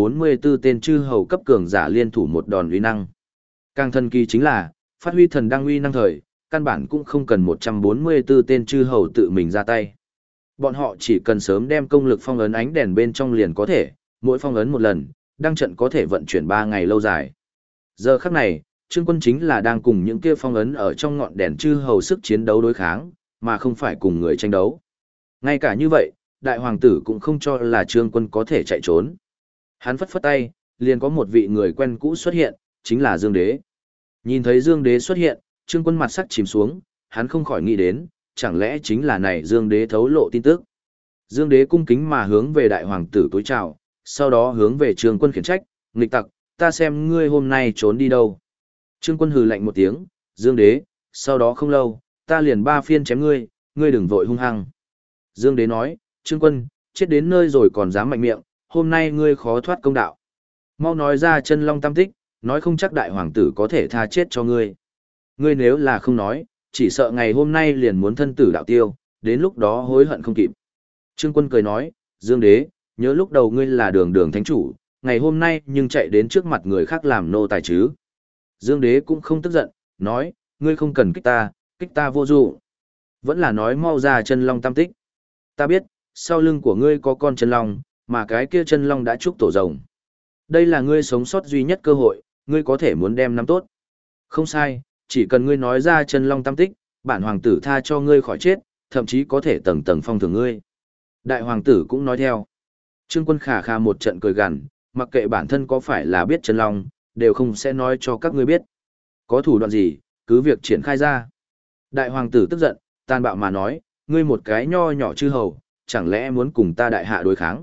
144 tên chư hầu cấp cường giả liên thủ một đòn uy năng. Càng thần kỳ chính là, phát huy thần đăng uy năng thời, căn bản cũng không cần 144 tên chư hầu tự mình ra tay. Bọn họ chỉ cần sớm đem công lực phong ấn ánh đèn bên trong liền có thể, mỗi phong ấn một lần, đăng trận có thể vận chuyển 3 ngày lâu dài. Giờ khắc này, Trương Quân chính là đang cùng những kia phong ấn ở trong ngọn đèn chư hầu sức chiến đấu đối kháng, mà không phải cùng người tranh đấu. Ngay cả như vậy, đại hoàng tử cũng không cho là Trương Quân có thể chạy trốn. Hắn phất phất tay, liền có một vị người quen cũ xuất hiện, chính là Dương Đế. Nhìn thấy Dương Đế xuất hiện, Trương Quân mặt sắc chìm xuống, hắn không khỏi nghĩ đến, chẳng lẽ chính là này Dương Đế thấu lộ tin tức. Dương Đế cung kính mà hướng về đại hoàng tử túi chào, sau đó hướng về Trương Quân khiển trách, nghịch tặc, ta xem ngươi hôm nay trốn đi đâu. Trương Quân hừ lạnh một tiếng, Dương Đế, sau đó không lâu, ta liền 3 phiên chém ngươi, ngươi đừng vội hung hăng. Dương Đế nói, Trương Quân, chết đến nơi rồi còn dám mạnh miệng, hôm nay ngươi khó thoát công đạo. Mau nói ra chân long tam tích, nói không chắc đại hoàng tử có thể tha chết cho ngươi. Ngươi nếu là không nói, chỉ sợ ngày hôm nay liền muốn thân tử đạo tiêu, đến lúc đó hối hận không kịp. Trương Quân cười nói, Dương Đế, nhớ lúc đầu ngươi là đường đường thánh chủ, ngày hôm nay nhưng chạy đến trước mặt người khác làm nô tài chứ. Dương Đế cũng không tức giận, nói, ngươi không cần kích ta vô dụng. Vẫn là nói mau ra chân long tam tích. Ta biết, sau lưng của ngươi có con chân long, mà cái kia chân long đã chúc tổ rồng. Đây là ngươi sống sót duy nhất cơ hội, ngươi có thể muốn đem nắm tốt. Không sai, chỉ cần ngươi nói ra chân long tam tích, bản hoàng tử tha cho ngươi khỏi chết, thậm chí có thể tầng tầng phong thưởng ngươi. Đại hoàng tử cũng nói theo. Trương Quân khà khà một trận cười gằn, mặc kệ bản thân có phải là biết chân long, đều không sẽ nói cho các ngươi biết. Có thủ đoạn gì, cứ việc triển khai ra. Đại hoàng tử tức giận, tàn bạo mà nói, ngươi một cái nho nhỏ chư hầu, chẳng lẽ muốn cùng ta đại hạ đối kháng.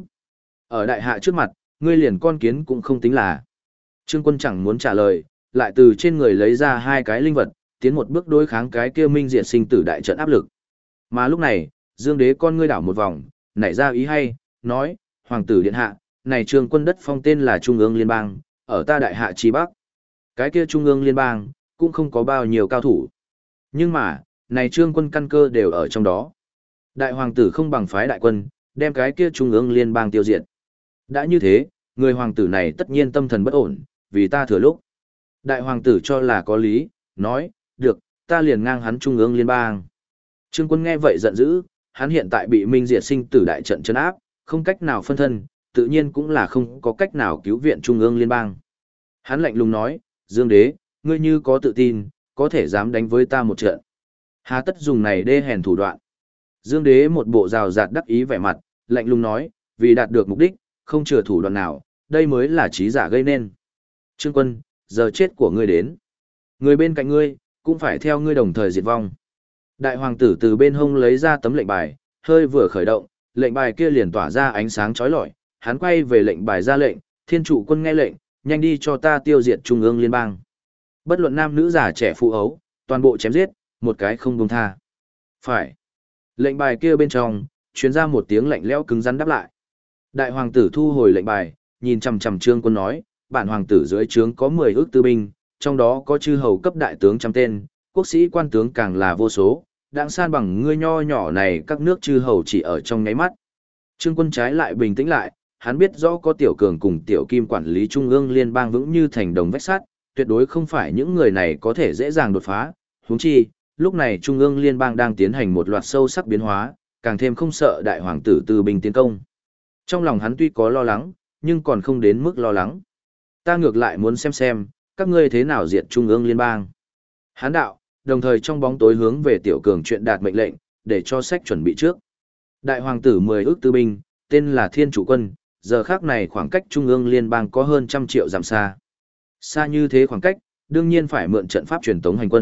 Ở đại hạ trước mặt, ngươi liền con kiến cũng không tính là. Trương Quân chẳng muốn trả lời, lại từ trên người lấy ra 2 cái linh vật, tiến một bước đối kháng cái kia minh diệt sinh tử đại trận áp lực. Mà lúc này, Dương Đế con ngươi đảo một vòng, nảy ra ý hay, nói, hoàng tử điện hạ, này Trương Quân đất phong tên là Trung ương Liên bang, ở ta đại hạ chi bắc. Cái kia Trung ương Liên bang, cũng không có bao nhiêu cao thủ. Nhưng mà, này Trương Quân căn cơ đều ở trong đó. Đại hoàng tử không bằng phái đại quân, đem cái kia Trung ương Liên bang tiêu diệt. Đã như thế, người hoàng tử này tất nhiên tâm thần bất ổn, vì ta thừa lúc. Đại hoàng tử cho là có lý, nói, được, ta liền ngang hắn Trung ương Liên bang. Trương Quân nghe vậy giận dữ, hắn hiện tại bị minh diệt sinh tử đại trận trấn áp, không cách nào phân thân, tự nhiên cũng là không có cách nào cứu viện Trung ương Liên bang. Hắn lạnh lùng nói, Dương Đế, ngươi như có tự tin, có thể dám đánh với ta một trận. Hà tất dùng này đê hèn thủ đoạn. Dương Đế một bộ rào rạt đắc ý vẻ mặt, lạnh lùng nói, vì đạt được mục đích, không chừa thủ đoạn nào, đây mới là trí giả gây nên. Trương Quân, giờ chết của ngươi đến. Người bên cạnh ngươi, cũng phải theo ngươi đồng thời diệt vong. Đại hoàng tử từ bên hông lấy ra tấm lệnh bài, hơi vừa khởi động, lệnh bài kia liền tỏa ra ánh sáng chói lọi, hắn quay về lệnh bài ra lệnh, Thiên Trụ Quân nghe lệnh, nhanh đi cho ta tiêu diệt Trung ương Liên bang. Bất luận nam nữ già trẻ phụ ấu, toàn bộ chém giết, một cái không buông tha. Phải. Lệnh bài kia bên trong, truyền ra một tiếng lạnh lẽo cứng rắn đáp lại. Đại hoàng tử thu hồi lệnh bài, nhìn chằm chằm Trương Quân nói, bản hoàng tử dưới trướng có 10 ước tư binh, trong đó có chư hầu cấp đại tướng trăm tên, quốc sĩ quan tướng càng là vô số, đặng san bằng ngươi nho nhỏ này các nước chư hầu chỉ ở trong nháy mắt. Trương Quân trái lại bình tĩnh lại, hắn biết rõ có tiểu cường cùng tiểu kim quản lý trung ương liên bang vững như thành đồng vách sắt, tuyệt đối không phải những người này có thể dễ dàng đột phá, huống chi, lúc này trung ương liên bang đang tiến hành một loạt sâu sắc biến hóa, càng thêm không sợ đại hoàng tử từ bình tiến công. Trong lòng hắn tuy có lo lắng, nhưng còn không đến mức lo lắng. Ta ngược lại muốn xem, các ngươi thế nào diệt trung ương liên bang. Hán đạo, đồng thời trong bóng tối hướng về tiểu cường chuyện đạt mệnh lệnh, để cho sách chuẩn bị trước. Đại hoàng tử 10 ước tư binh, tên là Thiên Chủ Quân, giờ khác này khoảng cách trung ương liên bang có hơn 100 triệu dặm xa. Xa như thế khoảng cách, đương nhiên phải mượn trận pháp truyền tống hành quân,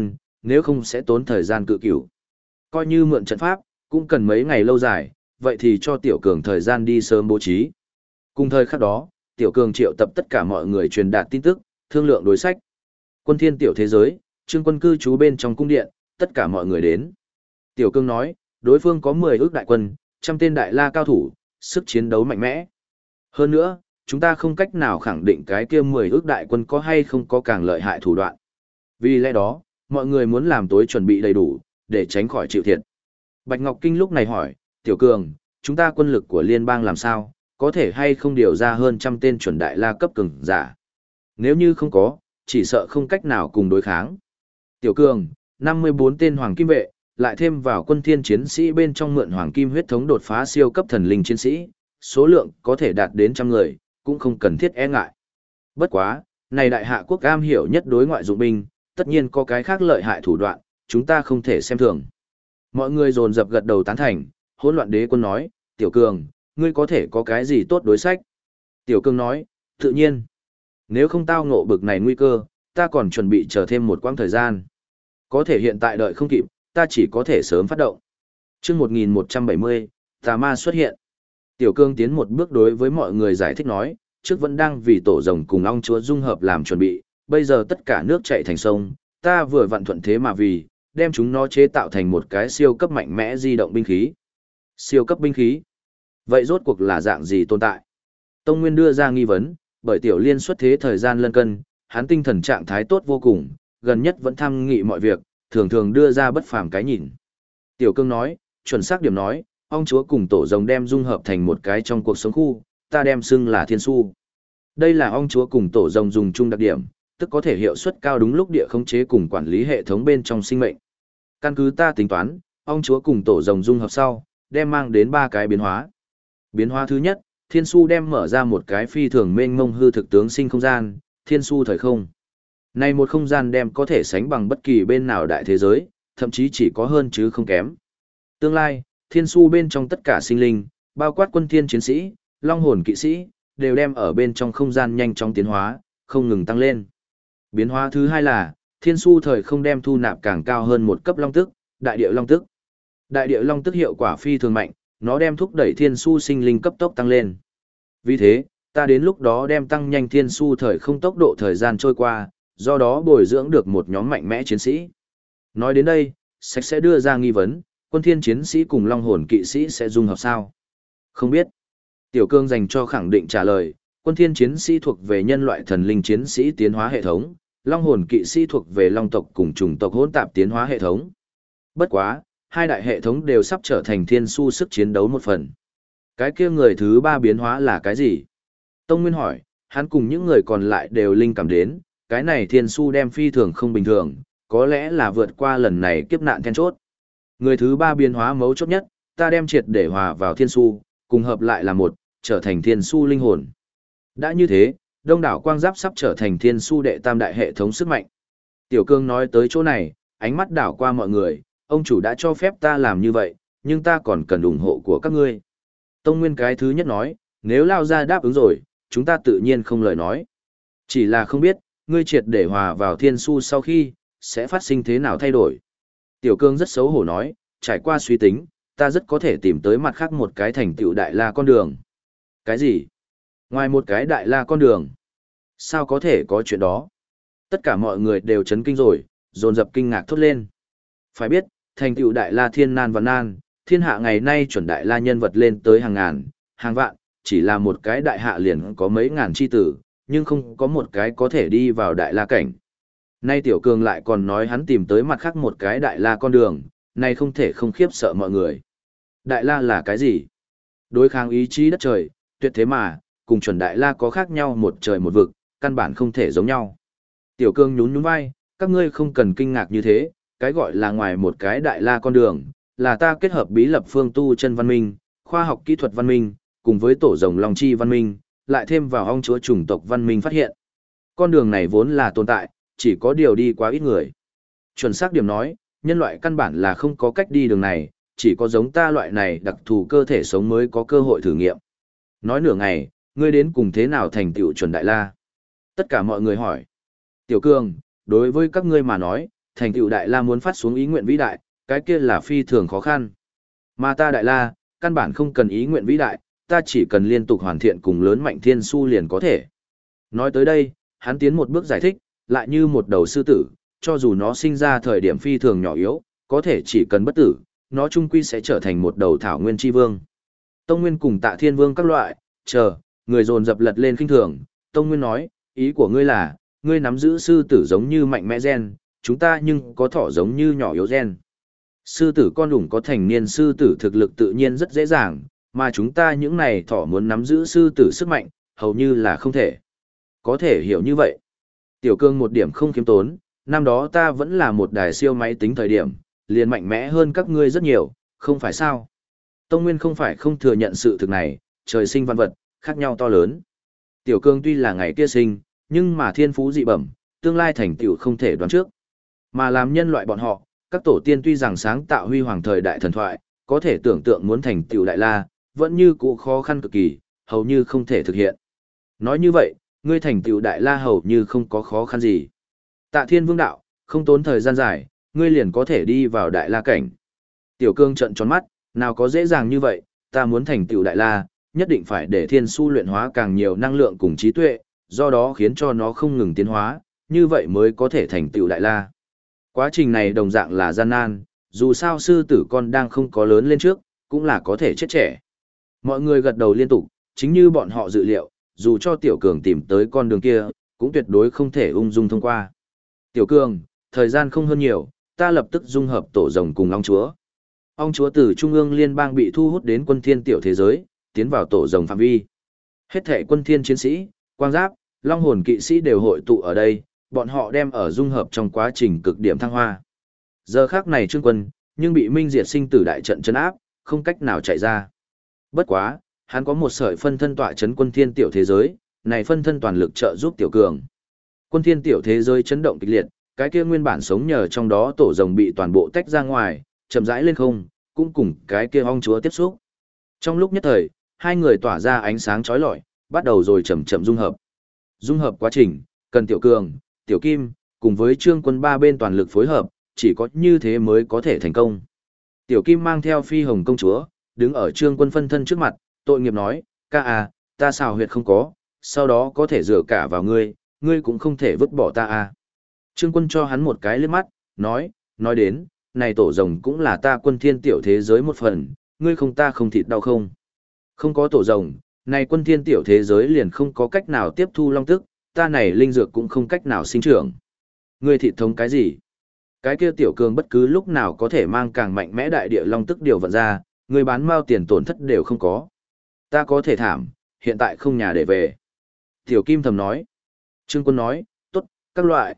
nếu không sẽ tốn thời gian cự cửu. Coi như mượn trận pháp, cũng cần mấy ngày lâu dài, vậy thì cho Tiểu Cường thời gian đi sớm bố trí. Cùng thời khắc đó, Tiểu Cường triệu tập tất cả mọi người truyền đạt tin tức, thương lượng đối sách. Quân Thiên tiểu thế giới, Trương Quân cư trú bên trong cung điện, tất cả mọi người đến. Tiểu Cường nói, đối phương có 10 ước đại quân, 100 tên đại la cao thủ, sức chiến đấu mạnh mẽ. Hơn nữa, chúng ta không cách nào khẳng định cái kia 10 ước đại quân có hay không có càng lợi hại thủ đoạn. Vì lẽ đó, mọi người muốn làm tối chuẩn bị đầy đủ, để tránh khỏi chịu thiệt. Bạch Ngọc Kinh lúc này hỏi, Tiểu Cường, chúng ta quân lực của liên bang làm sao, có thể hay không điều ra hơn 100 tên chuẩn đại la cấp cường giả? Nếu như không có, chỉ sợ không cách nào cùng đối kháng. Tiểu Cường, 54 tên hoàng kim vệ, lại thêm vào quân thiên chiến sĩ bên trong mượn hoàng kim huyết thống đột phá siêu cấp thần linh chiến sĩ, số lượng có thể đạt đến 100 người, cũng không cần thiết e ngại. Bất quá, này đại hạ quốc am hiểu nhất đối ngoại dụng binh, tất nhiên có cái khác lợi hại thủ đoạn, chúng ta không thể xem thường. Mọi người dồn dập gật đầu tán thành, hỗn loạn đế quân nói, Tiểu Cường, ngươi có thể có cái gì tốt đối sách? Tiểu Cường nói, tự nhiên. Nếu không tao ngộ bực này nguy cơ, ta còn chuẩn bị chờ thêm một quãng thời gian. Có thể hiện tại đợi không kịp, ta chỉ có thể sớm phát động. Chương 1170, tà ma xuất hiện. Tiểu Cương tiến một bước đối với mọi người giải thích nói, trước vẫn đang vì tổ rồng cùng ong chúa dung hợp làm chuẩn bị, bây giờ tất cả nước chảy thành sông, ta vừa vặn thuận thế mà vì, đem chúng nó chế tạo thành một cái siêu cấp mạnh mẽ di động binh khí. Siêu cấp binh khí? Vậy rốt cuộc là dạng gì tồn tại? Tông Nguyên đưa ra nghi vấn, bởi Tiểu Liên xuất thế thời gian lân cân, hắn tinh thần trạng thái tốt vô cùng, gần nhất vẫn tham nghị mọi việc, thường thường đưa ra bất phàm cái nhìn. Tiểu Cương nói, chuẩn xác điểm nói, ong chúa cùng tổ rồng đem dung hợp thành một cái trong cuộc sống khu, ta đem xưng là thiên su. Đây là ong chúa cùng tổ rồng dùng chung đặc điểm, tức có thể hiệu suất cao đúng lúc địa khống chế cùng quản lý hệ thống bên trong sinh mệnh. Căn cứ ta tính toán, ong chúa cùng tổ rồng dung hợp sau, đem mang đến 3 cái biến hóa. Biến hóa thứ nhất, thiên su đem mở ra một cái phi thường mênh mông hư thực tướng sinh không gian, thiên su thời không. Này một không gian đem có thể sánh bằng bất kỳ bên nào đại thế giới, thậm chí chỉ có hơn chứ không kém. Tương lai, thiên su bên trong tất cả sinh linh, bao quát quân thiên chiến sĩ, long hồn kỵ sĩ, đều đem ở bên trong không gian nhanh chóng tiến hóa, không ngừng tăng lên. Biến hóa thứ hai là, thiên su thời không đem thu nạp càng cao hơn một cấp long tức, đại địa long tức. Đại địa long tức hiệu quả phi thường mạnh, nó đem thúc đẩy thiên su sinh linh cấp tốc tăng lên. Vì thế, ta đến lúc đó đem tăng nhanh thiên su thời không tốc độ thời gian trôi qua, do đó bồi dưỡng được một nhóm mạnh mẽ chiến sĩ. Nói đến đây, Sách sẽ đưa ra nghi vấn, quân thiên chiến sĩ cùng long hồn kỵ sĩ sẽ dung hợp sao? Không biết. Tiểu Cương dành cho khẳng định trả lời, quân thiên chiến sĩ thuộc về nhân loại thần linh chiến sĩ tiến hóa hệ thống, long hồn kỵ sĩ thuộc về long tộc cùng chủng tộc hỗn tạp tiến hóa hệ thống. Bất quá, hai đại hệ thống đều sắp trở thành thiên su sức chiến đấu một phần. Cái kia người thứ 3 biến hóa là cái gì? Tông Nguyên hỏi, hắn cùng những người còn lại đều linh cảm đến, cái này thiên su đem phi thường không bình thường, có lẽ là vượt qua lần này kiếp nạn then chốt. Người thứ 3 biến hóa mấu chốt nhất, ta đem triệt để hòa vào thiên su, cùng hợp lại là một, trở thành thiên su linh hồn. Đã như thế, đông đảo quang giáp sắp trở thành thiên su đệ tam đại hệ thống sức mạnh. Tiểu Cương nói tới chỗ này, ánh mắt đảo qua mọi người, ông chủ đã cho phép ta làm như vậy, nhưng ta còn cần ủng hộ của các ngươi. Tông Nguyên cái thứ nhất nói, nếu lao ra đáp ứng rồi, chúng ta tự nhiên không lời nói. Chỉ là không biết, ngươi triệt để hòa vào thiên su sau khi, sẽ phát sinh thế nào thay đổi. Tiểu Cương rất xấu hổ nói, trải qua suy tính, ta rất có thể tìm tới mặt khác một cái thành tựu đại la con đường. Cái gì? Ngoài một cái đại la con đường? Sao có thể có chuyện đó? Tất cả mọi người đều chấn kinh rồi, dồn dập kinh ngạc thốt lên. Phải biết, thành tựu đại la thiên nan và nan, thiên hạ ngày nay chuẩn đại la nhân vật lên tới hàng ngàn, hàng vạn, chỉ là một cái đại hạ liền có mấy ngàn chi tử, nhưng không có một cái có thể đi vào đại la cảnh. Nay Tiểu Cường lại còn nói hắn tìm tới mặt khác một cái đại la con đường, nay không thể không khiếp sợ mọi người. Đại la là cái gì? Đối kháng ý chí đất trời, tuyệt thế mà, cùng chuẩn đại la có khác nhau một trời một vực, căn bản không thể giống nhau. Tiểu Cường nhún nhún vai, các ngươi không cần kinh ngạc như thế, cái gọi là ngoài một cái đại la con đường, là ta kết hợp bí lập phương tu chân văn minh, khoa học kỹ thuật văn minh, cùng với tổ rồng long chi văn minh, lại thêm vào ong chúa chủng tộc văn minh phát hiện. Con đường này vốn là tồn tại, chỉ có điều đi quá ít người. Chuẩn xác điểm nói, nhân loại căn bản là không có cách đi đường này, chỉ có giống ta loại này đặc thù cơ thể sống mới có cơ hội thử nghiệm. Nói nửa ngày, ngươi đến cùng thế nào thành tựu chuẩn đại la? Tất cả mọi người hỏi. Tiểu Cương, đối với các ngươi mà nói, thành tựu Đại La muốn phát xuống ý nguyện vĩ đại, cái kia là phi thường khó khăn. Mà ta Đại La, căn bản không cần ý nguyện vĩ đại, ta chỉ cần liên tục hoàn thiện cùng lớn mạnh thiên su liền có thể. Nói tới đây, hắn tiến một bước giải thích, lại như một đầu sư tử, cho dù nó sinh ra thời điểm phi thường nhỏ yếu, có thể chỉ cần bất tử, nó chung quy sẽ trở thành một đầu thảo nguyên chi vương. Tông Nguyên cùng Tạ Thiên Vương các loại, người dồn dập lật lên khinh thường, Tông Nguyên nói, ý của ngươi là, ngươi nắm giữ sư tử giống như mạnh mẽ gen, chúng ta nhưng có thỏ giống như nhỏ yếu gen. Sư tử con đủng có thành niên sư tử thực lực tự nhiên rất dễ dàng, mà chúng ta những này thỏ muốn nắm giữ sư tử sức mạnh, hầu như là không thể. Có thể hiểu như vậy. Tiểu Cương một điểm không khiêm tốn, năm đó ta vẫn là một đài siêu máy tính thời điểm, liền mạnh mẽ hơn các ngươi rất nhiều, không phải sao? Tông Nguyên không phải không thừa nhận sự thực này, trời sinh văn vật, khác nhau to lớn. Tiểu Cương tuy là ngày kia sinh, nhưng mà thiên phú dị bẩm, tương lai thành tựu không thể đoán trước. Mà làm nhân loại bọn họ, các tổ tiên tuy rằng sáng tạo huy hoàng thời đại thần thoại, có thể tưởng tượng muốn thành tựu Đại La, vẫn như cũ khó khăn cực kỳ, hầu như không thể thực hiện. Nói như vậy, ngươi thành tựu Đại La hầu như không có khó khăn gì. Tạ Thiên Vương đạo, không tốn thời gian dài, ngươi liền có thể đi vào Đại La cảnh. Tiểu Cương trợn tròn mắt, nào có dễ dàng như vậy, ta muốn thành tựu Đại La, nhất định phải để thiên su luyện hóa càng nhiều năng lượng cùng trí tuệ, do đó khiến cho nó không ngừng tiến hóa, như vậy mới có thể thành tựu Đại La. Quá trình này đồng dạng là gian nan, dù sao sư tử con đang không có lớn lên trước, cũng là có thể chết trẻ. Mọi người gật đầu liên tục, chính như bọn họ dự liệu, dù cho Tiểu Cường tìm tới con đường kia, cũng tuyệt đối không thể ung dung thông qua. Tiểu Cường, thời gian không hơn nhiều, ta lập tức dung hợp tổ rồng cùng ong chúa. Ong chúa từ Trung ương Liên bang bị thu hút đến quân thiên tiểu thế giới, tiến vào tổ rồng phạm vi. Hết thảy quân thiên chiến sĩ, quang giáp, long hồn kỵ sĩ đều hội tụ ở đây, bọn họ đem ở dung hợp trong quá trình cực điểm thăng hoa. Giờ khắc này Trương Quân, nhưng bị Minh Diệt sinh tử đại trận chấn áp, không cách nào chạy ra. Bất quá, hắn có một sợi phân thân tọa chấn quân thiên tiểu thế giới, này phân thân toàn lực trợ giúp Tiểu Cường. Quân thiên tiểu thế giới chấn động kịch liệt, cái kia nguyên bản sống nhờ trong đó tổ rồng bị toàn bộ tách ra ngoài, chậm rãi lên không, cũng cùng cái kia ong chúa tiếp xúc. Trong lúc nhất thời, hai người tỏa ra ánh sáng chói lọi, bắt đầu rồi chậm chậm dung hợp. Dung hợp quá trình, cần Tiểu Cường, Tiểu Kim, cùng với Trương Quân ba bên toàn lực phối hợp, chỉ có như thế mới có thể thành công. Tiểu Kim mang theo Phi Hồng công chúa, đứng ở Trương Quân phân thân trước mặt, tội nghiệp nói, ca à, ta xào huyệt không có, sau đó có thể dựa cả vào ngươi, ngươi cũng không thể vứt bỏ ta à. Trương Quân cho hắn một cái liếc mắt, nói đến, này tổ rồng cũng là ta quân thiên tiểu thế giới một phần, ngươi không ta không thịt đau không. Không có tổ rồng, này quân thiên tiểu thế giới liền không có cách nào tiếp thu long tức, ta này linh dược cũng không cách nào sinh trưởng. Ngươi thịt thống cái gì? Cái kia Tiểu Cường bất cứ lúc nào có thể mang càng mạnh mẽ đại địa long tức điều vận ra, ngươi bán mao tiền tổn thất đều không có. Ta có thể thảm, hiện tại không nhà để về. Tiểu Kim thầm nói. Trương Quân nói, tốt, các loại,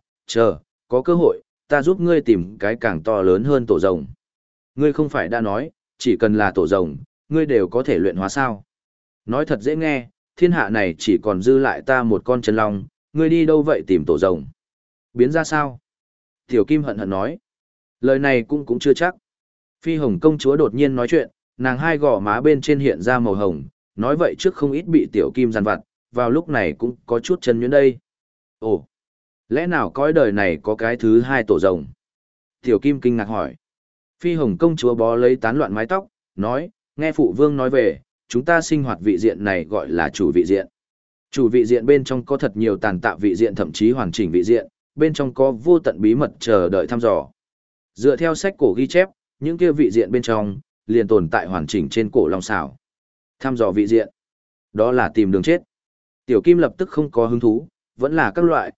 có cơ hội, ta giúp ngươi tìm cái càng to lớn hơn tổ rồng. Ngươi không phải đã nói, chỉ cần là tổ rồng, ngươi đều có thể luyện hóa sao. Nói thật dễ nghe, thiên hạ này chỉ còn dư lại ta một con chân long, ngươi đi đâu vậy tìm tổ rồng? Biến ra sao? Tiểu Kim hận hận nói. Lời này cũng chưa chắc. Phi Hồng công chúa đột nhiên nói chuyện, nàng hai gò má bên trên hiện ra màu hồng, nói vậy trước không ít bị Tiểu Kim giàn vặt, vào lúc này cũng có chút chân nhuyễn đây. Ồ, lẽ nào cõi đời này có cái thứ hai tổ rồng? Tiểu Kim kinh ngạc hỏi. Phi Hồng công chúa bó lấy tán loạn mái tóc, nói, nghe phụ vương nói về, chúng ta sinh hoạt vị diện này gọi là chủ vị diện. Chủ vị diện bên trong có thật nhiều tàn tạ vị diện thậm chí hoàn chỉnh vị diện, bên trong có vô tận bí mật chờ đợi thăm dò. Dựa theo sách cổ ghi chép, những kia vị diện bên trong, liền tồn tại hoàn chỉnh trên cổ long xảo. Thăm dò vị diện, đó là tìm đường chết. Tiểu Kim lập tức không có hứng thú, vẫn là các loại,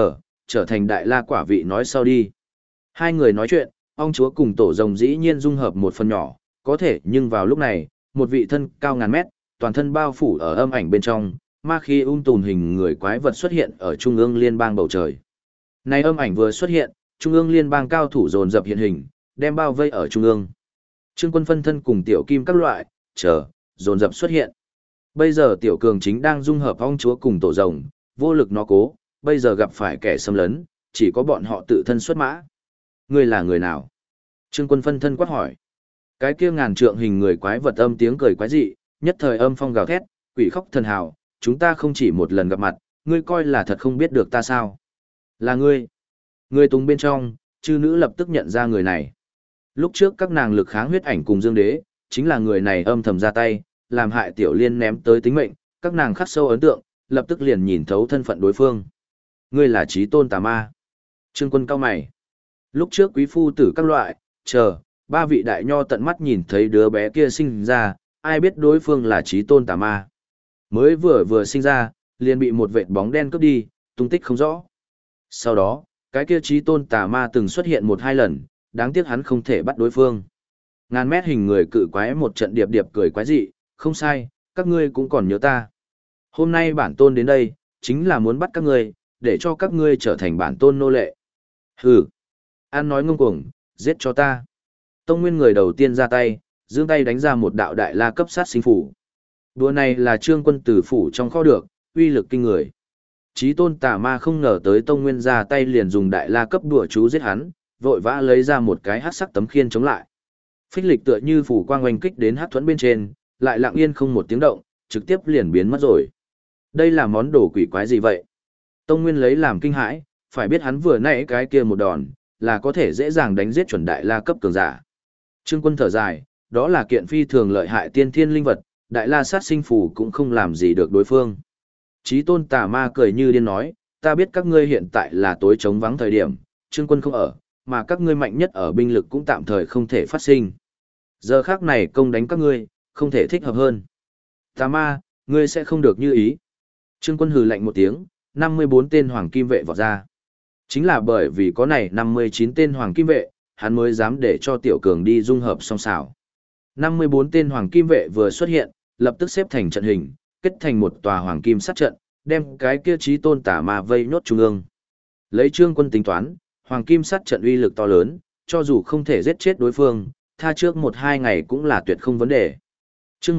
trở thành đại la quả vị nói sau đi. Hai người nói chuyện, ong chúa cùng tổ rồng dĩ nhiên dung hợp một phần nhỏ, có thể nhưng vào lúc này, một vị thân cao ngàn mét, toàn thân bao phủ ở âm ảnh bên trong, ma khí tùn hình người quái vật xuất hiện ở trung ương liên bang bầu trời. Này âm ảnh vừa xuất hiện, trung ương liên bang cao thủ dồn dập hiện hình, đem bao vây ở trung ương. Trương Quân phân thân cùng Tiểu Kim các loại, dồn dập xuất hiện. Bây giờ Tiểu Cường chính đang dung hợp ong chúa cùng tổ rồng, vô lực nó cố, bây giờ gặp phải kẻ xâm lấn, chỉ có bọn họ tự thân xuất mã. Ngươi là người nào? Trương Quân phân thân quát hỏi. Cái kia ngàn trượng hình người quái vật âm tiếng cười quái dị, nhất thời âm phong gào thét, quỷ khóc thần hào, chúng ta không chỉ một lần gặp mặt, ngươi coi là thật không biết được ta sao? Là ngươi. Ngươi tùng bên trong, chư nữ lập tức nhận ra người này. Lúc trước các nàng lực kháng huyết ảnh cùng Dương Đế, chính là người này âm thầm ra tay, làm hại Tiểu Liên ném tới tính mệnh, các nàng khắc sâu ấn tượng, lập tức liền nhìn thấu thân phận đối phương. Ngươi là Chí Tôn Tà Ma. Trương Quân cao mày. Lúc trước quý phu tử các loại, ba vị đại nho tận mắt nhìn thấy đứa bé kia sinh ra, ai biết đối phương là Chí Tôn Tà Ma. Mới vừa sinh ra, liền bị một vệt bóng đen cướp đi, tung tích không rõ. Sau đó, cái kia Chí Tôn Tà Ma từng xuất hiện 1-2 lần, đáng tiếc hắn không thể bắt đối phương. Ngàn mét hình người cự quái một trận điệp điệp cười quái dị, không sai, các ngươi cũng còn nhớ ta. Hôm nay bản tôn đến đây, chính là muốn bắt các ngươi, để cho các ngươi trở thành bản tôn nô lệ. Hừ, An nói ngông cuồng, giết cho ta. Tông Nguyên người đầu tiên ra tay, giương tay đánh ra một đạo đại la cấp sát sinh phủ. Đùa này là Trương Quân từ phủ trong kho được, uy lực kinh người. Chí Tôn Tà Ma không ngờ tới Tông Nguyên ra tay liền dùng đại la cấp đùa chú giết hắn, vội vã lấy ra một cái hắc sắc tấm khiên chống lại. Phích lịch tựa như phủ quang oanh kích đến hắc thuẫn bên trên, lại lặng yên không một tiếng động, trực tiếp liền biến mất rồi. Đây là món đồ quỷ quái gì vậy? Tông Nguyên lấy làm kinh hãi, phải biết hắn vừa nãy cái kia một đòn, là có thể dễ dàng đánh giết chuẩn đại la cấp cường giả. Trương Quân thở dài, đó là kiện phi thường lợi hại tiên thiên linh vật, đại la sát sinh phù cũng không làm gì được đối phương. Chí Tôn Tà Ma cười như điên nói, ta biết các ngươi hiện tại là tối trống vắng thời điểm, Trương Quân không ở, mà các ngươi mạnh nhất ở binh lực cũng tạm thời không thể phát sinh. Giờ khác này công đánh các ngươi, không thể thích hợp hơn. Tà Ma, ngươi sẽ không được như ý. Trương Quân hừ lạnh một tiếng, 54 tên hoàng kim vệ vọt ra. Chính là bởi vì có này 59 tên hoàng kim vệ, hắn mới dám để cho Tiểu Cường đi dung hợp song xảo. 54 tên hoàng kim vệ vừa xuất hiện, lập tức xếp thành trận hình, kết thành một tòa hoàng kim sát trận, đem cái kia Chí Tôn Tà Ma vây nhốt trung ương. Lấy Trương Quân tính toán, hoàng kim sát trận uy lực to lớn, cho dù không thể giết chết đối phương, tha trước 1-2 ngày cũng là tuyệt không vấn đề. Chương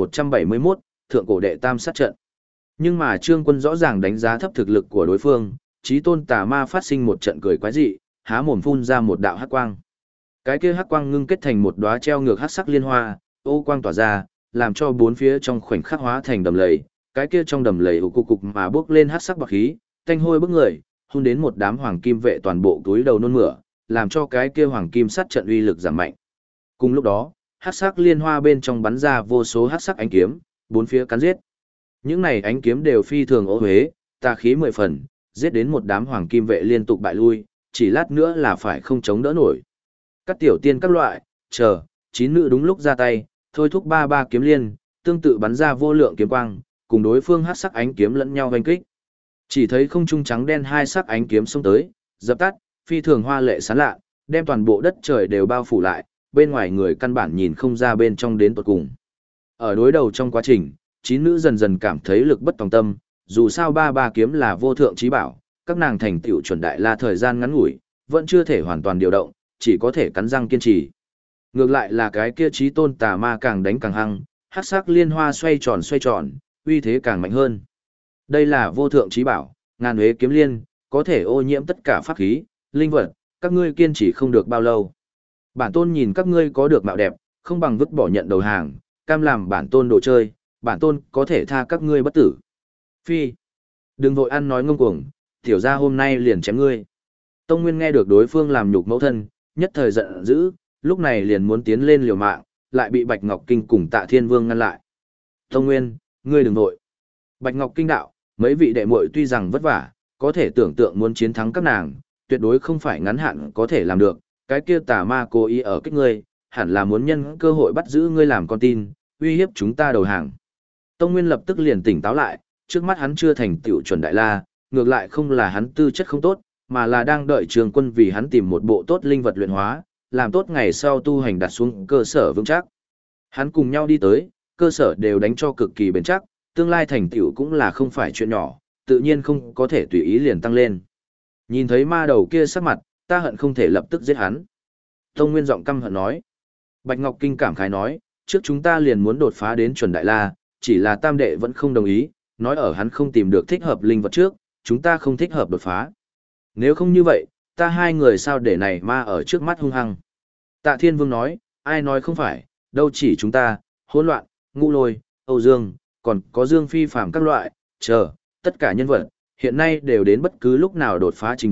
1171, thượng cổ đệ tam sát trận. Nhưng mà Trương Quân rõ ràng đánh giá thấp thực lực của đối phương, Chí Tôn Tà Ma phát sinh một trận cười quái dị, há mồm phun ra một đạo hắc quang. Cái kia hắc quang ngưng kết thành một đóa treo ngược hắc sắc liên hoa, ô quang tỏa ra, làm cho bốn phía trong khoảnh khắc hóa thành đầm lầy, cái kia trong đầm lầy ù cục mà bốc lên hắc sắc bạc khí, tanh hôi bức người, hun đến một đám hoàng kim vệ toàn bộ túi đầu nôn mửa, làm cho cái kia hoàng kim sát trận uy lực giảm mạnh. Cùng lúc đó, hắc sắc liên hoa bên trong bắn ra vô số hắc sắc ánh kiếm, bốn phía cắn giết. Những này ánh kiếm đều phi thường ô huế, tà khí 10 phần, giết đến một đám hoàng kim vệ liên tục bại lui, chỉ lát nữa là phải không chống đỡ nổi. Các tiểu tiên các loại, chín nữ đúng lúc ra tay, thôi thúc ba kiếm liên, tương tự bắn ra vô lượng kiếm quang, cùng đối phương hắc sắc ánh kiếm lẫn nhau vây kích. Chỉ thấy không trung trắng đen hai sắc ánh kiếm xông tới, dập tắt, phi thường hoa lệ sáng lạ, đem toàn bộ đất trời đều bao phủ lại, bên ngoài người căn bản nhìn không ra bên trong đến tận cùng. Ở đối đầu trong quá trình, chín nữ dần dần cảm thấy lực bất tòng tâm, dù sao ba kiếm là vô thượng chí bảo, các nàng thành tựu chuẩn đại la thời gian ngắn ngủi, vẫn chưa thể hoàn toàn điều động, chỉ có thể cắn răng kiên trì. Ngược lại là cái kia Chí Tôn Tà Ma càng đánh càng hăng, hắc sắc liên hoa xoay tròn, uy thế càng mạnh hơn. Đây là vô thượng chí bảo, ngàn huế kiếm liên, có thể ô nhiễm tất cả pháp khí, linh vật, các ngươi kiên trì không được bao lâu. Bản tôn nhìn các ngươi có được mạo đẹp, không bằng vứt bỏ nhận đầu hàng, cam làm bản tôn đồ chơi, bản tôn có thể tha các ngươi bất tử. Phi, đừng vội ăn nói ngông cuồng, tiểu gia hôm nay liền chém ngươi. Tông Nguyên nghe được đối phương làm nhục mẫu thân, nhất thời giận dữ, lúc này liền muốn tiến lên liều mạng, lại bị Bạch Ngọc Kinh cùng Tạ Thiên Vương ngăn lại. Tông Nguyên, ngươi đừng vội. Bạch Ngọc Kinh đạo, mấy vị đệ muội tuy rằng vất vả, có thể tưởng tượng muốn chiến thắng các nàng, tuyệt đối không phải ngắn hạn có thể làm được, cái kia tà ma cố ý ở kích ngươi, hẳn là muốn nhân cơ hội bắt giữ ngươi làm con tin, uy hiếp chúng ta đầu hàng. Tông Nguyên lập tức liền tỉnh táo lại, trước mắt hắn chưa thành tiểu chuẩn đại la, ngược lại không là hắn tư chất không tốt, mà là đang đợi Trường Quân vì hắn tìm một bộ tốt linh vật luyện hóa, làm tốt ngày sau tu hành đặt xuống cơ sở vững chắc. Hắn cùng nhau đi tới, cơ sở đều đánh cho cực kỳ bền chắc, tương lai thành tựu cũng là không phải chuyện nhỏ, tự nhiên không có thể tùy ý liền tăng lên. Nhìn thấy ma đầu kia sắc mặt, ta hận không thể lập tức giết hắn. Tông Nguyên giọng căm hận nói. Bạch Ngọc Kinh cảm khái nói, trước chúng ta liền muốn đột phá đến chuẩn đại la, chỉ là tam đệ vẫn không đồng ý, nói ở hắn không tìm được thích hợp linh vật trước, chúng ta không thích hợp đột phá. Nếu không như vậy, ta hai người sao để này ma ở trước mắt hung hăng. Tạ Thiên Vương nói, ai nói không phải, đâu chỉ chúng ta, hỗn loạn, Ngũ Lôi, Âu Dương, còn có Dương Phi Phàm các loại, tất cả nhân vật, hiện nay đều đến bất cứ lúc nào đột phá trình độ,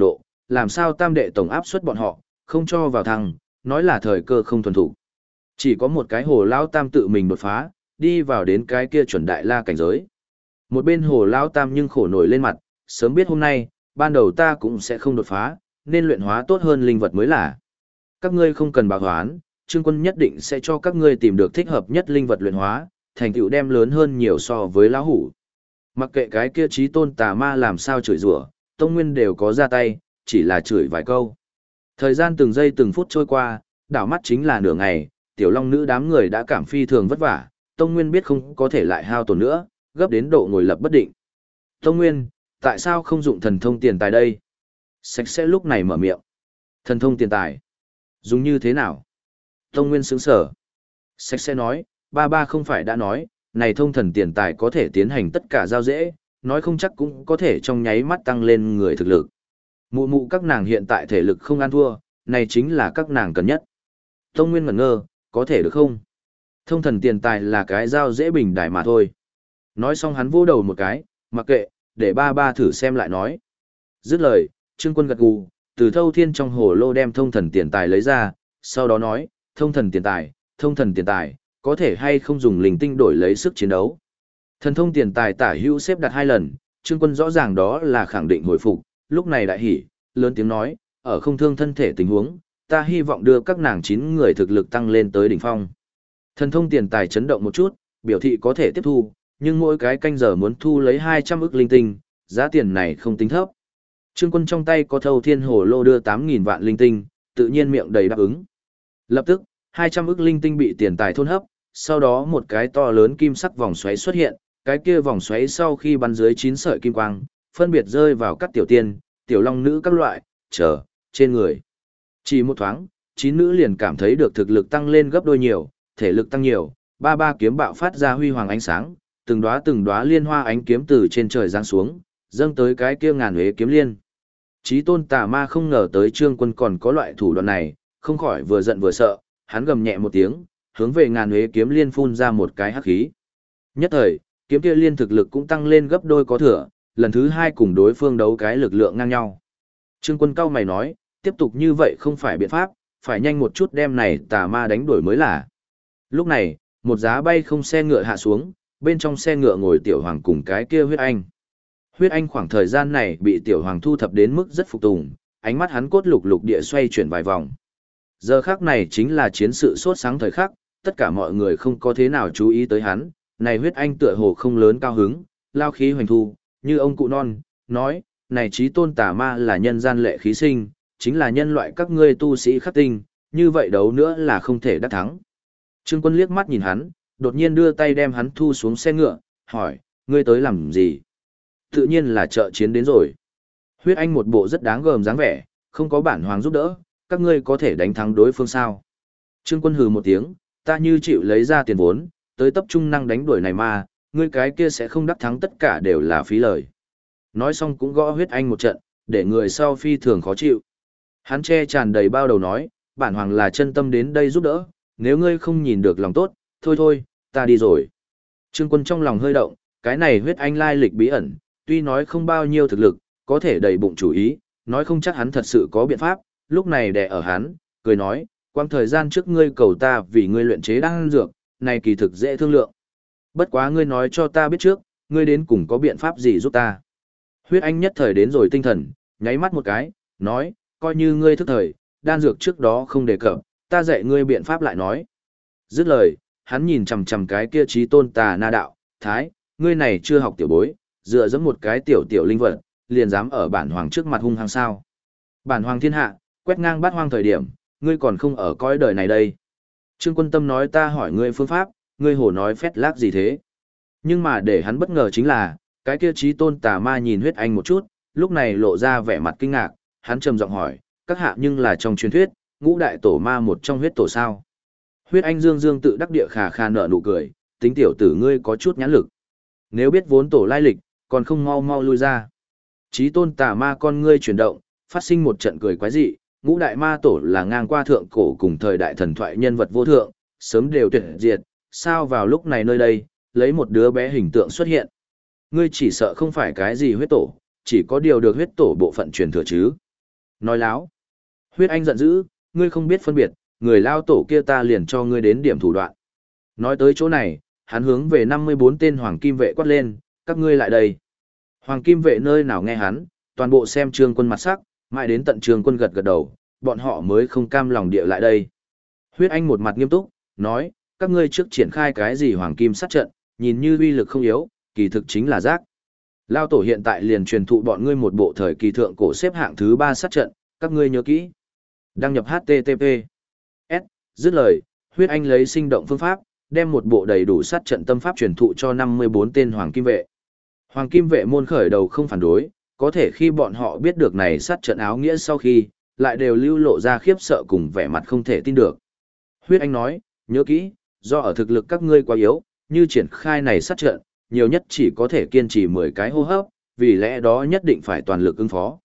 làm sao tam đệ tổng áp suất bọn họ, không cho vào thăng, nói là thời cơ không thuần thủ. Chỉ có một cái hồ lao tam tự mình đột phá, đi vào đến cái kia chuẩn đại la cảnh giới. Một bên hồ lao tam nhưng khổ nổi lên mặt, sớm biết hôm nay, ban đầu ta cũng sẽ không đột phá, nên luyện hóa tốt hơn linh vật mới là. Các ngươi không cần báo hoán, Trương Quân nhất định sẽ cho các ngươi tìm được thích hợp nhất linh vật luyện hóa, thành tựu đem lớn hơn nhiều so với lão hủ. Mặc kệ cái kia chí tôn tà ma làm sao chửi rủa, Tông Nguyên đều có ra tay, chỉ là chửi vài câu. Thời gian từng giây từng phút trôi qua, đảo mắt chính là nửa ngày, tiểu long nữ đám người đã cảm phi thường vất vả, Tông Nguyên biết không có thể lại hao tổn nữa, gấp đến độ ngồi lập bất định. Tông Nguyên, tại sao không dụng thần thông tiền tài đây? Sạch sẽ lúc này mở miệng. Thần thông tiền tài. Dùng như thế nào? Tông Nguyên sững sở. Sạch sẽ nói, ba ba không phải đã nói, này thông thần tiền tài có thể tiến hành tất cả giao dễ, nói không chắc cũng có thể trong nháy mắt tăng lên người thực lực. Mụ mụ các nàng hiện tại thể lực không ăn thua, này chính là các nàng cần nhất. Tông Nguyên ngẩn ngơ, có thể được không? Thông thần tiền tài là cái giao dễ bình đài mà thôi. Nói xong hắn vô đầu một cái, mặc kệ, để ba ba thử xem lại nói. Dứt lời, Trương Quân gật gù, từ thâu thiên trong hồ lô đem thông thần tiền tài lấy ra, sau đó nói, thông thần tiền tài, có thể hay không dùng linh tinh đổi lấy sức chiến đấu. Thần thông tiền tài tả hữu xếp đặt 2 lần, Trương Quân rõ ràng đó là khẳng định hồi phục, lúc này đại hỉ, lớn tiếng nói, ở không thương thân thể tình huống, ta hy vọng đưa các nàng 9 người thực lực tăng lên tới đỉnh phong. Thần thông tiền tài chấn động một chút, biểu thị có thể tiếp thu, nhưng mỗi cái canh giờ muốn thu lấy 200 ức linh tinh, giá tiền này không tính thấp. Trương Quân trong tay có thâu thiên hồ lô đưa 8.000 vạn linh tinh, tự nhiên miệng đầy đáp ứng. Lập tức, 200 ức linh tinh bị tiền tài thôn hấp, sau đó một cái to lớn kim sắc vòng xoáy xuất hiện, cái kia vòng xoáy sau khi bắn dưới 9 sợi kim quang, phân biệt rơi vào các tiểu tiên, tiểu long nữ các loại, trên người. Chỉ một thoáng, 9 nữ liền cảm thấy được thực lực tăng lên gấp đôi nhiều, thể lực tăng nhiều, ba kiếm bạo phát ra huy hoàng ánh sáng, từng đóa liên hoa ánh kiếm từ trên trời giáng xuống, dâng tới cái kia ngàn huế kiếm liên. Chí tôn tà ma không ngờ tới Trương Quân còn có loại thủ đoạn này, không khỏi vừa giận vừa sợ, hắn gầm nhẹ một tiếng, hướng về ngàn huế kiếm liên phun ra một cái hắc khí. Nhất thời, kiếm kia liên thực lực cũng tăng lên gấp đôi có thừa, lần thứ 2 cùng đối phương đấu cái lực lượng ngang nhau. Trương Quân cau mày nói, tiếp tục như vậy không phải biện pháp, phải nhanh một chút đem này tà ma đánh đuổi mới là. Lúc này, một giá bay không xe ngựa hạ xuống, bên trong xe ngựa ngồi tiểu hoàng cùng cái kia huyết anh. Huyết anh khoảng thời gian này bị tiểu hoàng thu thập đến mức rất phục tùng, ánh mắt hắn cốt lục lục địa xoay chuyển vài vòng. Giờ khắc này chính là chiến sự sốt sáng thời khắc, tất cả mọi người không có thế nào chú ý tới hắn, này huyết anh tựa hồ không lớn cao hứng, lao khí hoành thu, như ông cụ non, nói, này chí tôn tà ma là nhân gian lệ khí sinh, chính là nhân loại các ngươi tu sĩ khắc tinh, như vậy đấu nữa là không thể đắc thắng. Trương Quân liếc mắt nhìn hắn, đột nhiên đưa tay đem hắn thu xuống xe ngựa, hỏi, ngươi tới làm gì? Tự nhiên là trợ chiến đến rồi. Huyết anh một bộ rất đáng gờm dáng vẻ, không có bản hoàng giúp đỡ, các ngươi có thể đánh thắng đối phương sao? Trương Quân hừ một tiếng, ta như chịu lấy ra tiền vốn, tới tập trung năng đánh đuổi này mà, ngươi cái kia sẽ không đắc thắng tất cả đều là phí lời. Nói xong cũng gõ huyết anh một trận, để người sau phi thường khó chịu. Hắn che tràn đầy bao đầu nói, bản hoàng là chân tâm đến đây giúp đỡ, nếu ngươi không nhìn được lòng tốt, thôi, ta đi rồi. Trương Quân trong lòng hơi động, cái này huyết anh lai lịch bí ẩn, tuy nói không bao nhiêu thực lực, có thể đầy bụng chủ ý, nói không chắc hắn thật sự có biện pháp, lúc này đè ở hắn, cười nói, quang thời gian trước ngươi cầu ta vì ngươi luyện chế đan dược, này kỳ thực dễ thương lượng. Bất quá ngươi nói cho ta biết trước, ngươi đến cùng có biện pháp gì giúp ta. Huyết anh nhất thời đến rồi tinh thần, nháy mắt một cái, nói, coi như ngươi thức thời, đan dược trước đó không đề cập, ta dạy ngươi biện pháp lại nói. Dứt lời, hắn nhìn chằm chằm cái kia chí tôn tà na đạo, thái, ngươi này chưa học tiểu bối, dựa dẫm một cái tiểu linh vật, liền dám ở bản hoàng trước mặt hung hăng sao. Bản hoàng thiên hạ, quét ngang bát hoang thời điểm, ngươi còn không ở cõi đời này đây. Trương Quân Tâm nói ta hỏi ngươi phương pháp, ngươi hồ nói phét lác gì thế. Nhưng mà để hắn bất ngờ chính là, cái kia chí tôn tà ma nhìn huyết anh một chút, lúc này lộ ra vẻ mặt kinh ngạc, hắn trầm giọng hỏi, các hạ nhưng là trong truyền thuyết, ngũ đại tổ ma một trong huyết tổ sao. Huyết anh dương tự đắc địa khà khà nở nụ cười, tính tiểu tử ngươi có chút nhãn lực. Nếu biết vốn tổ lai lịch, còn không mau lui ra. Chí tôn tà ma con ngươi chuyển động, phát sinh một trận cười quái dị, ngũ đại ma tổ là ngang qua thượng cổ cùng thời đại thần thoại nhân vật vô thượng, sớm đều tuyệt diệt, sao vào lúc này nơi đây, lấy một đứa bé hình tượng xuất hiện. Ngươi chỉ sợ không phải cái gì huyết tổ, chỉ có điều được huyết tổ bộ phận truyền thừa chứ. Nói láo. Huyết Anh giận dữ, ngươi không biết phân biệt, người lao tổ kia ta liền cho ngươi đến điểm thủ đoạn. Nói tới chỗ này, hắn hướng về 54 tên hoàng kim vệ quát lên, các ngươi lại đây. Hoàng kim vệ nơi nào nghe hắn, toàn bộ xem Trương Quân mặt sắc, mãi đến tận Trương Quân gật gật đầu, bọn họ mới không cam lòng địa lại đây. Huyết Anh một mặt nghiêm túc, nói, các ngươi trước triển khai cái gì hoàng kim sát trận, nhìn như uy lực không yếu, kỳ thực chính là rác. Lao tổ hiện tại liền truyền thụ bọn ngươi một bộ thời kỳ thượng cổ xếp hạng thứ 3 sát trận, các ngươi nhớ kỹ. Đăng nhập HTTP. S. Dứt lời, Huyết Anh lấy sinh động phương pháp, đem một bộ đầy đủ sát trận tâm pháp truyền thụ cho 54 tên hoàng kim vệ. Hoàng kim vệ môn khởi đầu không phản đối, có thể khi bọn họ biết được này sát trận áo nghĩa sau khi, lại đều lưu lộ ra khiếp sợ cùng vẻ mặt không thể tin được. Huyết Anh nói, nhớ kỹ, do ở thực lực các ngươi quá yếu, như triển khai này sát trận, nhiều nhất chỉ có thể kiên trì 10 cái hô hấp, vì lẽ đó nhất định phải toàn lực ứng phó.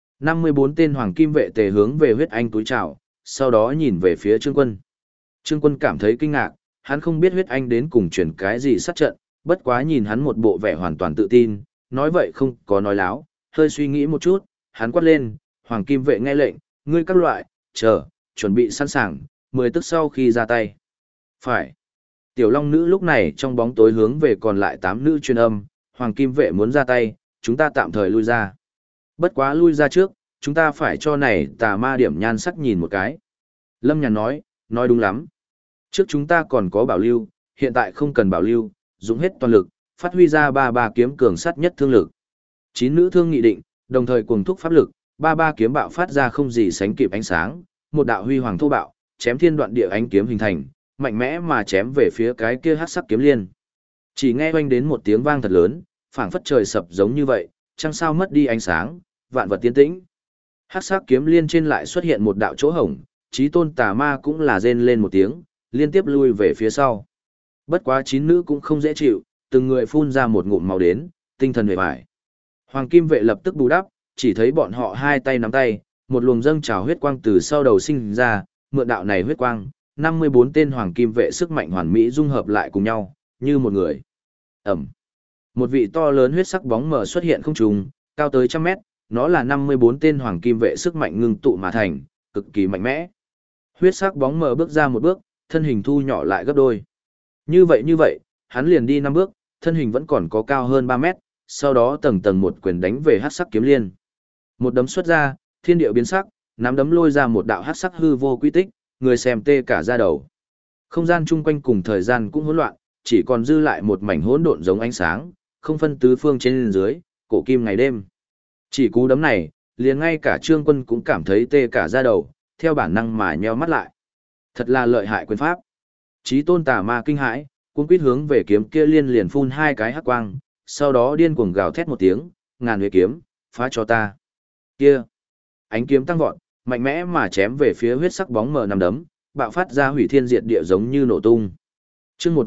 54 tên hoàng kim vệ tề hướng về Huyết Anh túi chào, sau đó nhìn về phía Trương Quân. Trương Quân cảm thấy kinh ngạc, hắn không biết Huyết Anh đến cùng chuyển cái gì sát trận, bất quá nhìn hắn một bộ vẻ hoàn toàn tự tin, nói vậy không có nói láo, hơi suy nghĩ một chút, hắn quát lên, hoàng kim vệ nghe lệnh, ngươi các loại, chờ, chuẩn bị sẵn sàng, 10 tức sau khi ra tay. Phải. Tiểu Long Nữ lúc này trong bóng tối hướng về còn lại 8 nữ truyền âm, hoàng kim vệ muốn ra tay, chúng ta tạm thời lui ra. Bất quá lui ra trước, chúng ta phải cho này tà ma điểm nhan sắc nhìn một cái. Lâm Nhàn nói đúng lắm. Trước chúng ta còn có bảo lưu, hiện tại không cần bảo lưu, dùng hết toàn lực, phát huy ra ba kiếm cường sát nhất thương lực. 9 nữ thương nghị định, đồng thời cuồng thúc pháp lực, ba kiếm bạo phát ra không gì sánh kịp ánh sáng, một đạo huy hoàng thô bạo, chém thiên đoạn địa ánh kiếm hình thành, mạnh mẽ mà chém về phía cái kia hắc sắc kiếm liên. Chỉ nghe oanh đến một tiếng vang thật lớn, phảng phất trời sập giống như vậy, chẳng sao mất đi ánh sáng, vạn vật tiến tĩnh. Hắc sắc kiếm liên trên lại xuất hiện một đạo chỗ hổng, Chí Tôn tà ma cũng là rên lên một tiếng, liên tiếp lui về phía sau. Bất quá 9 nữ cũng không dễ chịu, từng người phun ra một ngụm máu đến, tinh thần hề bại. Hoàng kim vệ lập tức bù đắp, chỉ thấy bọn họ hai tay nắm tay, một luồng dâng trào huyết quang từ sau đầu sinh ra, mượn đạo này huyết quang, 54 tên hoàng kim vệ sức mạnh hoàn mỹ dung hợp lại cùng nhau, như một người. Ẩm. Một vị to lớn huyết sắc bóng mờ xuất hiện không trung, cao tới 100 mét, nó là 54 tên hoàng kim vệ sức mạnh ngưng tụ mà thành, cực kỳ mạnh mẽ. Huyết sắc bóng mờ bước ra một bước, thân hình thu nhỏ lại gấp đôi. Như vậy, hắn liền đi 5 bước, thân hình vẫn còn có cao hơn 3 mét, sau đó tầng tầng một quyền đánh về hắc sắc kiếm liên. Một đấm xuất ra, thiên địa biến sắc, nắm đấm lôi ra một đạo hắc sắc hư vô quy tích, người xem tê cả da đầu. Không gian chung quanh cùng thời gian cũng hỗn loạn, chỉ còn dư lại một mảnh hỗn độn giống ánh sáng, không phân tứ phương trên dưới, cổ kim ngày đêm. Chỉ cú đấm này, liền ngay cả Trương Quân cũng cảm thấy tê cả da đầu, theo bản năng mà nheo mắt lại. Thật là lợi hại quyền pháp. Chí Tôn tà ma kinh hãi, cuống quýt hướng về kiếm kia liền phun 2 cái hắc quang, sau đó điên cuồng gào thét một tiếng, ngàn huế kiếm, phá cho ta. Kia! Ánh kiếm tăng vọt, mạnh mẽ mà chém về phía huyết sắc bóng mờ nằm đấm, bạo phát ra hủy thiên diệt địa giống như nổ tung. Chương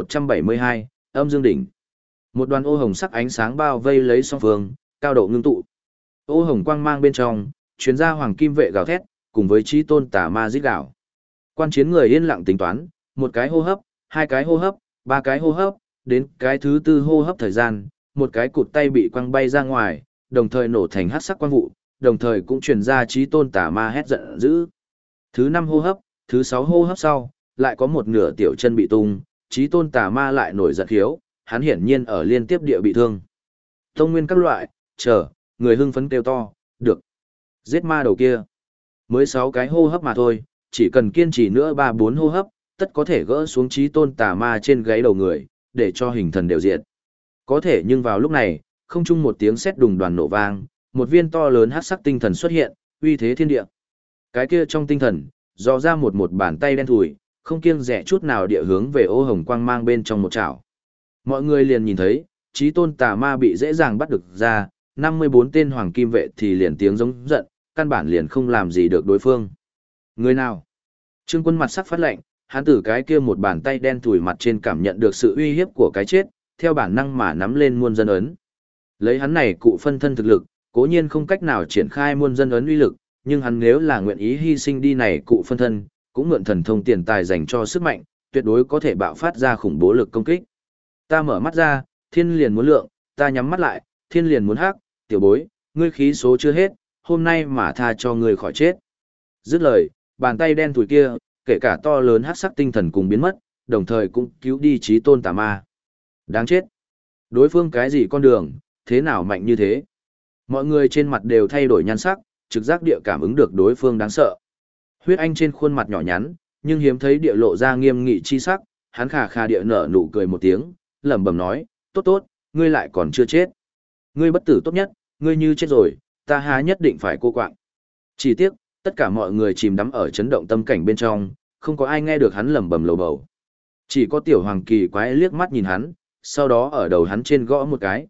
1172, Âm Dương đỉnh. Một đoàn ô hồng sắc ánh sáng bao vây lấy song phương, cao độ ngưng tụ. Ô hồng quang mang bên trong, chuyến ra hoàng kim vệ gào thét, cùng với Chí Tôn tà ma rít gào. Quan chiến người yên lặng tính toán, 1 cái hô hấp, 2 cái hô hấp, 3 cái hô hấp, đến cái thứ 4 hô hấp thời gian, một cái cụt tay bị quăng bay ra ngoài, đồng thời nổ thành hắc sắc quang vụ, đồng thời cũng truyền ra Chí Tôn tà ma hét giận dữ. Thứ 5 hô hấp, thứ 6 hô hấp sau, lại có một nửa tiểu chân bị tung, Chí Tôn tà ma lại nổi giận khiếu, hắn hiển nhiên ở liên tiếp địa bị thương. Tông nguyên các loại, người hưng phấn kêu to, được. Giết ma đầu kia. Mới 6 cái hô hấp mà thôi, chỉ cần kiên trì nữa 3-4 hô hấp, tất có thể gỡ xuống Chí Tôn tà ma trên gáy đầu người, để cho hình thần đều diệt. Có thể nhưng vào lúc này, không chung một tiếng sét đùng đoàn nổ vang, một viên to lớn hắc sắc tinh thần xuất hiện, uy thế thiên địa. Cái kia trong tinh thần, dò ra một bàn tay đen thùi, không kiêng dè chút nào địa hướng về ô hồng quang mang bên trong một chảo. Mọi người liền nhìn thấy, Chí Tôn tà ma bị dễ dàng bắt được ra, 54 tên hoàng kim vệ thì liền tiếng giống giận, căn bản liền không làm gì được đối phương. Người nào? Trương Quân mặt sắc phát lạnh, hắn từ cái kia một bàn tay đen thùi mặt trên cảm nhận được sự uy hiếp của cái chết, theo bản năng mà nắm lên muôn dân ấn. Lấy hắn này cụ phân thân thực lực, cố nhiên không cách nào triển khai muôn dân ấn uy lực, nhưng hắn nếu là nguyện ý hy sinh đi này cụ phân thân, cũng mượn thần thông tiền tài dành cho sức mạnh, tuyệt đối có thể bạo phát ra khủng bố lực công kích. Ta mở mắt ra, thiên liền muốn lượng, ta nhắm mắt lại, thiên liền muốn hắc, tiểu bối, ngươi khí số chưa hết, hôm nay mà tha cho ngươi khỏi chết. Dứt lời, bàn tay đen thủi kia, kể cả to lớn hắc sắc tinh thần cùng biến mất, đồng thời cũng cứu đi chí tôn tà ma. Đáng chết. Đối phương cái gì con đường, thế nào mạnh như thế? Mọi người trên mặt đều thay đổi nhan sắc, trực giác địa cảm ứng được đối phương đáng sợ. Huyết Anh trên khuôn mặt nhỏ nhắn, nhưng hiếm thấy địa lộ ra nghiêm nghị chi sắc, hắn khà khà địa nở nụ cười một tiếng, lẩm bẩm nói, tốt tốt, ngươi lại còn chưa chết. Ngươi bất tử tốt nhất, ngươi như chết rồi, ta há nhất định phải cô quạng. Chỉ tiếc, tất cả mọi người chìm đắm ở chấn động tâm cảnh bên trong, không có ai nghe được hắn lẩm bẩm lầu bầu. Chỉ có tiểu hoàng kỳ quái liếc mắt nhìn hắn, sau đó ở đầu hắn trên gõ một cái,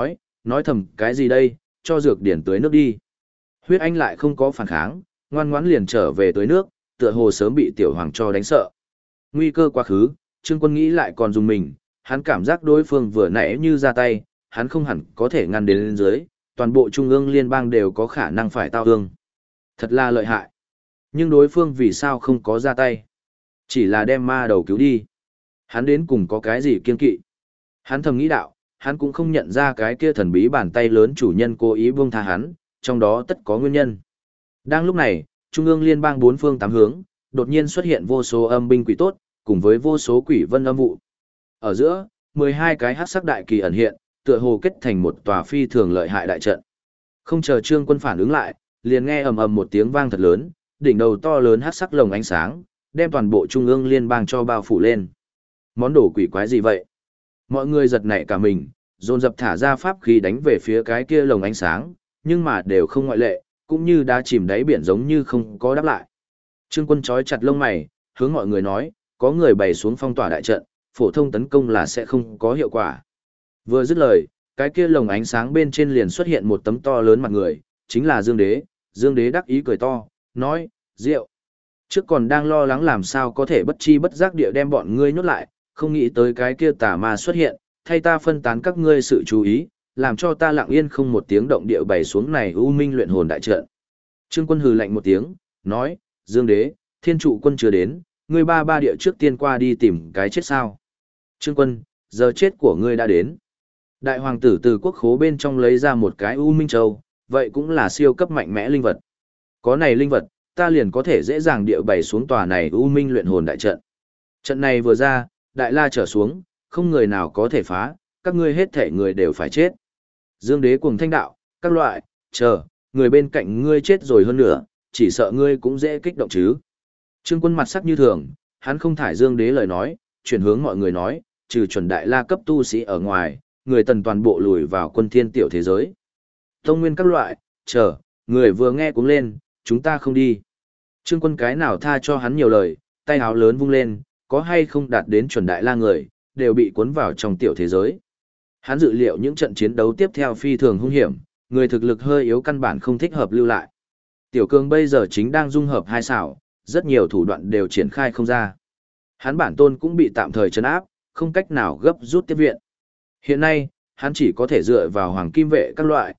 nói thầm cái gì đây, cho dược điển tưới nước đi. Huyết Anh lại không có phản kháng, ngoan ngoãn liền trở về tưới nước, tựa hồ sớm bị tiểu hoàng cho đánh sợ. Nguy cơ quá khứ, Trương Quân nghĩ lại còn dùng mình, hắn cảm giác đối phương vừa nãy như ra tay, hắn không hẳn có thể ngăn đến lên dưới, toàn bộ trung ương liên bang đều có khả năng phải tao ương. Thật là lợi hại. Nhưng đối phương vì sao không có ra tay? Chỉ là đem ma đầu cứu đi. Hắn đến cùng có cái gì kiên kỵ? Hắn thầm nghĩ đạo, hắn cũng không nhận ra cái kia thần bí bàn tay lớn chủ nhân cố ý buông tha hắn, trong đó tất có nguyên nhân. Đang lúc này, trung ương liên bang bốn phương tám hướng, đột nhiên xuất hiện vô số âm binh quỷ tốt, cùng với vô số quỷ vân âm vụ. Ở giữa, 12 cái hắc sắc đại kỳ ẩn hiện, tựa hồ kết thành một tòa phi thường lợi hại đại trận. Không chờ Trương Quân phản ứng lại, liền nghe ầm ầm một tiếng vang thật lớn, đỉnh đầu to lớn hắc sắc lồng ánh sáng, đem toàn bộ trung ương liên bang cho bao phủ lên. Món đồ quỷ quái gì vậy? Mọi người giật nảy cả mình, dồn dập thả ra pháp khí đánh về phía cái kia lồng ánh sáng, nhưng mà đều không ngoại lệ, cũng như đá chìm đáy biển giống như không có đáp lại. Trương Quân chói chặt lông mày, hướng mọi người nói, có người bày xuống phong tỏa đại trận, phổ thông tấn công là sẽ không có hiệu quả. Vừa dứt lời, cái kia lồng ánh sáng bên trên liền xuất hiện một tấm to lớn mặt người, chính là Dương Đế. Dương Đế đắc ý cười to, nói, rượu. Trước còn đang lo lắng làm sao có thể bất chi bất giác địa đem bọn ngươi nhốt lại, không nghĩ tới cái kia tà ma xuất hiện, thay ta phân tán các ngươi sự chú ý, làm cho ta lặng yên không một tiếng động địa bày xuống này u minh luyện hồn đại trận. Trương Quân hừ lạnh một tiếng, nói, Dương Đế, Thiên Trụ Quân chưa đến, ngươi ba địa trước tiên qua đi tìm cái chết sao. Trương Quân, giờ chết của ngươi đã đến. Đại hoàng tử từ quốc khố bên trong lấy ra một cái u minh châu, vậy cũng là siêu cấp mạnh mẽ linh vật. Có này linh vật, ta liền có thể dễ dàng địa bày xuống tòa này u minh luyện hồn đại trận. Trận này vừa ra, đại la trở xuống, không người nào có thể phá, các ngươi hết thể người đều phải chết. Dương Đế cuồng thanh đạo, các loại, người bên cạnh ngươi chết rồi hơn nữa, chỉ sợ ngươi cũng dễ kích động chứ. Trương Quân mặt sắc như thường, hắn không thải Dương Đế lời nói, chuyển hướng mọi người nói, trừ chuẩn đại la cấp tu sĩ ở ngoài, người tần toàn bộ lùi vào quân thiên tiểu thế giới. Tông nguyên các loại, người vừa nghe cũng lên, chúng ta không đi. Trương Quân cái nào tha cho hắn nhiều lời, tay áo lớn vung lên, có hay không đạt đến chuẩn đại la người, đều bị cuốn vào trong tiểu thế giới. Hắn dự liệu những trận chiến đấu tiếp theo phi thường hung hiểm, người thực lực hơi yếu căn bản không thích hợp lưu lại. Tiểu Cường bây giờ chính đang dung hợp hai xảo, rất nhiều thủ đoạn đều triển khai không ra. Hắn bản tôn cũng bị tạm thời trấn áp, không cách nào gấp rút tiếp viện. Hiện nay, hắn chỉ có thể dựa vào hoàng kim vệ các loại,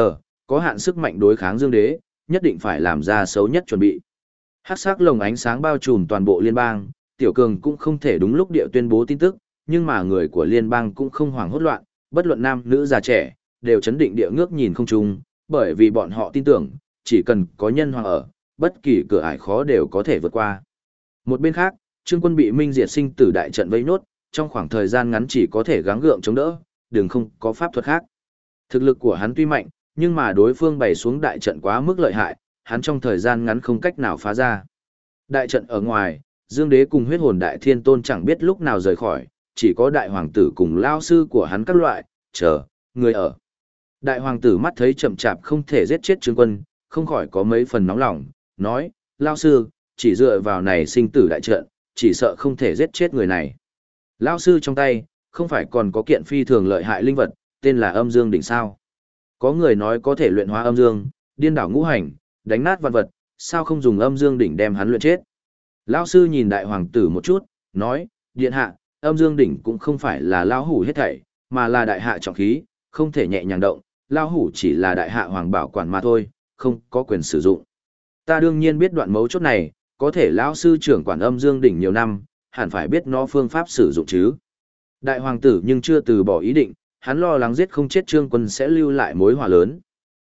có hạn sức mạnh đối kháng Dương Đế, nhất định phải làm ra xấu nhất chuẩn bị. Hắc sắc lồng ánh sáng bao trùm toàn bộ liên bang, Tiểu Cường cũng không thể đúng lúc địa tuyên bố tin tức, nhưng mà người của liên bang cũng không hoảng hốt loạn, bất luận nam nữ già trẻ, đều chấn định địa ngước nhìn không trung, bởi vì bọn họ tin tưởng, chỉ cần có nhân hoàng ở, bất kỳ cửa ải khó đều có thể vượt qua. Một bên khác, Trương Quân bị Minh Diệt sinh tử đại trận vây nốt, trong khoảng thời gian ngắn chỉ có thể gắng gượng chống đỡ, đừng không có pháp thuật khác. Thực lực của hắn tuy mạnh, nhưng mà đối phương bày xuống đại trận quá mức lợi hại, hắn trong thời gian ngắn không cách nào phá ra. Đại trận ở ngoài, Dương Đế cùng huyết hồn đại thiên tôn chẳng biết lúc nào rời khỏi, chỉ có đại hoàng tử cùng lao sư của hắn các loại, người ở. Đại hoàng tử mắt thấy chậm chạp không thể giết chết Trương Quân, không khỏi có mấy phần nóng lòng, nói, lao sư, chỉ dựa vào này sinh tử đại trận, chỉ sợ không thể giết chết người này. Lao sư trong tay, không phải còn có kiện phi thường lợi hại linh vật, tên là âm dương đỉnh sao. Có người nói có thể luyện hóa âm dương, điên đảo ngũ hành, đánh nát vạn vật, sao không dùng âm dương đỉnh đem hắn luyện chết. Lao sư nhìn đại hoàng tử một chút, nói, điện hạ, âm dương đỉnh cũng không phải là lao hủ hết thảy, mà là đại hạ trọng khí, không thể nhẹ nhàng động, lao hủ chỉ là đại hạ hoàng bảo quản mà thôi, không có quyền sử dụng. Ta đương nhiên biết đoạn mấu chốt này, có thể lão sư trưởng quản âm dương đỉnh nhiều năm, hẳn phải biết nó phương pháp sử dụng chứ. Đại hoàng tử nhưng chưa từ bỏ ý định, hắn lo lắng giết không chết Trương Quân sẽ lưu lại mối họa lớn.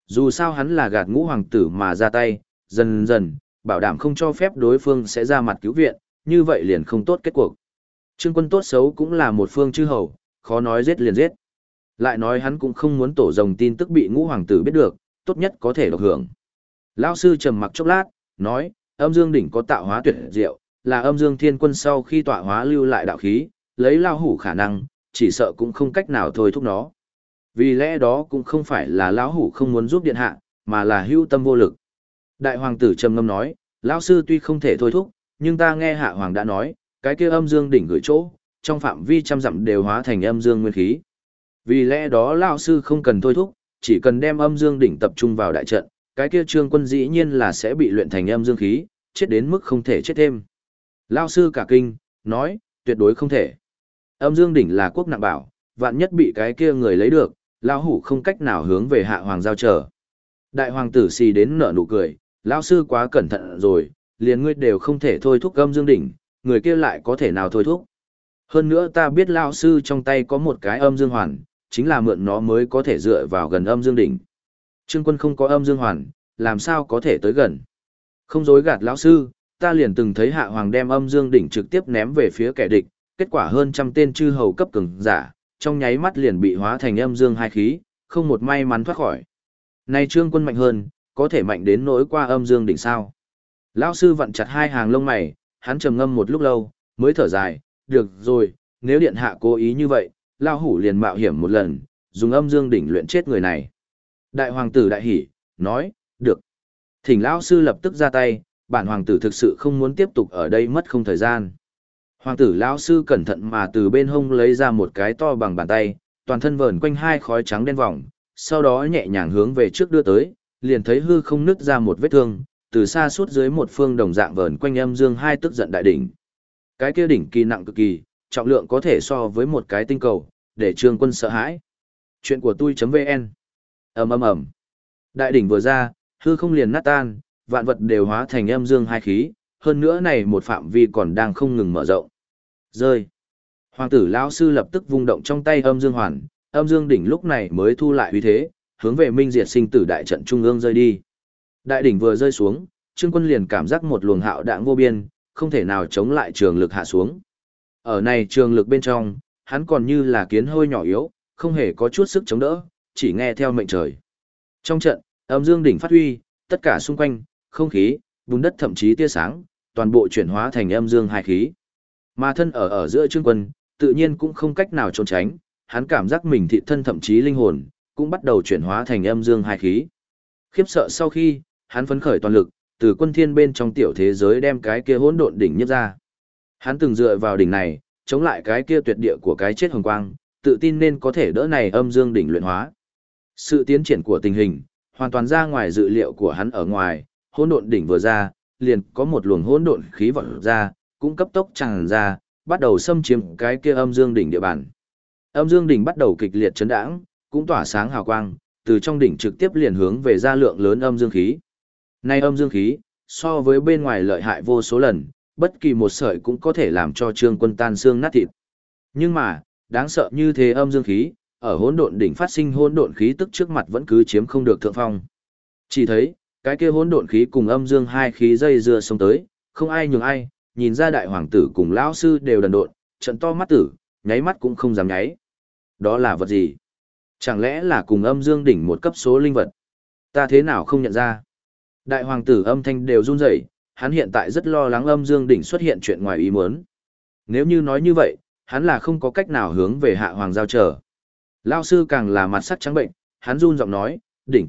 Dù sao hắn là gạt ngũ hoàng tử mà ra tay, dần dần, bảo đảm không cho phép đối phương sẽ ra mặt cứu viện, như vậy liền không tốt kết cuộc. Trương Quân tốt xấu cũng là một phương chư hầu, khó nói giết liền giết. Lại nói hắn cũng không muốn tổ rồng tin tức bị ngũ hoàng tử biết được, tốt nhất có thể độc hưởng. Lão sư trầm mặc chốc lát, nói, âm dương đỉnh có tạo hóa tuyệt diệu, là âm dương thiên quân sau khi tọa hóa lưu lại đạo khí, lấy lao hủ khả năng, chỉ sợ cũng không cách nào thôi thúc nó. Vì lẽ đó cũng không phải là lão hủ không muốn giúp điện hạ, mà là hữu tâm vô lực. Đại hoàng tử trầm ngâm nói, lão sư tuy không thể thôi thúc, nhưng ta nghe hạ hoàng đã nói, cái kia âm dương đỉnh gửi chỗ, trong phạm vi trăm dặm đều hóa thành âm dương nguyên khí. Vì lẽ đó lão sư không cần thôi thúc, chỉ cần đem âm dương đỉnh tập trung vào đại trận, cái kia Trương Quân dĩ nhiên là sẽ bị luyện thành âm dương khí, chết đến mức không thể chết thêm. Lão sư cả kinh, nói, tuyệt đối không thể. Âm dương đỉnh là quốc nặng bảo, vạn nhất bị cái kia người lấy được, lão hủ không cách nào hướng về hạ hoàng giao trở. Đại hoàng tử xì đến nở nụ cười, lão sư quá cẩn thận rồi, liền ngươi đều không thể thôi thúc âm dương đỉnh, người kia lại có thể nào thôi thúc. Hơn nữa ta biết lão sư trong tay có một cái âm dương hoàn, chính là mượn nó mới có thể dựa vào gần âm dương đỉnh. Trương Quân không có âm dương hoàn, làm sao có thể tới gần. Không dối gạt lão sư, ta liền từng thấy hạ hoàng đem âm dương đỉnh trực tiếp ném về phía kẻ địch, kết quả hơn trăm tên chư hầu cấp cường giả, trong nháy mắt liền bị hóa thành âm dương hai khí, không một may mắn thoát khỏi. Này Trương Quân mạnh hơn, có thể mạnh đến nỗi qua âm dương đỉnh sao? Lão sư vặn chặt hai hàng lông mày, hắn trầm ngâm một lúc lâu, mới thở dài, được rồi, nếu điện hạ cố ý như vậy, lão hủ liền mạo hiểm một lần, dùng âm dương đỉnh luyện chết người này. Đại hoàng tử đại hỉ, nói, được. Thỉnh lão sư lập tức ra tay, bản hoàng tử thực sự không muốn tiếp tục ở đây mất không thời gian. Hoàng tử lão sư cẩn thận mà từ bên hông lấy ra một cái to bằng bàn tay, toàn thân vờn quanh hai khói trắng đen vòng, sau đó nhẹ nhàng hướng về trước đưa tới, liền thấy hư không nứt ra một vết thương, từ xa suốt dưới một phương đồng dạng vờn quanh âm dương hai tức giận đại đỉnh. Cái kia đỉnh kỳ nặng cực kỳ, trọng lượng có thể so với một cái tinh cầu, để Trương Quân sợ hãi. Chuyện của tôi.vn. Ầm ầm ầm. Đại đỉnh vừa ra, hư không liền nát tan, vạn vật đều hóa thành âm dương hai khí, hơn nữa này một phạm vi còn đang không ngừng mở rộng. Rơi. Hoàng tử lão sư lập tức vung động trong tay âm dương hoàn, âm dương đỉnh lúc này mới thu lại uy thế, hướng về minh diệt sinh tử đại trận trung ương rơi đi. Đại đỉnh vừa rơi xuống, Trương Quân liền cảm giác một luồng hạo đãng vô biên, không thể nào chống lại trường lực hạ xuống. Ở này trường lực bên trong, hắn còn như là kiến hôi nhỏ yếu, không hề có chút sức chống đỡ, chỉ nghe theo mệnh trời. Trong trận, âm dương đỉnh phát huy, tất cả xung quanh, không khí, bùn đất thậm chí tia sáng, toàn bộ chuyển hóa thành âm dương hai khí. Mà thân ở giữa Trương Quân, tự nhiên cũng không cách nào trốn tránh, hắn cảm giác mình thị thân thậm chí linh hồn, cũng bắt đầu chuyển hóa thành âm dương hai khí. Khiếp sợ sau khi, hắn phấn khởi toàn lực, từ quân thiên bên trong tiểu thế giới đem cái kia hỗn độn đỉnh nhấc ra. Hắn từng dựa vào đỉnh này, chống lại cái kia tuyệt địa của cái chết hồng quang, tự tin nên có thể đỡ này âm dương đỉnh luyện hóa. Sự tiến triển của tình hình, hoàn toàn ra ngoài dự liệu của hắn ở ngoài, hỗn độn đỉnh vừa ra, liền có một luồng hỗn độn khí vọt ra, cũng cấp tốc tràn ra, bắt đầu xâm chiếm cái kia âm dương đỉnh địa bàn. Âm dương đỉnh bắt đầu kịch liệt chấn đãng, cũng tỏa sáng hào quang, từ trong đỉnh trực tiếp liền hướng về ra lượng lớn âm dương khí. Nay âm dương khí, so với bên ngoài lợi hại vô số lần, bất kỳ một sợi cũng có thể làm cho Trương Quân tan xương nát thịt. Nhưng mà, đáng sợ như thế âm dương khí, ở hỗn độn đỉnh phát sinh hỗn độn khí tức trước mặt vẫn cứ chiếm không được thượng phong. Chỉ thấy, cái kia hỗn độn khí cùng âm dương hai khí dây dưa xông tới, không ai nhường ai, nhìn ra đại hoàng tử cùng lão sư đều đần độn, trận to mắt tử, nháy mắt cũng không dám nháy. Đó là vật gì? Chẳng lẽ là cùng âm dương đỉnh một cấp số linh vật? Ta thế nào không nhận ra? Đại hoàng tử âm thanh đều run rẩy, hắn hiện tại rất lo lắng âm dương đỉnh xuất hiện chuyện ngoài ý muốn. Nếu như nói như vậy, hắn là không có cách nào hướng về hạ hoàng giao trở. Lão sư càng là mặt sắc trắng bệnh, hắn run giọng nói,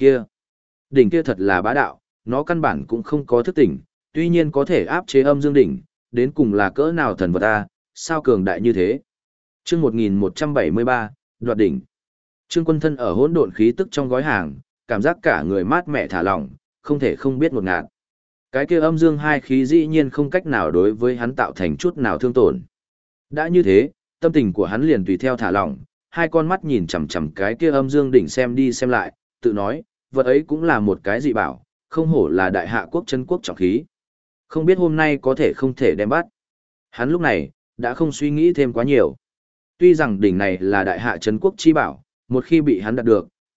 đỉnh kia thật là bá đạo, nó căn bản cũng không có thức tỉnh, tuy nhiên có thể áp chế âm dương đỉnh, đến cùng là cỡ nào thần vật ta, sao cường đại như thế. Chương 1173, đoạt đỉnh. Trương Quân thân ở hỗn độn khí tức trong gói hàng, cảm giác cả người mát mẻ thả lỏng, không thể không biết ngột ngạt. Cái kia âm dương hai khí dĩ nhiên không cách nào đối với hắn tạo thành chút nào thương tổn. Đã như thế, tâm tình của hắn liền tùy theo thả lỏng, hai con mắt nhìn chằm chằm cái kia âm dương đỉnh xem đi xem lại, tự nói, vật ấy cũng là một cái dị bảo, không hổ là đại hạ quốc chân quốc trọng khí. Không biết hôm nay có thể không thể đem bắt. Hắn lúc này, đã không suy nghĩ thêm quá nhiều. Tuy rằng đỉnh này là đại hạ chân quốc chi bảo, một khi bị hắn đạt được,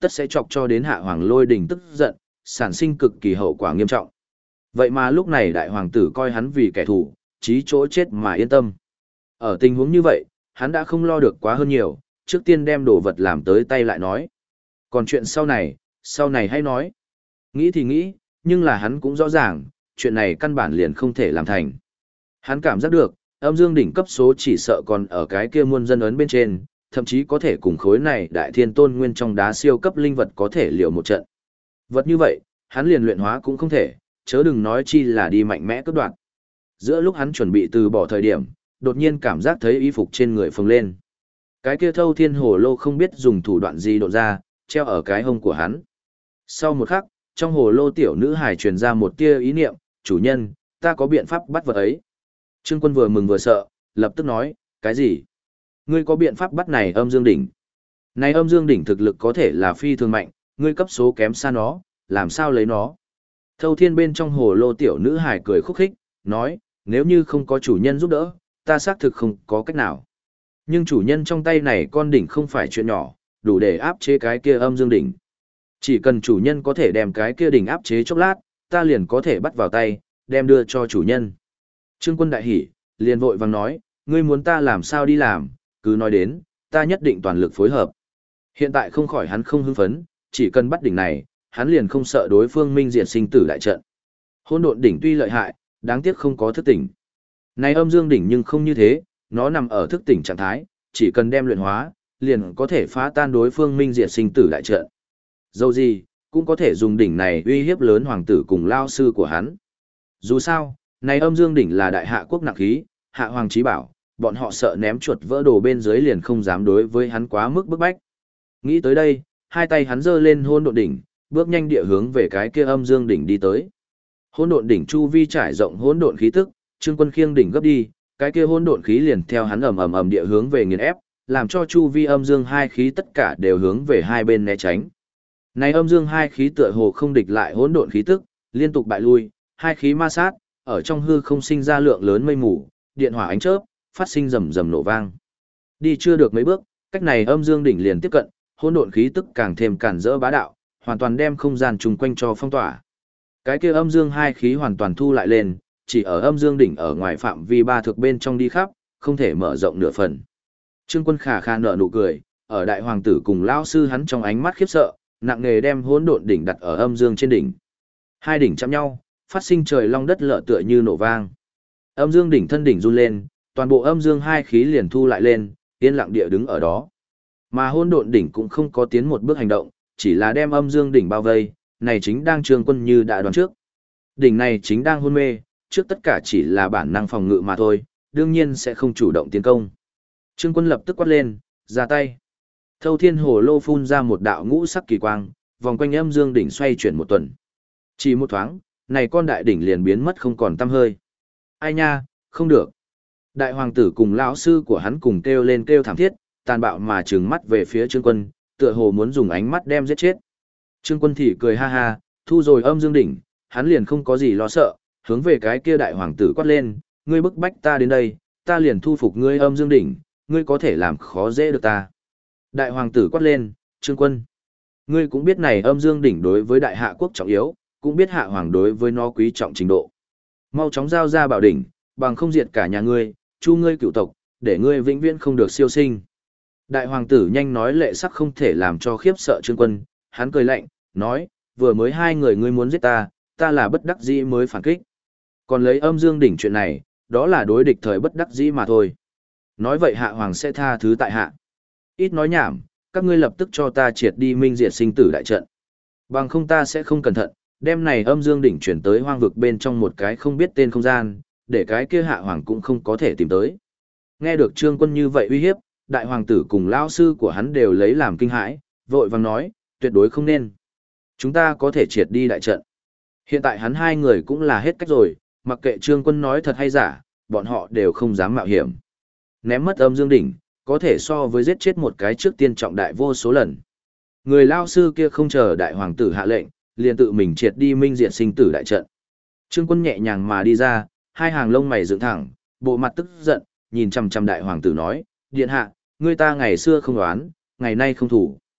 tất sẽ chọc cho đến hạ hoàng Lôi Đình tức giận, sản sinh cực kỳ hậu quả nghiêm trọng. Vậy mà lúc này đại hoàng tử coi hắn vì kẻ thù, chí chỗ chết mà yên tâm. Ở tình huống như vậy, hắn đã không lo được quá hơn nhiều, trước tiên đem đồ vật làm tới tay lại nói. Còn chuyện sau này hãy nói. Nghĩ thì nghĩ, nhưng là hắn cũng rõ ràng, chuyện này căn bản liền không thể làm thành. Hắn cảm giác được, âm dương đỉnh cấp số chỉ sợ còn ở cái kia muôn dân ấn bên trên, thậm chí có thể cùng khối này đại thiên tôn nguyên trong đá siêu cấp linh vật có thể liều một trận. Vật như vậy, hắn liền luyện hóa cũng không thể, chớ đừng nói chi là đi mạnh mẽ cướp đoạt. Giữa lúc hắn chuẩn bị từ bỏ thời điểm, đột nhiên cảm giác thấy y phục trên người phồng lên. Cái kia thâu thiên hồ lô không biết dùng thủ đoạn gì độn ra, treo ở cái hông của hắn. Sau một khắc, trong hồ lô tiểu nữ hài truyền ra một tia ý niệm, chủ nhân, ta có biện pháp bắt vật ấy. Trương Quân vừa mừng vừa sợ, lập tức nói, cái gì? Ngươi có biện pháp bắt này âm dương đỉnh? Này âm dương đỉnh thực lực có thể là phi thường mạnh, ngươi cấp số kém xa nó, làm sao lấy nó? Thâu thiên bên trong hồ lô tiểu nữ hài cười khúc khích, nói, nếu như không có chủ nhân giúp đỡ, ta xác thực không có cách nào. Nhưng chủ nhân trong tay này con đỉnh không phải chuyện nhỏ, đủ để áp chế cái kia âm dương đỉnh. Chỉ cần chủ nhân có thể đem cái kia đỉnh áp chế chốc lát, ta liền có thể bắt vào tay, đem đưa cho chủ nhân. Trương Quân đại hỉ, liền vội vàng nói, ngươi muốn ta làm sao đi làm, cứ nói đến, ta nhất định toàn lực phối hợp. Hiện tại không khỏi hắn không hưng phấn, chỉ cần bắt đỉnh này, hắn liền không sợ đối phương minh diệt sinh tử đại trận. Hỗn độn đỉnh tuy lợi hại, đáng tiếc không có thức tỉnh. Này âm dương đỉnh nhưng không như thế, nó nằm ở thức tỉnh trạng thái, chỉ cần đem luyện hóa, liền có thể phá tan đối phương minh diệt sinh tử đại trận. Dẫu gì, cũng có thể dùng đỉnh này uy hiếp lớn hoàng tử cùng lao sư của hắn. Dù sao, này âm dương đỉnh là đại hạ quốc nặng khí, hạ hoàng chí bảo, bọn họ sợ ném chuột vỡ đồ bên dưới liền không dám đối với hắn quá mức bức bách. Nghĩ tới đây, hai tay hắn giơ lên hỗn độn đỉnh, bước nhanh địa hướng về cái kia âm dương đỉnh đi tới. Hỗn độn đỉnh chu vi trải rộng hỗn độn khí tức, Trương Quân khiêng đỉnh gấp đi, cái kia hỗn độn khí liền theo hắn ầm địa hướng về nghiền ép, làm cho chu vi âm dương hai khí tất cả đều hướng về hai bên né tránh. Này âm dương hai khí tựa hồ không địch lại hỗn độn khí tức, liên tục bại lui, hai khí ma sát, ở trong hư không sinh ra lượng lớn mây mù, điện hỏa ánh chớp, phát sinh rầm rầm nổ vang. Đi chưa được mấy bước, cách này âm dương đỉnh liền tiếp cận, hỗn độn khí tức càng thêm cản rỡ bá đạo, hoàn toàn đem không gian chung quanh cho phong tỏa. Cái kia âm dương hai khí hoàn toàn thu lại lên, chỉ ở âm dương đỉnh ở ngoài phạm vi ba thực bên trong đi khắp, không thể mở rộng nửa phần. Trương Quân khà khà nở nụ cười, ở đại hoàng tử cùng lão sư hắn trong ánh mắt khiếp sợ, nặng nề đem hỗn độn đỉnh đặt ở âm dương trên đỉnh. Hai đỉnh chạm nhau, phát sinh trời long đất lở tựa như nổ vang. Âm dương đỉnh thân đỉnh run lên, toàn bộ âm dương hai khí liền thu lại lên, yên lặng địa đứng ở đó. Mà hỗn độn đỉnh cũng không có tiến một bước hành động, chỉ là đem âm dương đỉnh bao vây, này chính đang Trương Quân như đã đoán trước. Đỉnh này chính đang hôn mê, trước tất cả chỉ là bản năng phòng ngự mà thôi, đương nhiên sẽ không chủ động tiến công. Trương Quân lập tức quát lên, ra tay. Thâu thiên hồ lô phun ra một đạo ngũ sắc kỳ quang, vòng quanh âm dương đỉnh xoay chuyển một tuần. Chỉ một thoáng, này con đại đỉnh liền biến mất không còn tăm hơi. Ai nha, không được. Đại hoàng tử cùng lão sư của hắn cùng kêu lên kêu thảm thiết, tàn bạo mà trừng mắt về phía Trương Quân, tựa hồ muốn dùng ánh mắt đem giết chết. Trương Quân thì cười ha ha, thu rồi âm dương đỉnh, hắn liền không có gì lo sợ, hướng về cái kia đại hoàng tử quát lên, ngươi bức bách ta đến đây, ta liền thu phục ngươi âm dương đỉnh, ngươi có thể làm khó dễ được ta. Đại hoàng tử quát lên, Trương Quân, ngươi cũng biết này âm dương đỉnh đối với đại hạ quốc trọng yếu, cũng biết hạ hoàng đối với nó quý trọng trình độ. Mau chóng giao ra bảo đỉnh, bằng không diệt cả nhà ngươi, chu ngươi cựu tộc, để ngươi vĩnh viễn không được siêu sinh. Đại hoàng tử nhanh nói lệ sắc không thể làm cho khiếp sợ Trương Quân, hắn cười lạnh, nói, vừa mới hai người ngươi muốn giết ta, ta là bất đắc dĩ mới phản kích. Còn lấy âm dương đỉnh chuyện này, đó là đối địch thời bất đắc dĩ mà thôi. Nói vậy hạ hoàng sẽ tha thứ tại hạ. Ít nói nhảm, các ngươi lập tức cho ta triệt đi minh diệt sinh tử đại trận. Bằng không ta sẽ không cẩn thận, đem này âm dương đỉnh chuyển tới hoang vực bên trong một cái không biết tên không gian, để cái kia hạ hoàng cũng không có thể tìm tới. Nghe được Trương Quân như vậy uy hiếp, đại hoàng tử cùng lão sư của hắn đều lấy làm kinh hãi, vội vàng nói, tuyệt đối không nên. Chúng ta có thể triệt đi đại trận. Hiện tại hắn hai người cũng là hết cách rồi, mặc kệ Trương Quân nói thật hay giả, bọn họ đều không dám mạo hiểm. Ném mất âm dương đỉnh, có thể so với giết chết một cái trước tiên trọng đại vô số lần. Người lao sư kia không chờ đại hoàng tử hạ lệnh, liền tự mình triệt đi minh diệt sinh tử đại trận. Trương Quân nhẹ nhàng mà đi ra, hai hàng lông mày dựng thẳng, bộ mặt tức giận, nhìn chằm chằm đại hoàng tử nói, điện hạ, ngươi ta ngày xưa không đoán, ngày nay không thủ.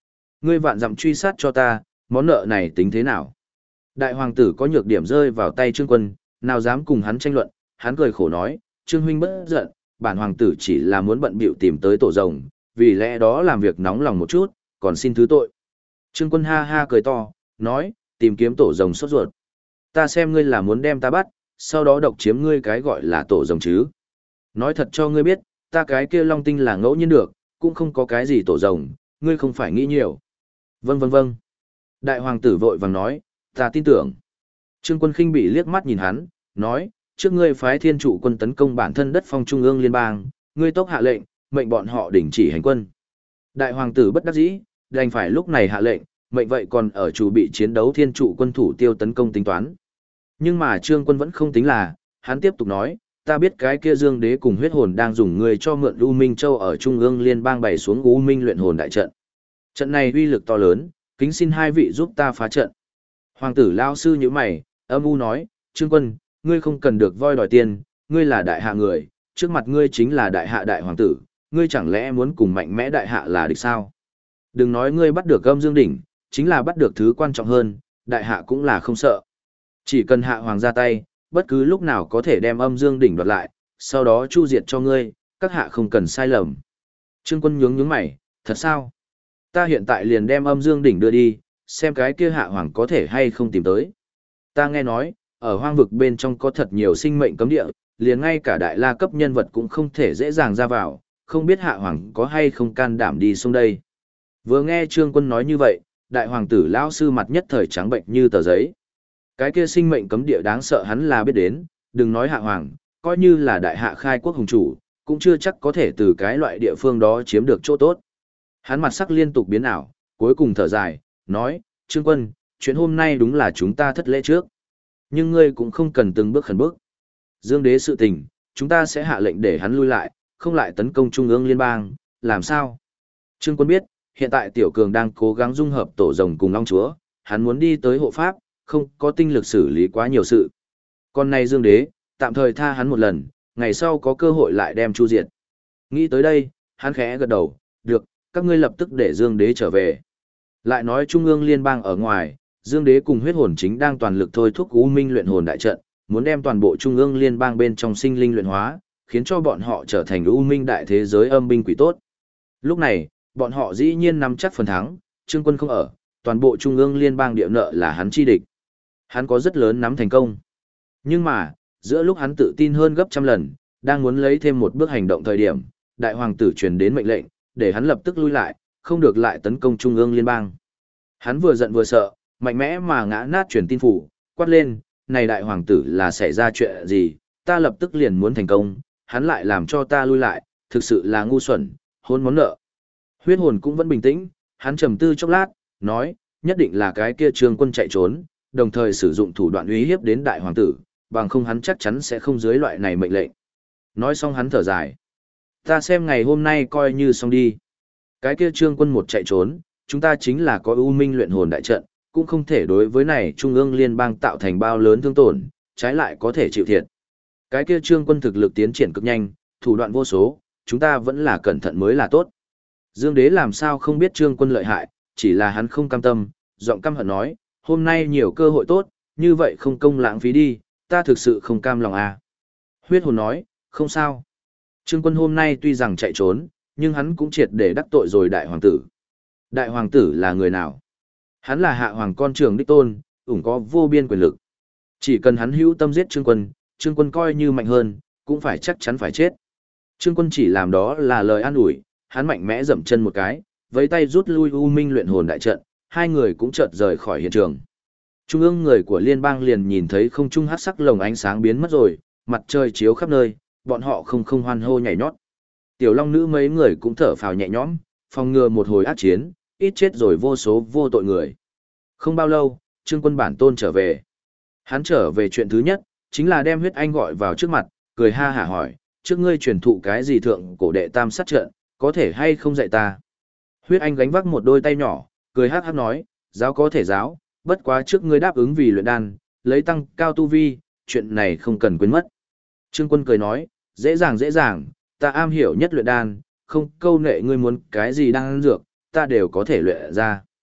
Ngươi vạn dặm truy sát cho ta, món nợ này tính thế nào? Đại hoàng tử có nhược điểm rơi vào tay Trương Quân, nào dám cùng hắn tranh luận, hắn cười khổ nói, Trương huynh bất giận, bản hoàng tử chỉ là muốn bận bịu tìm tới tổ rồng, vì lẽ đó làm việc nóng lòng một chút, còn xin thứ tội. Trương Quân ha ha cười to, nói, tìm kiếm tổ rồng sốt ruột. Ta xem ngươi là muốn đem ta bắt, sau đó độc chiếm ngươi cái gọi là tổ rồng chứ. Nói thật cho ngươi biết, ta cái kia long tinh là ngẫu nhiên được, cũng không có cái gì tổ rồng, ngươi không phải nghĩ nhiều. Vâng vâng vâng. Đại hoàng tử vội vàng nói, ta tin tưởng. Trương Quân khinh bị liếc mắt nhìn hắn, nói, trước ngươi phái thiên trụ quân tấn công bản thân đất phong trung ương liên bang, ngươi tốc hạ lệnh, mệnh bọn họ đình chỉ hành quân. Đại hoàng tử bất đắc dĩ, đành phải lúc này hạ lệnh, mệnh vậy còn ở chủ bị chiến đấu thiên trụ quân thủ tiêu tấn công tính toán. Nhưng mà Trương Quân vẫn không tính là, hắn tiếp tục nói, ta biết cái kia Dương Đế cùng huyết hồn đang dùng người cho mượn U Minh Châu ở trung ương liên bang bày xuống U Minh luyện hồn đại trận. Trận này uy lực to lớn, kính xin hai vị giúp ta phá trận. Hoàng tử lao sư như mày, âm u nói, Trương Quân, ngươi không cần được voi đòi tiền, ngươi là đại hạ người, trước mặt ngươi chính là đại hạ đại hoàng tử, ngươi chẳng lẽ muốn cùng mạnh mẽ đại hạ là địch sao? Đừng nói ngươi bắt được Âm Dương đỉnh, chính là bắt được thứ quan trọng hơn, đại hạ cũng là không sợ. Chỉ cần hạ hoàng ra tay, bất cứ lúc nào có thể đem Âm Dương đỉnh đoạt lại, sau đó chu diệt cho ngươi, các hạ không cần sai lầm. Trương Quân nhướng mày, thật sao? Ta hiện tại liền đem Âm Dương đỉnh đưa đi, xem cái kia hạ hoàng có thể hay không tìm tới. Ta nghe nói, ở hoang vực bên trong có thật nhiều sinh mệnh cấm địa, liền ngay cả đại la cấp nhân vật cũng không thể dễ dàng ra vào, không biết hạ hoàng có hay không can đảm đi xuống đây. Vừa nghe Trương Quân nói như vậy, đại hoàng tử lão sư mặt nhất thời trắng bệnh như tờ giấy. Cái kia sinh mệnh cấm địa đáng sợ hắn là biết đến, đừng nói hạ hoàng, coi như là đại hạ khai quốc hùng chủ, cũng chưa chắc có thể từ cái loại địa phương đó chiếm được chỗ tốt. Hắn mặt sắc liên tục biến ảo, cuối cùng thở dài, nói, Trương Quân, chuyện hôm nay đúng là chúng ta thất lễ trước. Nhưng ngươi cũng không cần từng bước khẩn bước. Dương Đế sự tình, chúng ta sẽ hạ lệnh để hắn lui lại, không lại tấn công trung ương liên bang, làm sao? Trương Quân biết, hiện tại Tiểu Cường đang cố gắng dung hợp tổ rồng cùng Long Chúa, hắn muốn đi tới hộ pháp, không có tinh lực xử lý quá nhiều sự. Còn này Dương Đế, tạm thời tha hắn một lần, ngày sau có cơ hội lại đem chu diệt. Nghĩ tới đây, hắn khẽ gật đầu, được, các ngươi lập tức để Dương Đế trở về. Lại nói trung ương liên bang ở ngoài, Dương Đế cùng huyết hồn chính đang toàn lực thôi thúc U Minh luyện hồn đại trận, muốn đem toàn bộ trung ương liên bang bên trong sinh linh luyện hóa, khiến cho bọn họ trở thành U Minh đại thế giới âm binh quỷ tốt. Lúc này, bọn họ dĩ nhiên nắm chắc phần thắng, Trương Quân không ở, toàn bộ trung ương liên bang địa nợ là hắn chi địch. Hắn có rất lớn nắm thành công. Nhưng mà, giữa lúc hắn tự tin hơn gấp trăm lần, đang muốn lấy thêm một bước hành động thời điểm, đại hoàng tử truyền đến mệnh lệnh, để hắn lập tức lui lại, không được lại tấn công trung ương liên bang. Hắn vừa giận vừa sợ, mạnh mẽ mà ngã nát truyền tin phủ, quát lên, này đại hoàng tử là xảy ra chuyện gì, ta lập tức liền muốn thành công, hắn lại làm cho ta lui lại, thực sự là ngu xuẩn, hôn món nợ. Huyết hồn cũng vẫn bình tĩnh, hắn trầm tư chốc lát, nói, nhất định là cái kia Trương Quân chạy trốn, đồng thời sử dụng thủ đoạn uy hiếp đến đại hoàng tử, bằng không hắn chắc chắn sẽ không dưới loại này mệnh lệnh. Nói xong hắn thở dài. Ta xem ngày hôm nay coi như xong đi. Cái kia Trương Quân một chạy trốn, chúng ta chính là có U Minh luyện hồn đại trận, cũng không thể đối với này trung ương liên bang tạo thành bao lớn thương tổn, trái lại có thể chịu thiệt. Cái kia Trương Quân thực lực tiến triển cực nhanh, thủ đoạn vô số, chúng ta vẫn là cẩn thận mới là tốt. Dương Đế làm sao không biết Trương Quân lợi hại, chỉ là hắn không cam tâm, giọng căm hận nói, hôm nay nhiều cơ hội tốt, như vậy không công lãng phí đi, ta thực sự không cam lòng à. Huyết hồn nói, không sao. Trương Quân hôm nay tuy rằng chạy trốn, nhưng hắn cũng triệt để đắc tội rồi đại hoàng tử. Đại hoàng tử là người nào? Hắn là hạ hoàng con trưởng đích tôn, ủng có vô biên quyền lực. Chỉ cần hắn hữu tâm giết Trương Quân coi như mạnh hơn, cũng phải chắc chắn phải chết. Trương Quân chỉ làm đó là lời an ủi, hắn mạnh mẽ dậm chân một cái, với tay rút lui U Minh luyện hồn đại trận, hai người cũng chợt rời khỏi hiện trường. Trung ương người của liên bang liền nhìn thấy không trung hắc sắc lồng ánh sáng biến mất rồi, mặt trời chiếu khắp nơi, bọn họ không hoan hô nhảy nhót. Tiểu Long nữ mấy người cũng thở phào nhẹ nhõm, phòng ngừa một hồi ác chiến, ít chết rồi vô số vô tội người. Không bao lâu, Trương Quân bản tôn trở về. Hắn trở về chuyện thứ nhất, chính là đem Huyết Anh gọi vào trước mặt, cười ha hả hỏi, trước ngươi truyền thụ cái gì thượng cổ đệ tam sát trận, có thể hay không dạy ta? Huyết Anh gánh vác một đôi tay nhỏ, cười hát hát nói, giáo có thể giáo, bất quá trước ngươi đáp ứng vì luyện đan, lấy tăng cao tu vi, chuyện này không cần quên mất. Trương Quân cười nói, dễ dàng, ta am hiểu nhất luyện đan, không câu nệ ngươi muốn cái gì đang dược, ta đều có thể luyện ra.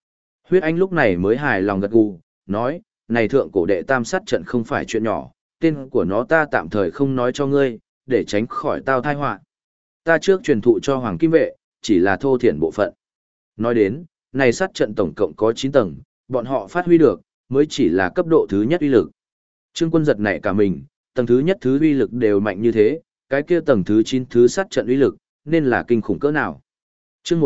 Huyết Anh lúc này mới hài lòng gật gù, nói, này thượng cổ đệ tam sát trận không phải chuyện nhỏ, tên của nó ta tạm thời không nói cho ngươi, để tránh khỏi tao thai họa. Ta trước truyền thụ cho Hoàng Kim Vệ, chỉ là thô thiển bộ phận. Nói đến, này sát trận tổng cộng có 9 tầng, bọn họ phát huy được, mới chỉ là cấp độ thứ nhất uy lực. Trương Quân giật nảy cả mình, tầng thứ nhất thứ uy lực đều mạnh như thế, cái kia tầng thứ 9 thứ sát trận uy lực, nên là kinh khủng cỡ nào. Chương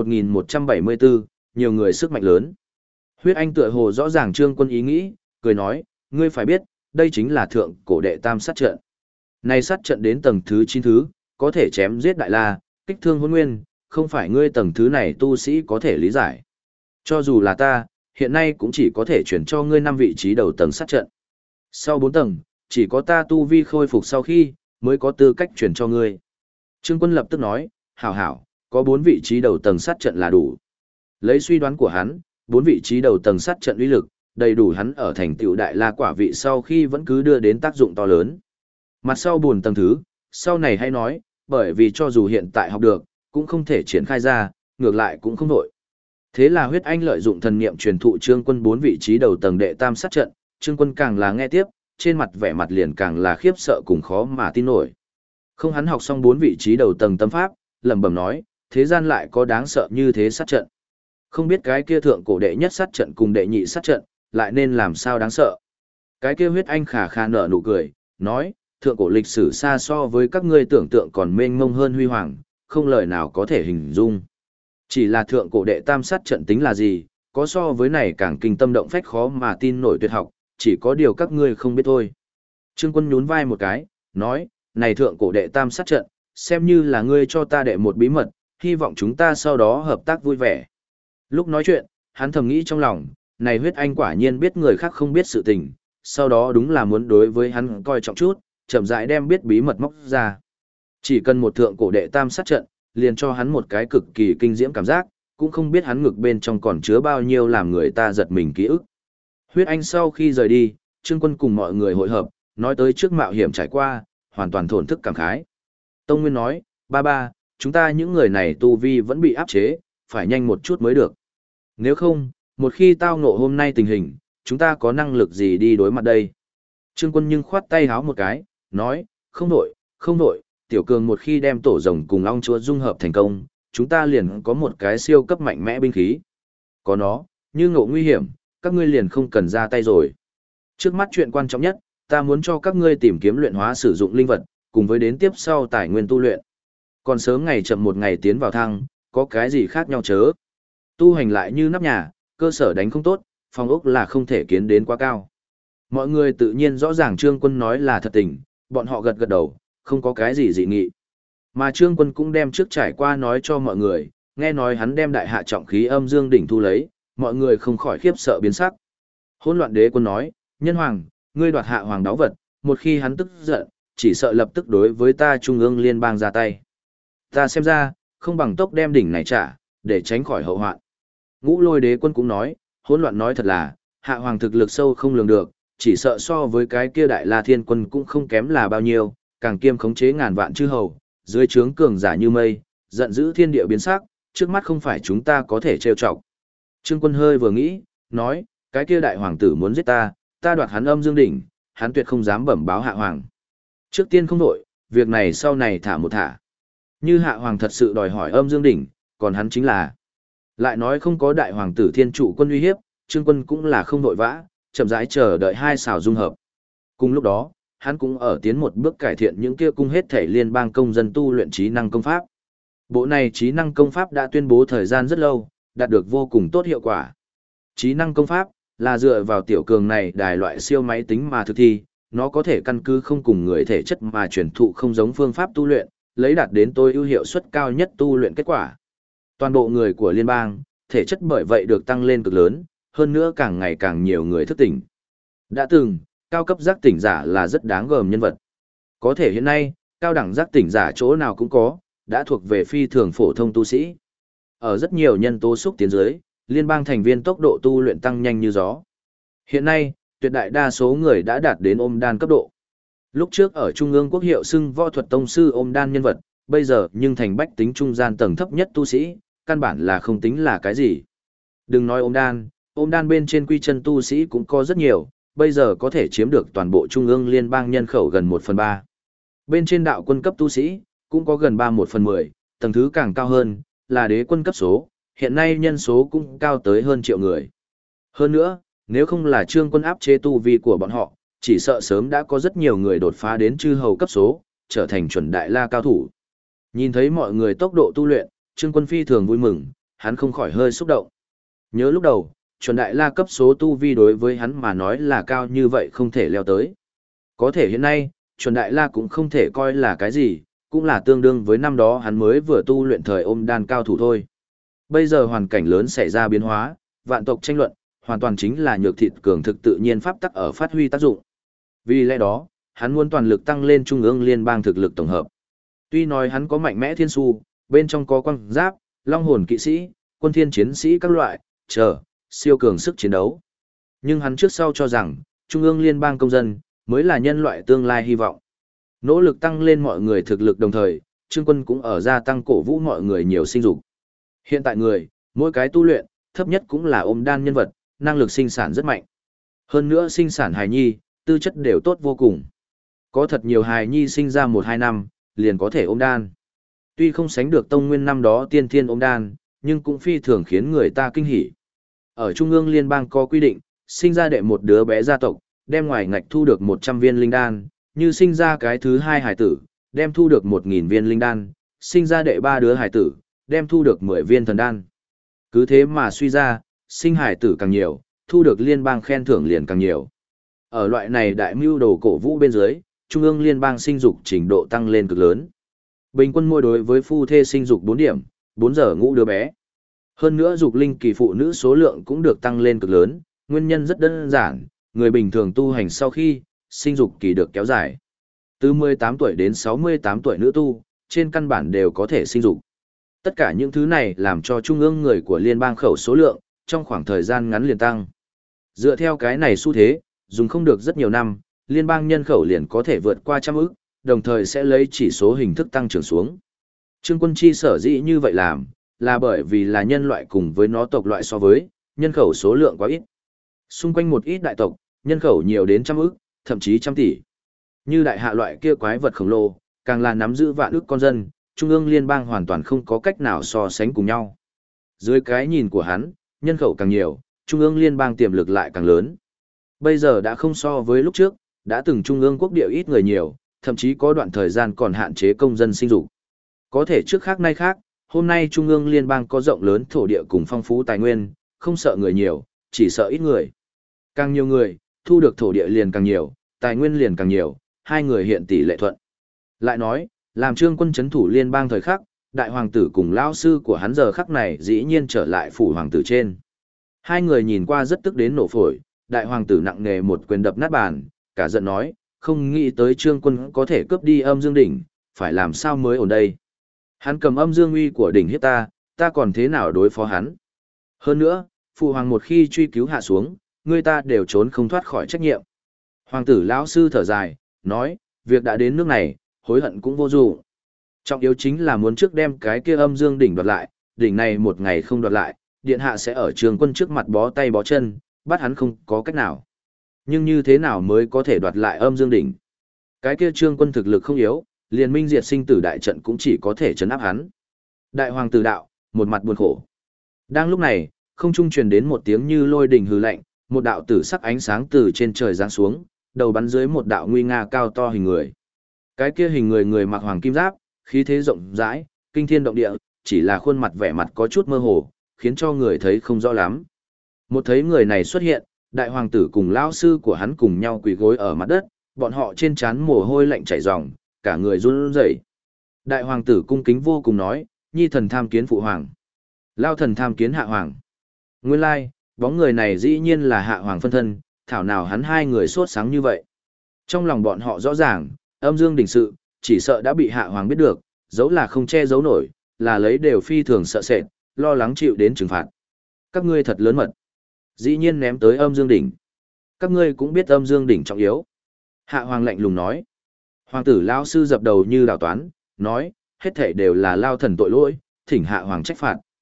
1174, nhiều người sức mạnh lớn. Huyết Anh tựa hồ rõ ràng Trương Quân ý nghĩ, cười nói, ngươi phải biết, đây chính là thượng cổ đệ tam sát trận. Này sát trận đến tầng thứ 9 thứ, có thể chém giết đại la, kích thương hôn nguyên, không phải ngươi tầng thứ này tu sĩ có thể lý giải. Cho dù là ta, hiện nay cũng chỉ có thể chuyển cho ngươi 5 vị trí đầu tầng sát trận. Sau 4 tầng, chỉ có ta tu vi khôi phục sau khi, mới có tư cách chuyển cho ngươi. Trương Quân lập tức nói, hảo hảo, có 4 vị trí đầu tầng sát trận là đủ. Lấy suy đoán của hắn, 4 vị trí đầu tầng sát trận uy lực, đầy đủ hắn ở thành tựu đại la quả vị sau khi vẫn cứ đưa đến tác dụng to lớn. Mặt sau 4 tầng thứ, sau này hay nói, bởi vì cho dù hiện tại học được, cũng không thể triển khai ra, ngược lại cũng không nổi. Thế là Huyết Anh lợi dụng thần niệm truyền thụ Trương Quân 4 vị trí đầu tầng đệ tam sát trận, Trương Quân càng là nghe tiếp, trên mặt vẻ mặt liền càng là khiếp sợ cùng khó mà tin nổi. Không hắn học xong 4 vị trí đầu tầng tâm pháp, lẩm bẩm nói, thế gian lại có đáng sợ như thế sát trận. Không biết cái kia thượng cổ đệ nhất sát trận cùng đệ nhị sát trận, lại nên làm sao đáng sợ. Cái kia Huyết Anh khà khà nở nụ cười, nói, thượng cổ lịch sử xa so với các ngươi tưởng tượng còn mênh mông hơn huy hoàng, không lời nào có thể hình dung. Chỉ là thượng cổ đệ tam sát trận tính là gì, có so với này càng kinh tâm động phách khó mà tin nổi tuyệt học, chỉ có điều các ngươi không biết thôi. Trương Quân nhún vai một cái, nói, này thượng cổ đệ tam sát trận, xem như là ngươi cho ta đệ một bí mật, hy vọng chúng ta sau đó hợp tác vui vẻ. Lúc nói chuyện, hắn thầm nghĩ trong lòng, này Huyết Anh quả nhiên biết người khác không biết sự tình, sau đó đúng là muốn đối với hắn coi trọng chút, chậm rãi đem biết bí mật móc ra. Chỉ cần một thượng cổ đệ tam sát trận, liền cho hắn một cái cực kỳ kinh diễm cảm giác, cũng không biết hắn ngực bên trong còn chứa bao nhiêu làm người ta giật mình ký ức. Huyết Anh sau khi rời đi, Trương Quân cùng mọi người hội hợp, nói tới trước mạo hiểm trải qua, hoàn toàn thổn thức cảm khái. Tông Nguyên nói, ba, chúng ta những người này tu vi vẫn bị áp chế, phải nhanh một chút mới được. Nếu không, một khi tao ngộ hôm nay tình hình, chúng ta có năng lực gì đi đối mặt đây? Trương Quân nhưng khoát tay háo một cái, nói, không đổi, tiểu cường một khi đem tổ rồng cùng ong chúa dung hợp thành công, chúng ta liền có một cái siêu cấp mạnh mẽ binh khí. Có nó, như ngộ nguy hiểm, các ngươi liền không cần ra tay rồi. Trước mắt chuyện quan trọng nhất, ta muốn cho các ngươi tìm kiếm luyện hóa sử dụng linh vật, cùng với đến tiếp sau tài nguyên tu luyện. Còn sớm ngày chậm một ngày tiến vào thăng, có cái gì khác nhau chớ. Tu hành lại như nắp nhà, cơ sở đánh không tốt, phòng ốc là không thể kiến đến quá cao. Mọi người tự nhiên rõ ràng Trương Quân nói là thật tình, bọn họ gật gật đầu, không có cái gì dị nghị. Mà Trương Quân cũng đem trước trải qua nói cho mọi người, nghe nói hắn đem đại hạ trọng khí âm dương đỉnh thu lấy, mọi người không khỏi khiếp sợ biến sắc. Hỗn Loạn Đế Quân nói, nhân hoàng, ngươi đoạt hạ hoàng đáo vật, một khi hắn tức giận, chỉ sợ lập tức đối với ta trung ương liên bang ra tay. Ta xem ra, không bằng tốc đem đỉnh này trả, để tránh khỏi hậu hoạn. Ngũ Lôi Đế Quân cũng nói, Hỗn Loạn nói thật là, hạ hoàng thực lực sâu không lường được, chỉ sợ so với cái kia đại la thiên quân cũng không kém là bao nhiêu, càng kiêm khống chế ngàn vạn chư hầu, dưới trướng cường giả như mây, giận dữ thiên địa biến sắc, trước mắt không phải chúng ta có thể trêu chọc. Trương Quân hơi vừa nghĩ, nói, cái kia đại hoàng tử muốn giết ta, ta đoạt hắn âm dương đỉnh, hắn tuyệt không dám bẩm báo hạ hoàng. Trước tiên không đổi, việc này sau này thả một thả. Như hạ hoàng thật sự đòi hỏi âm dương đỉnh, còn hắn chính là. Lại nói không có đại hoàng tử thiên trụ quân uy hiếp, Trương Quân cũng là không vội vã, chậm rãi chờ đợi hai xào dung hợp. Cùng lúc đó, hắn cũng ở tiến một bước cải thiện những kia cung hết thể liên bang công dân tu luyện trí năng công pháp. Bộ này trí năng công pháp đã tuyên bố thời gian rất lâu, đạt được vô cùng tốt hiệu quả. Trí năng công pháp là dựa vào tiểu cường này đài loại siêu máy tính mà thực thi, nó có thể căn cứ không cùng người thể chất mà truyền thụ không giống phương pháp tu luyện, lấy đạt đến tối ưu hiệu suất cao nhất tu luyện kết quả. Toàn bộ người của liên bang, thể chất bởi vậy được tăng lên cực lớn, hơn nữa càng ngày càng nhiều người thức tỉnh. Đã từng, cao cấp giác tỉnh giả là rất đáng gờm nhân vật. Có thể hiện nay, cao đẳng giác tỉnh giả chỗ nào cũng có, đã thuộc về phi thường phổ thông tu sĩ. Ở rất nhiều nhân tố xúc tiến dưới, liên bang thành viên tốc độ tu luyện tăng nhanh như gió. Hiện nay, tuyệt đại đa số người đã đạt đến ôm đan cấp độ. Lúc trước ở Trung ương quốc hiệu xưng võ thuật tông sư ôm đan nhân vật, bây giờ nhưng thành bách tính trung gian tầng thấp nhất tu sĩ, căn bản là không tính là cái gì. Đừng nói ôm đan, Ôm đan bên trên quy chân tu sĩ cũng có rất nhiều, bây giờ có thể chiếm được toàn bộ trung ương liên bang nhân khẩu gần 1/3. Bên trên đạo quân cấp tu sĩ, cũng có gần 1/10, tầng thứ càng cao hơn, là đế quân cấp số, hiện nay nhân số cũng cao tới hơn triệu người. Hơn nữa, nếu không là Trương Quân áp chế tu vi của bọn họ, chỉ sợ sớm đã có rất nhiều người đột phá đến chư hầu cấp số, trở thành chuẩn đại la cao thủ. Nhìn thấy mọi người tốc độ tu luyện, Trương Quân phi thường vui mừng, hắn không khỏi hơi xúc động. Nhớ lúc đầu, chuẩn đại la cấp số tu vi đối với hắn mà nói là cao như vậy không thể leo tới. Có thể hiện nay, chuẩn đại la cũng không thể coi là cái gì, cũng là tương đương với năm đó hắn mới vừa tu luyện thời ôm đan cao thủ thôi. Bây giờ hoàn cảnh lớn xảy ra biến hóa, vạn tộc tranh luận, hoàn toàn chính là nhược thịt cường thực tự nhiên pháp tắc ở phát huy tác dụng. Vì lẽ đó, hắn muốn toàn lực tăng lên trung ương liên bang thực lực tổng hợp. Tuy nói hắn có mạnh mẽ thiên su, bên trong có quang giáp, long hồn kỵ sĩ, quân thiên chiến sĩ các loại, siêu cường sức chiến đấu. Nhưng hắn trước sau cho rằng, trung ương liên bang công dân, mới là nhân loại tương lai hy vọng. Nỗ lực tăng lên mọi người thực lực đồng thời, Trương Quân cũng ở gia tăng cổ vũ mọi người nhiều sinh dục. Hiện tại người, mỗi cái tu luyện, thấp nhất cũng là ôm đan nhân vật, năng lực sinh sản rất mạnh. Hơn nữa sinh sản hài nhi, tư chất đều tốt vô cùng. Có thật nhiều hài nhi sinh ra 1-2 năm, liền có thể ôm đan. Tuy không sánh được tông nguyên năm đó tiên thiên ôm đan, nhưng cũng phi thường khiến người ta kinh hỉ. Ở Trung ương liên bang có quy định, sinh ra đệ một đứa bé gia tộc, đem ngoài ngạch thu được 100 viên linh đan, như sinh ra cái thứ hai hải tử, đem thu được 1000 viên linh đan, sinh ra đệ ba đứa hải tử, đem thu được 10 viên thần đan. Cứ thế mà suy ra, sinh hải tử càng nhiều, thu được liên bang khen thưởng liền càng nhiều. Ở loại này đại mưu đồ cổ vũ bên dưới, Trung ương liên bang sinh dục trình độ tăng lên cực lớn. Bình quân mỗi đối với phu thê sinh dục 4 điểm, 4 giờ ngũ đứa bé. Hơn nữa dục linh kỳ phụ nữ số lượng cũng được tăng lên cực lớn, nguyên nhân rất đơn giản, người bình thường tu hành sau khi sinh dục kỳ được kéo dài. Từ 18 tuổi đến 68 tuổi nữ tu, trên căn bản đều có thể sinh dục. Tất cả những thứ này làm cho trung ương người của liên bang khẩu số lượng, trong khoảng thời gian ngắn liền tăng. Dựa theo cái này xu thế, dùng không được rất nhiều năm, liên bang nhân khẩu liền có thể vượt qua 100 ức, đồng thời sẽ lấy chỉ số hình thức tăng trưởng xuống. Trương Quân chi sở dĩ như vậy làm, là bởi vì là nhân loại cùng với nó tộc loại so với, nhân khẩu số lượng quá ít. Xung quanh một ít đại tộc, nhân khẩu nhiều đến 100 ức, thậm chí 100 tỷ. Như đại hạ loại kia quái vật khổng lồ, càng là nắm giữ vạn ức con dân, trung ương liên bang hoàn toàn không có cách nào so sánh cùng nhau. Dưới cái nhìn của hắn, nhân khẩu càng nhiều, trung ương liên bang tiềm lực lại càng lớn. Bây giờ đã không so với lúc trước, đã từng trung ương quốc địa ít người nhiều, thậm chí có đoạn thời gian còn hạn chế công dân sinh dục. Có thể trước khác nay khác, hôm nay trung ương liên bang có rộng lớn thổ địa cùng phong phú tài nguyên, không sợ người nhiều, chỉ sợ ít người. Càng nhiều người, thu được thổ địa liền càng nhiều, tài nguyên liền càng nhiều, hai người hiện tỷ lệ thuận. Lại nói, làm Trương Quân chấn thủ liên bang thời khắc, đại hoàng tử cùng lão sư của hắn giờ khắc này dĩ nhiên trở lại phủ hoàng tử trên. Hai người nhìn qua rất tức đến nổ phổi, đại hoàng tử nặng nề một quyền đập nát bàn, cả giận nói, không nghĩ tới Trương Quân có thể cướp đi âm dương đỉnh, phải làm sao mới ổn đây. Hắn cầm âm dương uy của đỉnh hiếp ta còn thế nào đối phó hắn. Hơn nữa, phụ hoàng một khi truy cứu hạ xuống, người ta đều trốn không thoát khỏi trách nhiệm. Hoàng tử lão sư thở dài, nói, việc đã đến nước này, hối hận cũng vô dụng. Trọng yếu chính là muốn trước đem cái kia âm dương đỉnh đoạt lại, đỉnh này một ngày không đoạt lại, điện hạ sẽ ở Trương Quân trước mặt bó tay bó chân, bắt hắn không có cách nào. Nhưng như thế nào mới có thể đoạt lại âm dương đỉnh? Cái kia Trương Quân thực lực không yếu, liền minh diệt sinh tử đại trận cũng chỉ có thể trấn áp hắn. Đại hoàng tử đạo, một mặt buồn khổ. Đang lúc này, không trung truyền đến một tiếng như lôi đình hừ lạnh, một đạo tử sắc ánh sáng từ trên trời giáng xuống, đầu bắn dưới một đạo nguy nga cao to hình người. Cái kia hình người người mặc hoàng kim giáp, khí thế rộng rãi, kinh thiên động địa, chỉ là khuôn mặt vẻ mặt có chút mơ hồ, khiến cho người thấy không rõ lắm. Một thấy người này xuất hiện, đại hoàng tử cùng lão sư của hắn cùng nhau quỳ gối ở mặt đất, bọn họ trên trán mồ hôi lạnh chảy ròng, cả người run rẩy. Đại hoàng tử cung kính vô cùng nói, nhi thần tham kiến phụ hoàng. Lao thần tham kiến hạ hoàng. Nguyên lai, bóng người này dĩ nhiên là hạ hoàng phân thân, thảo nào hắn hai người sốt sáng như vậy. Trong lòng bọn họ rõ ràng, âm dương đỉnh sự, chỉ sợ đã bị hạ hoàng biết được, dẫu là không che giấu nổi, là lấy đều phi thường sợ sệt, lo lắng chịu đến trừng phạt. Các ngươi thật lớn mật. Dĩ nhiên ném tới âm dương đỉnh. Các ngươi cũng biết âm dương đỉnh trọng yếu. Hạ hoàng lạnh lùng nói. Hoàng tử lão sư dập đầu như đào toán, nói, hết thảy đều là lao thần tội lỗi, thỉnh hạ hoàng trách phạt.